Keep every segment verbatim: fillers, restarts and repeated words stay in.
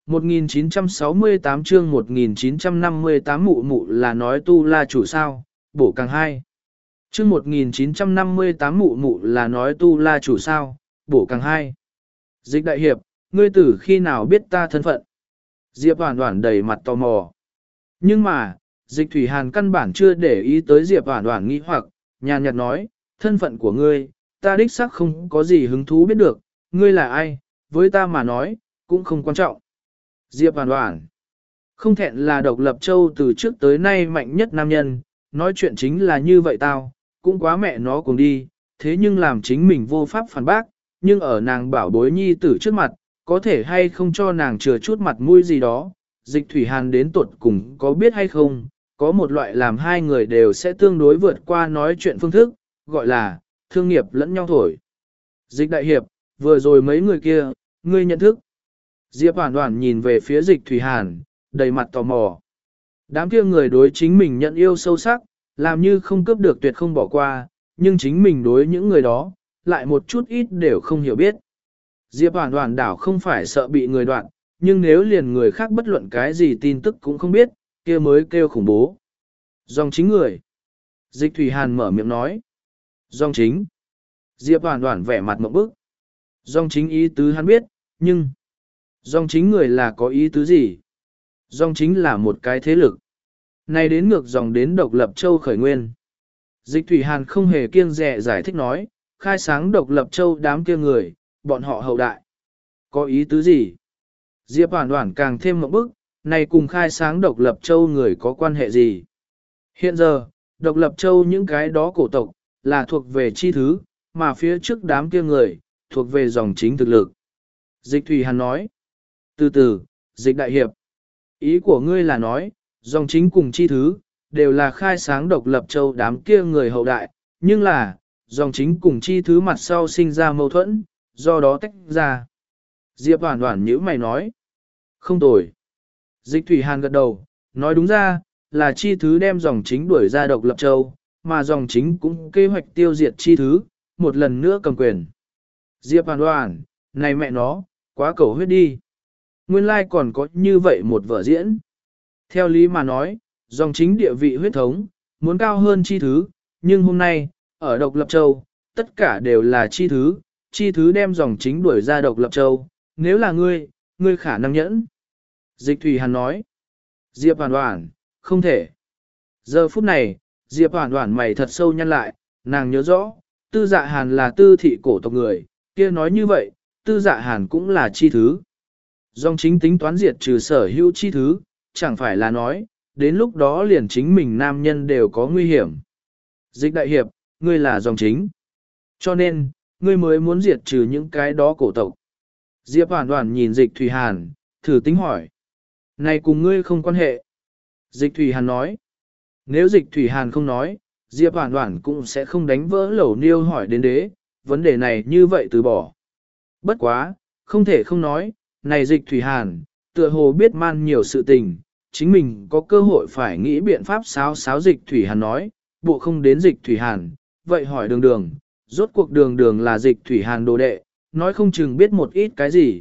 một nghìn chín trăm sáu mươi tám chương một nghìn chín trăm năm mươi tám mụ mụ là nói tu la chủ sao, bổ càng hai. Chương một nghìn chín trăm năm mươi tám mụ mụ là nói tu la chủ sao, bổ càng hai. Dịch đại hiệp, ngươi tử khi nào biết ta thân phận? Diệp Hoản Hoản đầy mặt tò mò. Nhưng mà, Dịch Thủy Hàn căn bản chưa để ý tới Diệp Hoản Hoản nghi hoặc, nhàn nhạt nói, thân phận của ngươi, ta đích xác không có gì hứng thú biết được, ngươi là ai, với ta mà nói, cũng không quan trọng. Diệp Hoản Hoản, không thẹn là Độc Lập Châu từ trước tới nay mạnh nhất nam nhân, nói chuyện chính là như vậy tao, cũng quá mẹ nó cùng đi, thế nhưng làm chính mình vô pháp phản bác, nhưng ở nàng bảo bối nhi tử trước mặt, có thể hay không cho nàng chừa chút mặt mũi gì đó, Dịch Thủy Hàn đến tuột cùng có biết hay không, có một loại làm hai người đều sẽ tương đối vượt qua nói chuyện phương thức, gọi là thương nghiệp lẫn nhau thổi. Dịch đại hiệp, vừa rồi mấy người kia, ngươi nhận thức. Diệp Hoản Hoản nhìn về phía Dịch Thủy Hàn, đầy mặt tò mò. Đám kia người đối chính mình nhận yêu sâu sắc, làm như không cướp được tuyệt không bỏ qua, nhưng chính mình đối những người đó, lại một chút ít đều không hiểu biết. Diệp Hoản Hoản đảo không phải sợ bị người đoạn, nhưng nếu liền người khác bất luận cái gì tin tức cũng không biết, kia mới kêu khủng bố. Dòng chính người. Dịch Thủy Hàn mở miệng nói. Dòng chính. Diệp Hoản Hoản vẻ mặt ngộp bức. Dòng chính ý tứ hắn biết, nhưng... Dòng chính người là có ý tứ gì? Dòng chính là một cái thế lực. Này đến ngược dòng đến Độc Lập Châu khởi nguyên. Dịch Thủy Hàn không hề kiêng dè giải thích nói, khai sáng Độc Lập Châu đám kia người, bọn họ hậu đại. Có ý tứ gì? Diệp Hoản Hoản càng thêm một bức, này cùng khai sáng Độc Lập Châu người có quan hệ gì? Hiện giờ, Độc Lập Châu những cái đó cổ tộc, là thuộc về chi thứ, mà phía trước đám kia người, thuộc về dòng chính thực lực. Dịch Thủy Hàn nói, từ từ, Dịch đại hiệp. Ý của ngươi là nói, dòng chính cùng chi thứ, đều là khai sáng Độc Lập Châu đám kia người hậu đại, nhưng là, dòng chính cùng chi thứ mặt sau sinh ra mâu thuẫn, do đó tách ra. Diệp Hoản Hoản nhíu mày nói, không tồi. Dịch Thủy Hàn gật đầu, nói đúng ra, là chi thứ đem dòng chính đuổi ra Độc Lập Châu, mà dòng chính cũng kế hoạch tiêu diệt chi thứ, một lần nữa cầm quyền. Diệp Hoản Hoản, này mẹ nó, quá cầu huyết đi. Nguyên lai còn có như vậy một vở diễn. Theo lý mà nói, dòng chính địa vị huyết thống, muốn cao hơn chi thứ, nhưng hôm nay, ở Độc Lập Châu, tất cả đều là chi thứ, chi thứ đem dòng chính đuổi ra Độc Lập Châu, nếu là ngươi, ngươi khả năng nhẫn. Dịch Thủy Hàn nói, Diệp Hoản Hoản, không thể. Giờ phút này, Diệp Hoản Hoản mày thật sâu nhăn lại, nàng nhớ rõ, Tư Dạ Hàn là tư thị cổ tộc người, kia nói như vậy, Tư Dạ Hàn cũng là chi thứ. Dòng chính tính toán diệt trừ sở hữu chi thứ, chẳng phải là nói, đến lúc đó liền chính mình nam nhân đều có nguy hiểm. Dịch đại hiệp, ngươi là dòng chính. Cho nên, ngươi mới muốn diệt trừ những cái đó cổ tộc. Diệp Hoản Hoản nhìn Dịch Thủy Hàn, thử tính hỏi. Này cùng ngươi không quan hệ. Dịch Thủy Hàn nói. Nếu Dịch Thủy Hàn không nói, Diệp Hoản Hoản cũng sẽ không đánh vỡ lẩu niêu hỏi đến đế, vấn đề này như vậy từ bỏ. Bất quá, không thể không nói, này Dịch Thủy Hàn, tựa hồ biết man nhiều sự tình, chính mình có cơ hội phải nghĩ biện pháp sáo sáo Dịch Thủy Hàn nói, bộ không đến Dịch Thủy Hàn, vậy hỏi đường đường, rốt cuộc đường đường là Dịch Thủy Hàn đồ đệ, nói không chừng biết một ít cái gì.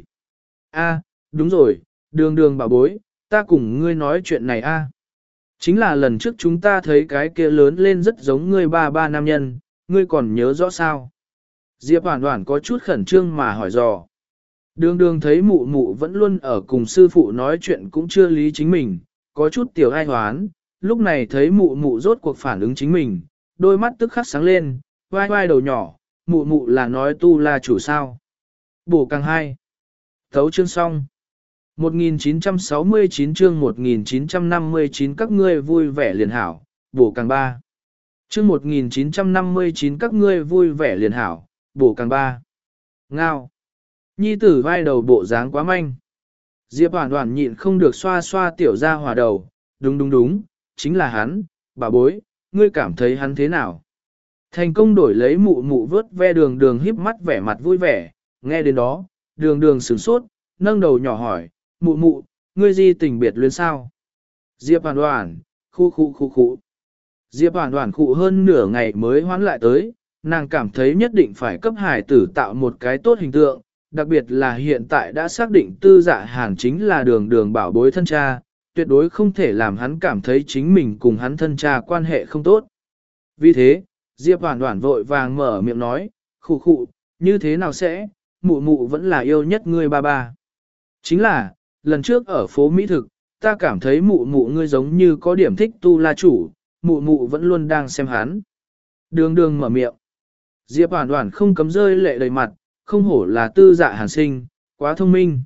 A, đúng rồi, đường đường bảo bối, ta cùng ngươi nói chuyện này a. Chính là lần trước chúng ta thấy cái kia lớn lên rất giống ngươi ba ba nam nhân, ngươi còn nhớ rõ sao? Diệp Hoản Hoản có chút khẩn trương mà hỏi dò. Đường đường thấy mụ mụ vẫn luôn ở cùng sư phụ nói chuyện cũng chưa lý chính mình, có chút tiểu ai hoán, lúc này thấy mụ mụ rốt cuộc phản ứng chính mình, đôi mắt tức khắc sáng lên, vai vai đầu nhỏ, mụ mụ là nói tu la chủ sao. Bổ càng hai. Thấu chương xong. một nghìn chín trăm sáu mươi chín chương một nghìn chín trăm năm mươi chín các ngươi vui vẻ liền hảo, bổ càng ba. Chương một nghìn chín trăm năm mươi chín các ngươi vui vẻ liền hảo, bổ càng ba. Ngao. Nhi tử vai đầu bộ dáng quá manh. Diệp Hoản Hoản nhịn không được xoa xoa tiểu ra hỏa đầu, đúng đúng đúng, chính là hắn, bà bối, ngươi cảm thấy hắn thế nào? Thành công đổi lấy mụ mụ vớt ve đường đường híp mắt vẻ mặt vui vẻ, nghe đến đó, đường đường sửng sốt, nâng đầu nhỏ hỏi, mụ mụ, ngươi di tình biệt luyến sao? Diệp Hoản Hoản, khu khu khu khu. Diệp Hoản Hoản khụ hơn nửa ngày mới hoán lại tới, nàng cảm thấy nhất định phải cấp hải tử tạo một cái tốt hình tượng, đặc biệt là hiện tại đã xác định tư dạ hàn chính là đường đường bảo bối thân cha, tuyệt đối không thể làm hắn cảm thấy chính mình cùng hắn thân cha quan hệ không tốt. Vì thế, Diệp Hoản Hoản vội vàng mở miệng nói, khụ khụ, như thế nào sẽ, mụ mụ vẫn là yêu nhất ngươi ba ba. Chính là, lần trước ở phố Mỹ Thực, ta cảm thấy mụ mụ ngươi giống như có điểm thích tu la chủ, mụ mụ vẫn luôn đang xem hắn. Đường đường mở miệng. Diệp Hoản Hoản không cấm rơi lệ đầy mặt, không hổ là tư dạ hàn sinh, quá thông minh.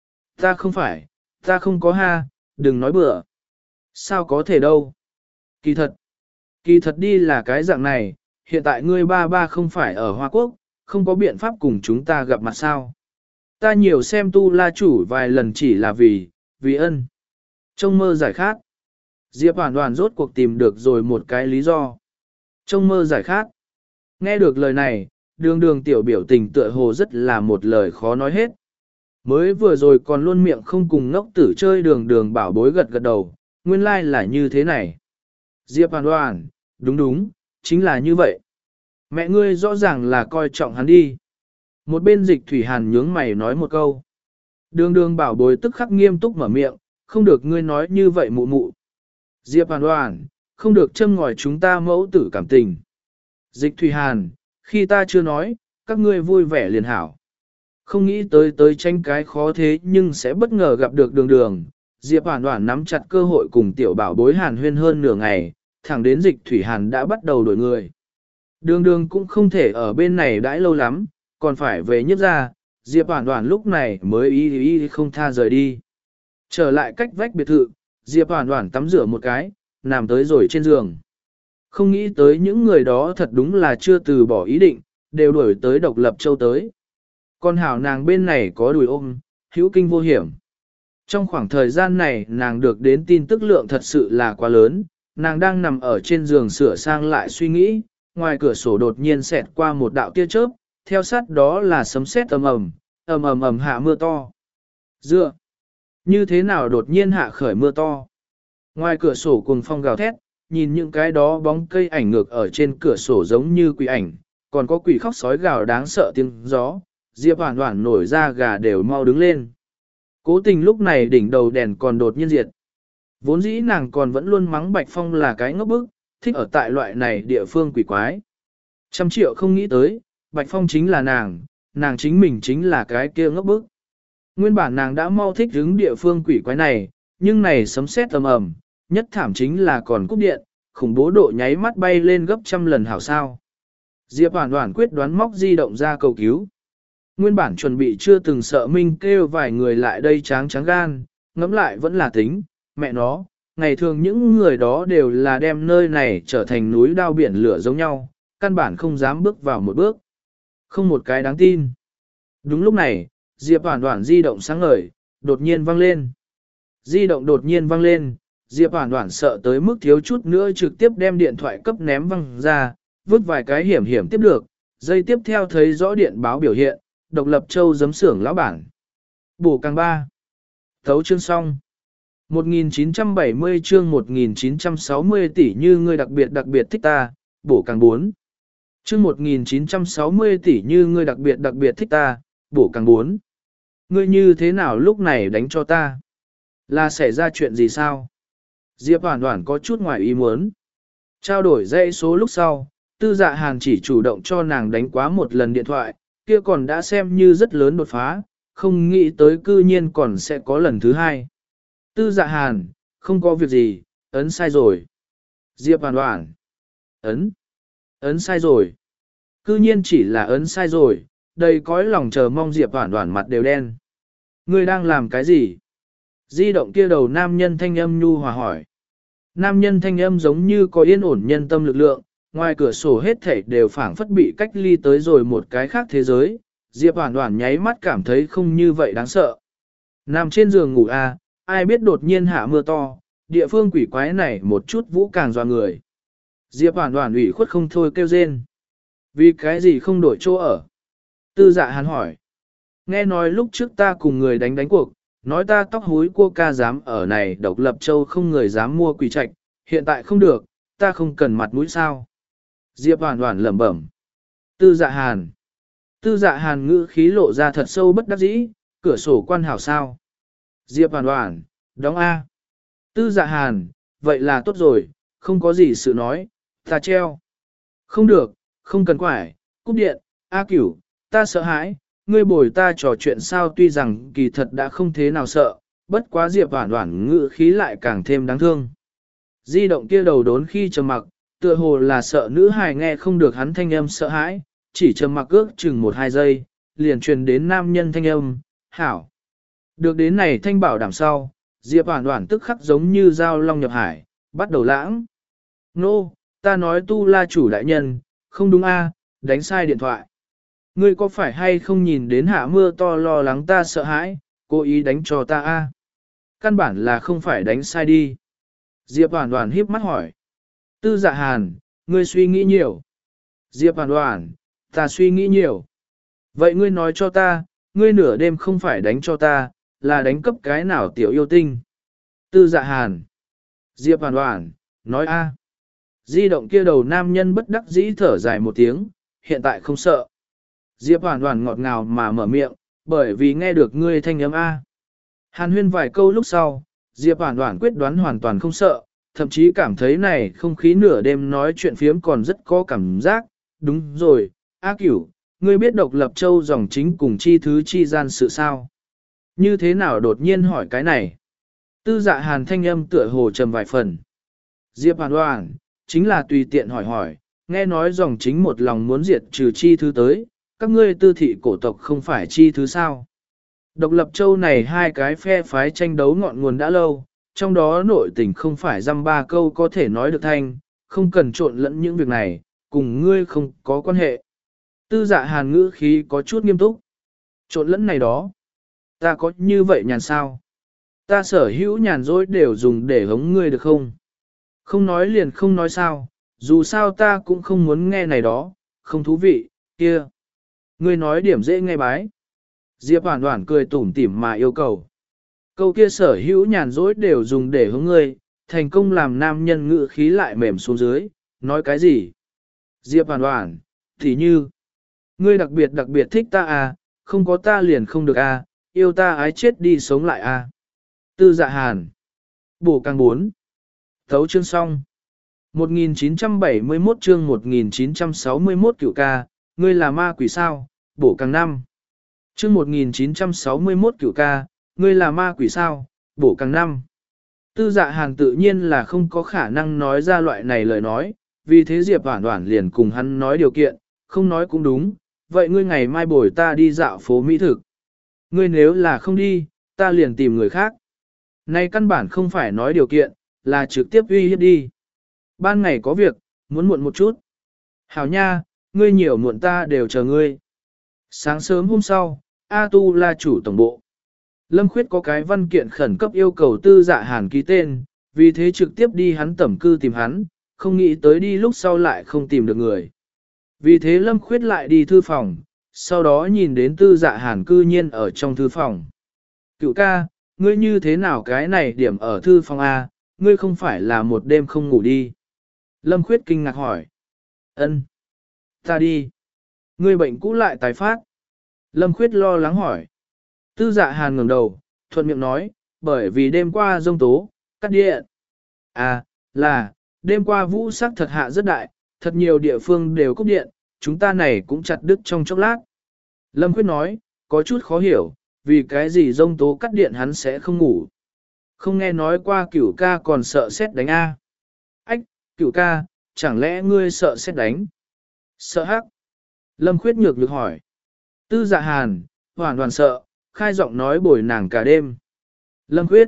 Ta không phải, ta không có ha, đừng nói bừa. Sao có thể đâu. Kỳ thật. Kỳ thật đi là cái dạng này, hiện tại ngươi ba ba không phải ở Hoa Quốc, không có biện pháp cùng chúng ta gặp mặt sao. Ta nhiều xem tu la chủ vài lần chỉ là vì, vì ân. Trong mơ giải khát. Diệp Hoản Hoản rốt cuộc tìm được rồi một cái lý do. Trong mơ giải khát. Nghe được lời này, đường đường tiểu biểu tình tựa hồ rất là một lời khó nói hết. Mới vừa rồi còn luôn miệng không cùng ngốc tử chơi đường đường bảo bối gật gật đầu, nguyên lai like là như thế này. Diệp Hoản Hoản, đúng đúng, chính là như vậy. Mẹ ngươi rõ ràng là coi trọng hắn đi. Một bên Dịch Thủy Hàn nhướng mày nói một câu. Đường đường bảo bối tức khắc nghiêm túc mở miệng, không được ngươi nói như vậy mụ mụ. Diệp Hoản Hoản, không được châm ngòi chúng ta mẫu tử cảm tình. Dịch Thủy Hàn, khi ta chưa nói, các ngươi vui vẻ liền hảo. Không nghĩ tới tới tranh cái khó thế nhưng sẽ bất ngờ gặp được đường đường. Diệp Hoản Hoản nắm chặt cơ hội cùng tiểu bảo bối Hàn huyên hơn nửa ngày, thẳng đến Dịch Thủy Hàn đã bắt đầu đổi người. Đường đường cũng không thể ở bên này đãi lâu lắm, còn phải về nhất ra, Diệp Hoản Hoản lúc này mới ý ý không tha rời đi. Trở lại cách vách biệt thự, Diệp Hoản Hoản tắm rửa một cái, nằm tới rồi trên giường. Không nghĩ tới những người đó thật đúng là chưa từ bỏ ý định, đều đuổi tới Độc Lập Châu tới. Còn hảo nàng bên này có đùi ôm, hữu kinh vô hiểm. Trong khoảng thời gian này nàng được đến tin tức lượng thật sự là quá lớn, nàng đang nằm ở trên giường sửa sang lại suy nghĩ, ngoài cửa sổ đột nhiên xẹt qua một đạo tia chớp, theo sát đó là sấm sét ầm ầm, ầm ầm ầm hạ mưa to. Dựa, như thế nào đột nhiên hạ khởi mưa to? Ngoài cửa sổ cuồng phong gào thét, nhìn những cái đó bóng cây ảnh ngược ở trên cửa sổ giống như quỷ ảnh, còn có quỷ khóc sói gào đáng sợ tiếng gió, Diệp Hoản Hoản nổi ra gà đều mau đứng lên. Cố tình lúc này đỉnh đầu đèn còn đột nhiên diệt. Vốn dĩ nàng còn vẫn luôn mắng Bạch Phong là cái ngốc bức, thích ở tại loại này địa phương quỷ quái. Trăm triệu không nghĩ tới, Bạch Phong chính là nàng, nàng chính mình chính là cái kia ngốc bức. Nguyên bản nàng đã mau thích hứng địa phương quỷ quái này, nhưng này sấm sét ầm ầm, nhất thảm chính là còn cúp điện, khủng bố độ nháy mắt bay lên gấp trăm lần hảo sao. Diệp Hoản Hoản quyết đoán móc di động ra cầu cứu. Nguyên bản chuẩn bị chưa từng sợ Minh kêu vài người lại đây tráng tráng gan, ngẫm lại vẫn là tính, mẹ nó, ngày thường những người đó đều là đem nơi này trở thành núi đao biển lửa giống nhau, căn bản không dám bước vào một bước. Không một cái đáng tin. Đúng lúc này, Diệp Hoản Hoản di động sáng ngời, đột nhiên vang lên. Di động đột nhiên vang lên, Diệp Hoản Hoản sợ tới mức thiếu chút nữa trực tiếp đem điện thoại cấp ném văng ra, vứt vài cái hiểm hiểm tiếp được, giây tiếp theo thấy rõ điện báo biểu hiện, Độc Lập Châu giấm xưởng lão bản. Bổ càng ba. Thấu chương xong. một nghìn chín trăm bảy mươi chương một nghìn chín trăm sáu mươi tỷ như ngươi đặc biệt đặc biệt thích ta, bổ càng bốn. Chương một nghìn chín trăm sáu mươi tỷ như ngươi đặc biệt đặc biệt thích ta, bổ càng bốn. Ngươi như thế nào lúc này đánh cho ta? Là xảy ra chuyện gì sao? Diệp Hoản Hoản có chút ngoài ý muốn. Trao đổi dãy số lúc sau, Tư Dạ Hàn chỉ chủ động cho nàng đánh quá một lần điện thoại, kia còn đã xem như rất lớn đột phá, không nghĩ tới cư nhiên còn sẽ có lần thứ hai. Tư Dạ Hàn, không có việc gì, ấn sai rồi. Diệp Hoản Hoản, ấn, ấn sai rồi. Cư nhiên chỉ là ấn sai rồi, đầy cõi lòng chờ mong Diệp Hoản Hoản mặt đều đen. Ngươi đang làm cái gì? Di động kia đầu nam nhân thanh âm nhu hòa hỏi. Nam nhân thanh âm giống như có yên ổn nhân tâm lực lượng, ngoài cửa sổ hết thảy đều phảng phất bị cách ly tới rồi một cái khác thế giới. Diệp Hoản Hoản nháy mắt cảm thấy không như vậy đáng sợ. Nằm trên giường ngủ à, ai biết đột nhiên hạ mưa to, địa phương quỷ quái này một chút vũ càng dọa người. Diệp Hoản Hoản ủy khuất không thôi kêu rên. Vì cái gì không đổi chỗ ở? Tư Dạ Hàn hỏi. Nghe nói lúc trước ta cùng người đánh đánh cuộc, nói ta tóc húi cua ca dám ở này Độc Lập Châu không người dám mua quỷ trạch, hiện tại không được, ta không cần mặt mũi sao. Diệp Hoản Hoản lẩm bẩm. Tư Dạ Hàn. Tư dạ hàn ngữ khí lộ ra thật sâu bất đắc dĩ, cửa sổ quan hảo sao. Diệp hoàn hoàn, đóng A. Tư dạ hàn, vậy là tốt rồi, không có gì sự nói, ta treo. Không được, không cần quải, cúp điện, A cửu, ta sợ hãi, ngươi bồi ta trò chuyện sao tuy rằng kỳ thật đã không thế nào sợ, bất quá Diệp hoàn hoàn ngữ khí lại càng thêm đáng thương. Di động kia đầu đốn khi trầm mặc, tựa hồ là sợ nữ hài nghe không được hắn thanh âm sợ hãi, chỉ trầm mặc ước chừng một hai giây, liền truyền đến nam nhân thanh âm, hảo. Được đến này thanh bảo đảm sau, Diệp Hoàn Hoàn tức khắc giống như dao long nhập hải, bắt đầu lãng. Nô, ta nói tu la chủ đại nhân, không đúng a, đánh sai điện thoại. Ngươi có phải hay không nhìn đến hạ mưa to lo lắng ta sợ hãi, cố ý đánh cho ta a? Căn bản là không phải đánh sai đi. Diệp Hoàn Hoàn híp mắt hỏi. Tư Dạ Hàn, ngươi suy nghĩ nhiều. Diệp Hoàn Hoàn, ta suy nghĩ nhiều. Vậy ngươi nói cho ta, ngươi nửa đêm không phải đánh cho ta, là đánh cấp cái nào tiểu yêu tinh. Tư Dạ Hàn. Diệp Hoàn Hoàn, nói a. Di động kia đầu nam nhân bất đắc dĩ thở dài một tiếng, hiện tại không sợ. Diệp Hoàn Hoàn ngọt ngào mà mở miệng, bởi vì nghe được ngươi thanh âm a. Hàn huyên vài câu lúc sau, Diệp Hoàn Hoàn quyết đoán hoàn toàn không sợ, thậm chí cảm thấy này không khí nửa đêm nói chuyện phiếm còn rất có cảm giác. Đúng rồi, A Cửu, ngươi biết độc lập châu dòng chính cùng chi thứ chi gian sự sao? Như thế nào đột nhiên hỏi cái này? Tư Dạ Hàn thanh âm tựa hồ trầm vài phần. Diệp Hoàn Hoàn, chính là tùy tiện hỏi hỏi, nghe nói dòng chính một lòng muốn diệt trừ chi thứ tới, các ngươi tư thị cổ tộc không phải chi thứ sao? Độc lập châu này hai cái phe phái tranh đấu ngọn nguồn đã lâu, trong đó nội tình không phải dăm ba câu có thể nói được thanh, không cần trộn lẫn những việc này, cùng ngươi không có quan hệ. Tư Dạ Hàn ngữ khí có chút nghiêm túc. Trộn lẫn này đó, ta có như vậy nhàn sao? Ta sở hữu nhàn dối đều dùng để hống ngươi được không? Không nói liền không nói sao, dù sao ta cũng không muốn nghe này đó, không thú vị, kia. Ngươi nói điểm dễ nghe bái. Diệp Hoàn Hoàn cười tủm tỉm mà yêu cầu. Câu kia sở hữu nhàn dối đều dùng để hướng ngươi, thành công làm nam nhân ngữ khí lại mềm xuống dưới, nói cái gì? Diệp Hoàn Hoàn, thì như, ngươi đặc biệt đặc biệt thích ta à, không có ta liền không được à, yêu ta ái chết đi sống lại à. Tư Dạ Hàn, bổ càng bốn. Thấu chương xong. một nghìn chín trăm bảy mươi mốt chương một nghìn chín trăm sáu mươi mốt cửu ca, ngươi là ma quỷ sao, bổ càng năm. Chương một nghìn chín trăm sáu mươi mốt cửu ca, ngươi là ma quỷ sao, bổ càng năm. Tư Dạ Hàn tự nhiên là không có khả năng nói ra loại này lời nói, vì thế Diệp Hoản Hoản liền cùng hắn nói điều kiện, không nói cũng đúng, vậy ngươi ngày mai bồi ta đi dạo phố Mỹ thực. Ngươi nếu là không đi, ta liền tìm người khác. Nay căn bản không phải nói điều kiện, là trực tiếp uy hiếp đi. Ban ngày có việc, muốn muộn một chút. Hảo nha, ngươi nhiều muộn ta đều chờ ngươi. Sáng sớm hôm sau, A Tu La chủ tổng bộ. Lâm Khuyết có cái văn kiện khẩn cấp yêu cầu Tư Dạ Hàn ký tên, vì thế trực tiếp đi hắn tẩm cư tìm hắn, không nghĩ tới đi lúc sau lại không tìm được người. Vì thế Lâm Khuyết lại đi thư phòng, sau đó nhìn đến Tư Dạ Hàn cư nhiên ở trong thư phòng. Cựu ca, ngươi như thế nào cái này điểm ở thư phòng A, ngươi không phải là một đêm không ngủ đi. Lâm Khuyết kinh ngạc hỏi. Ân, ta đi. Ngươi bệnh cũ lại tái phát. Lâm Khuyết lo lắng hỏi. Tư Dạ Hàn ngẩng đầu, thuận miệng nói, bởi vì đêm qua rông tố, cắt điện. À, là, đêm qua vũ sắc thật hạ rất đại, thật nhiều địa phương đều cúp điện, chúng ta này cũng chặt đứt trong chốc lát. Lâm Khuyết nói, có chút khó hiểu, vì cái gì rông tố cắt điện hắn sẽ không ngủ. Không nghe nói qua cửu ca còn sợ xét đánh A. Ách, cửu ca, chẳng lẽ ngươi sợ xét đánh? Sợ hắc. Lâm Khuyết nhược nhược hỏi. Tư Dạ Hàn, hoàn toàn sợ, khai giọng nói bồi nàng cả đêm. Lâm Khuyết,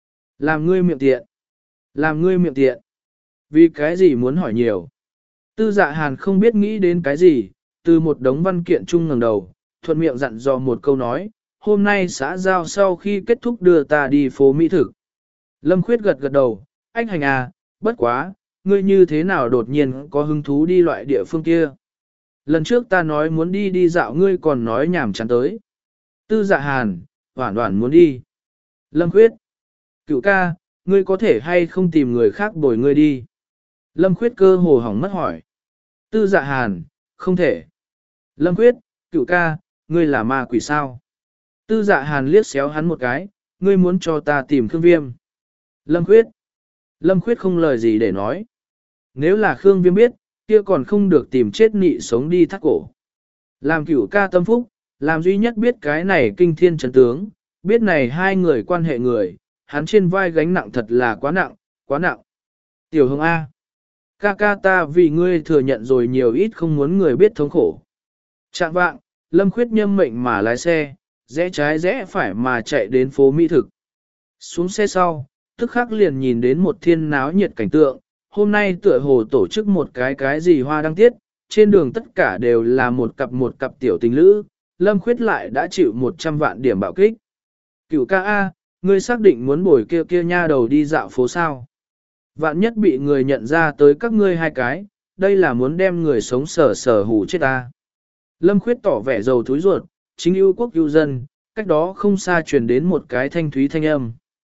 làm ngươi miệng tiện. Làm ngươi miệng tiện. Vì cái gì muốn hỏi nhiều? Tư Dạ Hàn không biết nghĩ đến cái gì, từ một đống văn kiện chung ngẩng đầu, thuận miệng dặn dò một câu nói, hôm nay xã giao sau khi kết thúc đưa ta đi phố Mỹ thực. Lâm Khuyết gật gật đầu, anh hành à, bất quá, ngươi như thế nào đột nhiên có hứng thú đi loại địa phương kia. Lần trước ta nói muốn đi đi dạo ngươi còn nói nhảm chán tới. Tư Dạ Hàn, hoảng hoảng muốn đi. Lâm Khuyết, cựu ca, ngươi có thể hay không tìm người khác bồi ngươi đi. Lâm Khuyết cơ hồ hỏng mất hỏi. Tư Dạ Hàn, không thể. Lâm Khuyết, Cửu ca, ngươi là ma quỷ sao? Tư dạ hàn liếc xéo hắn một cái, ngươi muốn cho ta tìm Khương Viêm. Lâm Khuyết. Lâm Khuyết không lời gì để nói. Nếu là Khương Viêm biết, kia còn không được tìm chết nị sống đi thắt cổ. Làm cửu ca tâm phúc, làm duy nhất biết cái này kinh thiên chấn tướng, biết này hai người quan hệ người, hắn trên vai gánh nặng thật là quá nặng, quá nặng. Tiểu Hồng A. Ca ca ta vì ngươi thừa nhận rồi nhiều ít không muốn người biết thống khổ. Trạng vạng, Lâm Khuyết nhâm mệnh mà lái xe, rẽ trái rẽ phải mà chạy đến phố Mỹ Thực. Xuống xe sau, tức khắc liền nhìn đến một thiên náo nhiệt cảnh tượng, hôm nay tựa hồ tổ chức một cái cái gì hoa đăng tiết, trên đường tất cả đều là một cặp một cặp tiểu tình lữ, Lâm Khuyết lại đã chịu một trăm vạn điểm bạo kích. Cửu ca A, ngươi xác định muốn bồi kia kia nha đầu đi dạo phố sao? Vạn nhất bị người nhận ra tới các ngươi hai cái, đây là muốn đem người sống sở sở hủ chết ta. Lâm Khuyết tỏ vẻ dầu thúi ruột, chính ưu quốc ưu dân, cách đó không xa truyền đến một cái thanh thúy thanh âm.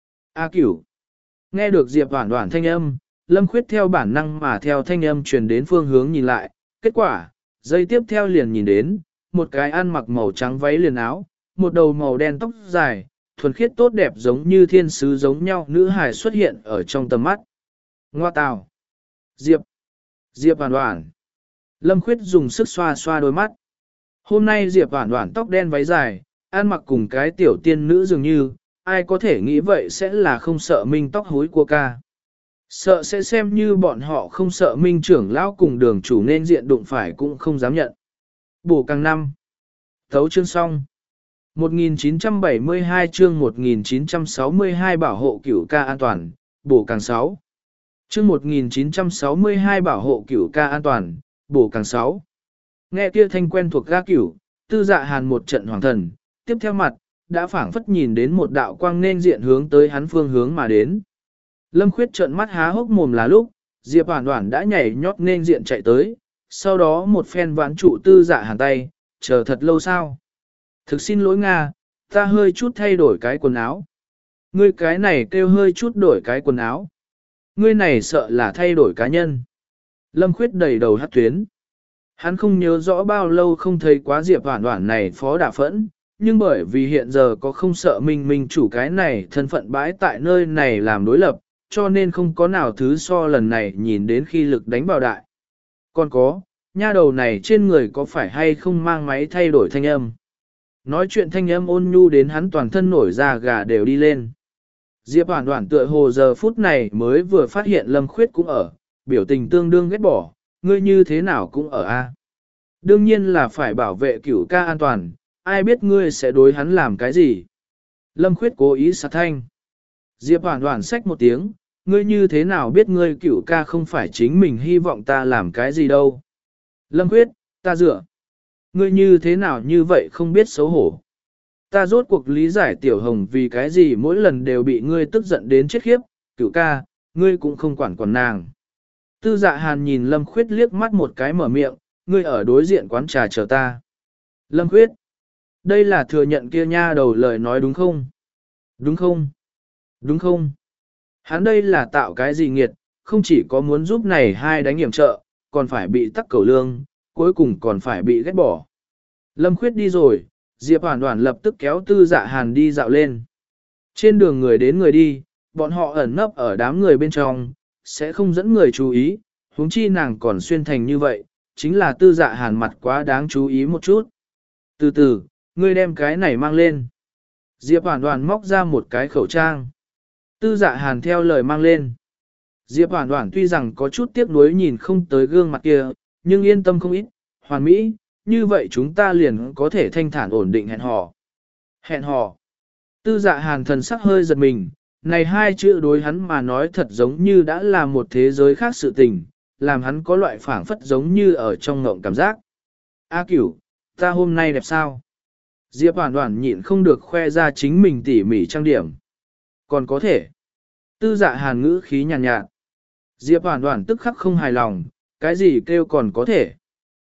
A Cửu. Nghe được Diệp Hoản Hoản thanh âm, Lâm Khuyết theo bản năng mà theo thanh âm truyền đến phương hướng nhìn lại, kết quả, giây tiếp theo liền nhìn đến, một cái ăn mặc màu trắng váy liền áo, một đầu màu đen tóc dài, thuần khiết tốt đẹp giống như thiên sứ giống nhau nữ hài xuất hiện ở trong tầm mắt. Ngoa tào. Diệp. Diệp Hoản Hoản. Lâm Khuyết dùng sức xoa xoa đôi mắt. Hôm nay Diệp Hoản Hoản tóc đen váy dài, ăn mặc cùng cái tiểu tiên nữ dường như, ai có thể nghĩ vậy sẽ là không sợ Minh tóc hối của ca. Sợ sẽ xem như bọn họ không sợ Minh trưởng lão cùng đường chủ nên diện đụng phải cũng không dám nhận. Bổ càng năm. Thấu chương xong. một nghìn chín trăm bảy mươi hai chương một nghìn chín trăm sáu mươi hai bảo hộ cửu ca an toàn, bổ càng sáu. Chương một nghìn chín trăm sáu mươi hai bảo hộ cửu ca an toàn, bổ càng sáu. Nghe kia thanh quen thuộc ga cửu, tư dạ hàn một trận hoàng thần, tiếp theo mặt, đã phảng phất nhìn đến một đạo quang nên diện hướng tới hắn phương hướng mà đến. Lâm Khuyết trợn mắt há hốc mồm là lúc, Diệp Hoản Hoản đã nhảy nhót nên diện chạy tới, sau đó một phen vãn trụ tư dạ hàn tay, chờ thật lâu sao. Thực xin lỗi Nga, ta hơi chút thay đổi cái quần áo. Ngươi cái này kêu hơi chút đổi cái quần áo. Ngươi này sợ là thay đổi cá nhân. Lâm Khuyết đầy đầu hát tuyến. Hắn không nhớ rõ bao lâu không thấy quá Diệp Hoản Hoản này phó đả phẫn, nhưng bởi vì hiện giờ có không sợ mình mình chủ cái này thân phận bãi tại nơi này làm đối lập, cho nên không có nào thứ so lần này nhìn đến khi lực đánh vào đại. Còn có, nha đầu này trên người có phải hay không mang máy thay đổi thanh âm. Nói chuyện thanh âm ôn nhu đến hắn toàn thân nổi da gà đều đi lên. Diệp Hoản Hoản tựa hồ giờ phút này mới vừa phát hiện Lâm Khuyết cũng ở, biểu tình tương đương ghét bỏ, ngươi như thế nào cũng ở a. Đương nhiên là phải bảo vệ cửu ca an toàn, ai biết ngươi sẽ đối hắn làm cái gì. Lâm Khuyết cố ý sát thanh. Diệp Hoản Hoản xách một tiếng, ngươi như thế nào biết ngươi cửu ca không phải chính mình hy vọng ta làm cái gì đâu. Lâm Khuyết, ta dựa. Ngươi như thế nào như vậy không biết xấu hổ. Ta rốt cuộc lý giải Tiểu Hồng vì cái gì mỗi lần đều bị ngươi tức giận đến chết khiếp, cửu ca, ngươi cũng không quản quản nàng. Tư dạ hàn nhìn Lâm Khuyết liếc mắt một cái mở miệng, ngươi ở đối diện quán trà chờ ta. Lâm Khuyết, đây là thừa nhận kia nha đầu lời nói đúng không? Đúng không? Đúng không? Hắn đây là tạo cái gì nghiệt, không chỉ có muốn giúp này hai đánh hiểm trợ, còn phải bị tắc cầu lương, cuối cùng còn phải bị ghét bỏ. Lâm Khuyết đi rồi, Diệp Hoản Hoản lập tức kéo tư dạ hàn đi dạo lên. Trên đường người đến người đi, bọn họ ẩn nấp ở đám người bên trong, sẽ không dẫn người chú ý, huống chi nàng còn xuyên thành như vậy, chính là tư dạ hàn mặt quá đáng chú ý một chút. Từ từ, ngươi đem cái này mang lên. Diệp Hoản Hoản móc ra một cái khẩu trang. Tư dạ hàn theo lời mang lên. Diệp Hoản Hoản tuy rằng có chút tiếc nuối nhìn không tới gương mặt kia, nhưng yên tâm không ít, hoàn mỹ, như vậy chúng ta liền có thể thanh thản ổn định hẹn hò. Hẹn hò. Tư dạ hàn thần sắc hơi giật mình, này hai chữ đối hắn mà nói thật giống như đã là một thế giới khác sự tình, làm hắn có loại phảng phất giống như ở trong ngộng cảm giác. A Cửu, ta hôm nay đẹp sao? Diệp Hoản Hoản nhịn không được khoe ra chính mình tỉ mỉ trang điểm. Còn có thể. Tư dạ hàn ngữ khí nhàn nhạt, nhạt. Diệp Hoản Hoản tức khắc không hài lòng, cái gì kêu còn có thể.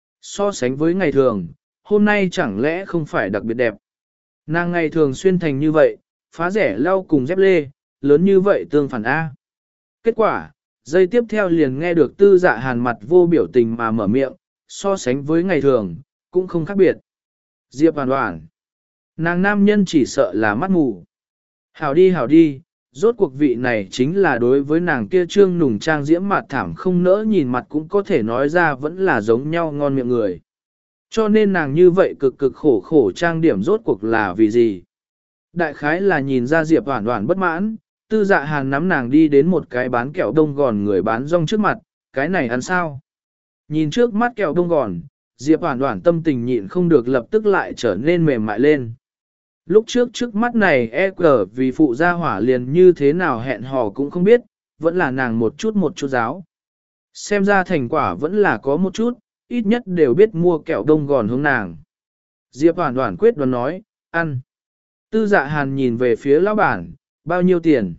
So sánh với ngày thường, hôm nay chẳng lẽ không phải đặc biệt đẹp. Nàng ngày thường xuyên thành như vậy, phá rẻ lau cùng dép lê, lớn như vậy tương phản A. Kết quả, giây tiếp theo liền nghe được tư dạ hàn mặt vô biểu tình mà mở miệng, so sánh với ngày thường, cũng không khác biệt. Diệp Hoàn Hoàn. Nàng nam nhân chỉ sợ là mắt mù. Hảo đi hảo đi, rốt cuộc vị này chính là đối với nàng kia trương nùng trang diễm mặt thảm không nỡ nhìn mặt cũng có thể nói ra vẫn là giống nhau ngon miệng người. Cho nên nàng như vậy cực cực khổ khổ trang điểm rốt cuộc là vì gì? Đại khái là nhìn ra Diệp Hoàn Hoàn bất mãn, Tư Dạ Hàn nắm nàng đi đến một cái bán kẹo đông gòn người bán rong trước mặt, cái này ăn sao? Nhìn trước mắt kẹo đông gòn, Diệp Hoàn Hoàn tâm tình nhịn không được lập tức lại trở nên mềm mại lên. Lúc trước trước mắt này e cờ vì phụ gia hỏa liền như thế nào hẹn hò cũng không biết, vẫn là nàng một chút một chút giáo. Xem ra thành quả vẫn là có một chút, ít nhất đều biết mua kẹo đông gòn hướng nàng. Diệp Hoàn Hoàn quyết đoán nói, ăn. Tư Dạ Hàn nhìn về phía lão bản, bao nhiêu tiền?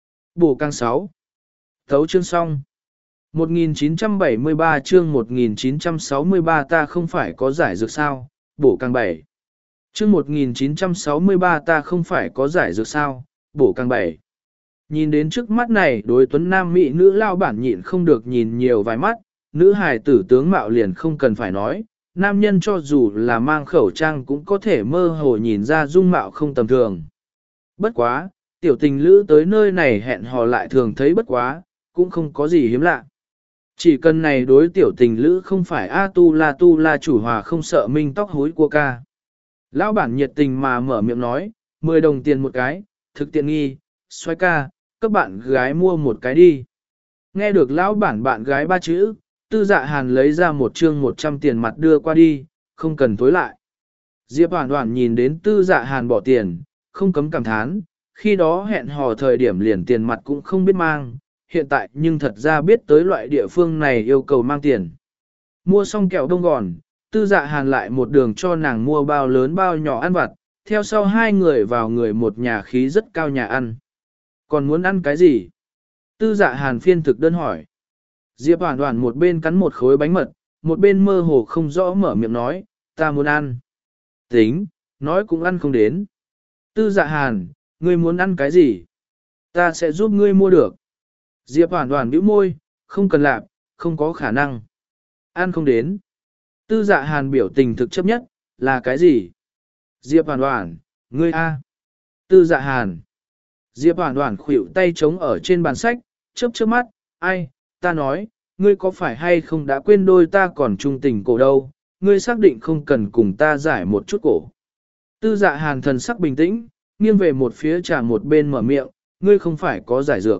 Bổ càng sáu. Thấu chương xong. một nghìn chín trăm bảy mươi ba chương một nghìn chín trăm sáu mươi ba ta không phải có giải dược sao, bổ càng bảy. Chương một nghìn chín trăm sáu mươi ba ta không phải có giải dược sao, bổ càng bảy. Nhìn đến trước mắt này đối tuấn nam mỹ nữ lao bản nhịn không được nhìn nhiều vài mắt, nữ hài tử tướng mạo liền không cần phải nói, nam nhân cho dù là mang khẩu trang cũng có thể mơ hồ nhìn ra dung mạo không tầm thường. Bất quá, tiểu tình lữ tới nơi này hẹn hò lại thường thấy bất quá, cũng không có gì hiếm lạ. Chỉ cần này đối tiểu tình lữ không phải A tu la tu la chủ hòa không sợ minh tóc hối của ca. Lão bản nhiệt tình mà mở miệng nói, mười đồng tiền một cái, thực tiện nghi, xoay ca, các bạn gái mua một cái đi. Nghe được lão bản bạn gái ba chữ, Tư Dạ Hàn lấy ra một chương một trăm tiền mặt đưa qua đi, không cần tối lại. Diệp Hoàn Hoàn nhìn đến Tư Dạ Hàn bỏ tiền, không cấm cảm thán, khi đó hẹn hò thời điểm liền tiền mặt cũng không biết mang, hiện tại nhưng thật ra biết tới loại địa phương này yêu cầu mang tiền. Mua xong kẹo đông gòn, Tư Dạ Hàn lại một đường cho nàng mua bao lớn bao nhỏ ăn vặt, theo sau hai người vào người một nhà khí rất cao nhà ăn. Còn muốn ăn cái gì? Tư Dạ Hàn phiên thực đơn hỏi. Diệp Hoàn Hoàn một bên cắn một khối bánh mật, một bên mơ hồ không rõ mở miệng nói, ta muốn ăn. Tính, nói cũng ăn không đến. Tư Dạ Hàn, ngươi muốn ăn cái gì? Ta sẽ giúp ngươi mua được. Diệp Hoàn Hoàn bĩu môi, không cần làm, không có khả năng. Ăn không đến. Tư Dạ Hàn biểu tình thực chấp nhất, là cái gì? Diệp Hoàn Hoàn, ngươi a. Tư Dạ Hàn. Diệp Hoàn Hoàn khuỷu tay trống ở trên bàn sách, chớp chớp mắt, ai, ta nói, ngươi có phải hay không đã quên đôi ta còn trung tình cổ đâu, ngươi xác định không cần cùng ta giải một chút cổ. Tư Dạ Hàn thần sắc bình tĩnh, nghiêng về một phía trà một bên mở miệng, ngươi không phải có giải dược.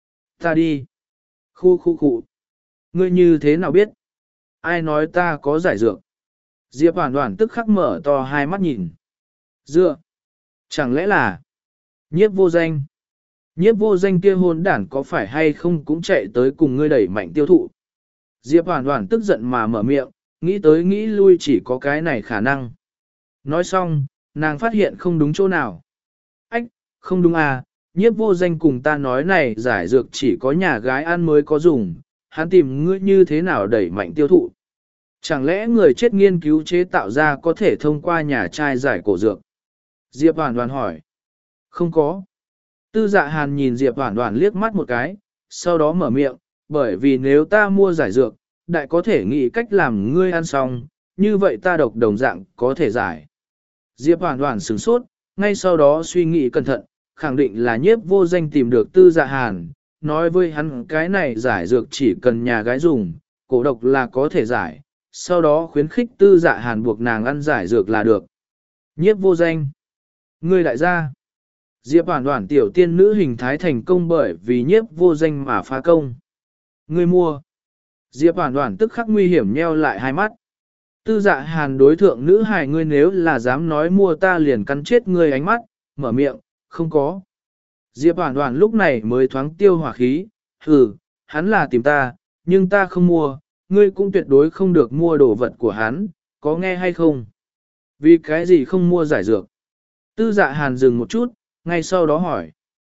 Ta đi. Khu khu khu. Ngươi như thế nào biết? Ai nói ta có giải dược? Diệp Hoàn Hoàn tức khắc mở to hai mắt nhìn. Dựa. Chẳng lẽ là Nhiếp Vô Danh? Nhiếp Vô Danh kia hôn đản có phải hay không cũng chạy tới cùng ngươi đẩy mạnh tiêu thụ? Diệp Hoàn Hoàn tức giận mà mở miệng, nghĩ tới nghĩ lui chỉ có cái này khả năng. Nói xong, nàng phát hiện không đúng chỗ nào. Ách, không đúng à, Nhiếp Vô Danh cùng ta nói này giải dược chỉ có nhà gái ăn mới có dùng, hắn tìm ngươi như thế nào đẩy mạnh tiêu thụ. Chẳng lẽ người chết nghiên cứu chế tạo ra có thể thông qua nhà trai giải cổ dược? Diệp Hoàn Hoàn hỏi. Không có. Tư Dạ Hàn nhìn Diệp Hoàn Hoàn liếc mắt một cái, sau đó mở miệng, bởi vì nếu ta mua giải dược, đại có thể nghĩ cách làm ngươi ăn xong, như vậy ta độc đồng dạng có thể giải. Diệp Hoàn Hoàn sửng sốt, ngay sau đó suy nghĩ cẩn thận, khẳng định là Nhiếp Vô Danh tìm được Tư Dạ Hàn, nói với hắn cái này giải dược chỉ cần nhà gái dùng, cổ độc là có thể giải, sau đó khuyến khích Tư Dạ Hàn buộc nàng ăn giải dược là được. Nhiếp Vô Danh. Ngươi đại gia. Diệp Hoàn Hoàn tiểu tiên nữ hình thái thành công bởi vì Nhiếp Vô Danh mà phá công. Ngươi mua. Diệp Hoàn Hoàn tức khắc nguy hiểm nheo lại hai mắt. Tư Dạ Hàn đối thượng nữ hài, ngươi nếu là dám nói mua ta liền cắn chết ngươi ánh mắt, mở miệng, không có. Diệp Hoàn Hoàn lúc này mới thoáng tiêu hỏa khí, hừ, hắn là tìm ta, nhưng ta không mua, ngươi cũng tuyệt đối không được mua đồ vật của hắn, có nghe hay không? Vì cái gì không mua giải dược? Tư Dạ Hàn dừng một chút, ngay sau đó hỏi.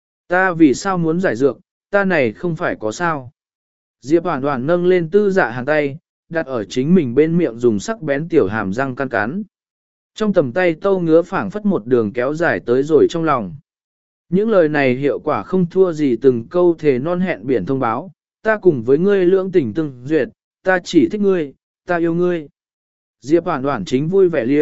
Ta vì sao muốn giải dược, ta này không phải có sao? Diệp Hoàn Hoàn nâng lên Tư Dạ Hàn tay, đặt ở chính mình bên miệng dùng sắc bén tiểu hàm răng căn cắn. Trong tầm tay tâu ngứa phảng phất một đường kéo dài tới rồi trong lòng. Những lời này hiệu quả không thua gì từng câu thề non hẹn biển thông báo, ta cùng với ngươi lưỡng tình tương duyệt, ta chỉ thích ngươi, ta yêu ngươi. Diệp Hoàn Hoàn chính vui vẻ liêu,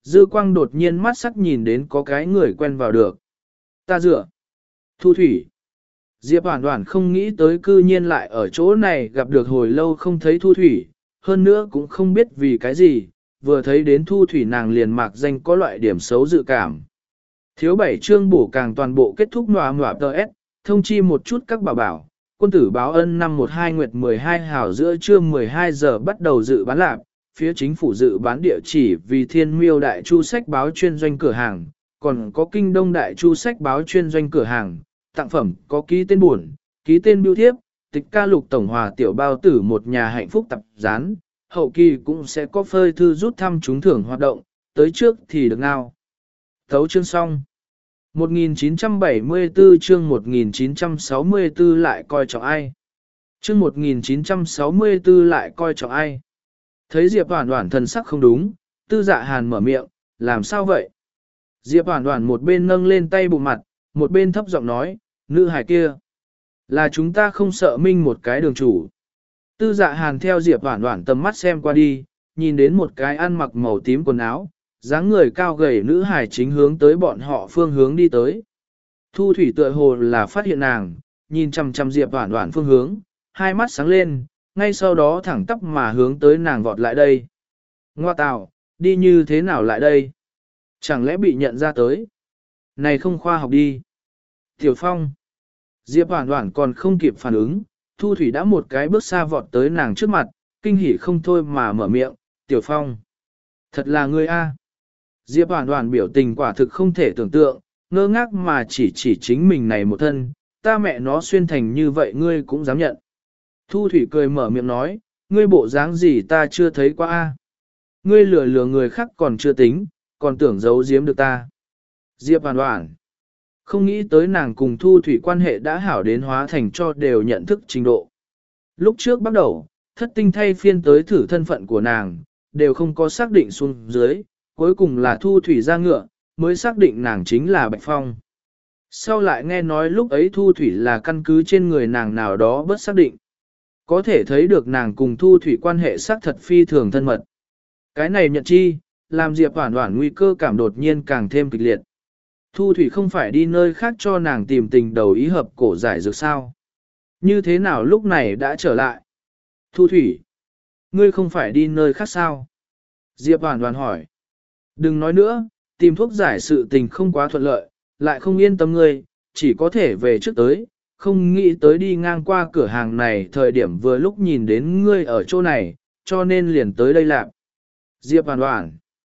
dư quang đột nhiên mắt sắc nhìn đến có cái người quen vào được. Ta dựa. Thu Thủy. Diệp Hoản Hoản không nghĩ tới cư nhiên lại ở chỗ này gặp được hồi lâu không thấy Thu Thủy, hơn nữa cũng không biết vì cái gì, vừa thấy đến Thu Thủy nàng liền mạc danh có loại điểm xấu dự cảm. Thiếu bảy chương bổ càng toàn bộ kết thúc nòa nòa tờ S, thông chi một chút các bảo bảo, quân tử báo ân năm một hai nguyệt mười hai hào giữa trưa mười hai giờ bắt đầu dự bán lạc, phía chính phủ dự bán địa chỉ vì Thiên Miêu Đại Chu sách báo chuyên doanh cửa hàng, còn có Kinh Đông Đại Chu sách báo chuyên doanh cửa hàng, tặng phẩm có ký tên buồn, ký tên bưu thiếp, tịch ca lục tổng hòa tiểu bao tử một nhà hạnh phúc tập gián, hậu kỳ cũng sẽ có phơi thư rút thăm trúng thưởng hoạt động, tới trước thì được nào. Thấu chương xong. một nghìn chín trăm bảy mươi tư chương một nghìn chín trăm sáu mươi tư lại coi trọng ai. Chương một nghìn chín trăm sáu mươi tư lại coi trọng ai. Thấy Diệp Hoản Hoản thần sắc không đúng, Tư Dạ Hàn mở miệng, làm sao vậy? Diệp Hoản Hoản một bên nâng lên tay bụng mặt, một bên thấp giọng nói, nữ hài kia. Là chúng ta không sợ minh một cái đường chủ. Tư Dạ Hàn theo Diệp Hoản Hoản tầm mắt xem qua đi, nhìn đến một cái ăn mặc màu tím quần áo, dáng người cao gầy nữ hài chính hướng tới bọn họ phương hướng đi tới. Thu Thủy tựa hồ là phát hiện nàng, nhìn chằm chằm Diệp Hoản Hoản phương hướng, hai mắt sáng lên, ngay sau đó thẳng tắp mà hướng tới nàng vọt lại đây. Ngoa tào, đi như thế nào lại đây? Chẳng lẽ bị nhận ra tới? Này không khoa học đi. Tiểu Phong. Diệp Hoản Hoản còn không kịp phản ứng, Thu Thủy đã một cái bước xa vọt tới nàng trước mặt, kinh hỉ không thôi mà mở miệng, Tiểu Phong. Thật là ngươi a. Diệp Hoản Hoản biểu tình quả thực không thể tưởng tượng, ngơ ngác mà chỉ chỉ chính mình này một thân, ta mẹ nó xuyên thành như vậy ngươi cũng dám nhận. Thu Thủy cười mở miệng nói, ngươi bộ dáng gì ta chưa thấy qua a. Ngươi lừa lừa người khác còn chưa tính, còn tưởng giấu giếm được ta. Diệp Hoản Hoản. Không nghĩ tới nàng cùng Thu Thủy quan hệ đã hảo đến hóa thành cho đều nhận thức trình độ. Lúc trước bắt đầu, thất tinh thay phiên tới thử thân phận của nàng, đều không có xác định xuống dưới, cuối cùng là Thu Thủy ra ngựa, mới xác định nàng chính là Bạch Phong. Sau lại nghe nói lúc ấy Thu Thủy là căn cứ trên người nàng nào đó bất xác định. Có thể thấy được nàng cùng Thu Thủy quan hệ xác thật phi thường thân mật. Cái này nhận chi, làm Diệp Hoản Hoản nguy cơ cảm đột nhiên càng thêm kịch liệt. Thu Thủy không phải đi nơi khác cho nàng tìm tình đầu ý hợp cổ giải dược sao. Như thế nào lúc này đã trở lại? Thu Thủy, ngươi không phải đi nơi khác sao? Diệp Hoản Hoản hỏi. Đừng nói nữa, tìm thuốc giải sự tình không quá thuận lợi, lại không yên tâm ngươi, chỉ có thể về trước tới, không nghĩ tới đi ngang qua cửa hàng này thời điểm vừa lúc nhìn đến ngươi ở chỗ này, cho nên liền tới đây làm. Diệp Hoản Hoản,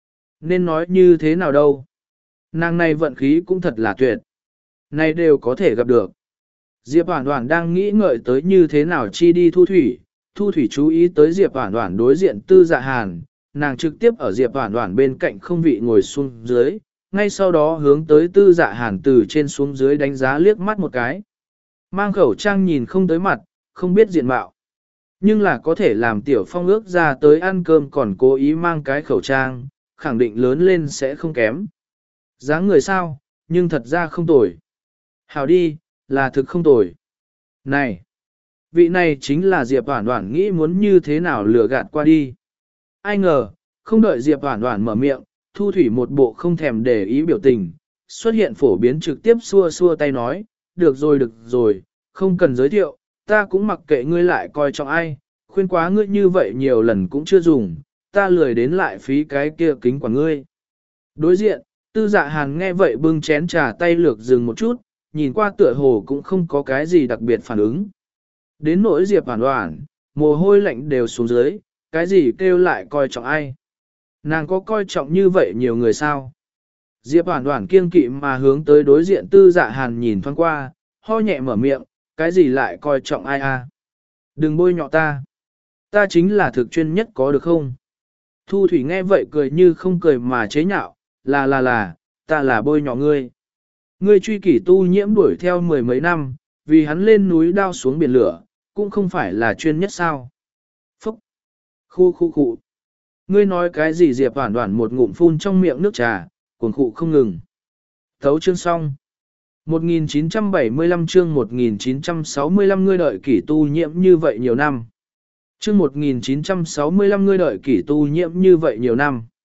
nên nói như thế nào đâu? Nàng này vận khí cũng thật là tuyệt. Này đều có thể gặp được. Diệp Hoản Hoản đang nghĩ ngợi tới như thế nào chi đi Thu Thủy, Thu Thủy chú ý tới Diệp Hoản Hoản đối diện Tư Dạ Hàn, nàng trực tiếp ở Diệp Hoản Hoản bên cạnh không vị ngồi xuống dưới, ngay sau đó hướng tới Tư Dạ Hàn từ trên xuống dưới đánh giá liếc mắt một cái. Mang khẩu trang nhìn không tới mặt, không biết diện mạo. Nhưng là có thể làm Tiểu Phong ước ra tới ăn cơm còn cố ý mang cái khẩu trang, khẳng định lớn lên sẽ không kém. Dáng người sao, nhưng thật ra không tồi. Hảo đi, là thực không tồi. Này, vị này chính là Diệp Hoản Hoản nghĩ muốn như thế nào lừa gạt qua đi. Ai ngờ, không đợi Diệp Hoản Hoản mở miệng, Thu Thủy một bộ không thèm để ý biểu tình, xuất hiện phổ biến trực tiếp xua xua tay nói, được rồi được rồi, không cần giới thiệu, ta cũng mặc kệ ngươi lại coi trọng ai, khuyên quá ngươi như vậy nhiều lần cũng chưa dùng, ta lười đến lại phí cái kia kính của ngươi. Đối diện, Tư Dạ Hàn nghe vậy bưng chén trà tay lược dừng một chút, nhìn qua tựa hồ cũng không có cái gì đặc biệt phản ứng. Đến nỗi Diệp Hoản Hoản, mồ hôi lạnh đều xuống dưới, cái gì kêu lại coi trọng ai. Nàng có coi trọng như vậy nhiều người sao? Diệp Hoản Hoản kiêng kỵ mà hướng tới đối diện Tư Dạ Hàn nhìn thoáng qua, ho nhẹ mở miệng, cái gì lại coi trọng ai à? Đừng bôi nhọ ta. Ta chính là thực chuyên nhất có được không? Thu Thủy nghe vậy cười như không cười mà chế nhạo, là là là, ta là bôi nhọ ngươi. Ngươi truy kỷ tu nhiễm đuổi theo mười mấy năm, vì hắn lên núi đao xuống biển lửa, cũng không phải là chuyên nhất sao. Phúc! Khu khu khu! Ngươi nói cái gì Diệp Hoản Hoản một ngụm phun trong miệng nước trà, cuồng khụ không ngừng. Thấu chương xong. một nghìn chín trăm bảy mươi lăm chương một nghìn chín trăm sáu mươi lăm ngươi đợi kỷ tu nhiễm như vậy nhiều năm. Chương một nghìn chín trăm sáu mươi lăm ngươi đợi kỷ tu nhiễm như vậy nhiều năm.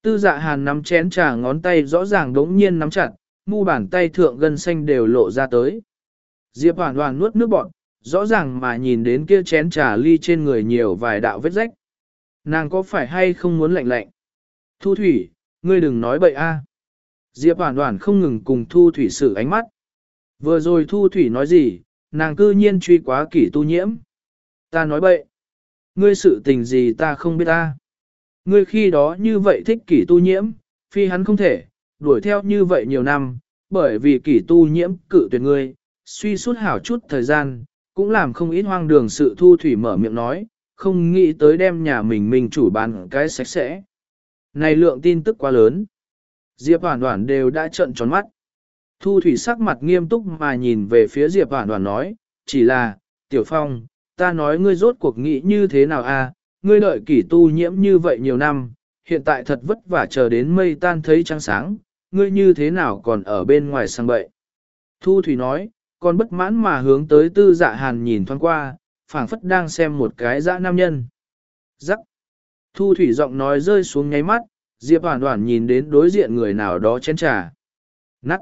Tư dạ hàn nắm chén trà ngón tay rõ ràng đống nhiên nắm chặt, mu bàn tay thượng gân xanh đều lộ ra tới. Diệp Hoàn Hoàn nuốt nước bọt, rõ ràng mà nhìn đến kia chén trà ly trên người nhiều vài đạo vết rách. Nàng có phải hay không muốn lạnh lạnh? Thu Thủy, ngươi đừng nói bậy a. Diệp Hoàn Hoàn không ngừng cùng Thu Thủy sử ánh mắt. Vừa rồi Thu Thủy nói gì, nàng cư nhiên truy quá kỷ tu nhiễm. Ta nói bậy. Ngươi sự tình gì ta không biết ta. Ngươi khi đó như vậy thích kỷ tu nhiễm, phi hắn không thể, đuổi theo như vậy nhiều năm, bởi vì kỷ tu nhiễm cự tuyệt ngươi, suy suốt hảo chút thời gian, cũng làm không ít hoang đường sự. Thu Thủy mở miệng nói, không nghĩ tới đem nhà mình mình chủ bán cái sạch sẽ. Này lượng tin tức quá lớn. Diệp Hoàn Hoàn đều đã trợn tròn mắt. Thu Thủy sắc mặt nghiêm túc mà nhìn về phía Diệp Hoàn Hoàn nói, chỉ là, Tiểu Phong, ta nói ngươi rốt cuộc nghĩ như thế nào a? Ngươi đợi kỷ tu nhiễm như vậy nhiều năm, hiện tại thật vất vả chờ đến mây tan thấy trăng sáng, ngươi như thế nào còn ở bên ngoài sang bậy. Thu Thủy nói, còn bất mãn mà hướng tới Tư Dạ Hàn nhìn thoáng qua, phảng phất đang xem một cái dã nam nhân. Rắc. Thu Thủy giọng nói rơi xuống nháy mắt, Diệp Hoàn Hoàn nhìn đến đối diện người nào đó chén trà. Nắc.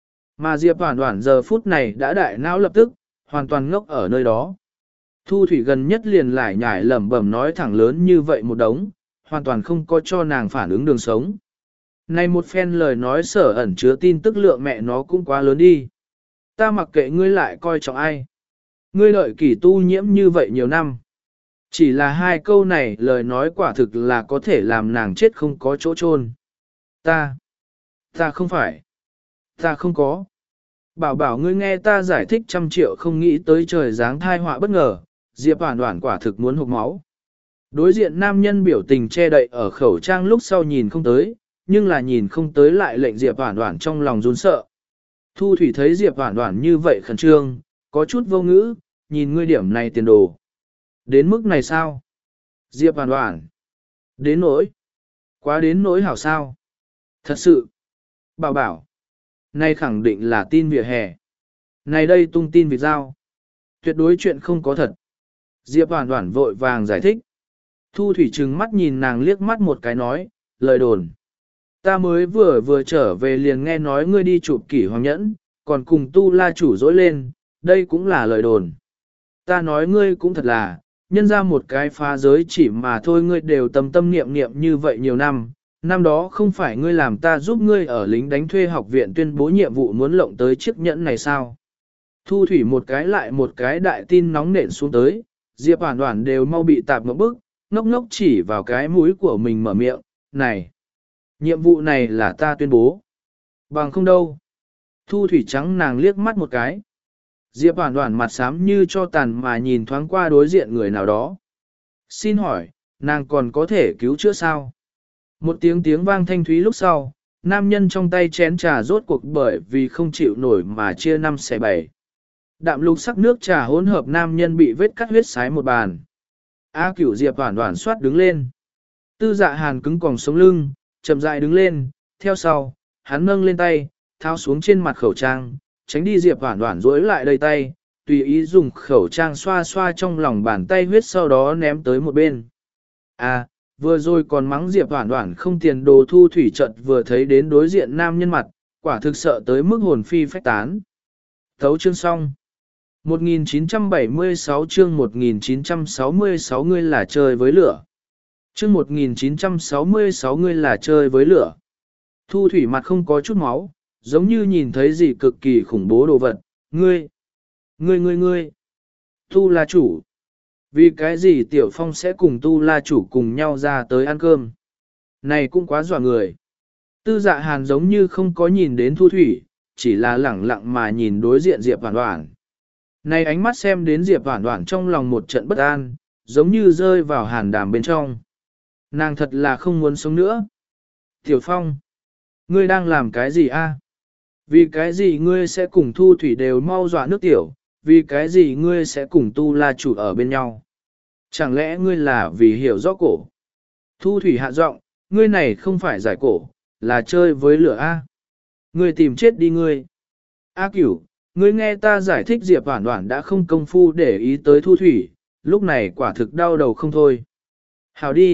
Mà Diệp Hoàn Hoàn giờ phút này đã đại não lập tức, hoàn toàn ngốc ở nơi đó. Thu Thủy gần nhất liền lại nhải lẩm bẩm nói thẳng lớn như vậy một đống, hoàn toàn không có cho nàng phản ứng đường sống. Này một phen lời nói sở ẩn chứa tin tức lượng mẹ nó cũng quá lớn đi. Ta mặc kệ ngươi lại coi trọng ai. Ngươi lợi kỷ tu nhiễm như vậy nhiều năm. Chỉ là hai câu này lời nói quả thực là có thể làm nàng chết không có chỗ chôn. Ta, ta không phải, ta không có. Bảo bảo ngươi nghe ta giải thích trăm triệu không nghĩ tới trời giáng thai họa bất ngờ, Diệp Hoàn Hoàn quả thực muốn hộc máu. Đối diện nam nhân biểu tình che đậy ở khẩu trang lúc sau nhìn không tới, nhưng là nhìn không tới lại lệnh Diệp Hoàn Hoàn trong lòng run sợ. Thu Thủy thấy Diệp Hoàn Hoàn như vậy khẩn trương, có chút vô ngữ, nhìn ngươi điểm này tiền đồ. Đến mức này sao? Diệp Hoàn Hoàn. Đến nỗi. Quá đến nỗi hảo sao? Thật sự. Bảo bảo. Này khẳng định là tin vỉa hè. Này đây tung tin việc giao. Tuyệt đối chuyện không có thật. Diệp Hoàn Hoàn vội vàng giải thích. Thu Thủy trừng mắt nhìn nàng liếc mắt một cái nói, lời đồn. Ta mới vừa vừa trở về liền nghe nói ngươi đi chụp kỷ hoàng nhẫn, còn cùng tu la chủ dỗi lên, đây cũng là lời đồn. Ta nói ngươi cũng thật là, nhân ra một cái phá giới chỉ mà thôi ngươi đều tâm tâm niệm niệm như vậy nhiều năm. Năm đó không phải ngươi làm ta giúp ngươi ở lính đánh thuê học viện tuyên bố nhiệm vụ muốn lộng tới chiếc nhẫn này sao? Thu Thủy một cái lại một cái đại tin nóng nện xuống tới, Diệp Hoàn Hoàn đều mau bị tạp một bức, ngốc ngốc chỉ vào cái mũi của mình mở miệng, này, nhiệm vụ này là ta tuyên bố. Bằng không đâu. Thu Thủy trắng nàng liếc mắt một cái. Diệp Hoàn Hoàn mặt xám như cho tàn mà nhìn thoáng qua đối diện người nào đó. Xin hỏi, nàng còn có thể cứu chữa sao? Một tiếng tiếng vang thanh thúy lúc sau, nam nhân trong tay chén trà rốt cuộc bởi vì không chịu nổi mà chia năm xẻ bảy. Đạm lục sắc nước trà hỗn hợp nam nhân bị vết cắt huyết sái một bàn. A Cửu Diệp Hoàn Hoàn soát đứng lên. Tư Dạ Hàn cứng còng sống lưng, chậm rãi đứng lên, theo sau, hắn nâng lên tay, tháo xuống trên mặt khẩu trang, tránh đi Diệp Hoàn Hoàn duỗi lại đầy tay, tùy ý dùng khẩu trang xoa xoa trong lòng bàn tay huyết sau đó ném tới một bên. À, vừa rồi còn mắng Diệp Hoàn Hoàn không tiền đồ. Thu Thủy chợt vừa thấy đến đối diện nam nhân mặt, quả thực sợ tới mức hồn phi phách tán. Thấu chương xong. một nghìn chín trăm bảy mươi sáu chương một nghìn chín trăm sáu mươi sáu ngươi là chơi với lửa. Chương một nghìn chín trăm sáu mươi sáu ngươi là chơi với lửa. Thu Thủy mặt không có chút máu, giống như nhìn thấy gì cực kỳ khủng bố đồ vật. Ngươi, ngươi ngươi ngươi, Tu La chủ. Vì cái gì Tiểu Phong sẽ cùng Tu La chủ cùng nhau ra tới ăn cơm? Này cũng quá dọa người. Tư Dạ Hàn giống như không có nhìn đến Thu Thủy, chỉ là lẳng lặng mà nhìn đối diện Diệp Hoàn Hoàn. Này ánh mắt xem đến Diệp Hoàn Hoàn trong lòng một trận bất an, giống như rơi vào hàn đàm bên trong. Nàng thật là không muốn sống nữa. Tiểu Phong, ngươi đang làm cái gì a? Vì cái gì ngươi sẽ cùng Thu Thủy đều mau dọa nước tiểu, vì cái gì ngươi sẽ cùng Tu La chủ ở bên nhau? Chẳng lẽ ngươi là vì hiểu rõ cổ? Thu Thủy hạ giọng, ngươi này không phải giải cổ, là chơi với lửa a. Ngươi tìm chết đi ngươi. A Cửu, ngươi nghe ta giải thích. Diệp Hoàn Hoàn đã không công phu để ý tới Thu Thủy, lúc này quả thực đau đầu không thôi. Hảo đi,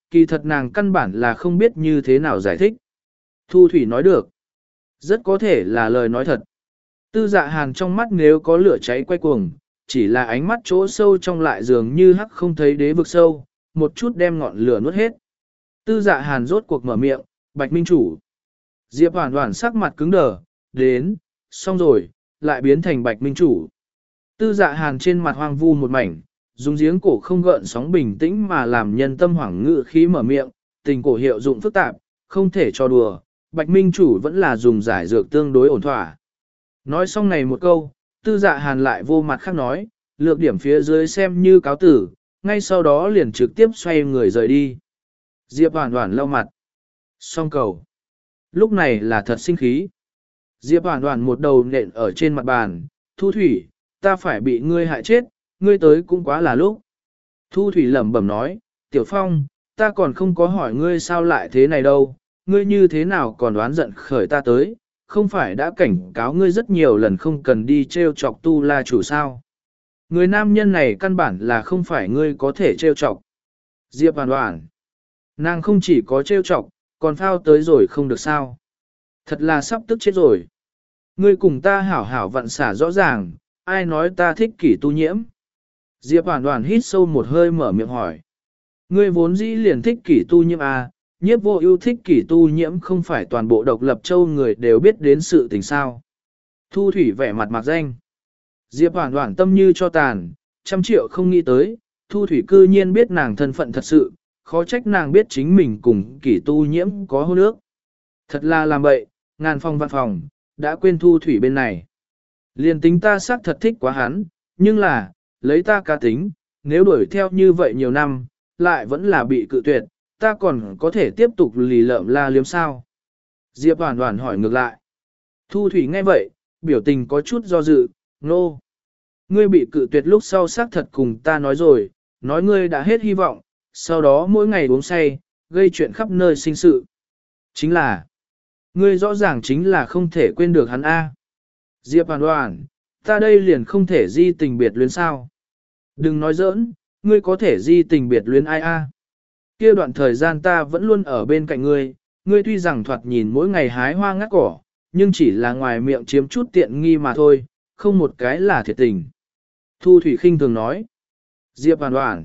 kỳ thật nàng căn bản là không biết như thế nào giải thích. Thu Thủy nói được. Rất có thể là lời nói thật. Tư Dạ Hàn trong mắt nếu có lửa cháy quay cuồng, chỉ là ánh mắt chỗ sâu trong lại dường như hắc không thấy đế vực sâu, một chút đem ngọn lửa nuốt hết. Tư Dạ Hàn rốt cuộc mở miệng, Bạch Minh Chủ. Diệp Hoàn Hoàn sắc mặt cứng đờ, đến, xong rồi, lại biến thành Bạch Minh Chủ. Tư Dạ Hàn trên mặt hoang vu một mảnh, dùng giếng cổ không gợn sóng bình tĩnh mà làm nhân tâm hoảng ngự khí mở miệng, tình cổ hiệu dụng phức tạp, không thể cho đùa, Bạch Minh Chủ vẫn là dùng giải dược tương đối ổn thỏa. Nói xong này một câu, Tư Dạ Hàn lại vô mặt khác nói, lược điểm phía dưới xem như cáo tử, ngay sau đó liền trực tiếp xoay người rời đi. Diệp Hoàn Hoàn lau mặt. Xong cầu. Lúc này là thật sinh khí. Diệp Hoàn Hoàn một đầu nện ở trên mặt bàn, Thu Thủy, ta phải bị ngươi hại chết, ngươi tới cũng quá là lúc. Thu Thủy lẩm bẩm nói, Tiểu Phong, ta còn không có hỏi ngươi sao lại thế này đâu, ngươi như thế nào còn đoán giận khởi ta tới, không phải đã cảnh cáo ngươi rất nhiều lần không cần đi treo chọc Tu La chủ sao. Người nam nhân này căn bản là không phải ngươi có thể treo chọc. Diệp Hoàn Hoàn, nàng không chỉ có treo chọc, còn phao tới rồi không được sao. Thật là sắp tức chết rồi. Ngươi cùng ta hảo hảo vặn xả rõ ràng, ai nói ta thích kỷ tu nhiễm. Diệp Hoàn Hoàn hít sâu một hơi mở miệng hỏi. Ngươi vốn dĩ liền thích kỷ tu nhiễm à, nhiếp vô ưu thích kỷ tu nhiễm không phải toàn bộ độc lập châu người đều biết đến sự tình sao. Thu Thủy vẻ mặt mạc danh. Diệp Hoàn Hoàn tâm như cho tàn, trăm triệu không nghĩ tới, Thu Thủy cư nhiên biết nàng thân phận thật sự, khó trách nàng biết chính mình cùng kỷ tu nhiễm có hôn ước. Thật là làm bậy, ngàn phòng văn phòng, đã quên Thu Thủy bên này. Liền tính ta xác thật thích quá hắn, nhưng là, lấy ta cá tính, nếu đuổi theo như vậy nhiều năm, lại vẫn là bị cự tuyệt, ta còn có thể tiếp tục lì lợm la liếm sao? Diệp Hoàn Hoàn hỏi ngược lại. Thu Thủy nghe vậy, biểu tình có chút do dự, nô. No. Ngươi bị cự tuyệt lúc sau xác thật cùng ta nói rồi, nói ngươi đã hết hy vọng, sau đó mỗi ngày uống say, gây chuyện khắp nơi sinh sự. Chính là, ngươi rõ ràng chính là không thể quên được hắn A. Diệp Hoàn Hoàn, ta đây liền không thể di tình biệt luyến sao. Đừng nói giỡn, ngươi có thể di tình biệt luyến ai A. Kia đoạn thời gian ta vẫn luôn ở bên cạnh ngươi, ngươi tuy rằng thoạt nhìn mỗi ngày hái hoa ngắt cỏ, nhưng chỉ là ngoài miệng chiếm chút tiện nghi mà thôi, không một cái là thiệt tình. Thu Thủy khinh thường nói. Diệp Hoàn Hoàn,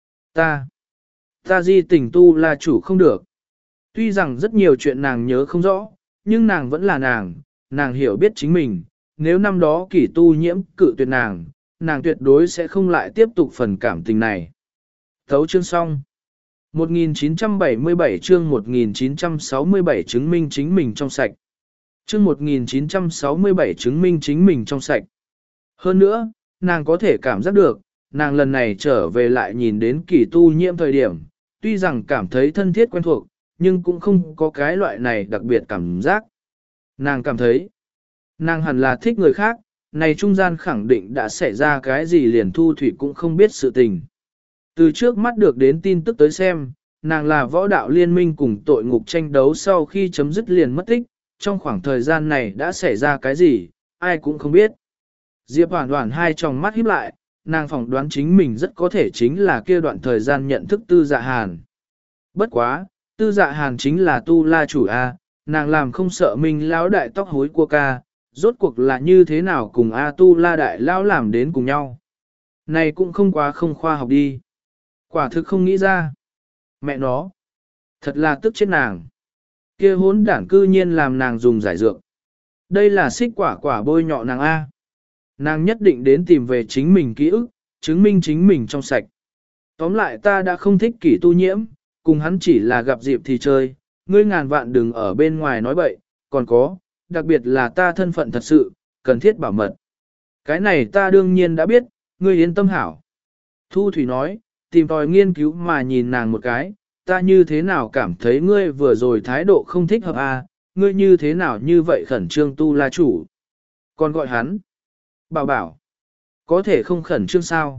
ta, ta di tình Tu La chủ không được. Tuy rằng rất nhiều chuyện nàng nhớ không rõ, nhưng nàng vẫn là nàng, nàng hiểu biết chính mình, nếu năm đó kỷ tu nhiễm cự tuyệt nàng, nàng tuyệt đối sẽ không lại tiếp tục phần cảm tình này. Thấu chương xong. một nghìn chín trăm bảy mươi bảy chương một nghìn chín trăm sáu mươi bảy chứng minh chính mình trong sạch. Chương một nghìn chín trăm sáu mươi bảy chứng minh chính mình trong sạch. Hơn nữa, nàng có thể cảm giác được, nàng lần này trở về lại nhìn đến kỷ tu nhiễm thời điểm, tuy rằng cảm thấy thân thiết quen thuộc, nhưng cũng không có cái loại này đặc biệt cảm giác. Nàng cảm thấy, nàng hẳn là thích người khác, này trung gian khẳng định đã xảy ra cái gì liền Thu Thủy cũng không biết sự tình. Từ trước mắt được đến tin tức tới xem, nàng là võ đạo liên minh cùng tội ngục tranh đấu sau khi chấm dứt liền mất tích, trong khoảng thời gian này đã xảy ra cái gì, ai cũng không biết. Diệp Hoàn Hoàn hai tròng mắt híp lại, nàng phỏng đoán chính mình rất có thể chính là kia đoạn thời gian nhận thức Tư Dạ Hàn. Bất quá, Tư Dạ Hàn chính là Tu La chủ A, nàng làm không sợ mình lão đại tóc hối của ca, rốt cuộc là như thế nào cùng A Tu La đại lão làm đến cùng nhau. Này cũng không quá không khoa học đi. Quả thực không nghĩ ra. Mẹ nó. Thật là tức chết nàng. Kia hốn đảng cư nhiên làm nàng dùng giải dược. Đây là xích quả quả bôi nhọ nàng A. Nàng nhất định đến tìm về chính mình ký ức, chứng minh chính mình trong sạch. Tóm lại ta đã không thích kỷ tu nhiễm, cùng hắn chỉ là gặp dịp thì chơi, ngươi ngàn vạn đừng ở bên ngoài nói bậy, còn có, đặc biệt là ta thân phận thật sự, cần thiết bảo mật. Cái này ta đương nhiên đã biết, ngươi yên tâm hảo. Thu Thủy nói, tìm tòi nghiên cứu mà nhìn nàng một cái, ta như thế nào cảm thấy ngươi vừa rồi thái độ không thích hợp à, ngươi như thế nào như vậy khẩn trương Tu La chủ. Còn gọi hắn. Bảo bảo. Có thể không khẩn trương sao?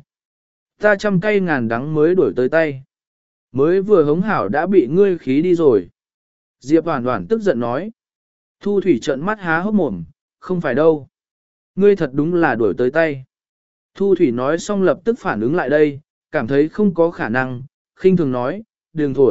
Ta trăm cây ngàn đắng mới đổi tới tay. Mới vừa hống hảo đã bị ngươi khí đi rồi. Diệp Hoàn Hoàn tức giận nói. Thu Thủy trợn mắt há hốc mồm, không phải đâu. Ngươi thật đúng là đổi tới tay. Thu Thủy nói xong lập tức phản ứng lại đây, cảm thấy không có khả năng, khinh thường nói, đừng thổi,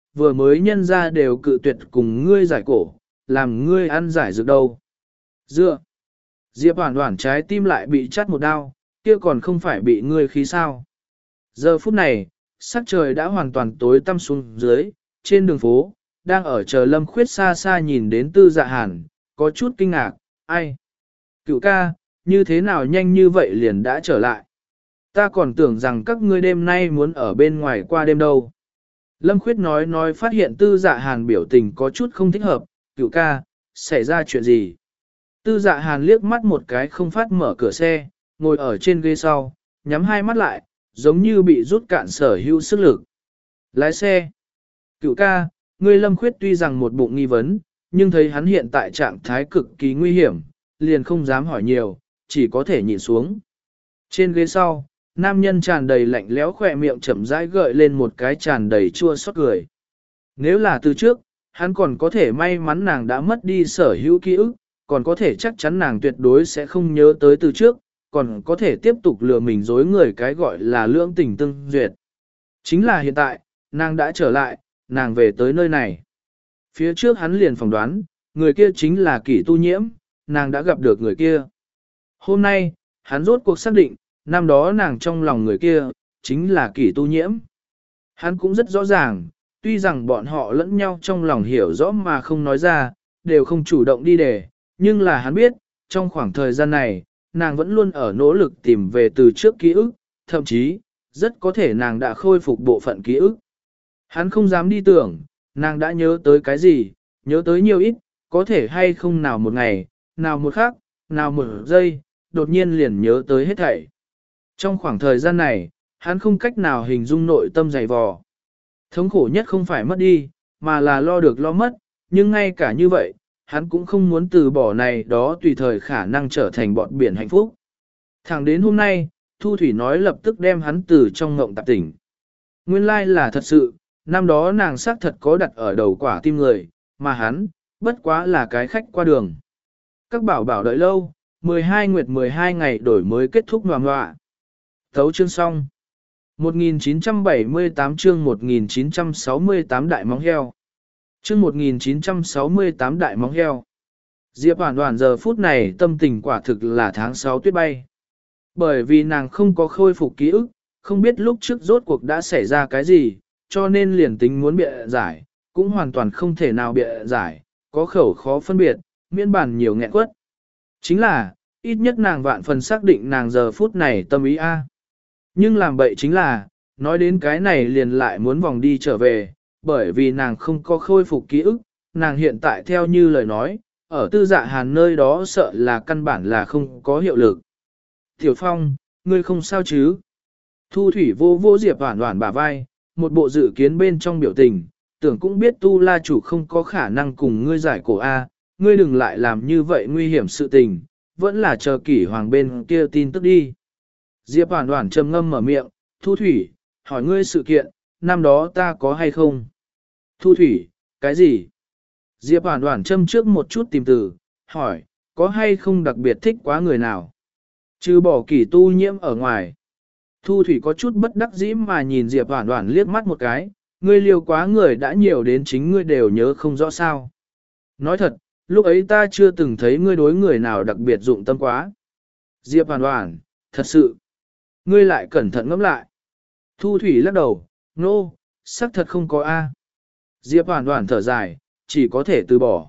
vừa mới nhân ra đều cự tuyệt cùng ngươi giải cổ, làm ngươi ăn giải dược đâu. Dựa, Diệp Hoản Hoản trái tim lại bị chắt một đau, kia còn không phải bị ngươi khí sao. Giờ phút này, sắc trời đã hoàn toàn tối tăm xuống dưới, trên đường phố, đang ở chờ Lâm Khuyết xa xa nhìn đến Tư Dạ Hàn, có chút kinh ngạc, ai? Cựu ca, như thế nào nhanh như vậy liền đã trở lại? Ta còn tưởng rằng các ngươi đêm nay muốn ở bên ngoài qua đêm đâu. Lâm Khuyết nói nói phát hiện Tư Dạ Hàn biểu tình có chút không thích hợp, cựu ca, xảy ra chuyện gì? Tư Dạ Hàn liếc mắt một cái không phát mở cửa xe, ngồi ở trên ghế sau, nhắm hai mắt lại, giống như bị rút cạn sở hữu sức lực. Lái xe. Cựu ca, ngươi Lâm Khuyết tuy rằng một bụng nghi vấn, nhưng thấy hắn hiện tại trạng thái cực kỳ nguy hiểm, liền không dám hỏi nhiều, chỉ có thể nhìn xuống. Trên ghế sau, nam nhân tràn đầy lạnh lẽo khỏe miệng chậm rãi gợi lên một cái tràn đầy chua xót cười. Nếu là từ trước, hắn còn có thể may mắn nàng đã mất đi sở hữu ký ức, còn có thể chắc chắn nàng tuyệt đối sẽ không nhớ tới từ trước, còn có thể tiếp tục lừa mình dối người cái gọi là lưỡng tình tương duyệt. Chính là hiện tại, nàng đã trở lại, nàng về tới nơi này. Phía trước hắn liền phỏng đoán, người kia chính là Kỷ Tu Nhiễm, nàng đã gặp được người kia. Hôm nay, hắn rốt cuộc xác định, năm đó nàng trong lòng người kia, chính là Kỷ Tu Nhiễm. Hắn cũng rất rõ ràng, tuy rằng bọn họ lẫn nhau trong lòng hiểu rõ mà không nói ra, đều không chủ động đi để, nhưng là hắn biết, trong khoảng thời gian này, nàng vẫn luôn ở nỗ lực tìm về từ trước ký ức, thậm chí, rất có thể nàng đã khôi phục bộ phận ký ức. Hắn không dám đi tưởng, nàng đã nhớ tới cái gì, nhớ tới nhiều ít, có thể hay không nào một ngày, nào một khắc, nào một giây, đột nhiên liền nhớ tới hết thảy. Trong khoảng thời gian này, hắn không cách nào hình dung nội tâm dày vò. Thống khổ nhất không phải mất đi, mà là lo được lo mất, nhưng ngay cả như vậy, hắn cũng không muốn từ bỏ này đó tùy thời khả năng trở thành bọn biển hạnh phúc. Thẳng đến hôm nay, Thu Thủy nói lập tức đem hắn từ trong ngộng tạp tỉnh. Nguyên lai là thật sự, năm đó nàng xác thật có đặt ở đầu quả tim người, mà hắn, bất quá là cái khách qua đường. Các bảo bảo đợi lâu, mười hai nguyệt mười hai ngày đổi mới kết thúc ngoà ngoạ. Thấu chương xong. một nghìn chín trăm bảy mươi tám chương một nghìn chín trăm sáu mươi tám đại móng heo. Chương một nghìn chín trăm sáu mươi tám đại móng heo. Diệp Hoản Hoản giờ phút này tâm tình quả thực là tháng sáu tuyết bay. Bởi vì nàng không có khôi phục ký ức, không biết lúc trước rốt cuộc đã xảy ra cái gì, cho nên liền tính muốn bịa giải, cũng hoàn toàn không thể nào bịa giải, có khẩu khó phân biệt, miễn bản nhiều nghẹn quất. Chính là, ít nhất nàng vạn phần xác định nàng giờ phút này tâm ý A. Nhưng làm bậy chính là, nói đến cái này liền lại muốn vòng đi trở về, bởi vì nàng không có khôi phục ký ức, nàng hiện tại theo như lời nói, ở Tư Dạ Hàn nơi đó sợ là căn bản là không có hiệu lực. Tiểu Phong, ngươi không sao chứ? Thu Thủy vô vô Diệp Hoản Hoản bả vai, một bộ dự kiến bên trong biểu tình, tưởng cũng biết Tu La chủ không có khả năng cùng ngươi giải cổ A, ngươi đừng lại làm như vậy nguy hiểm sự tình, vẫn là chờ Kỷ Hoàng bên kia tin tức đi. Diệp Hoản Hoản trầm ngâm mở miệng, Thu Thủy, hỏi ngươi sự kiện, năm đó ta có hay không? Thu Thủy, cái gì? Diệp Hoản Hoản châm trước một chút tìm từ, hỏi, có hay không đặc biệt thích quá người nào? Trừ bỏ Kỷ Tu Nhiễm ở ngoài. Thu Thủy có chút bất đắc dĩ mà nhìn Diệp Hoản Hoản liếc mắt một cái, ngươi liều quá người đã nhiều đến chính ngươi đều nhớ không rõ sao. Nói thật, lúc ấy ta chưa từng thấy ngươi đối người nào đặc biệt dụng tâm quá. Diệp Hoản Hoản, thật sự. Ngươi lại cẩn thận ngẫm lại. Thu Thủy lắc đầu, nô, no, xác thật không có A. Diệp Hoản Hoản thở dài, chỉ có thể từ bỏ.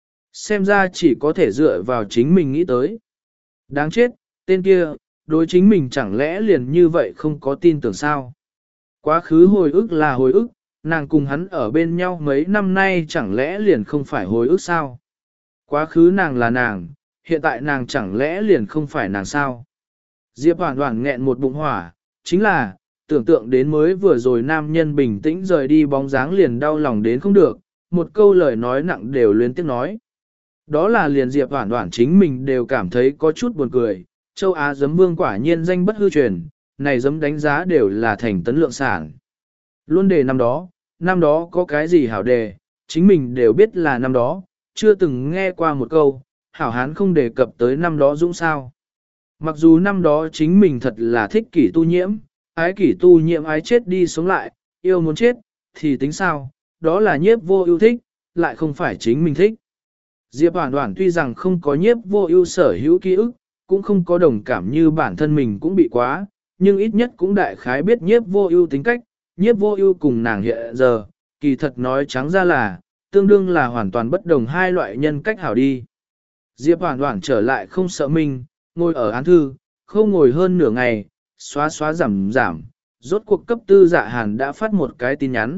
Xem ra chỉ có thể dựa vào chính mình nghĩ tới. Đáng chết, tên kia, đối chính mình chẳng lẽ liền như vậy không có tin tưởng sao. Quá khứ hồi ức là hồi ức, nàng cùng hắn ở bên nhau mấy năm nay chẳng lẽ liền không phải hồi ức sao. Quá khứ nàng là nàng, hiện tại nàng chẳng lẽ liền không phải nàng sao. Diệp Hoản Hoản nghẹn một bụng hỏa, chính là, tưởng tượng đến mới vừa rồi nam nhân bình tĩnh rời đi bóng dáng liền đau lòng đến không được, một câu lời nói nặng đều luyến tiếc nói. Đó là liền Diệp Hoản Hoản chính mình đều cảm thấy có chút buồn cười, châu Á giấm vương quả nhiên danh bất hư truyền, này giấm đánh giá đều là thành tấn lượng sản. Luôn đề năm đó, năm đó có cái gì hảo đề, chính mình đều biết là năm đó, chưa từng nghe qua một câu, hảo hán không đề cập tới năm đó dũng sao. Mặc dù năm đó chính mình thật là thích Kỷ Tu Nhiễm, ái Kỷ Tu Nhiễm ái chết đi sống lại, yêu muốn chết, thì tính sao, đó là nhiếp vô ưu thích, lại không phải chính mình thích. Diệp Hoản Hoản tuy rằng không có nhiếp vô ưu sở hữu ký ức, cũng không có đồng cảm như bản thân mình cũng bị quá, nhưng ít nhất cũng đại khái biết nhiếp vô ưu tính cách, nhiếp vô ưu cùng nàng hiện giờ, kỳ thật nói trắng ra là, tương đương là hoàn toàn bất đồng hai loại nhân cách hảo đi. Diệp Hoản Hoản trở lại không sợ mình, ngồi ở án thư, không ngồi hơn nửa ngày, xóa xóa giảm giảm, rốt cuộc cấp tư dạ hàn đã phát một cái tin nhắn.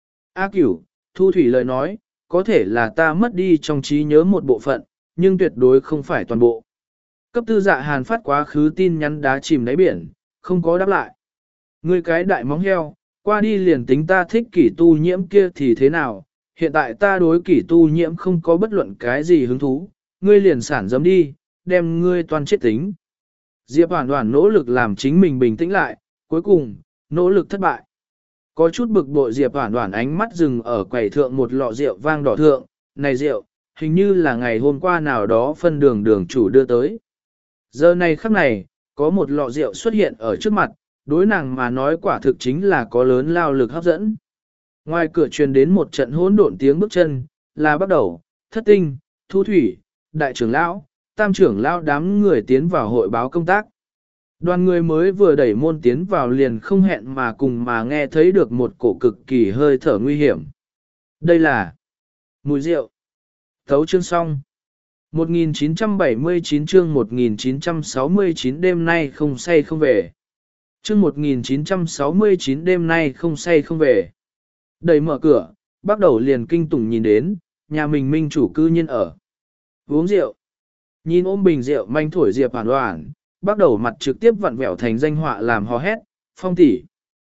A Cửu, Thu Thủy lời nói, có thể là ta mất đi trong trí nhớ một bộ phận, nhưng tuyệt đối không phải toàn bộ. Cấp tư dạ hàn phát quá khứ tin nhắn đá chìm đáy biển, không có đáp lại. Ngươi cái đại móng heo, qua đi liền tính ta thích kỷ tu nhiễm kia thì thế nào, hiện tại ta đối kỷ tu nhiễm không có bất luận cái gì hứng thú, ngươi liền sản dấm đi, đem ngươi toàn chết tính. Diệp Hoản Hoản nỗ lực làm chính mình bình tĩnh lại, cuối cùng, nỗ lực thất bại. Có chút bực bội Diệp Hoản Hoản ánh mắt dừng ở quầy thượng một lọ rượu vang đỏ thượng, này rượu, hình như là ngày hôm qua nào đó phân đường đường chủ đưa tới. Giờ này khắc này, có một lọ rượu xuất hiện ở trước mặt, đối nàng mà nói quả thực chính là có lớn lao lực hấp dẫn. Ngoài cửa truyền đến một trận hỗn độn tiếng bước chân, là bắt đầu, thất tinh, thu thủy, đại trưởng lão, tam trưởng lão đám người tiến vào hội báo công tác. Đoàn người mới vừa đẩy môn tiến vào liền không hẹn mà cùng mà nghe thấy được một cổ cực kỳ hơi thở nguy hiểm. Đây là mùi rượu. Thấu chương xong. một nghìn chín trăm bảy mươi chín chương một nghìn chín trăm sáu mươi chín đêm nay không say không về. Chương một nghìn chín trăm sáu mươi chín đêm nay không say không về. Đẩy mở cửa, bắt đầu liền kinh tủng nhìn đến, nhà mình minh chủ cư nhiên ở. Uống rượu. Nhìn ôm bình rượu manh thổi Diệp Hoản Hoản, bắt đầu mặt trực tiếp vặn vẹo thành danh họa làm hò hét, Phong tỷ,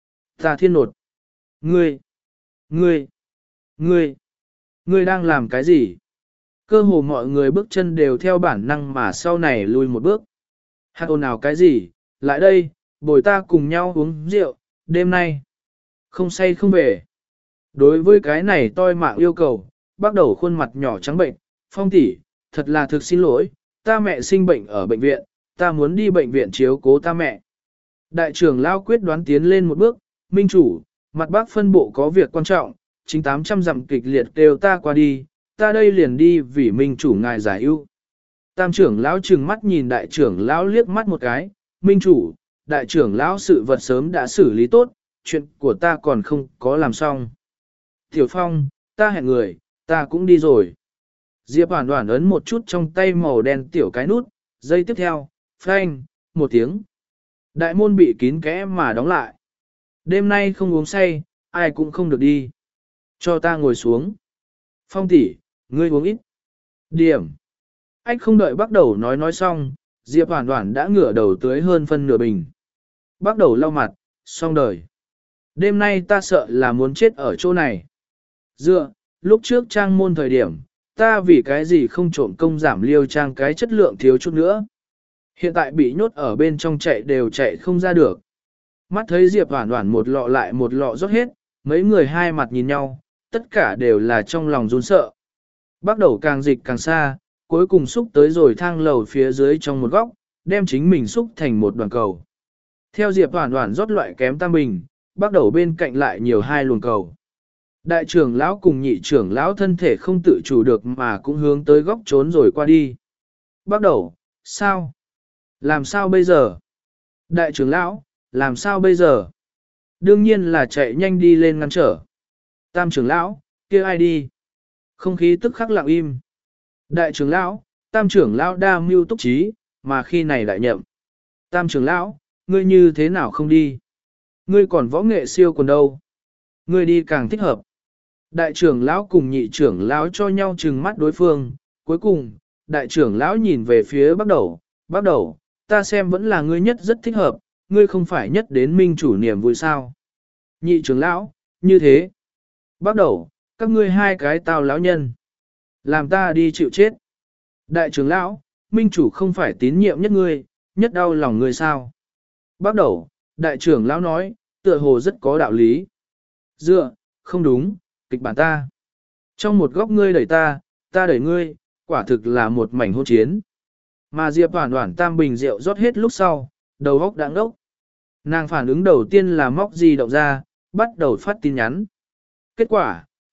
ta thiên nột. Ngươi, ngươi, ngươi, ngươi đang làm cái gì? Cơ hồ mọi người bước chân đều theo bản năng mà sau này lùi một bước. Hát ồn ào cái gì? Lại đây, bồi ta cùng nhau uống rượu, đêm nay. Không say không về. Đối với cái này tôi mạng yêu cầu, bắt đầu khuôn mặt nhỏ trắng bệnh, Phong tỷ, thật là thực xin lỗi, ta mẹ sinh bệnh ở bệnh viện, ta muốn đi bệnh viện chiếu cố ta mẹ. Đại trưởng lao quyết đoán tiến lên một bước, minh chủ, mặt bác phân bộ có việc quan trọng, chính tám trăm dặm kịch liệt kêu ta qua đi, ta đây liền đi vì minh chủ ngài giải ưu. Tam trưởng lão trừng mắt nhìn đại trưởng lão liếc mắt một cái, minh chủ, đại trưởng lão sự vật sớm đã xử lý tốt, chuyện của ta còn không có làm xong. Tiểu Phong, ta hẹn người, ta cũng đi rồi. Diệp Hoản Hoản ấn một chút trong tay màu đen tiểu cái nút, giây tiếp theo, phanh, một tiếng. Đại môn bị kín kẽ mà đóng lại. Đêm nay không uống say, ai cũng không được đi. Cho ta ngồi xuống. Phong tỷ, ngươi uống ít. Điểm. Anh không đợi bắt đầu nói nói xong, Diệp Hoản Hoản đã ngửa đầu tới hơn phân nửa bình. Bắt đầu lau mặt, xong đời. Đêm nay ta sợ là muốn chết ở chỗ này. Dựa, lúc trước trang môn thời điểm, ta vì cái gì không trộm công giảm liêu trang cái chất lượng thiếu chút nữa. Hiện tại bị nhốt ở bên trong chạy đều chạy không ra được. Mắt thấy Diệp Hoản Hoản một lọ lại một lọ rót hết, mấy người hai mặt nhìn nhau, tất cả đều là trong lòng run sợ. Bắt đầu càng dịch càng xa, cuối cùng xúc tới rồi thang lầu phía dưới trong một góc, đem chính mình xúc thành một đoàn cầu. Theo Diệp Hoản Hoản rót loại kém tam bình, bắt đầu bên cạnh lại nhiều hai luồng cầu. Đại trưởng lão cùng nhị trưởng lão thân thể không tự chủ được mà cũng hướng tới góc trốn rồi qua đi. Bắt đầu, sao? Làm sao bây giờ? Đại trưởng lão, làm sao bây giờ? Đương nhiên là chạy nhanh đi lên ngăn trở. Tam trưởng lão, kia ai đi? Không khí tức khắc lặng im. Đại trưởng lão, tam trưởng lão đa mưu túc trí, mà khi này đại nhậm. Tam trưởng lão, ngươi như thế nào không đi? Ngươi còn võ nghệ siêu còn đâu? Ngươi đi càng thích hợp. Đại trưởng lão cùng nhị trưởng lão cho nhau trừng mắt đối phương, cuối cùng, đại trưởng lão nhìn về phía bắt đầu, bắt đầu, ta xem vẫn là ngươi nhất rất thích hợp, ngươi không phải nhất đến minh chủ niềm vui sao. Nhị trưởng lão, như thế. Bắt đầu, các ngươi hai cái tao lão nhân. Làm ta đi chịu chết. Đại trưởng lão, minh chủ không phải tín nhiệm nhất ngươi, nhất đau lòng ngươi sao. Bắt đầu, đại trưởng lão nói, tựa hồ rất có đạo lý. Dựa, không đúng, kịch bản ta. Trong một góc ngươi đẩy ta, ta đẩy ngươi, quả thực là một mảnh hôn chiến. Mà Diệp Hoản Hoản tam bình rượu rót hết lúc sau, đầu óc đã ngốc. Nàng phản ứng đầu tiên là móc di động ra, bắt đầu phát tin nhắn. Kết quả,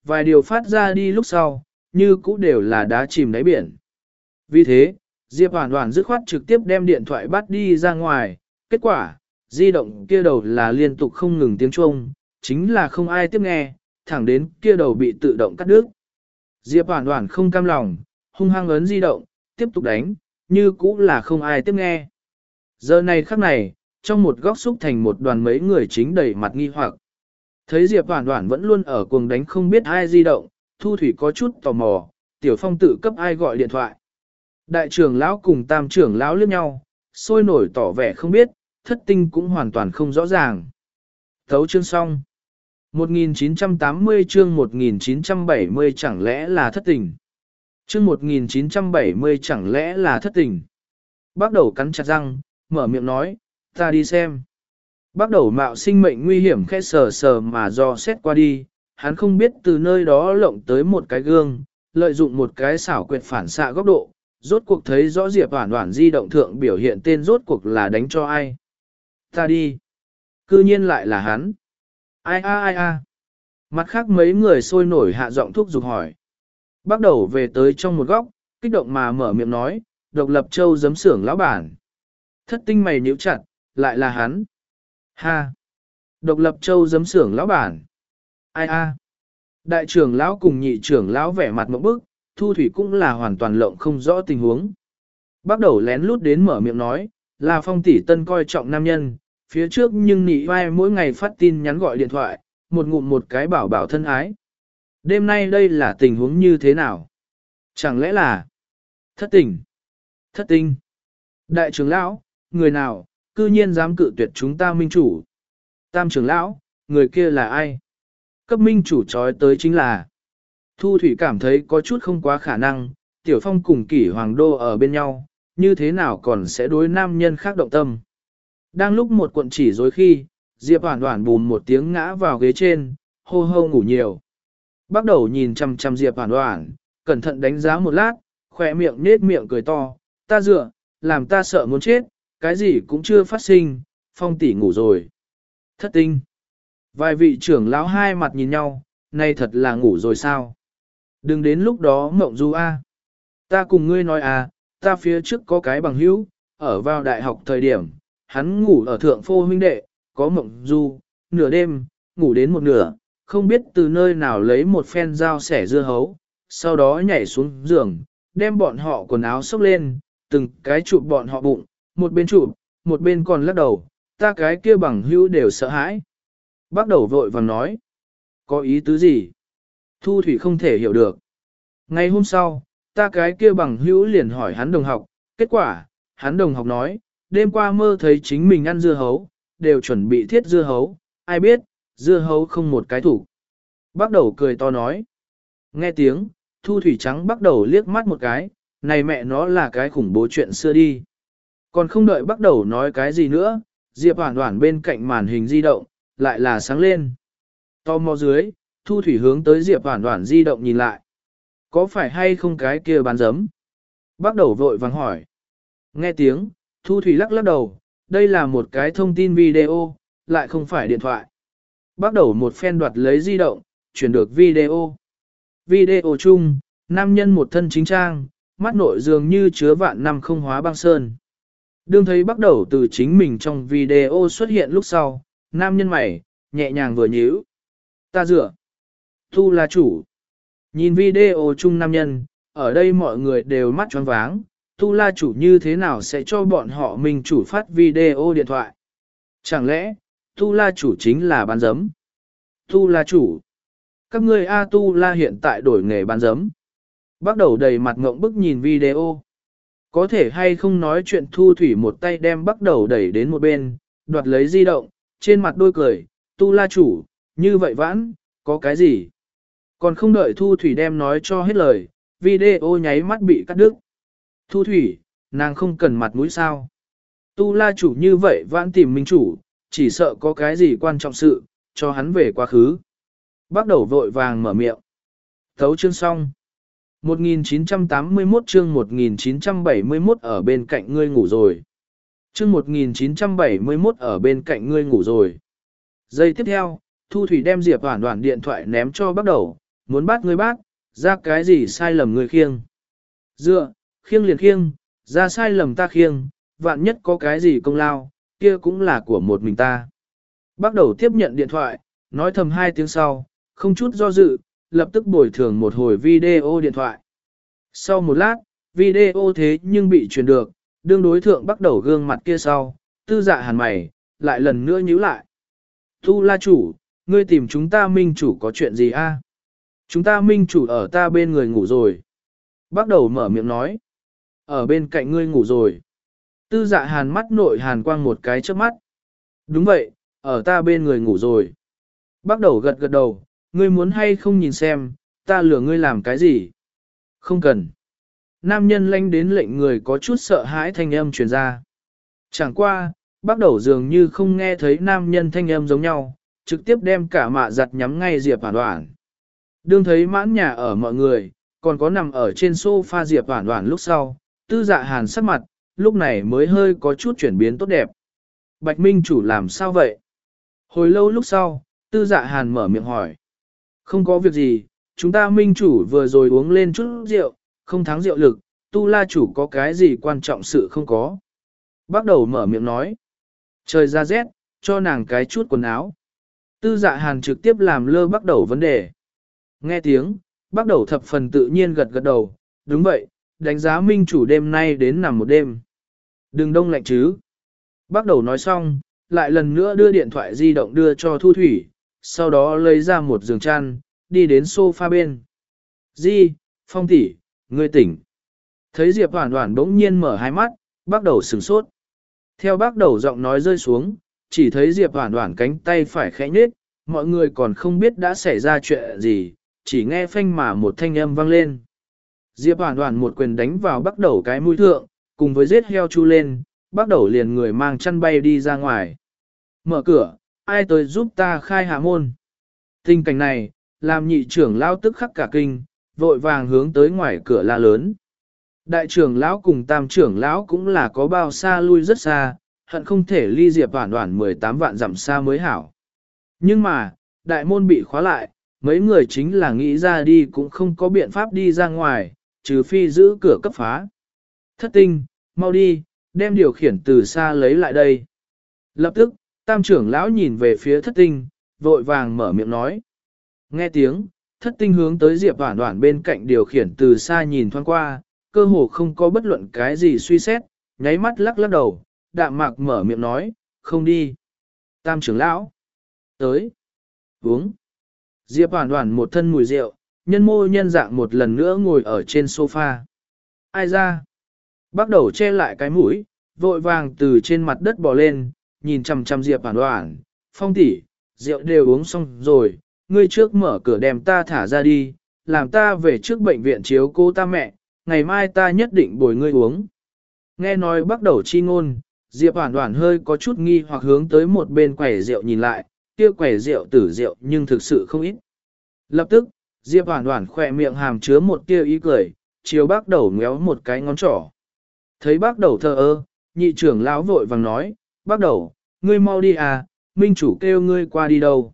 vài điều phát ra đi lúc sau, như cũ đều là đá chìm đáy biển. Vì thế, Diệp Hoàn Hoàn dứt khoát trực tiếp đem điện thoại bắt đi ra ngoài, kết quả, di động kia đầu là liên tục không ngừng tiếng chuông, chính là không ai tiếp nghe, thẳng đến kia đầu bị tự động cắt đứt. Diệp Hoàn Hoàn không cam lòng, hung hăng ấn di động, tiếp tục đánh, như cũ là không ai tiếp nghe. Giờ này khắc này, trong một góc xúc thành một đoàn mấy người chính đầy mặt nghi hoặc. Thấy Diệp Hoàn Hoàn vẫn luôn ở cuồng đánh không biết ai di động, Thu Thủy có chút tò mò, Tiểu Phong tự cấp ai gọi điện thoại. Đại trưởng lão cùng tam trưởng lão liếc nhau, sôi nổi tỏ vẻ không biết, thất tinh cũng hoàn toàn không rõ ràng. Thấu chương xong. một nghìn chín trăm tám mươi chương một nghìn chín trăm bảy mươi chẳng lẽ là thất tình. Chương một nghìn chín trăm bảy mươi chẳng lẽ là thất tình. Bác đầu cắn chặt răng, mở miệng nói, ta đi xem. Bác đầu mạo sinh mệnh nguy hiểm khẽ sờ sờ mà do xét qua đi, hắn không biết từ nơi đó lộng tới một cái gương, lợi dụng một cái xảo quyệt phản xạ góc độ, rốt cuộc thấy rõ Diệp Hoàn Hoàn di động thượng biểu hiện tên rốt cuộc là đánh cho ai. Ta đi. Cư nhiên lại là hắn. Ai a ai a. Mặt khác mấy người sôi nổi hạ giọng thúc giục hỏi. Bắt đầu về tới trong một góc, kích động mà mở miệng nói, độc lập châu giấm xưởng lão bản. Thất tinh mày nhíu chặt, lại là hắn. Ha. Độc lập châu giấm xưởng lão bản. Ai a. Đại trưởng lão cùng nhị trưởng lão vẻ mặt một bức, Thu Thủy cũng là hoàn toàn lộng không rõ tình huống. Bắt đầu lén lút đến mở miệng nói, là Phong tỷ tân coi trọng nam nhân, phía trước nhưng nị vai mỗi ngày phát tin nhắn gọi điện thoại, một ngụm một cái bảo bảo thân ái. Đêm nay đây là tình huống như thế nào? Chẳng lẽ là thất tình? Thất tình? Đại trưởng lão, người nào, cư nhiên dám cự tuyệt chúng ta minh chủ? Tam trưởng lão, người kia là ai? Cấp minh chủ trói tới chính là Thu Thủy cảm thấy có chút không quá khả năng, Tiểu Phong cùng Kỷ Hoàng Đô ở bên nhau, như thế nào còn sẽ đối nam nhân khác động tâm. Đang lúc một cuộn chỉ dối khi, Diệp Hoàn Hoàn bùn một tiếng ngã vào ghế trên, hô hô ngủ nhiều. Bắt đầu nhìn chằm chằm Diệp Hoàn Hoàn, cẩn thận đánh giá một lát, khỏe miệng nết miệng cười to, ta dựa, làm ta sợ muốn chết, cái gì cũng chưa phát sinh, Phong tỷ ngủ rồi. Thất tinh. Vài vị trưởng lão hai mặt nhìn nhau, nay thật là ngủ rồi sao? Đừng đến lúc đó mộng du a. Ta cùng ngươi nói à, ta phía trước có cái bằng hữu, ở vào đại học thời điểm, hắn ngủ ở thượng phô huynh đệ, có mộng du, nửa đêm, ngủ đến một nửa, không biết từ nơi nào lấy một phen dao xẻ dưa hấu, sau đó nhảy xuống giường, đem bọn họ quần áo xốc lên, từng cái chụp bọn họ bụng, một bên chụp, một bên còn lắc đầu, ta cái kia bằng hữu đều sợ hãi. Bắt đầu vội vàng nói, có ý tứ gì? Thu Thủy không thể hiểu được. Ngày hôm sau, ta cái kia bằng hữu liền hỏi hắn đồng học, kết quả, hắn đồng học nói, đêm qua mơ thấy chính mình ăn dưa hấu, đều chuẩn bị thiết dưa hấu, ai biết, dưa hấu không một cái thủ. Bắt đầu cười to nói. Nghe tiếng, Thu Thủy trắng bắt đầu liếc mắt một cái, này mẹ nó là cái khủng bố chuyện xưa đi. Còn không đợi bắt đầu nói cái gì nữa, Diệp Hoàn Hoàn bên cạnh màn hình di động, lại là sáng lên. To mò dưới, Thu Thủy hướng tới Diệp Hoàn Hoàn di động nhìn lại. Có phải hay không cái kia bán giấm? Bắt đầu vội vàng hỏi. Nghe tiếng, Thu Thủy lắc lắc đầu, đây là một cái thông tin video, lại không phải điện thoại. Bắt đầu một phen đoạt lấy di động, chuyển được video. Video chung, nam nhân một thân chính trang, mắt nội dường như chứa vạn năm không hóa băng sơn. Đương thấy bắt đầu từ chính mình trong video xuất hiện lúc sau, nam nhân mày, nhẹ nhàng vừa nhíu. Ta dựa. Tu là chủ. Nhìn video chung nam nhân, ở đây mọi người đều mắt choáng váng, Tu La chủ như thế nào sẽ cho bọn họ mình chủ phát video điện thoại? Chẳng lẽ, Tu La chủ chính là bán giấm? Tu La chủ. Các ngươi A Tu La hiện tại đổi nghề bán giấm. Bắt đầu đầy mặt ngộng bức nhìn video. Có thể hay không nói chuyện Thu Thủy một tay đem bắt đầu đẩy đến một bên, đoạt lấy di động, trên mặt đôi cười, Tu La chủ, như vậy vãn, có cái gì? Còn không đợi Thu Thủy đem nói cho hết lời, video nháy mắt bị cắt đứt. Thu Thủy, nàng không cần mặt mũi sao. Tu La chủ như vậy vãn tìm minh chủ, chỉ sợ có cái gì quan trọng sự, cho hắn về quá khứ. Bắt đầu vội vàng mở miệng. Thấu chương xong. một nghìn chín trăm tám mươi mốt chương một nghìn chín trăm bảy mươi mốt ở bên cạnh ngươi ngủ rồi. Chương một nghìn chín trăm bảy mươi mốt ở bên cạnh ngươi ngủ rồi. Giây tiếp theo, Thu Thủy đem Diệp Hoàn Hoàn điện thoại ném cho bắt đầu, muốn bắt ngươi bắt, ra cái gì sai lầm ngươi khiêng. Dựa, khiêng liền khiêng, ra sai lầm ta khiêng, vạn nhất có cái gì công lao, kia cũng là của một mình ta. Bắt đầu tiếp nhận điện thoại, nói thầm hai tiếng sau, không chút do dự, lập tức bồi thường một hồi video điện thoại. Sau một lát, video thế nhưng bị truyền được, đương đối thượng bắt đầu gương mặt kia sau, tư dạ hàn mày, lại lần nữa nhíu lại. Tu La chủ, ngươi tìm chúng ta minh chủ có chuyện gì a? Chúng ta minh chủ ở ta bên người ngủ rồi. Bắt đầu mở miệng nói. Ở bên cạnh ngươi ngủ rồi. Tư dạ hàn mắt nội hàn quang một cái trước mắt. Đúng vậy, ở ta bên người ngủ rồi. Bắt đầu gật gật đầu, ngươi muốn hay không nhìn xem, ta lừa ngươi làm cái gì? Không cần. Nam nhân lanh đến lệnh người có chút sợ hãi thanh âm truyền ra. Chẳng qua, bắt đầu dường như không nghe thấy nam nhân thanh âm giống nhau, trực tiếp đem cả mạ giặt nhắm ngay Diệp Hoản Hoản. Đương thấy mãn nhà ở mọi người, còn có nằm ở trên sofa Diệp Hoản Hoản lúc sau, tư dạ hàn sắc mặt, lúc này mới hơi có chút chuyển biến tốt đẹp. Bạch Minh chủ làm sao vậy? Hồi lâu lúc sau, tư dạ hàn mở miệng hỏi. Không có việc gì, chúng ta Minh chủ vừa rồi uống lên chút rượu, không thắng rượu lực, tu la chủ có cái gì quan trọng sự không có. Bắt đầu mở miệng nói. Trời ra rét, cho nàng cái chút quần áo. Tư dạ hàn trực tiếp làm lơ bắt đầu vấn đề. Nghe tiếng, bắt đầu thập phần tự nhiên gật gật đầu. Đúng vậy, đánh giá minh chủ đêm nay đến nằm một đêm. Đừng đông lạnh chứ. Bắt đầu nói xong, lại lần nữa đưa điện thoại di động đưa cho Thu Thủy, sau đó lấy ra một giường chăn, đi đến sofa bên. Di, Phong tỷ, ngươi tỉnh. Thấy Diệp Hoản Hoản bỗng nhiên mở hai mắt, bắt đầu sửng sốt. Theo bác đầu giọng nói rơi xuống, chỉ thấy Diệp Hoản Hoản cánh tay phải khẽ nhếch, mọi người còn không biết đã xảy ra chuyện gì, chỉ nghe phanh mà một thanh âm vang lên. Diệp Hoản Hoản một quyền đánh vào bắt đầu cái mũi thượng, cùng với giết heo chu lên, bắt đầu liền người mang chăn bay đi ra ngoài. Mở cửa, ai tới giúp ta khai hạ môn. Tình cảnh này, làm nhị trưởng lão tức khắc cả kinh, vội vàng hướng tới ngoài cửa la lớn. Đại trưởng lão cùng tam trưởng lão cũng là có bao xa lui rất xa, hận không thể ly Diệp Hoản Hoản mười tám vạn dặm xa mới hảo. Nhưng mà, đại môn bị khóa lại, mấy người chính là nghĩ ra đi cũng không có biện pháp đi ra ngoài, trừ phi giữ cửa cấp phá. Thất tinh, mau đi, đem điều khiển từ xa lấy lại đây. Lập tức, tam trưởng lão nhìn về phía thất tinh, vội vàng mở miệng nói. Nghe tiếng, thất tinh hướng tới Diệp Hoản Hoản bên cạnh điều khiển từ xa nhìn thoáng qua, cơ hồ không có bất luận cái gì suy xét, nháy mắt lắc lắc đầu, đạm mạc mở miệng nói, không đi. Tam trưởng lão, tới, uống. Diệp Hoản Hoản một thân mùi rượu, nhân mô nhân dạng một lần nữa ngồi ở trên sofa. Ai ra? Bắt đầu che lại cái mũi, vội vàng từ trên mặt đất bò lên, nhìn chằm chằm Diệp Hoản Hoản, Phong tỷ, rượu đều uống xong rồi, ngươi trước mở cửa đem ta thả ra đi, làm ta về trước bệnh viện chiếu cô ta mẹ, ngày mai ta nhất định bồi ngươi uống. Nghe nói bắt đầu chi ngôn, Diệp Hoản Hoản hơi có chút nghi hoặc hướng tới một bên quầy rượu nhìn lại, kia quầy rượu tử rượu nhưng thực sự không ít. Lập tức, Diệp Hoản Hoản khỏe miệng hàm chứa một tia ý cười, chiều bác đầu ngéo một cái ngón trỏ. Thấy bác đầu thờ ơ, nhị trưởng lão vội vàng nói, bác đầu, ngươi mau đi à, minh chủ kêu ngươi qua đi đâu.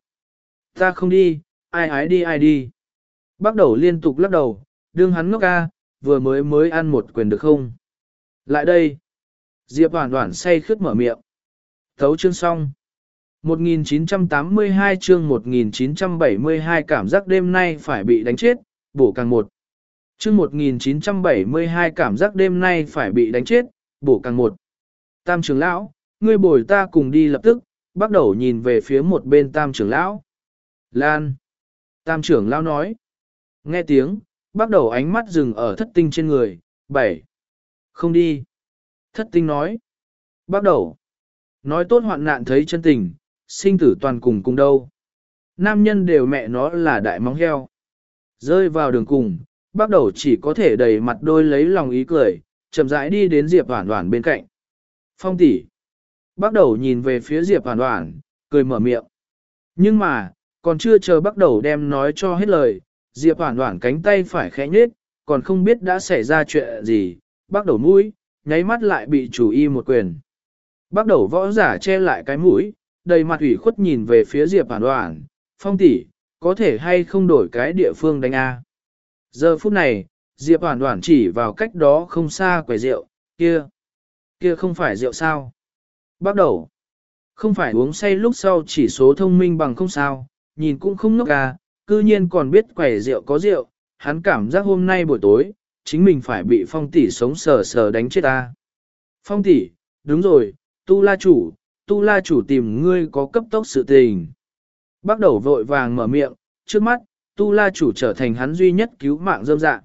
Ta không đi, ai ái đi ai đi. Bác đầu liên tục lắc đầu, đương hắn ngốc ca, vừa mới mới ăn một quyền được không? Lại đây. Diệp Hoản Hoản say khướt mở miệng. Thấu chương xong. một nghìn chín trăm tám mươi hai chương một nghìn chín trăm bảy mươi hai cảm giác đêm nay phải bị đánh chết, bổ càng một. Chương một nghìn chín trăm bảy mươi hai cảm giác đêm nay phải bị đánh chết, bổ càng một. Tam trưởng lão, ngươi bồi ta cùng đi lập tức, bắt đầu nhìn về phía một bên tam trưởng lão. Lan. Tam trưởng lão nói. Nghe tiếng, bắt đầu ánh mắt dừng ở thất tinh trên người, bảy. Không đi. Thất tinh nói. Bắt đầu. Nói tốt hoạn nạn thấy chân tình, sinh tử toàn cùng cùng đâu. Nam nhân đều mẹ nó là đại móng heo. Rơi vào đường cùng, bắt đầu chỉ có thể đầy mặt đôi lấy lòng ý cười, chậm rãi đi đến Diệp Hoản Hoản bên cạnh. Phong tỷ. Bắt đầu nhìn về phía Diệp Hoản Hoản, cười mở miệng. Nhưng mà, còn chưa chờ bắt đầu đem nói cho hết lời, Diệp Hoản Hoản cánh tay phải khẽ nhếch, còn không biết đã xảy ra chuyện gì, bắt đầu mũi, nháy mắt lại bị chủ y một quyền. Bắt đầu võ giả che lại cái mũi, đầy mặt ủy khuất nhìn về phía Diệp Hoản Hoản, Phong tỷ, có thể hay không đổi cái địa phương đánh A. Giờ phút này, Diệp Hoản Hoản chỉ vào cách đó không xa quầy rượu, kia, kia không phải rượu sao. Bắt đầu, không phải uống say lúc sau chỉ số thông minh bằng không sao, nhìn cũng không ngốc à, cư nhiên còn biết quầy rượu có rượu, hắn cảm giác hôm nay buổi tối, chính mình phải bị Phong tỷ sống sờ sờ đánh chết ta. Phong tỷ, đúng rồi, Tu La chủ, Tu La chủ tìm ngươi có cấp tốc sự tình. Bắt đầu vội vàng mở miệng, trước mắt, Tu La chủ trở thành hắn duy nhất cứu mạng dâm dạ.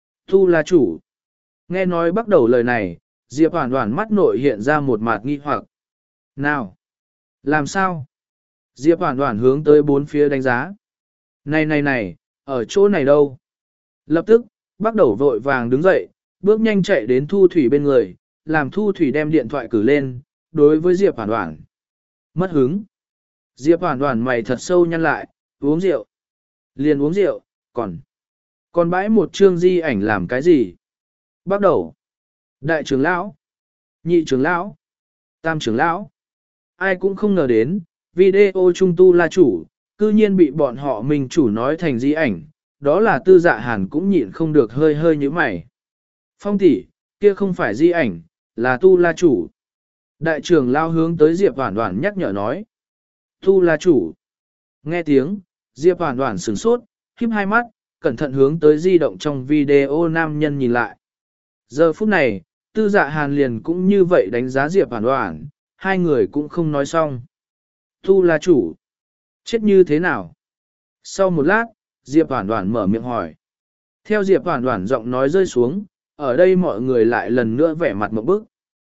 Tu La chủ. Nghe nói bắt đầu lời này, Diệp Hoản Hoản mắt nội hiện ra một mặt nghi hoặc. Nào? Làm sao? Diệp Hoản Hoản hướng tới bốn phía đánh giá. Này này này, ở chỗ này đâu? Lập tức, bắt đầu vội vàng đứng dậy, bước nhanh chạy đến Thu Thủy bên người, làm Thu Thủy đem điện thoại cử lên, đối với Diệp Hoản Hoản. Mất hứng. Diệp Hoản Hoản mày thật sâu nhăn lại, uống rượu. Liền uống rượu, còn... Còn bãi một chương di ảnh làm cái gì? Bắt đầu. Đại trưởng lão. Nhị trưởng lão. Tam trưởng lão. Ai cũng không ngờ đến, video trung Tu La chủ, cư nhiên bị bọn họ mình chủ nói thành di ảnh. Đó là Tư Dạ Hàn cũng nhịn không được hơi hơi như mày. Phong tỷ, kia không phải di ảnh, là Tu La chủ. Đại trưởng lão hướng tới Diệp Hoản Hoản nhắc nhở nói. Tu La chủ. Nghe tiếng, Diệp Hoản Hoản sửng sốt, híp hai mắt, cẩn thận hướng tới di động trong video nam nhân nhìn lại. Giờ phút này, Tư Dạ Hàn liền cũng như vậy đánh giá Diệp Hoản Hoản, hai người cũng không nói xong. Tu La chủ. Chết như thế nào? Sau một lát, Diệp Hoản Hoản mở miệng hỏi. Theo Diệp Hoản Hoản giọng nói rơi xuống, ở đây mọi người lại lần nữa vẻ mặt một bức.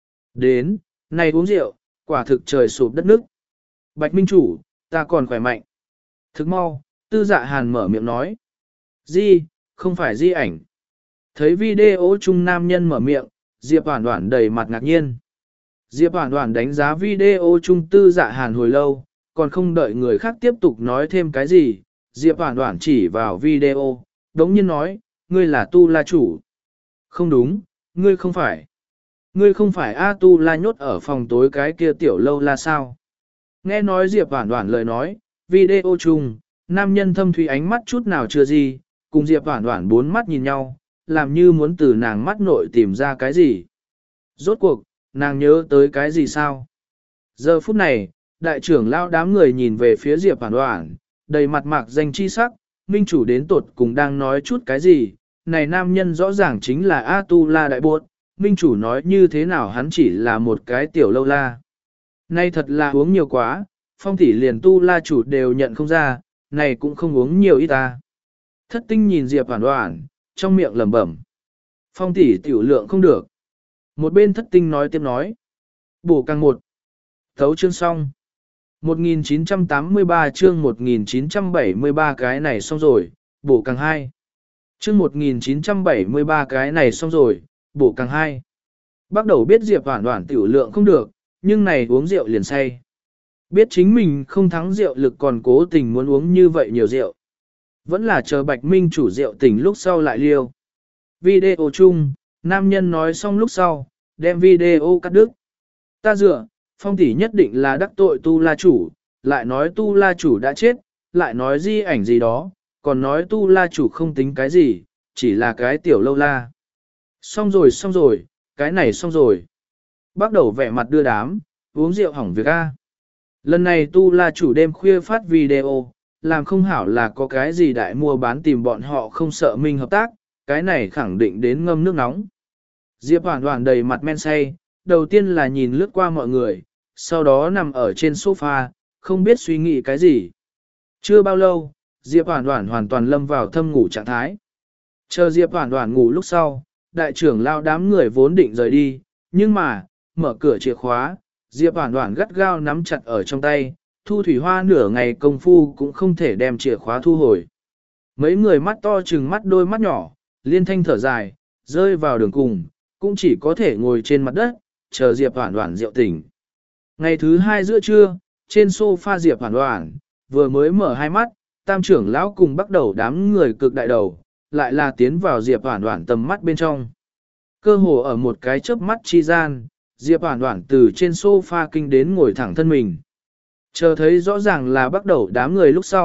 Đến, này uống rượu, quả thực trời sụp đất nước. Bạch Minh chủ, ta còn khỏe mạnh. Thức mau, Tư Dạ Hàn mở miệng nói. Di, không phải di ảnh. Thấy video chung nam nhân mở miệng, Diệp Hoản Hoản đầy mặt ngạc nhiên. Diệp Hoản Hoản đánh giá video chung Tư Dạ Hàn hồi lâu, còn không đợi người khác tiếp tục nói thêm cái gì. Diệp Hoản Hoản chỉ vào video, đống nhiên nói, ngươi là Tu La chủ. Không đúng, ngươi không phải. Ngươi không phải A Tu La nhốt ở phòng tối cái kia tiểu lâu la sao. Nghe nói Diệp Hoản Hoản lời nói, video chung, nam nhân thâm thủy ánh mắt chút nào chưa gì, cùng Diệp Hoản Hoản bốn mắt nhìn nhau, làm như muốn từ nàng mắt nội tìm ra cái gì. Rốt cuộc, nàng nhớ tới cái gì sao? Giờ phút này, đại trưởng lao đám người nhìn về phía Diệp Hoản Hoản, đầy mặt mạc danh chi sắc, minh chủ đến tột cùng đang nói chút cái gì, này nam nhân rõ ràng chính là A Tu La đại buột, minh chủ nói như thế nào hắn chỉ là một cái tiểu lâu la. Nay thật là uống nhiều quá, Phong tỷ liền Tu La chủ đều nhận không ra, này cũng không uống nhiều ít ta. Thất tinh nhìn Diệp Hoản Hoản, trong miệng lẩm bẩm. Phong tỷ tiểu lượng không được. Một bên thất tinh nói tiếp nói. Bổ càng một. Thấu chương xong. một nghìn chín trăm tám mươi ba chương một nghìn chín trăm bảy mươi ba cái này xong rồi, bổ càng hai. Chương một nghìn chín trăm bảy mươi ba cái này xong rồi, bổ càng hai. Bắt đầu biết Diệp Hoản Hoản tiểu lượng không được, nhưng này uống rượu liền say. Biết chính mình không thắng rượu lực còn cố tình muốn uống như vậy nhiều rượu. Vẫn là chờ Bạch Minh chủ rượu tỉnh lúc sau lại liêu. Video chung, nam nhân nói xong lúc sau, đem video cắt đứt. Ta dựa, Phong tỷ nhất định là đắc tội Tu La chủ, lại nói Tu La chủ đã chết, lại nói di ảnh gì đó, còn nói Tu La chủ không tính cái gì, chỉ là cái tiểu lâu la. Xong rồi xong rồi, cái này xong rồi. Bắt đầu vẻ mặt đưa đám, uống rượu hỏng việc A. Lần này Tu La chủ đêm khuya phát video, làm không hảo là có cái gì đại mua bán tìm bọn họ không sợ minh hợp tác, cái này khẳng định đến ngâm nước nóng. Diệp Hoản Hoản đầy mặt men say, đầu tiên là nhìn lướt qua mọi người, sau đó nằm ở trên sofa, không biết suy nghĩ cái gì. Chưa bao lâu, Diệp Hoản Hoản hoàn toàn lâm vào thâm ngủ trạng thái. Chờ Diệp Hoản Hoản ngủ lúc sau, đại trưởng lao đám người vốn định rời đi, nhưng mà, mở cửa chìa khóa, Diệp Hoản Hoản gắt gao nắm chặt ở trong tay, Thu Thủy Hoa nửa ngày công phu cũng không thể đem chìa khóa thu hồi. Mấy người mắt to trừng mắt đôi mắt nhỏ, liên thanh thở dài, rơi vào đường cùng, cũng chỉ có thể ngồi trên mặt đất, chờ Diệp Hoản Hoản rượu tỉnh. Ngày thứ hai giữa trưa, trên sofa Diệp Hoản Hoản, vừa mới mở hai mắt, tam trưởng lão cùng bắt đầu đám người cực đại đầu, lại là tiến vào Diệp Hoản Hoản tầm mắt bên trong. Cơ hồ ở một cái chớp mắt chi gian, Diệp Hoản Hoản từ trên sofa kinh đến ngồi thẳng thân mình. Chờ thấy rõ ràng là bắt đầu đám người lúc sau,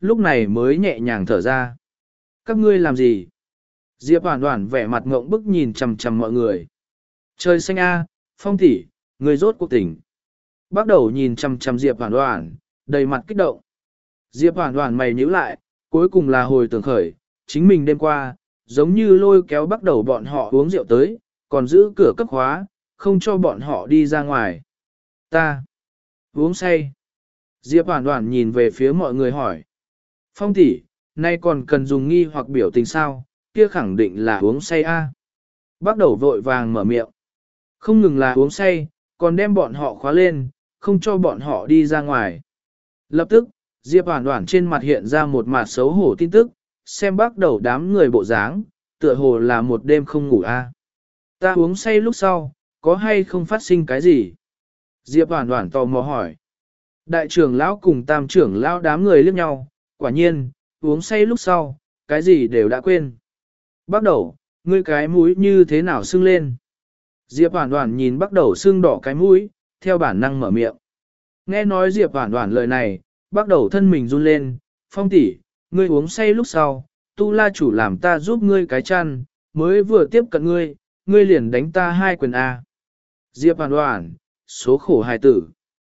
lúc này mới nhẹ nhàng thở ra. Các ngươi làm gì? Diệp Hoản Hoản vẻ mặt ngộng bức nhìn chằm chằm mọi người. Trời xanh a, Phong tỷ, người rốt cuộc tỉnh. Bắt đầu nhìn chằm chằm Diệp Hoản Hoản, đầy mặt kích động. Diệp Hoản Hoản mày nhíu lại, cuối cùng là hồi tưởng khởi, chính mình đêm qua, giống như lôi kéo bắt đầu bọn họ uống rượu tới, còn giữ cửa cấp khóa, không cho bọn họ đi ra ngoài. Ta uống say. Diệp Hoản Hoản nhìn về phía mọi người hỏi. Phong tỷ, nay còn cần dùng nghi hoặc biểu tình sao, kia khẳng định là uống say a. Bắt đầu vội vàng mở miệng. Không ngừng là uống say, còn đem bọn họ khóa lên, không cho bọn họ đi ra ngoài. Lập tức, Diệp Hoản Hoản trên mặt hiện ra một mặt xấu hổ tin tức, xem bắt đầu đám người bộ dáng, tựa hồ là một đêm không ngủ a. Ta uống say lúc sau, có hay không phát sinh cái gì? Diệp Hoản Hoản tò mò hỏi. Đại trưởng lão cùng tam trưởng lão đám người liếc nhau, quả nhiên, uống say lúc sau, cái gì đều đã quên. Bắt đầu, ngươi cái mũi như thế nào sưng lên? Diệp Hoản Hoản nhìn bắt đầu sưng đỏ cái mũi, theo bản năng mở miệng. Nghe nói Diệp Hoản Hoản lời này, bắt đầu thân mình run lên, Phong tỷ, ngươi uống say lúc sau, Tu La chủ làm ta giúp ngươi cái chăn, mới vừa tiếp cận ngươi, ngươi liền đánh ta hai quyền A. Diệp Hoản Hoản, số khổ hài tử.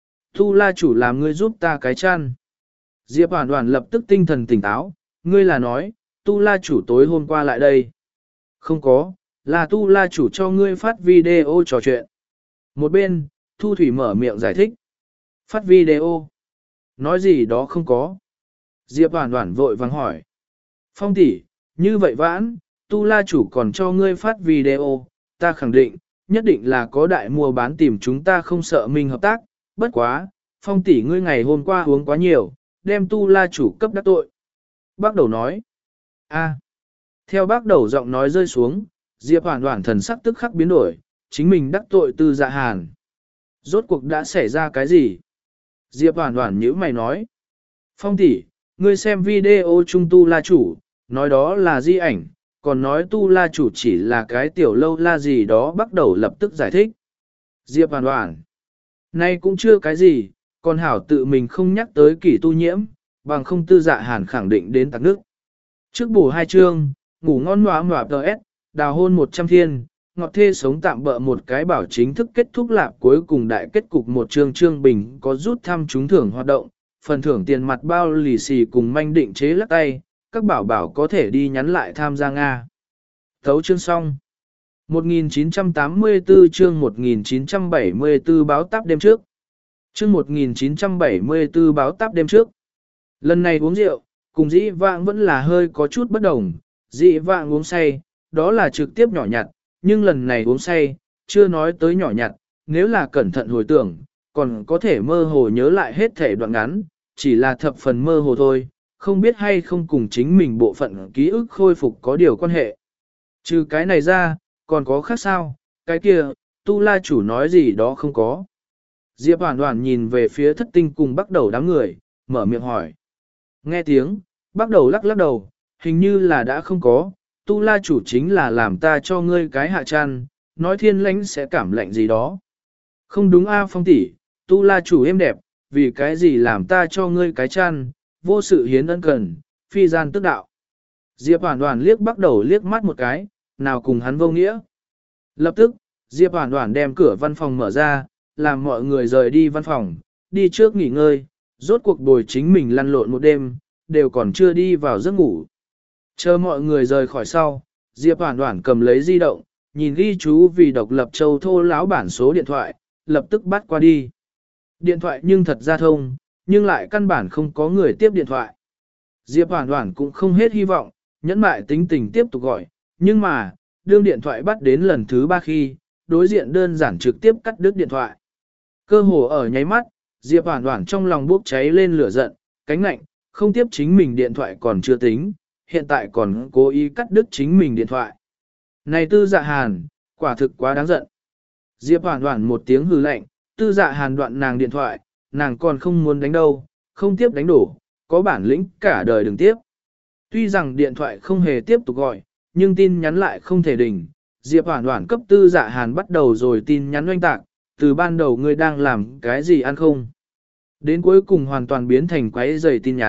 Tu La chủ làm ngươi giúp ta cái chăn. Diệp Hoản Hoản lập tức tinh thần tỉnh táo, ngươi là nói, Tu La chủ tối hôm qua lại đây. Không có, là Tu La chủ cho ngươi phát video trò chuyện. Một bên, Thu Thủy mở miệng giải thích. Phát video. Nói gì đó không có. Diệp Hoản Hoản vội vàng hỏi. Phong tỷ, như vậy vãn, Tu La chủ còn cho ngươi phát video, ta khẳng định, nhất định là có đại mua bán tìm chúng ta không sợ mình hợp tác, bất quá, Phong tỷ ngươi ngày hôm qua uống quá nhiều, đem Tu La chủ cấp đắc tội. Bác đầu nói. A. Theo bác đầu giọng nói rơi xuống, Diệp Hoản Hoản thần sắc tức khắc biến đổi, chính mình đắc tội Tư Dạ Hàn. Rốt cuộc đã xảy ra cái gì? Diệp Hoản Hoản nhíu mày nói. Phong tỷ, ngươi xem video chung Tu La chủ, nói đó là di ảnh, còn nói Tu La chủ chỉ là cái tiểu lâu la gì đó, bắt đầu lập tức giải thích. Diệp Hoản Hoản. Nay cũng chưa cái gì, còn hảo tự mình không nhắc tới kỷ tu nhiễm, bằng không Tư Dạ Hàn khẳng định đến tạc nước. Trước bổ hai chương, ngủ ngon ngoạ ngoạ tờ S, đào hôn một trăm thiên, ngọt thê sống tạm bỡ một cái bảo chính thức kết thúc lạc, cuối cùng đại kết cục một chương chương bình có rút thăm trúng thưởng hoạt động, phần thưởng tiền mặt bao lì xì cùng manh định chế lắc tay, các bảo bảo có thể đi nhắn lại tham gia Nga. Thấu chương xong. một nghìn chín trăm tám mươi tư chương một nghìn chín trăm bảy mươi tư báo táp đêm trước. Chương một nghìn chín trăm bảy mươi tư báo táp đêm trước. Lần này uống rượu, cùng dĩ vãng vẫn là hơi có chút bất đồng, dĩ vãng uống say, đó là trực tiếp nhỏ nhặt, nhưng lần này uống say, chưa nói tới nhỏ nhặt, nếu là cẩn thận hồi tưởng, còn có thể mơ hồ nhớ lại hết thể đoạn ngắn, chỉ là thập phần mơ hồ thôi, không biết hay không cùng chính mình bộ phận ký ức khôi phục có điều quan hệ. Trừ cái này ra, còn có khác sao, cái kia, Tu La chủ nói gì đó không có. Diệp Hoản Hoản nhìn về phía thất tinh cùng bắt đầu đám người, mở miệng hỏi. Nghe tiếng, bắt đầu lắc lắc đầu, hình như là đã không có, Tu La chủ chính là làm ta cho ngươi cái hạ chăn, nói thiên lãnh sẽ cảm lạnh gì đó. Không đúng a Phong tỷ, Tu La chủ êm đẹp, vì cái gì làm ta cho ngươi cái chăn, vô sự hiến ân cần, phi gian tức đạo. Diệp Hoản Hoản liếc bắt đầu liếc mắt một cái, nào cùng hắn vô nghĩa. Lập tức, Diệp Hoản Hoản đem cửa văn phòng mở ra, làm mọi người rời đi văn phòng, đi trước nghỉ ngơi, rốt cuộc bồi chính mình lăn lộn một đêm, đều còn chưa đi vào giấc ngủ. Chờ mọi người rời khỏi sau, Diệp Hoản Hoản cầm lấy di động, nhìn ghi chú vì độc lập châu thô lão bản số điện thoại, lập tức bắt qua đi. Điện thoại nhưng thật ra thông, nhưng lại căn bản không có người tiếp điện thoại. Diệp Hoản Hoản cũng không hết hy vọng, nhẫn mại tính tình tiếp tục gọi, nhưng mà, đương điện thoại bắt đến lần thứ ba khi, đối diện đơn giản trực tiếp cắt đứt điện thoại. Cơ hồ ở nháy mắt, Diệp Hoản Hoản trong lòng bốc cháy lên lửa giận, cánh lạnh, không tiếp chính mình điện thoại còn chưa tính, hiện tại còn cố ý cắt đứt chính mình điện thoại. Này Tư Dạ Hàn, quả thực quá đáng giận. Diệp Hoản Hoản một tiếng hừ lạnh, Tư Dạ Hàn đoạn nàng điện thoại, nàng còn không muốn đánh đâu, không tiếp đánh đổ, có bản lĩnh cả đời đừng tiếp. Tuy rằng điện thoại không hề tiếp tục gọi, nhưng tin nhắn lại không thể đỉnh. Diệp Hoản Hoản cấp Tư Dạ Hàn bắt đầu rồi tin nhắn oanh tạc, từ ban đầu ngươi đang làm cái gì ăn không? Đến cuối cùng hoàn toàn biến thành quấy rầy tin nhắn,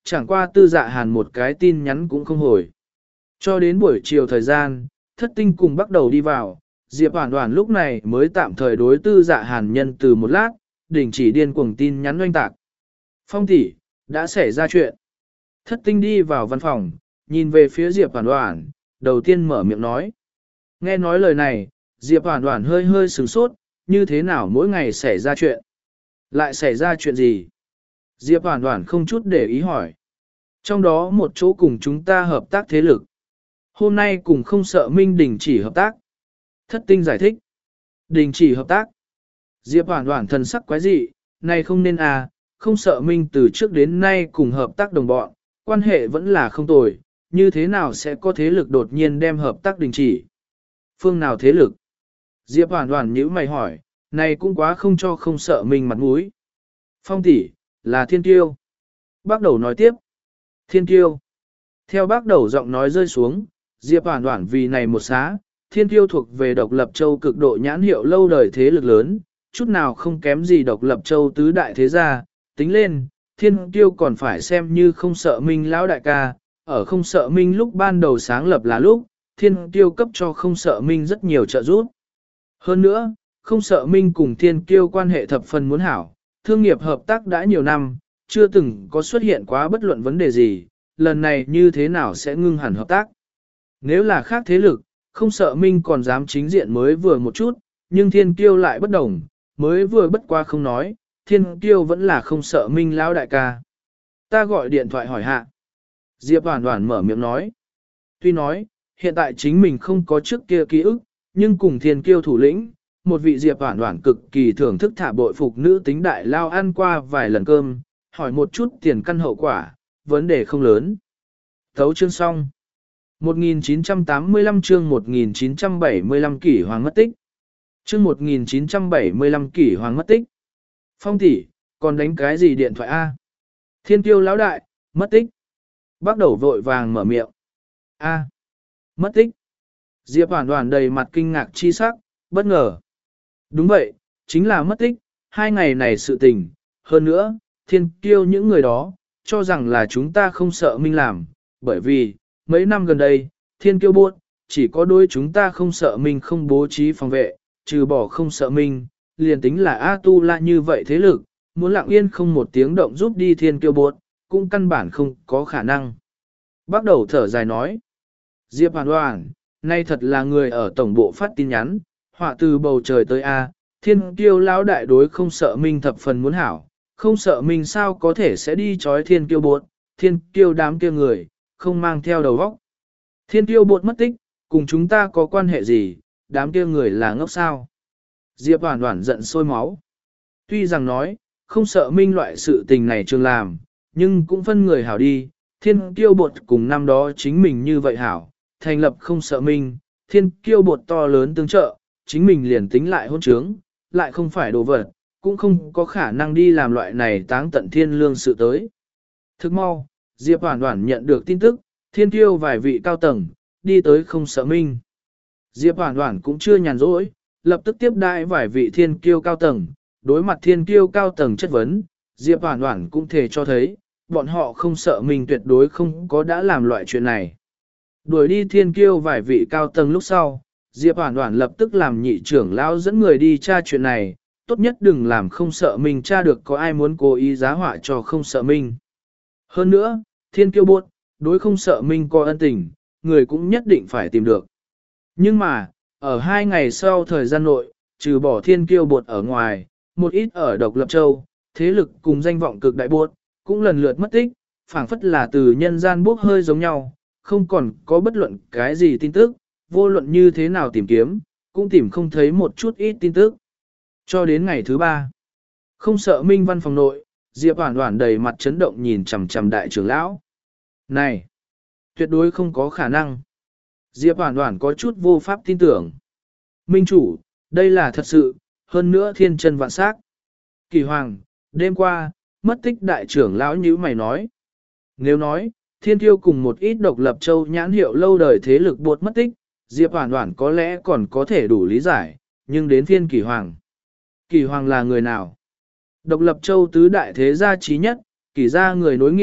chẳng qua tư dạ hàn một cái tin nhắn cũng không hồi. Cho đến buổi chiều thời gian, thất tinh cùng bắt đầu đi vào, Diệp Hoản Hoản lúc này mới tạm thời đối tư dạ hàn nhân từ một lát, đình chỉ điên cuồng tin nhắn oanh tạc. Phong tỷ, đã xảy ra chuyện. Thất tinh đi vào văn phòng, nhìn về phía Diệp Hoản Hoản, đầu tiên mở miệng nói. Nghe nói lời này, Diệp Hoản Hoản hơi hơi sửng sốt, như thế nào mỗi ngày xảy ra chuyện? Lại xảy ra chuyện gì? Diệp Hoản Hoản không chút để ý hỏi. Trong đó một chỗ cùng chúng ta hợp tác thế lực. Hôm nay cùng không sợ Minh đình chỉ hợp tác. Thất tinh giải thích. Đình chỉ hợp tác. Diệp Hoản Hoản thần sắc quái dị, này không nên à, không sợ Minh từ trước đến nay cùng hợp tác đồng bọn, quan hệ vẫn là không tồi, như thế nào sẽ có thế lực đột nhiên đem hợp tác đình chỉ? Phương nào thế lực? Diệp Hoản Hoản nhíu mày hỏi, này cũng quá không cho không sợ Minh mặt mũi. Phong tỷ, là Thiên Kiêu. Bác đầu nói tiếp. Thiên Kiêu. Theo bác đầu giọng nói rơi xuống, Diệp Hoản Hoản vì này một xá, Thiên Kiêu thuộc về độc lập châu cực độ nhãn hiệu lâu đời thế lực lớn, chút nào không kém gì độc lập châu tứ đại thế gia, tính lên, Thiên Kiêu còn phải xem như không sợ Minh lão đại ca, ở không sợ Minh lúc ban đầu sáng lập là lúc, Thiên Kiêu cấp cho không sợ Minh rất nhiều trợ giúp. Hơn nữa, không sợ Minh cùng Thiên Kiêu quan hệ thập phần muốn hảo, thương nghiệp hợp tác đã nhiều năm, chưa từng có xuất hiện quá bất luận vấn đề gì, lần này như thế nào sẽ ngưng hẳn hợp tác. Nếu là khác thế lực, không sợ Minh còn dám chính diện mới vừa một chút, nhưng Thiên Kiêu lại bất đồng, mới vừa bất qua không nói, Thiên Kiêu vẫn là không sợ Minh lão đại ca. Ta gọi điện thoại hỏi hạ. Diệp Hoản Hoản mở miệng nói. Tuy nói, hiện tại chính mình không có trước kia ký ức, nhưng cùng Thiên Kiêu thủ lĩnh, một vị Diệp Hoản Hoản cực kỳ thưởng thức thả bội phục nữ tính đại lao ăn qua vài lần cơm, hỏi một chút tiền căn hậu quả, vấn đề không lớn. Thấu chương xong. một nghìn chín trăm tám mươi lăm chương một nghìn chín trăm bảy mươi lăm kỷ hoàng mất tích. Chương một nghìn chín trăm bảy mươi lăm kỷ hoàng mất tích. Phong tỷ, còn đánh cái gì điện thoại A? Thiên Kiêu lão đại, mất tích. Bắt đầu vội vàng mở miệng. A, mất tích. Diệp Hoản Hoản đầy mặt kinh ngạc chi sắc, bất ngờ. Đúng vậy, chính là mất tích, hai ngày này sự tình. Hơn nữa, Thiên Kiêu những người đó, cho rằng là chúng ta không sợ Minh làm, bởi vì, mấy năm gần đây, Thiên Kiêu buốt, chỉ có đôi chúng ta không sợ Minh không bố trí phòng vệ, trừ bỏ không sợ Minh, liền tính là A-tu-la như vậy thế lực, muốn lặng yên không một tiếng động giúp đi Thiên Kiêu buốt, cũng căn bản không có khả năng. Bắt đầu thở dài nói, Diệp Hoản Hoản, nay thật là người ở tổng bộ phát tin nhắn, họa từ bầu trời tới A, Thiên Kiêu lão đại đối không sợ Minh thập phần muốn hảo, không sợ Minh sao có thể sẽ đi chói Thiên Kiêu buốt, Thiên Kiêu đám kia người, không mang theo đầu óc. Thiên Kiêu buốt mất tích, cùng chúng ta có quan hệ gì, đám kia người là ngốc sao. Diệp Hoản Hoản giận sôi máu. Tuy rằng nói, không sợ Minh loại sự tình này trường làm, nhưng cũng phân người hảo đi, Thiên Kiêu bột cùng năm đó chính mình như vậy hảo, thành lập không sợ Minh, Thiên Kiêu bột to lớn tương trợ, chính mình liền tính lại hôn trướng, lại không phải đồ vật, cũng không có khả năng đi làm loại này táng tận thiên lương sự tới. Thức mau, Diệp Hoản Hoản nhận được tin tức, Thiên Kiêu vài vị cao tầng, đi tới không sợ Minh. Diệp Hoản Hoản cũng chưa nhàn rỗi, lập tức tiếp đãi vài vị Thiên Kiêu cao tầng, đối mặt Thiên Kiêu cao tầng chất vấn, Diệp Hoản Hoản cũng thể cho thấy, bọn họ không sợ mình tuyệt đối không có đã làm loại chuyện này. Đuổi đi Thiên Kiêu vài vị cao tầng lúc sau, Diệp Hoản Hoản lập tức làm nhị trưởng lão dẫn người đi tra chuyện này, tốt nhất đừng làm không sợ mình tra được có ai muốn cố ý giá họa cho không sợ mình. Hơn nữa, Thiên Kiêu buốt, đối không sợ mình có ân tình, người cũng nhất định phải tìm được. Nhưng mà, ở hai ngày sau thời gian nội, trừ bỏ Thiên Kiêu buốt ở ngoài, một ít ở độc lập châu, thế lực cùng danh vọng cực đại buốt, cũng lần lượt mất tích, phảng phất là từ nhân gian bốc hơi giống nhau, không còn có bất luận cái gì tin tức, vô luận như thế nào tìm kiếm, cũng tìm không thấy một chút ít tin tức. Cho đến ngày thứ ba, không sợ Minh văn phòng nội, Diệp Hoản Hoản đầy mặt chấn động nhìn chằm chằm đại trưởng lão. Này, tuyệt đối không có khả năng. Diệp Hoản Hoản có chút vô pháp tin tưởng. Minh chủ, đây là thật sự, hơn nữa thiên chân vạn sắc. Kỳ Hoàng, đêm qua, mất tích đại trưởng lão nhíu mày nói. Nếu nói, Thiên Kiêu cùng một ít độc lập châu nhãn hiệu lâu đời thế lực buộc mất tích, Diệp Hoản Hoản có lẽ còn có thể đủ lý giải, nhưng đến phiên Kỳ Hoàng. Kỳ Hoàng là người nào? Độc lập châu tứ đại thế gia trí nhất, Kỳ gia người nối nghiệp,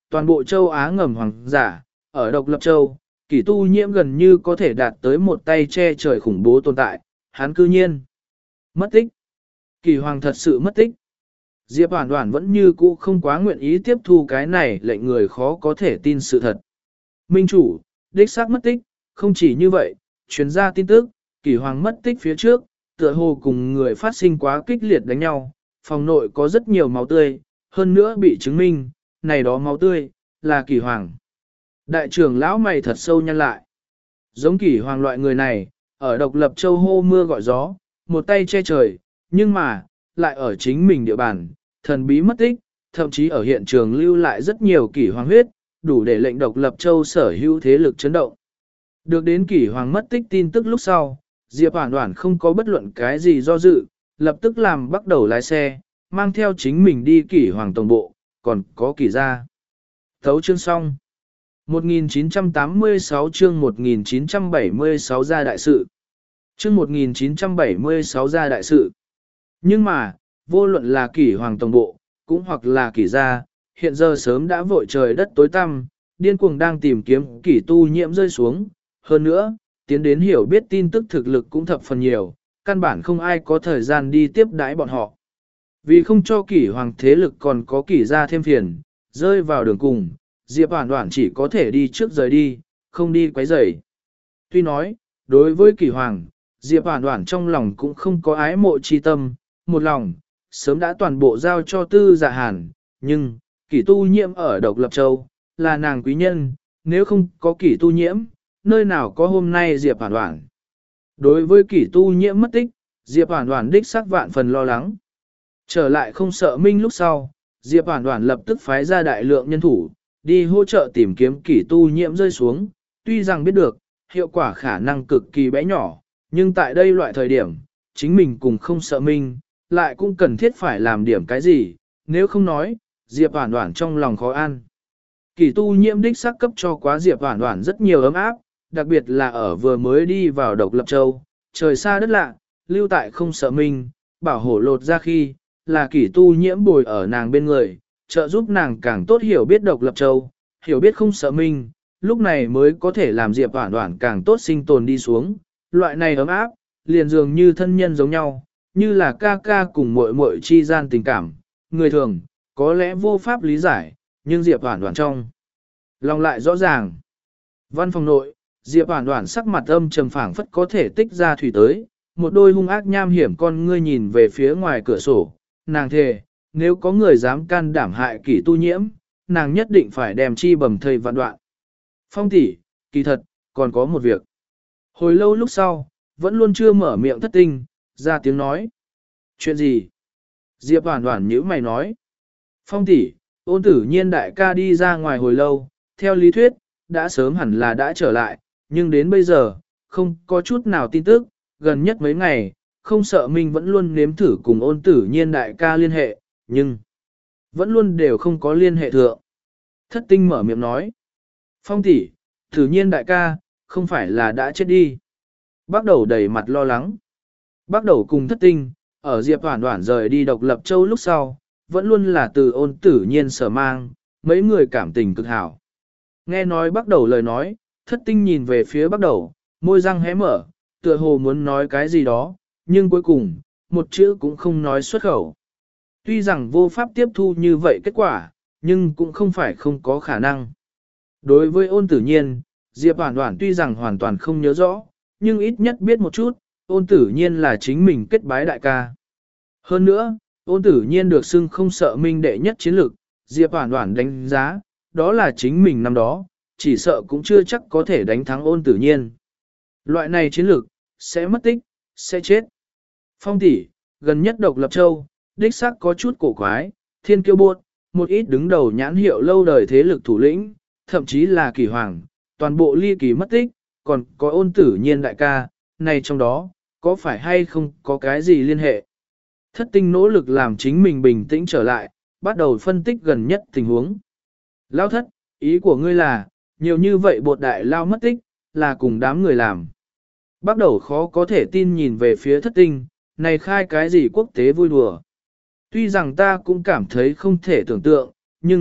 toàn bộ châu Á ngầm hoàng giả, ở độc lập châu, kỷ tu nhiễm gần như có thể đạt tới một tay che trời khủng bố tồn tại, hắn cư nhiên. Mất tích. Kỷ hoàng thật sự mất tích. Diệp Hoản Hoản vẫn như cũ không quá nguyện ý tiếp thu cái này lệnh người khó có thể tin sự thật. Minh chủ, đích xác mất tích, không chỉ như vậy, truyền ra tin tức, Kỷ hoàng mất tích phía trước, tựa hồ cùng người phát sinh quá kích liệt đánh nhau, phòng nội có rất nhiều máu tươi, hơn nữa bị chứng minh, này đó máu tươi, là Kỷ hoàng. Đại trưởng lão mày thật sâu nhăn lại. Giống Kỷ hoàng loại người này, ở độc lập châu hô mưa gọi gió, một tay che trời, nhưng mà, lại ở chính mình địa bàn, thần bí mất tích, thậm chí ở hiện trường lưu lại rất nhiều Kỷ hoàng huyết, đủ để lệnh độc lập châu sở hữu thế lực chấn động. Được đến Kỷ hoàng mất tích tin tức lúc sau, Diệp Hoản Hoản không có bất luận cái gì do dự, lập tức làm bắt đầu lái xe, mang theo chính mình đi Kỷ hoàng tổng bộ, còn có Kỷ gia. Thấu chương xong. một nghìn chín trăm tám mươi sáu chương một nghìn chín trăm bảy mươi sáu gia đại sự. Chương một nghìn chín trăm bảy mươi sáu gia đại sự. Nhưng mà, vô luận là Kỷ hoàng tổng bộ, cũng hoặc là Kỷ gia, hiện giờ sớm đã vội trời đất tối tăm, điên cuồng đang tìm kiếm Kỷ tu nhiễm rơi xuống. Hơn nữa, tiến đến hiểu biết tin tức thực lực cũng thập phần nhiều, căn bản không ai có thời gian đi tiếp đãi bọn họ. Vì không cho Kỷ hoàng thế lực còn có Kỷ gia thêm phiền, rơi vào đường cùng, Diệp Hoản Hoản chỉ có thể đi trước rời đi, không đi quấy rầy. Tuy nói, đối với Kỷ hoàng, Diệp Hoản Hoản trong lòng cũng không có ái mộ chi tâm, một lòng, sớm đã toàn bộ giao cho Tư Dạ Hàn, nhưng, Kỷ tu nhiễm ở độc lập châu, là nàng quý nhân, nếu không có Kỷ tu nhiễm, nơi nào có hôm nay Diệp Hoản Hoản. Đối với Kỷ tu nhiễm mất tích, Diệp Hoản Hoản đích xác vạn phần lo lắng. Trở lại không sợ minh lúc sau, Diệp Hoản Hoản lập tức phái ra đại lượng nhân thủ, đi hỗ trợ tìm kiếm Kỷ tu nhiễm rơi xuống, tuy rằng biết được, hiệu quả khả năng cực kỳ bé nhỏ, nhưng tại đây loại thời điểm, chính mình cùng không sợ minh, lại cũng cần thiết phải làm điểm cái gì, nếu không nói, Diệp Hoản Hoản trong lòng khó ăn. Kỷ tu nhiễm đích xác cấp cho quá Diệp Hoản Hoản rất nhiều ấm áp, đặc biệt là ở vừa mới đi vào độc lập châu, trời xa đất lạ, lưu tại không sợ minh, bảo hộ lột ra khi, là Kỷ tu nhiễm bồi ở nàng bên người, trợ giúp nàng càng tốt hiểu biết độc lập châu, hiểu biết không sợ minh, lúc này mới có thể làm Diệp Hoản Hoản càng tốt sinh tồn đi xuống, loại này ấm áp, liền dường như thân nhân giống nhau, như là ca ca cùng muội muội chi gian tình cảm, người thường, có lẽ vô pháp lý giải, nhưng Diệp Hoản Hoản trong lòng lại rõ ràng. Văn phòng nội, Diệp Hoản Hoản sắc mặt âm trầm phảng phất có thể tích ra thủy tới, một đôi hung ác nham hiểm con ngươi nhìn về phía ngoài cửa sổ, nàng thề, nếu có người dám can đảm hại Kỷ tu nhiễm, nàng nhất định phải đem chi bầm thây vạn đoạn. Phong tỷ, kỳ thật, còn có một việc. Hồi lâu lúc sau, vẫn luôn chưa mở miệng thất tinh, ra tiếng nói. Chuyện gì? Diệp Hoản Hoản nhíu mày nói. Phong tỷ, Ôn Tử Nhiên đại ca đi ra ngoài hồi lâu, theo lý thuyết, đã sớm hẳn là đã trở lại, nhưng đến bây giờ, không có chút nào tin tức, gần nhất mấy ngày, không sợ mình vẫn luôn nếm thử cùng Ôn Tử Nhiên đại ca liên hệ, nhưng vẫn luôn đều không có liên hệ thượng. Thất tinh mở miệng nói. Phong tỷ, Tử Nhiên đại ca, không phải là đã chết đi. Bác đầu đầy mặt lo lắng. Bác đầu cùng thất tinh, ở Diệp Hoản Hoản rời đi độc lập châu lúc sau, vẫn luôn là từ Ôn Tử Nhiên sở mang, mấy người cảm tình cực hảo. Nghe nói bác đầu lời nói, thất tinh nhìn về phía bác đầu, môi răng hé mở, tựa hồ muốn nói cái gì đó, nhưng cuối cùng, một chữ cũng không nói xuất khẩu. Tuy rằng vô pháp tiếp thu như vậy kết quả, nhưng cũng không phải không có khả năng. Đối với Ôn Tử Nhiên, Diệp Hoản Hoản tuy rằng hoàn toàn không nhớ rõ, nhưng ít nhất biết một chút, Ôn Tử Nhiên là chính mình kết bái đại ca. Hơn nữa, Ôn Tử Nhiên được xưng không sợ minh đệ nhất chiến lực, Diệp Hoản Hoản đánh giá, đó là chính mình năm đó, chỉ sợ cũng chưa chắc có thể đánh thắng Ôn Tử Nhiên. Loại này chiến lực, sẽ mất tích, sẽ chết. Phong tỷ, gần nhất độc lập châu, đích xác có chút cổ quái, thiên kiêu buốt, một ít đứng đầu nhãn hiệu lâu đời thế lực thủ lĩnh, thậm chí là Kỷ hoàng, toàn bộ ly kỳ mất tích, còn có Ôn Tử Nhiên đại ca, này trong đó, có phải hay không có cái gì liên hệ? Thất tinh nỗ lực làm chính mình bình tĩnh trở lại, bắt đầu phân tích gần nhất tình huống. Lao thất, ý của ngươi là, nhiều như vậy bột đại lao mất tích, là cùng đám người làm. Bắt đầu khó có thể tin nhìn về phía thất tinh, này khai cái gì quốc tế vui đùa. Tuy rằng ta cũng cảm thấy không thể tưởng tượng, nhưng,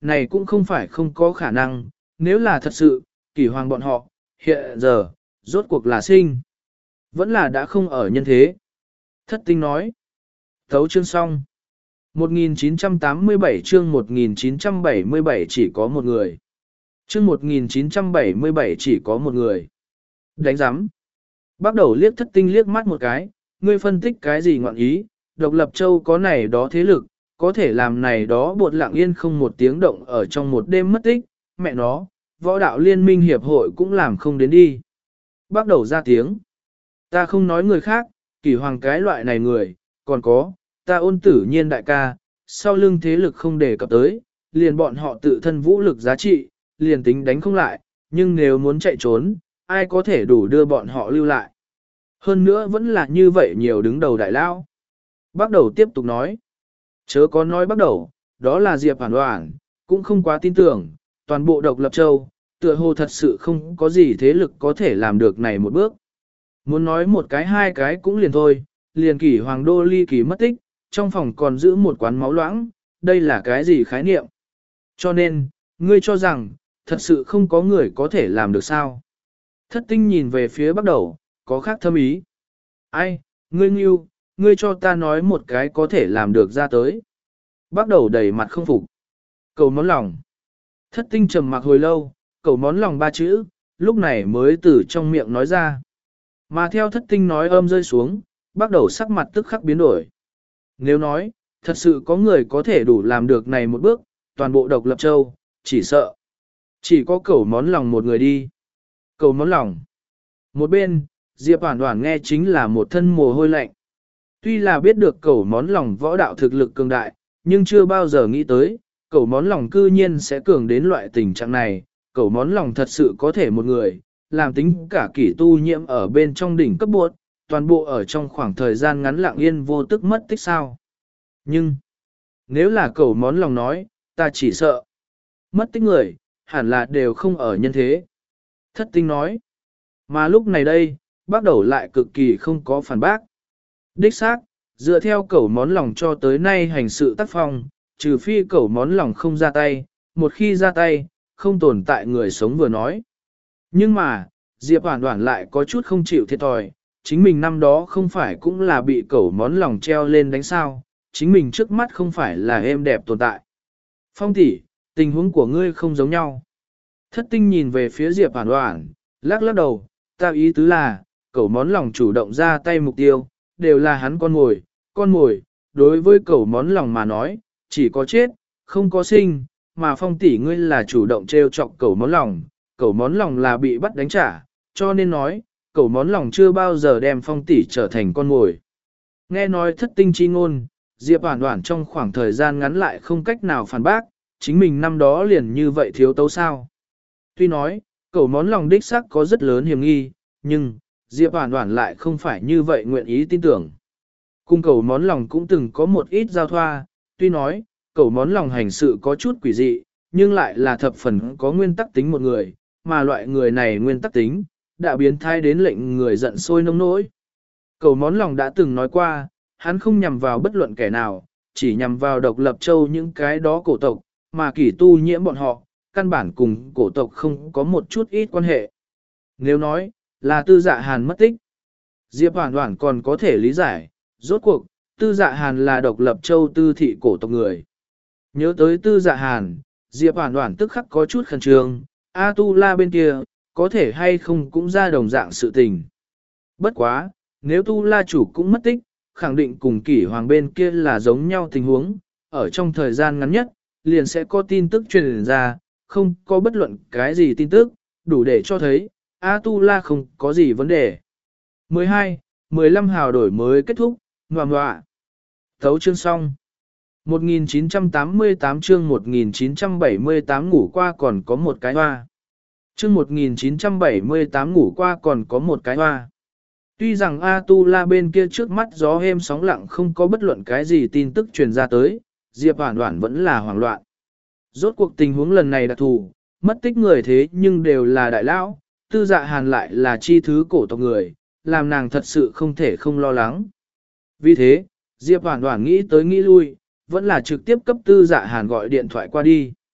này cũng không phải không có khả năng, nếu là thật sự, kỷ hoàng bọn họ, hiện giờ, rốt cuộc là sinh. Vẫn là đã không ở nhân thế. Thất tinh nói. Thấu chương xong. một nghìn chín trăm tám mươi bảy chương một nghìn chín trăm bảy mươi bảy chỉ có một người. Chương một nghìn chín trăm bảy mươi bảy chỉ có một người. Đánh giám. Bắt đầu liếc thất tinh liếc mắt một cái, ngươi phân tích cái gì ngọn ý, độc lập châu có này đó thế lực, có thể làm này đó bột lặng yên không một tiếng động ở trong một đêm mất tích, mẹ nó, võ đạo liên minh hiệp hội cũng làm không đến đi. Bắt đầu ra tiếng. Ta không nói người khác, kỷ hoàng cái loại này người, còn có, ta ôn tử nhiên đại ca, sau lưng thế lực không đề cập tới, liền bọn họ tự thân vũ lực giá trị, liền tính đánh không lại, nhưng nếu muốn chạy trốn, ai có thể đủ đưa bọn họ lưu lại. Hơn nữa vẫn là như vậy nhiều đứng đầu đại lao. Bắt đầu tiếp tục nói. Chớ có nói bắt đầu, đó là Diệp Phản Đoản, cũng không quá tin tưởng, toàn bộ độc lập châu, tựa hồ thật sự không có gì thế lực có thể làm được này một bước. Muốn nói một cái hai cái cũng liền thôi, liền kỷ hoàng đô ly kỳ mất tích, trong phòng còn giữ một quán máu loãng, đây là cái gì khái niệm? Cho nên, ngươi cho rằng, thật sự không có người có thể làm được sao? Thất tinh nhìn về phía bắt đầu, có khác thâm ý. Ai, ngươi nghiêu, ngươi cho ta nói một cái có thể làm được ra tới. Bắt đầu đầy mặt không phục. Cầu món lòng. Thất tinh trầm mặc hồi lâu, cầu món lòng ba chữ, lúc này mới từ trong miệng nói ra. Mà theo thất tinh nói âm rơi xuống, bắt đầu sắc mặt tức khắc biến đổi. Nếu nói, thật sự có người có thể đủ làm được này một bước, toàn bộ độc lập châu, chỉ sợ. Chỉ có cầu món lòng một người đi. Cầu món lòng. Một bên, Diệp Hoàn Hoàn nghe chính là một thân mồ hôi lạnh. Tuy là biết được cầu món lòng võ đạo thực lực cường đại, nhưng chưa bao giờ nghĩ tới, cầu món lòng cư nhiên sẽ cường đến loại tình trạng này. Cầu món lòng thật sự có thể một người, làm tính cả kỷ tu nhiễm ở bên trong đỉnh cấp buộc, toàn bộ ở trong khoảng thời gian ngắn lặng yên vô tức mất tích sao. Nhưng, nếu là cầu món lòng nói, ta chỉ sợ. Mất tích người, hẳn là đều không ở nhân thế. Thất tinh nói. Mà lúc này đây, bắt đầu lại cực kỳ không có phản bác. Đích xác, dựa theo cẩu món lòng cho tới nay hành sự tác phong, trừ phi cẩu món lòng không ra tay, một khi ra tay, không tồn tại người sống vừa nói. Nhưng mà, Diệp Hoàn Hoàn lại có chút không chịu thiệt thòi, chính mình năm đó không phải cũng là bị cẩu món lòng treo lên đánh sao, chính mình trước mắt không phải là êm đẹp tồn tại. Phong tỷ, tình huống của ngươi không giống nhau. Thất tinh nhìn về phía Diệp Hoàn Hoàn, lắc lắc đầu, ta ý tứ là, cẩu món lòng chủ động ra tay mục tiêu, đều là hắn con mồi, con mồi, đối với cẩu món lòng mà nói, chỉ có chết, không có sinh, mà phong tỷ ngươi là chủ động treo chọc cẩu món lòng, cẩu món lòng là bị bắt đánh trả, cho nên nói, cẩu món lòng chưa bao giờ đem phong tỷ trở thành con mồi. Nghe nói thất tinh chi ngôn, Diệp Hoàn Hoàn trong khoảng thời gian ngắn lại không cách nào phản bác, chính mình năm đó liền như vậy thiếu tấu sao. Tuy nói, cẩu món lòng đích xác có rất lớn hiểm nghi, nhưng, Diệp Hoàn Hoàn lại không phải như vậy nguyện ý tin tưởng. Cung cẩu món lòng cũng từng có một ít giao thoa, tuy nói, cẩu món lòng hành sự có chút quỷ dị, nhưng lại là thập phần có nguyên tắc tính một người, mà loại người này nguyên tắc tính, đã biến thái đến lệnh người giận sôi nông nỗi. Cẩu món lòng đã từng nói qua, hắn không nhằm vào bất luận kẻ nào, chỉ nhằm vào độc lập châu những cái đó cổ tộc, mà kỷ tu nhiễm bọn họ, căn bản cùng cổ tộc không có một chút ít quan hệ. Nếu nói, là tư dạ hàn mất tích, Diệp Hoàn Hoàn còn có thể lý giải, rốt cuộc, tư dạ hàn là độc lập châu tư thị cổ tộc người. Nhớ tới tư dạ hàn, Diệp Hoàn Hoàn tức khắc có chút khẩn trương, A Tu La bên kia, có thể hay không cũng ra đồng dạng sự tình. Bất quá, nếu Tu La chủ cũng mất tích, khẳng định cùng kỷ hoàng bên kia là giống nhau tình huống, ở trong thời gian ngắn nhất, liền sẽ có tin tức truyền ra, không có bất luận cái gì tin tức, đủ để cho thấy, A Tu La không có gì vấn đề. mười hai, mười lăm hào đổi mới kết thúc, ngoà ngoạ. Thấu chương xong. một nghìn chín trăm tám mươi tám chương một nghìn chín trăm bảy mươi tám ngủ qua còn có một cái hoa. Chương một nghìn chín trăm bảy mươi tám ngủ qua còn có một cái hoa. Tuy rằng A Tu La bên kia trước mắt gió êm sóng lặng không có bất luận cái gì tin tức truyền ra tới, Diệp Hoàn Hoàn vẫn là hoảng loạn. Rốt cuộc tình huống lần này đặc thù, mất tích người thế nhưng đều là đại lão, tư dạ hàn lại là chi thứ cổ tộc người, làm nàng thật sự không thể không lo lắng. Vì thế, Diệp Hoàn Hoàn nghĩ tới nghĩ lui, vẫn là trực tiếp cấp tư dạ hàn gọi điện thoại qua đi.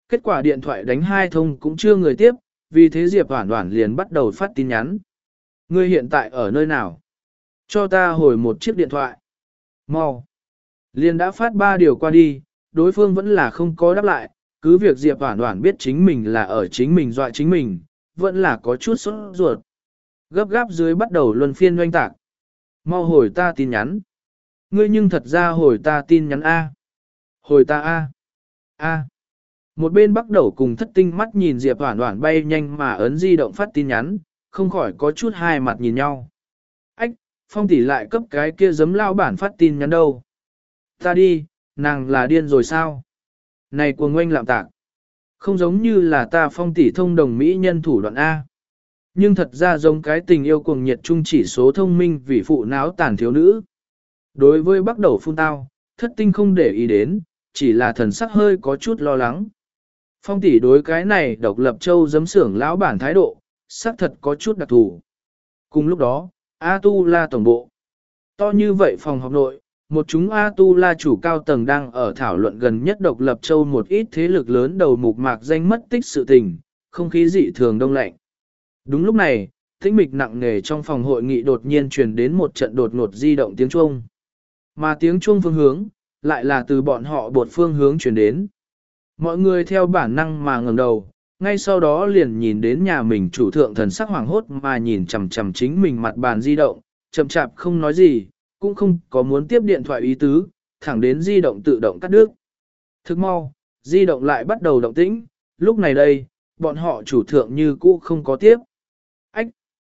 Kết quả điện thoại đánh hai thông cũng chưa người tiếp, vì thế Diệp Hoản Hoản liền bắt đầu phát tin nhắn. Ngươi hiện tại ở nơi nào? Cho ta hồi một chiếc điện thoại. Mau. Liền đã phát ba điều qua đi, đối phương vẫn là không có đáp lại, cứ việc Diệp Hoản Hoản biết chính mình là ở chính mình dọa chính mình, vẫn là có chút sốt ruột. Gấp gáp dưới bắt đầu luân phiên oanh tạc. Mau hồi ta tin nhắn. Ngươi nhưng thật ra hồi ta tin nhắn A. Hồi ta A. A. Một bên bắt đầu cùng thất tinh mắt nhìn Diệp Hoản Hoản bay nhanh mà ấn di động phát tin nhắn, không khỏi có chút hai mặt nhìn nhau. Ách, Phong tỷ lại cấp cái kia giấm lao bản phát tin nhắn đâu. Ta đi, nàng là điên rồi sao? Này cuồng ngoanh lạm tạc. Không giống như là ta Phong tỷ thông đồng mỹ nhân thủ đoạn A. Nhưng thật ra giống cái tình yêu cuồng nhiệt chung chỉ số thông minh vì phụ não tàn thiếu nữ. Đối với bắt đầu phun tao, thất tinh không để ý đến, chỉ là thần sắc hơi có chút lo lắng. Phong tỷ đối cái này độc lập châu giấm xưởng lão bản thái độ, xác thật có chút đặc thù. Cùng lúc đó, A Tu La tổng bộ. To như vậy phòng học nội, một chúng A Tu La chủ cao tầng đang ở thảo luận gần nhất độc lập châu một ít thế lực lớn đầu mục mạc danh mất tích sự tình, không khí dị thường đông lạnh. Đúng lúc này, tĩnh mịch nặng nề trong phòng hội nghị đột nhiên truyền đến một trận đột ngột di động tiếng chuông. Mà tiếng chuông phương hướng, lại là từ bọn họ bột phương hướng truyền đến. Mọi người theo bản năng mà ngẩng đầu, ngay sau đó liền nhìn đến nhà mình chủ thượng thần sắc hoảng hốt mà nhìn chằm chằm chính mình mặt bàn di động, chậm chạp không nói gì, cũng không có muốn tiếp điện thoại ý tứ, thẳng đến di động tự động cắt đứt. Thức mau, di động lại bắt đầu động tĩnh, lúc này đây, bọn họ chủ thượng như cũ không có tiếp. Ách!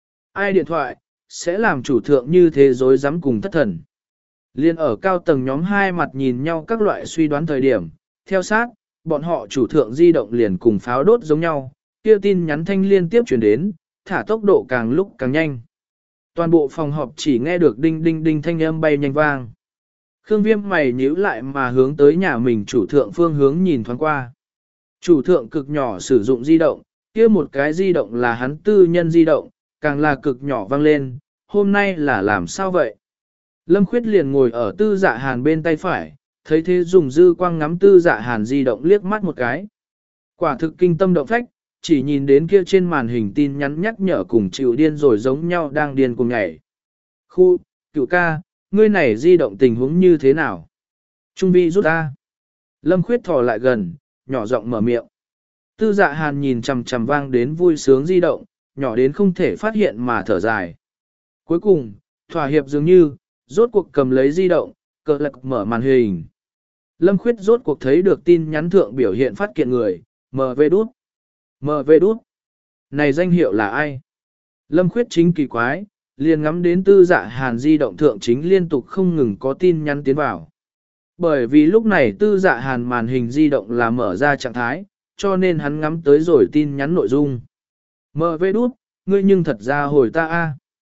Ai điện thoại, sẽ làm chủ thượng như thế dối dám cùng thất thần. Liên ở cao tầng nhóm hai mặt nhìn nhau các loại suy đoán thời điểm, theo sát, bọn họ chủ thượng di động liền cùng pháo đốt giống nhau, kia tin nhắn thanh liên tiếp chuyển đến, thả tốc độ càng lúc càng nhanh. Toàn bộ phòng họp chỉ nghe được đinh đinh đinh thanh âm bay nhanh vang. Khương Viêm mày nhíu lại mà hướng tới nhà mình chủ thượng phương hướng nhìn thoáng qua. Chủ thượng cực nhỏ sử dụng di động, kia một cái di động là hắn tư nhân di động, càng là cực nhỏ vang lên, hôm nay là làm sao vậy? Lâm Khuyết liền ngồi ở tư dạ hàn bên tay phải, thấy thế dùng dư quang ngắm tư dạ hàn di động liếc mắt một cái. Quả thực kinh tâm động phách, chỉ nhìn đến kia trên màn hình tin nhắn nhắc nhở cùng chịu điên rồi giống nhau đang điên cùng nhảy. Khu, cựu ca, ngươi này di động tình huống như thế nào? Trung vi rút ra. Lâm Khuyết thò lại gần, nhỏ giọng mở miệng. Tư dạ hàn nhìn chằm chằm vang đến vui sướng di động, nhỏ đến không thể phát hiện mà thở dài. Cuối cùng, thỏa hiệp dường như, rốt cuộc cầm lấy di động, cờ lạc mở màn hình. Lâm Khuyết rốt cuộc thấy được tin nhắn thượng biểu hiện phát kiện người, em vê đút. em vê đút. Này danh hiệu là ai? Lâm Khuyết chính kỳ quái, liền ngắm đến tư dạ hàn di động thượng chính liên tục không ngừng có tin nhắn tiến vào. Bởi vì lúc này tư dạ hàn màn hình di động là mở ra trạng thái, cho nên hắn ngắm tới rồi tin nhắn nội dung. em vê đút, ngươi nhưng thật ra hồi ta a.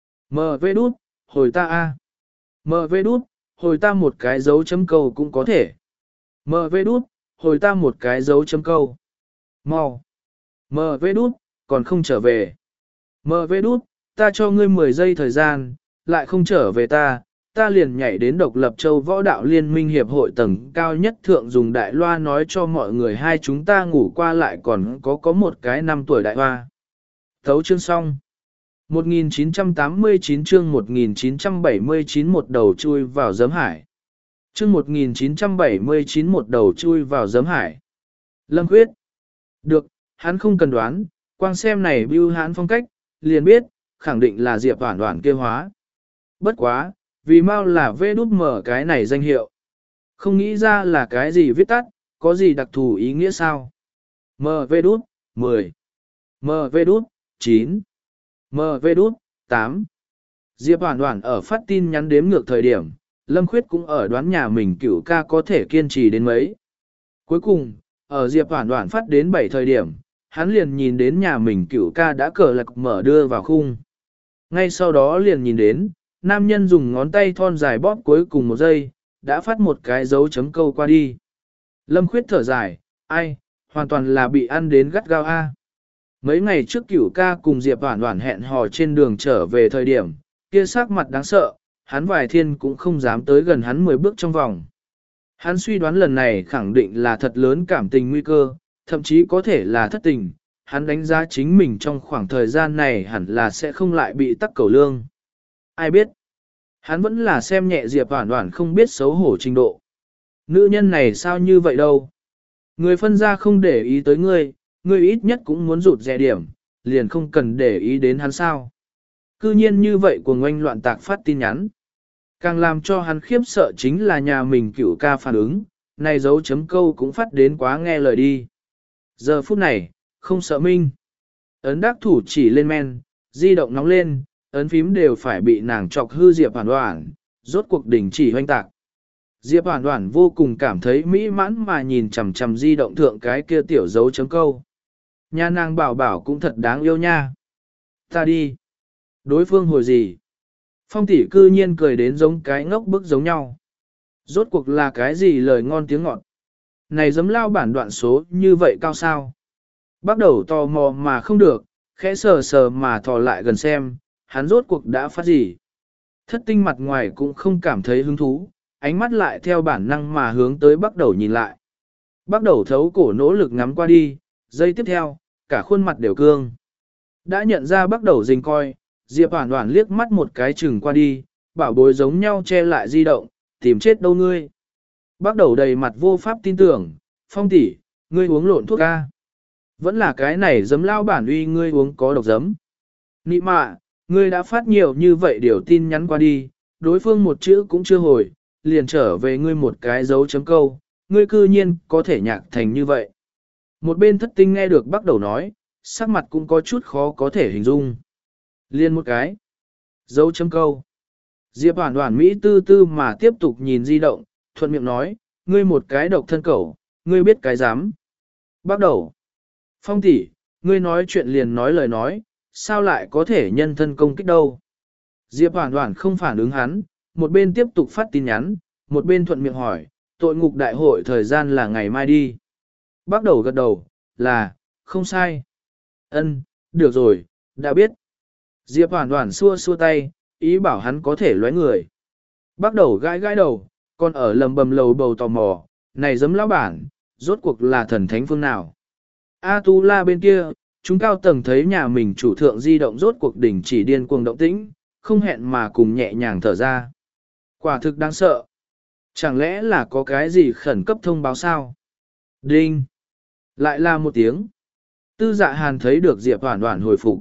em vê đút, hồi ta a. em vê đút, hồi ta một cái dấu chấm câu cũng có thể. em vê đút, hồi ta một cái dấu chấm câu. Mau. em vê đút, còn không trở về. em vê đút, ta cho ngươi mười giây thời gian, lại không trở về ta, ta liền nhảy đến độc lập châu võ đạo liên minh hiệp hội tầng cao nhất thượng dùng đại loa nói cho mọi người hai chúng ta ngủ qua lại còn có có một cái năm tuổi đại hoa. Thấu chương xong. một nghìn chín trăm tám mươi chín chương một nghìn chín trăm bảy mươi chín một đầu chui vào giấm hải. Chương một nghìn chín trăm bảy mươi chín một đầu chui vào giấm hải. Lâm Khuyết. Được, hắn không cần đoán, quang xem này bưu hãn phong cách, liền biết, khẳng định là Diệp Hoản Hoản kia hóa. Bất quá, vì mau là vê đút mở cái này danh hiệu. Không nghĩ ra là cái gì viết tắt, có gì đặc thù ý nghĩa sao? em vê đút, mười. em vê đút, chín. em vê đút, tám. Diệp Hoản Hoản ở phát tin nhắn đếm ngược thời điểm, Lâm Khuyết cũng ở đoán nhà mình cửu ca có thể kiên trì đến mấy. Cuối cùng, ở Diệp Hoản Hoản phát đến bảy thời điểm, hắn liền nhìn đến nhà mình cửu ca đã cờ lạc mở đưa vào khung. Ngay sau đó liền nhìn đến, nam nhân dùng ngón tay thon dài bóp cuối cùng một giây, đã phát một cái dấu chấm câu qua đi. Lâm Khuyết thở dài, ai, hoàn toàn là bị ăn đến gắt gao a. Mấy ngày trước cửu ca cùng Diệp Hoản Hoản hẹn hò trên đường trở về thời điểm, kia sắc mặt đáng sợ, hắn vài thiên cũng không dám tới gần hắn mười bước trong vòng. Hắn suy đoán lần này khẳng định là thật lớn cảm tình nguy cơ, thậm chí có thể là thất tình, hắn đánh giá chính mình trong khoảng thời gian này hẳn là sẽ không lại bị tắc cầu lương. Ai biết, hắn vẫn là xem nhẹ Diệp Hoản Hoản không biết xấu hổ trình độ. Nữ nhân này sao như vậy đâu? Người phân ra không để ý tới ngươi, ngươi ít nhất cũng muốn rụt rè điểm, liền không cần để ý đến hắn sao. Cư nhiên như vậy của ngoanh loạn tạc phát tin nhắn. Càng làm cho hắn khiếp sợ chính là nhà mình cửu ca phản ứng, này dấu chấm câu cũng phát đến quá nghe lời đi. Giờ phút này, không sợ minh. Ấn đắc thủ chỉ lên men, di động nóng lên, ấn phím đều phải bị nàng chọc hư Diệp Hoản Hoản, rốt cuộc đỉnh chỉ hoanh tạc. Diệp Hoản Hoản vô cùng cảm thấy mỹ mãn mà nhìn chằm chằm di động thượng cái kia tiểu dấu chấm câu. Nha nàng bảo bảo cũng thật đáng yêu nha. Ta đi. Đối phương hồi gì? Phong tỷ cư nhiên cười đến giống cái ngốc bức giống nhau. Rốt cuộc là cái gì lời ngon tiếng ngọt? Này giấm lao bản đoạn số như vậy cao sao? Bắt đầu tò mò mà không được, khẽ sờ sờ mà thò lại gần xem, hắn rốt cuộc đã phát gì? Thất tinh mặt ngoài cũng không cảm thấy hứng thú, ánh mắt lại theo bản năng mà hướng tới bắt đầu nhìn lại. Bắt đầu thấu cổ nỗ lực ngắm qua đi, giây tiếp theo, cả khuôn mặt đều cương. Đã nhận ra bắt đầu rình coi, Diệp Hoản Hoản liếc mắt một cái chừng qua đi, bảo bối giống nhau che lại di động, tìm chết đâu ngươi. Bắt đầu đầy mặt vô pháp tin tưởng, Phong tỷ, ngươi uống lộn thuốc ca. Vẫn là cái này giấm lao bản uy ngươi uống có độc giấm. Nị mạ, ngươi đã phát nhiều như vậy điều tin nhắn qua đi, đối phương một chữ cũng chưa hồi, liền trở về ngươi một cái dấu chấm câu, ngươi cư nhiên có thể nhạc thành như vậy. Một bên thất tinh nghe được bắt đầu nói, sắc mặt cũng có chút khó có thể hình dung. Liên một cái dấu chấm câu. Diệp Hoản Hoản Mỹ tư tư mà tiếp tục nhìn di động, thuận miệng nói, ngươi một cái độc thân cẩu, ngươi biết cái dám. Bắt đầu. Phong tỷ, ngươi nói chuyện liền nói lời nói, sao lại có thể nhân thân công kích đâu. Diệp Hoản Hoản không phản ứng hắn, một bên tiếp tục phát tin nhắn, một bên thuận miệng hỏi, tội ngục đại hội thời gian là ngày mai đi. Bắt đầu gật đầu, là, không sai. Ân, được rồi, đã biết. Diệp Hoản Hoản xua xua tay, ý bảo hắn có thể lóe người. Bắt đầu gãi gãi đầu, còn ở lầm bầm lầu bầu tò mò, này giấm lão bản, rốt cuộc là thần thánh phương nào. A Tu La bên kia, chúng cao tầng thấy nhà mình chủ thượng di động rốt cuộc đỉnh chỉ điên cuồng động tĩnh, không hẹn mà cùng nhẹ nhàng thở ra. Quả thực đáng sợ. Chẳng lẽ là có cái gì khẩn cấp thông báo sao? Đinh. Lại là một tiếng. Tư Dạ Hàn thấy được Diệp Hoản Hoản hồi phục.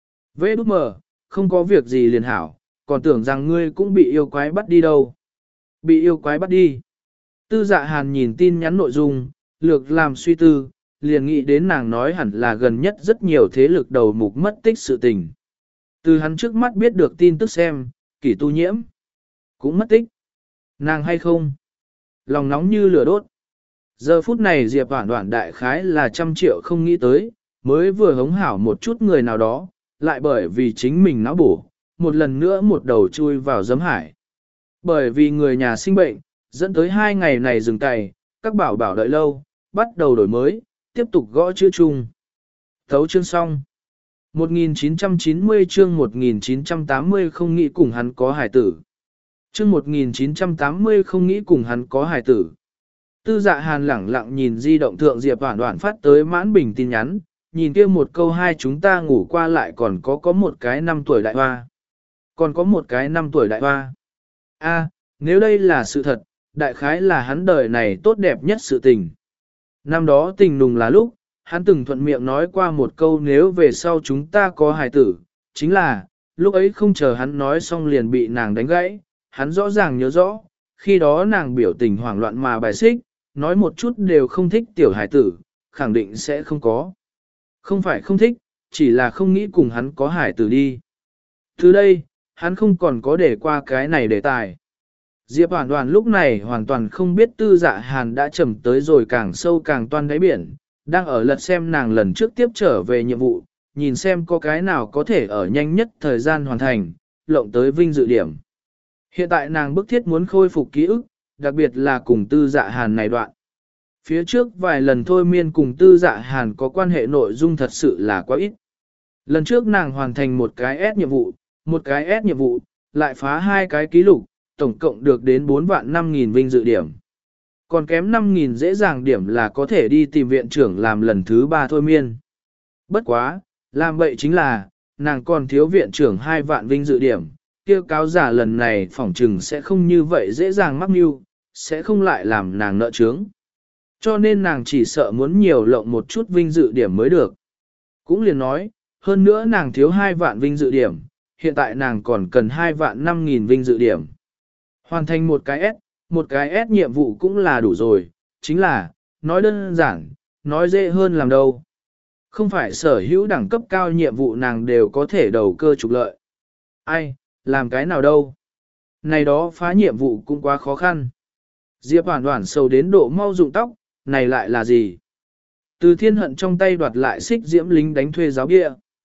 Vê đút mờ, không có việc gì liền hảo, còn tưởng rằng ngươi cũng bị yêu quái bắt đi đâu. Bị yêu quái bắt đi. Tư Dạ Hàn nhìn tin nhắn nội dung, lược làm suy tư, liền nghĩ đến nàng nói hẳn là gần nhất rất nhiều thế lực đầu mục mất tích sự tình. Từ hắn trước mắt biết được tin tức xem, Kỷ Tu Nhiễm cũng mất tích. Nàng hay không? Lòng nóng như lửa đốt. Giờ phút này Diệp Hoản Hoản đại khái là trăm triệu không nghĩ tới, mới vừa hống hảo một chút người nào đó, lại bởi vì chính mình não bổ, một lần nữa một đầu chui vào giấm hải. Bởi vì người nhà sinh bệnh, dẫn tới hai ngày này dừng cày, các bảo bảo đợi lâu, bắt đầu đổi mới, tiếp tục gõ chữ chung. Thấu chương xong. một nghìn chín trăm chín mươi chương một nghìn chín trăm tám mươi không nghĩ cùng hắn có hài tử. Chương một nghìn chín trăm tám mươi không nghĩ cùng hắn có hài tử. Tư Dạ Hàn lẳng lặng nhìn di động thượng Diệp Hoản Hoản phát tới mãn bình tin nhắn, nhìn kia một câu hai chúng ta ngủ qua lại còn có có một cái năm tuổi đại hoa. Còn có một cái năm tuổi đại hoa. A, nếu đây là sự thật, đại khái là hắn đời này tốt đẹp nhất sự tình. Năm đó tình nùng là lúc, hắn từng thuận miệng nói qua một câu nếu về sau chúng ta có hài tử, chính là, lúc ấy không chờ hắn nói xong liền bị nàng đánh gãy, hắn rõ ràng nhớ rõ, khi đó nàng biểu tình hoảng loạn mà bài xích, nói một chút đều không thích tiểu hài tử, khẳng định sẽ không có. Không phải không thích, chỉ là không nghĩ cùng hắn có hài tử đi. Từ đây, hắn không còn có để qua cái này đề tài. Diệp Hoản Hoản lúc này hoàn toàn không biết Tư Dạ Hàn đã trầm tới rồi càng sâu càng toan đáy biển, đang ở lật xem nàng lần trước tiếp trở về nhiệm vụ, nhìn xem có cái nào có thể ở nhanh nhất thời gian hoàn thành, lộng tới vinh dự điểm. Hiện tại nàng bức thiết muốn khôi phục ký ức, đặc biệt là cùng Tư Dạ Hàn này đoạn. Phía trước vài lần thôi miên cùng Tư Dạ Hàn có quan hệ nội dung thật sự là quá ít. Lần trước nàng hoàn thành một cái S nhiệm vụ, một cái S nhiệm vụ, lại phá hai cái ký lục, tổng cộng được đến bốn vạn năm nghìn vinh dự điểm. Còn kém năm nghìn dễ dàng điểm là có thể đi tìm viện trưởng làm lần thứ ba thôi miên. Bất quá, làm vậy chính là, nàng còn thiếu viện trưởng hai vạn vinh dự điểm, kia cáo giả lần này phỏng trừng sẽ không như vậy dễ dàng mắc mưu, sẽ không lại làm nàng nợ trướng. Cho nên nàng chỉ sợ muốn nhiều lộng một chút vinh dự điểm mới được. Cũng liền nói, hơn nữa nàng thiếu hai vạn vinh dự điểm, hiện tại nàng còn cần hai vạn năm nghìn vinh dự điểm. Hoàn thành một cái S, một cái S nhiệm vụ cũng là đủ rồi, chính là, nói đơn giản, nói dễ hơn làm đâu. Không phải sở hữu đẳng cấp cao nhiệm vụ nàng đều có thể đầu cơ trục lợi. Ai, làm cái nào đâu? Này đó phá nhiệm vụ cũng quá khó khăn. Diệp Hoàn Hoàn sầu đến độ mau rụng tóc, này lại là gì? Từ Thiên Hận trong tay đoạt lại xích diễm lính đánh thuê giáo bia.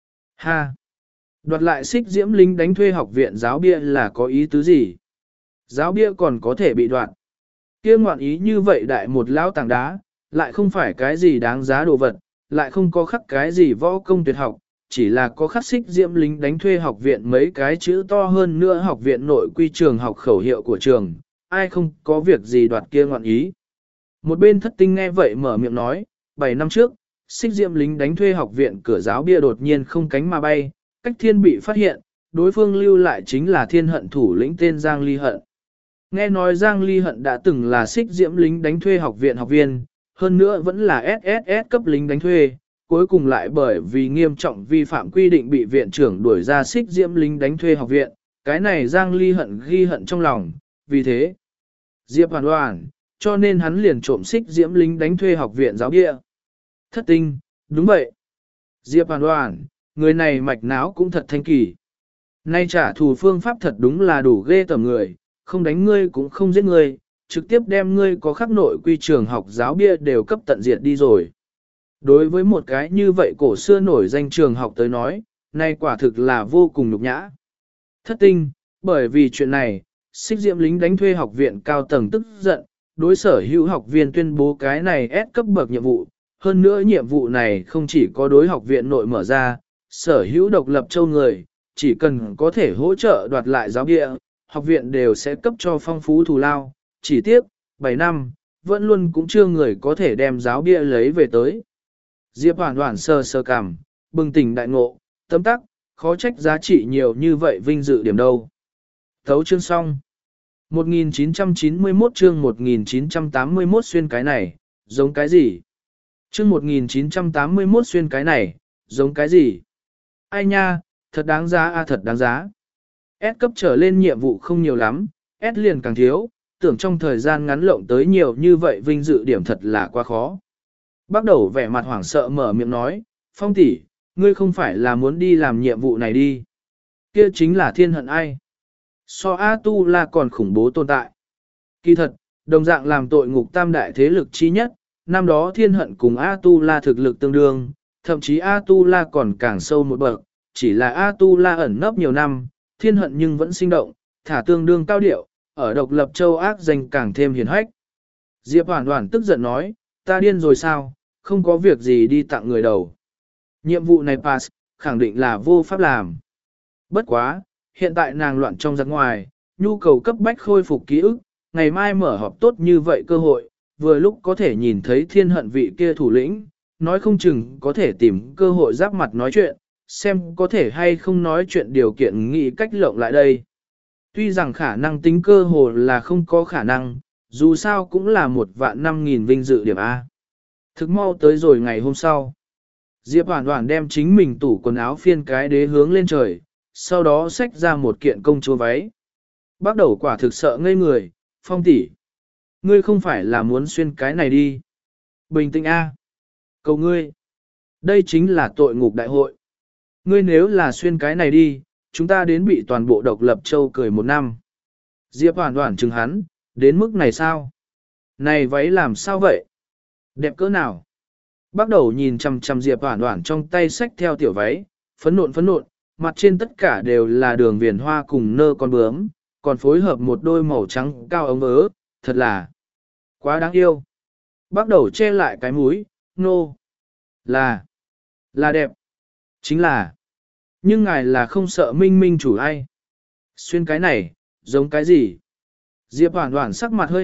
Ha! Đoạt lại xích diễm lính đánh thuê học viện giáo bia là có ý tứ gì? Giáo bia còn có thể bị đoạt. Kia ngoạn ý như vậy đại một lão tảng đá, lại không phải cái gì đáng giá đồ vật, lại không có khắc cái gì võ công tuyệt học, chỉ là có khắc xích diễm lính đánh thuê học viện mấy cái chữ to hơn nữa học viện nội quy trường học khẩu hiệu của trường, ai không có việc gì đoạt kia ngoạn ý. Một bên thất tinh nghe vậy mở miệng nói, bảy năm trước, xích diễm lính đánh thuê học viện cửa giáo bia đột nhiên không cánh mà bay, cách thiên bị phát hiện, đối phương lưu lại chính là Thiên Hận thủ lĩnh tên Giang Ly Hận. Nghe nói Giang Ly Hận đã từng là xích diễm lính đánh thuê học viện học viên, hơn nữa vẫn là ét ét ét cấp lính đánh thuê, cuối cùng lại bởi vì nghiêm trọng vi phạm quy định bị viện trưởng đuổi ra xích diễm lính đánh thuê học viện, cái này Giang Ly Hận ghi hận trong lòng, vì thế, Diệp Hoàn Hoàn, cho nên hắn liền trộm xích diễm lính đánh thuê học viện giáo bia. Thất tinh, đúng vậy. Diệp Hoàn Hoàn, người này mạch não cũng thật thanh kỳ. Nay trả thù phương pháp thật đúng là đủ ghê tởm người, không đánh ngươi cũng không giết ngươi, trực tiếp đem ngươi có khắc nội quy trường học giáo bia đều cấp tận diệt đi rồi. Đối với một cái như vậy cổ xưa nổi danh trường học tới nói, nay quả thực là vô cùng nhục nhã. Thất tinh, bởi vì chuyện này, xích diễm lính đánh thuê học viện cao tầng tức giận, đối sở hữu học viên tuyên bố cái này S cấp bậc nhiệm vụ. Hơn nữa nhiệm vụ này không chỉ có đối học viện nội mở ra, sở hữu độc lập châu người, chỉ cần có thể hỗ trợ đoạt lại giáo bia, học viện đều sẽ cấp cho phong phú thù lao, chỉ tiếc, bảy năm, vẫn luôn cũng chưa người có thể đem giáo bia lấy về tới. Diệp Hoàn Hoàn sơ sơ cằm, bừng tỉnh đại ngộ, tấm tắc, khó trách giá trị nhiều như vậy vinh dự điểm đâu. Thấu chương xong. một nghìn chín trăm chín mươi mốt chương một nghìn chín trăm tám mươi mốt xuyên cái này, giống cái gì? Chương một nghìn chín trăm tám mươi mốt xuyên cái này, giống cái gì? Ai nha, thật đáng giá a thật đáng giá. S cấp trở lên nhiệm vụ không nhiều lắm, S liền càng thiếu, tưởng trong thời gian ngắn lộng tới nhiều như vậy vinh dự điểm thật là quá khó. Bắt đầu vẻ mặt hoảng sợ mở miệng nói, Phong tỷ, ngươi không phải là muốn đi làm nhiệm vụ này đi. Kia chính là Thiên Hận ai. So A-tu-la còn khủng bố tồn tại. Kỳ thật, đồng dạng làm tội ngục tam đại thế lực chi nhất, năm đó Thiên Hận cùng A-tu-la thực lực tương đương, thậm chí A-tu-la còn càng sâu một bậc, chỉ là A-tu-la ẩn nấp nhiều năm, Thiên Hận nhưng vẫn sinh động, thả tương đương cao điệu, ở độc lập châu ác danh càng thêm hiền hách. Diệp Hoàn Hoàn tức giận nói, ta điên rồi sao, không có việc gì đi tặng người đầu. Nhiệm vụ này pass, khẳng định là vô pháp làm. Bất quá, hiện tại nàng loạn trong giặc ngoài, nhu cầu cấp bách khôi phục ký ức, ngày mai mở họp tốt như vậy cơ hội, vừa lúc có thể nhìn thấy Thiên Hận vị kia thủ lĩnh, nói không chừng có thể tìm cơ hội giáp mặt nói chuyện, xem có thể hay không nói chuyện điều kiện nghĩ cách lộng lại đây. Tuy rằng khả năng tính cơ hồ là không có khả năng, dù sao cũng là một vạn năm nghìn vinh dự điểm A. Thực mau tới rồi ngày hôm sau. Diệp Hoàn Hoàn đem chính mình tủ quần áo phiên cái đế hướng lên trời, sau đó xách ra một kiện công chúa váy. Bắt đầu quả thực sợ ngây người, Phong tỷ, ngươi không phải là muốn xuyên cái này đi. Bình tĩnh A. Cầu ngươi. Đây chính là tội ngục đại hội. Ngươi nếu là xuyên cái này đi, chúng ta đến bị toàn bộ độc lập châu cười một năm. Diệp Hoàn Hoàn chừng hắn, đến mức này sao? Này váy làm sao vậy? Đẹp cỡ nào? Bắt đầu nhìn chằm chằm Diệp Hoàn Hoàn trong tay xách theo tiểu váy, phấn nộn phấn nộn, mặt trên tất cả đều là đường viền hoa cùng nơ con bướm, còn phối hợp một đôi màu trắng cao ống vớ, thật là quá đáng yêu. Bắt đầu che lại cái mũi, nô, no. là, là đẹp, chính là, nhưng ngài là không sợ minh minh chủ ai. Xuyên cái này, giống cái gì? Diệp Hoàn Hoàn sắc mặt hơi hắc,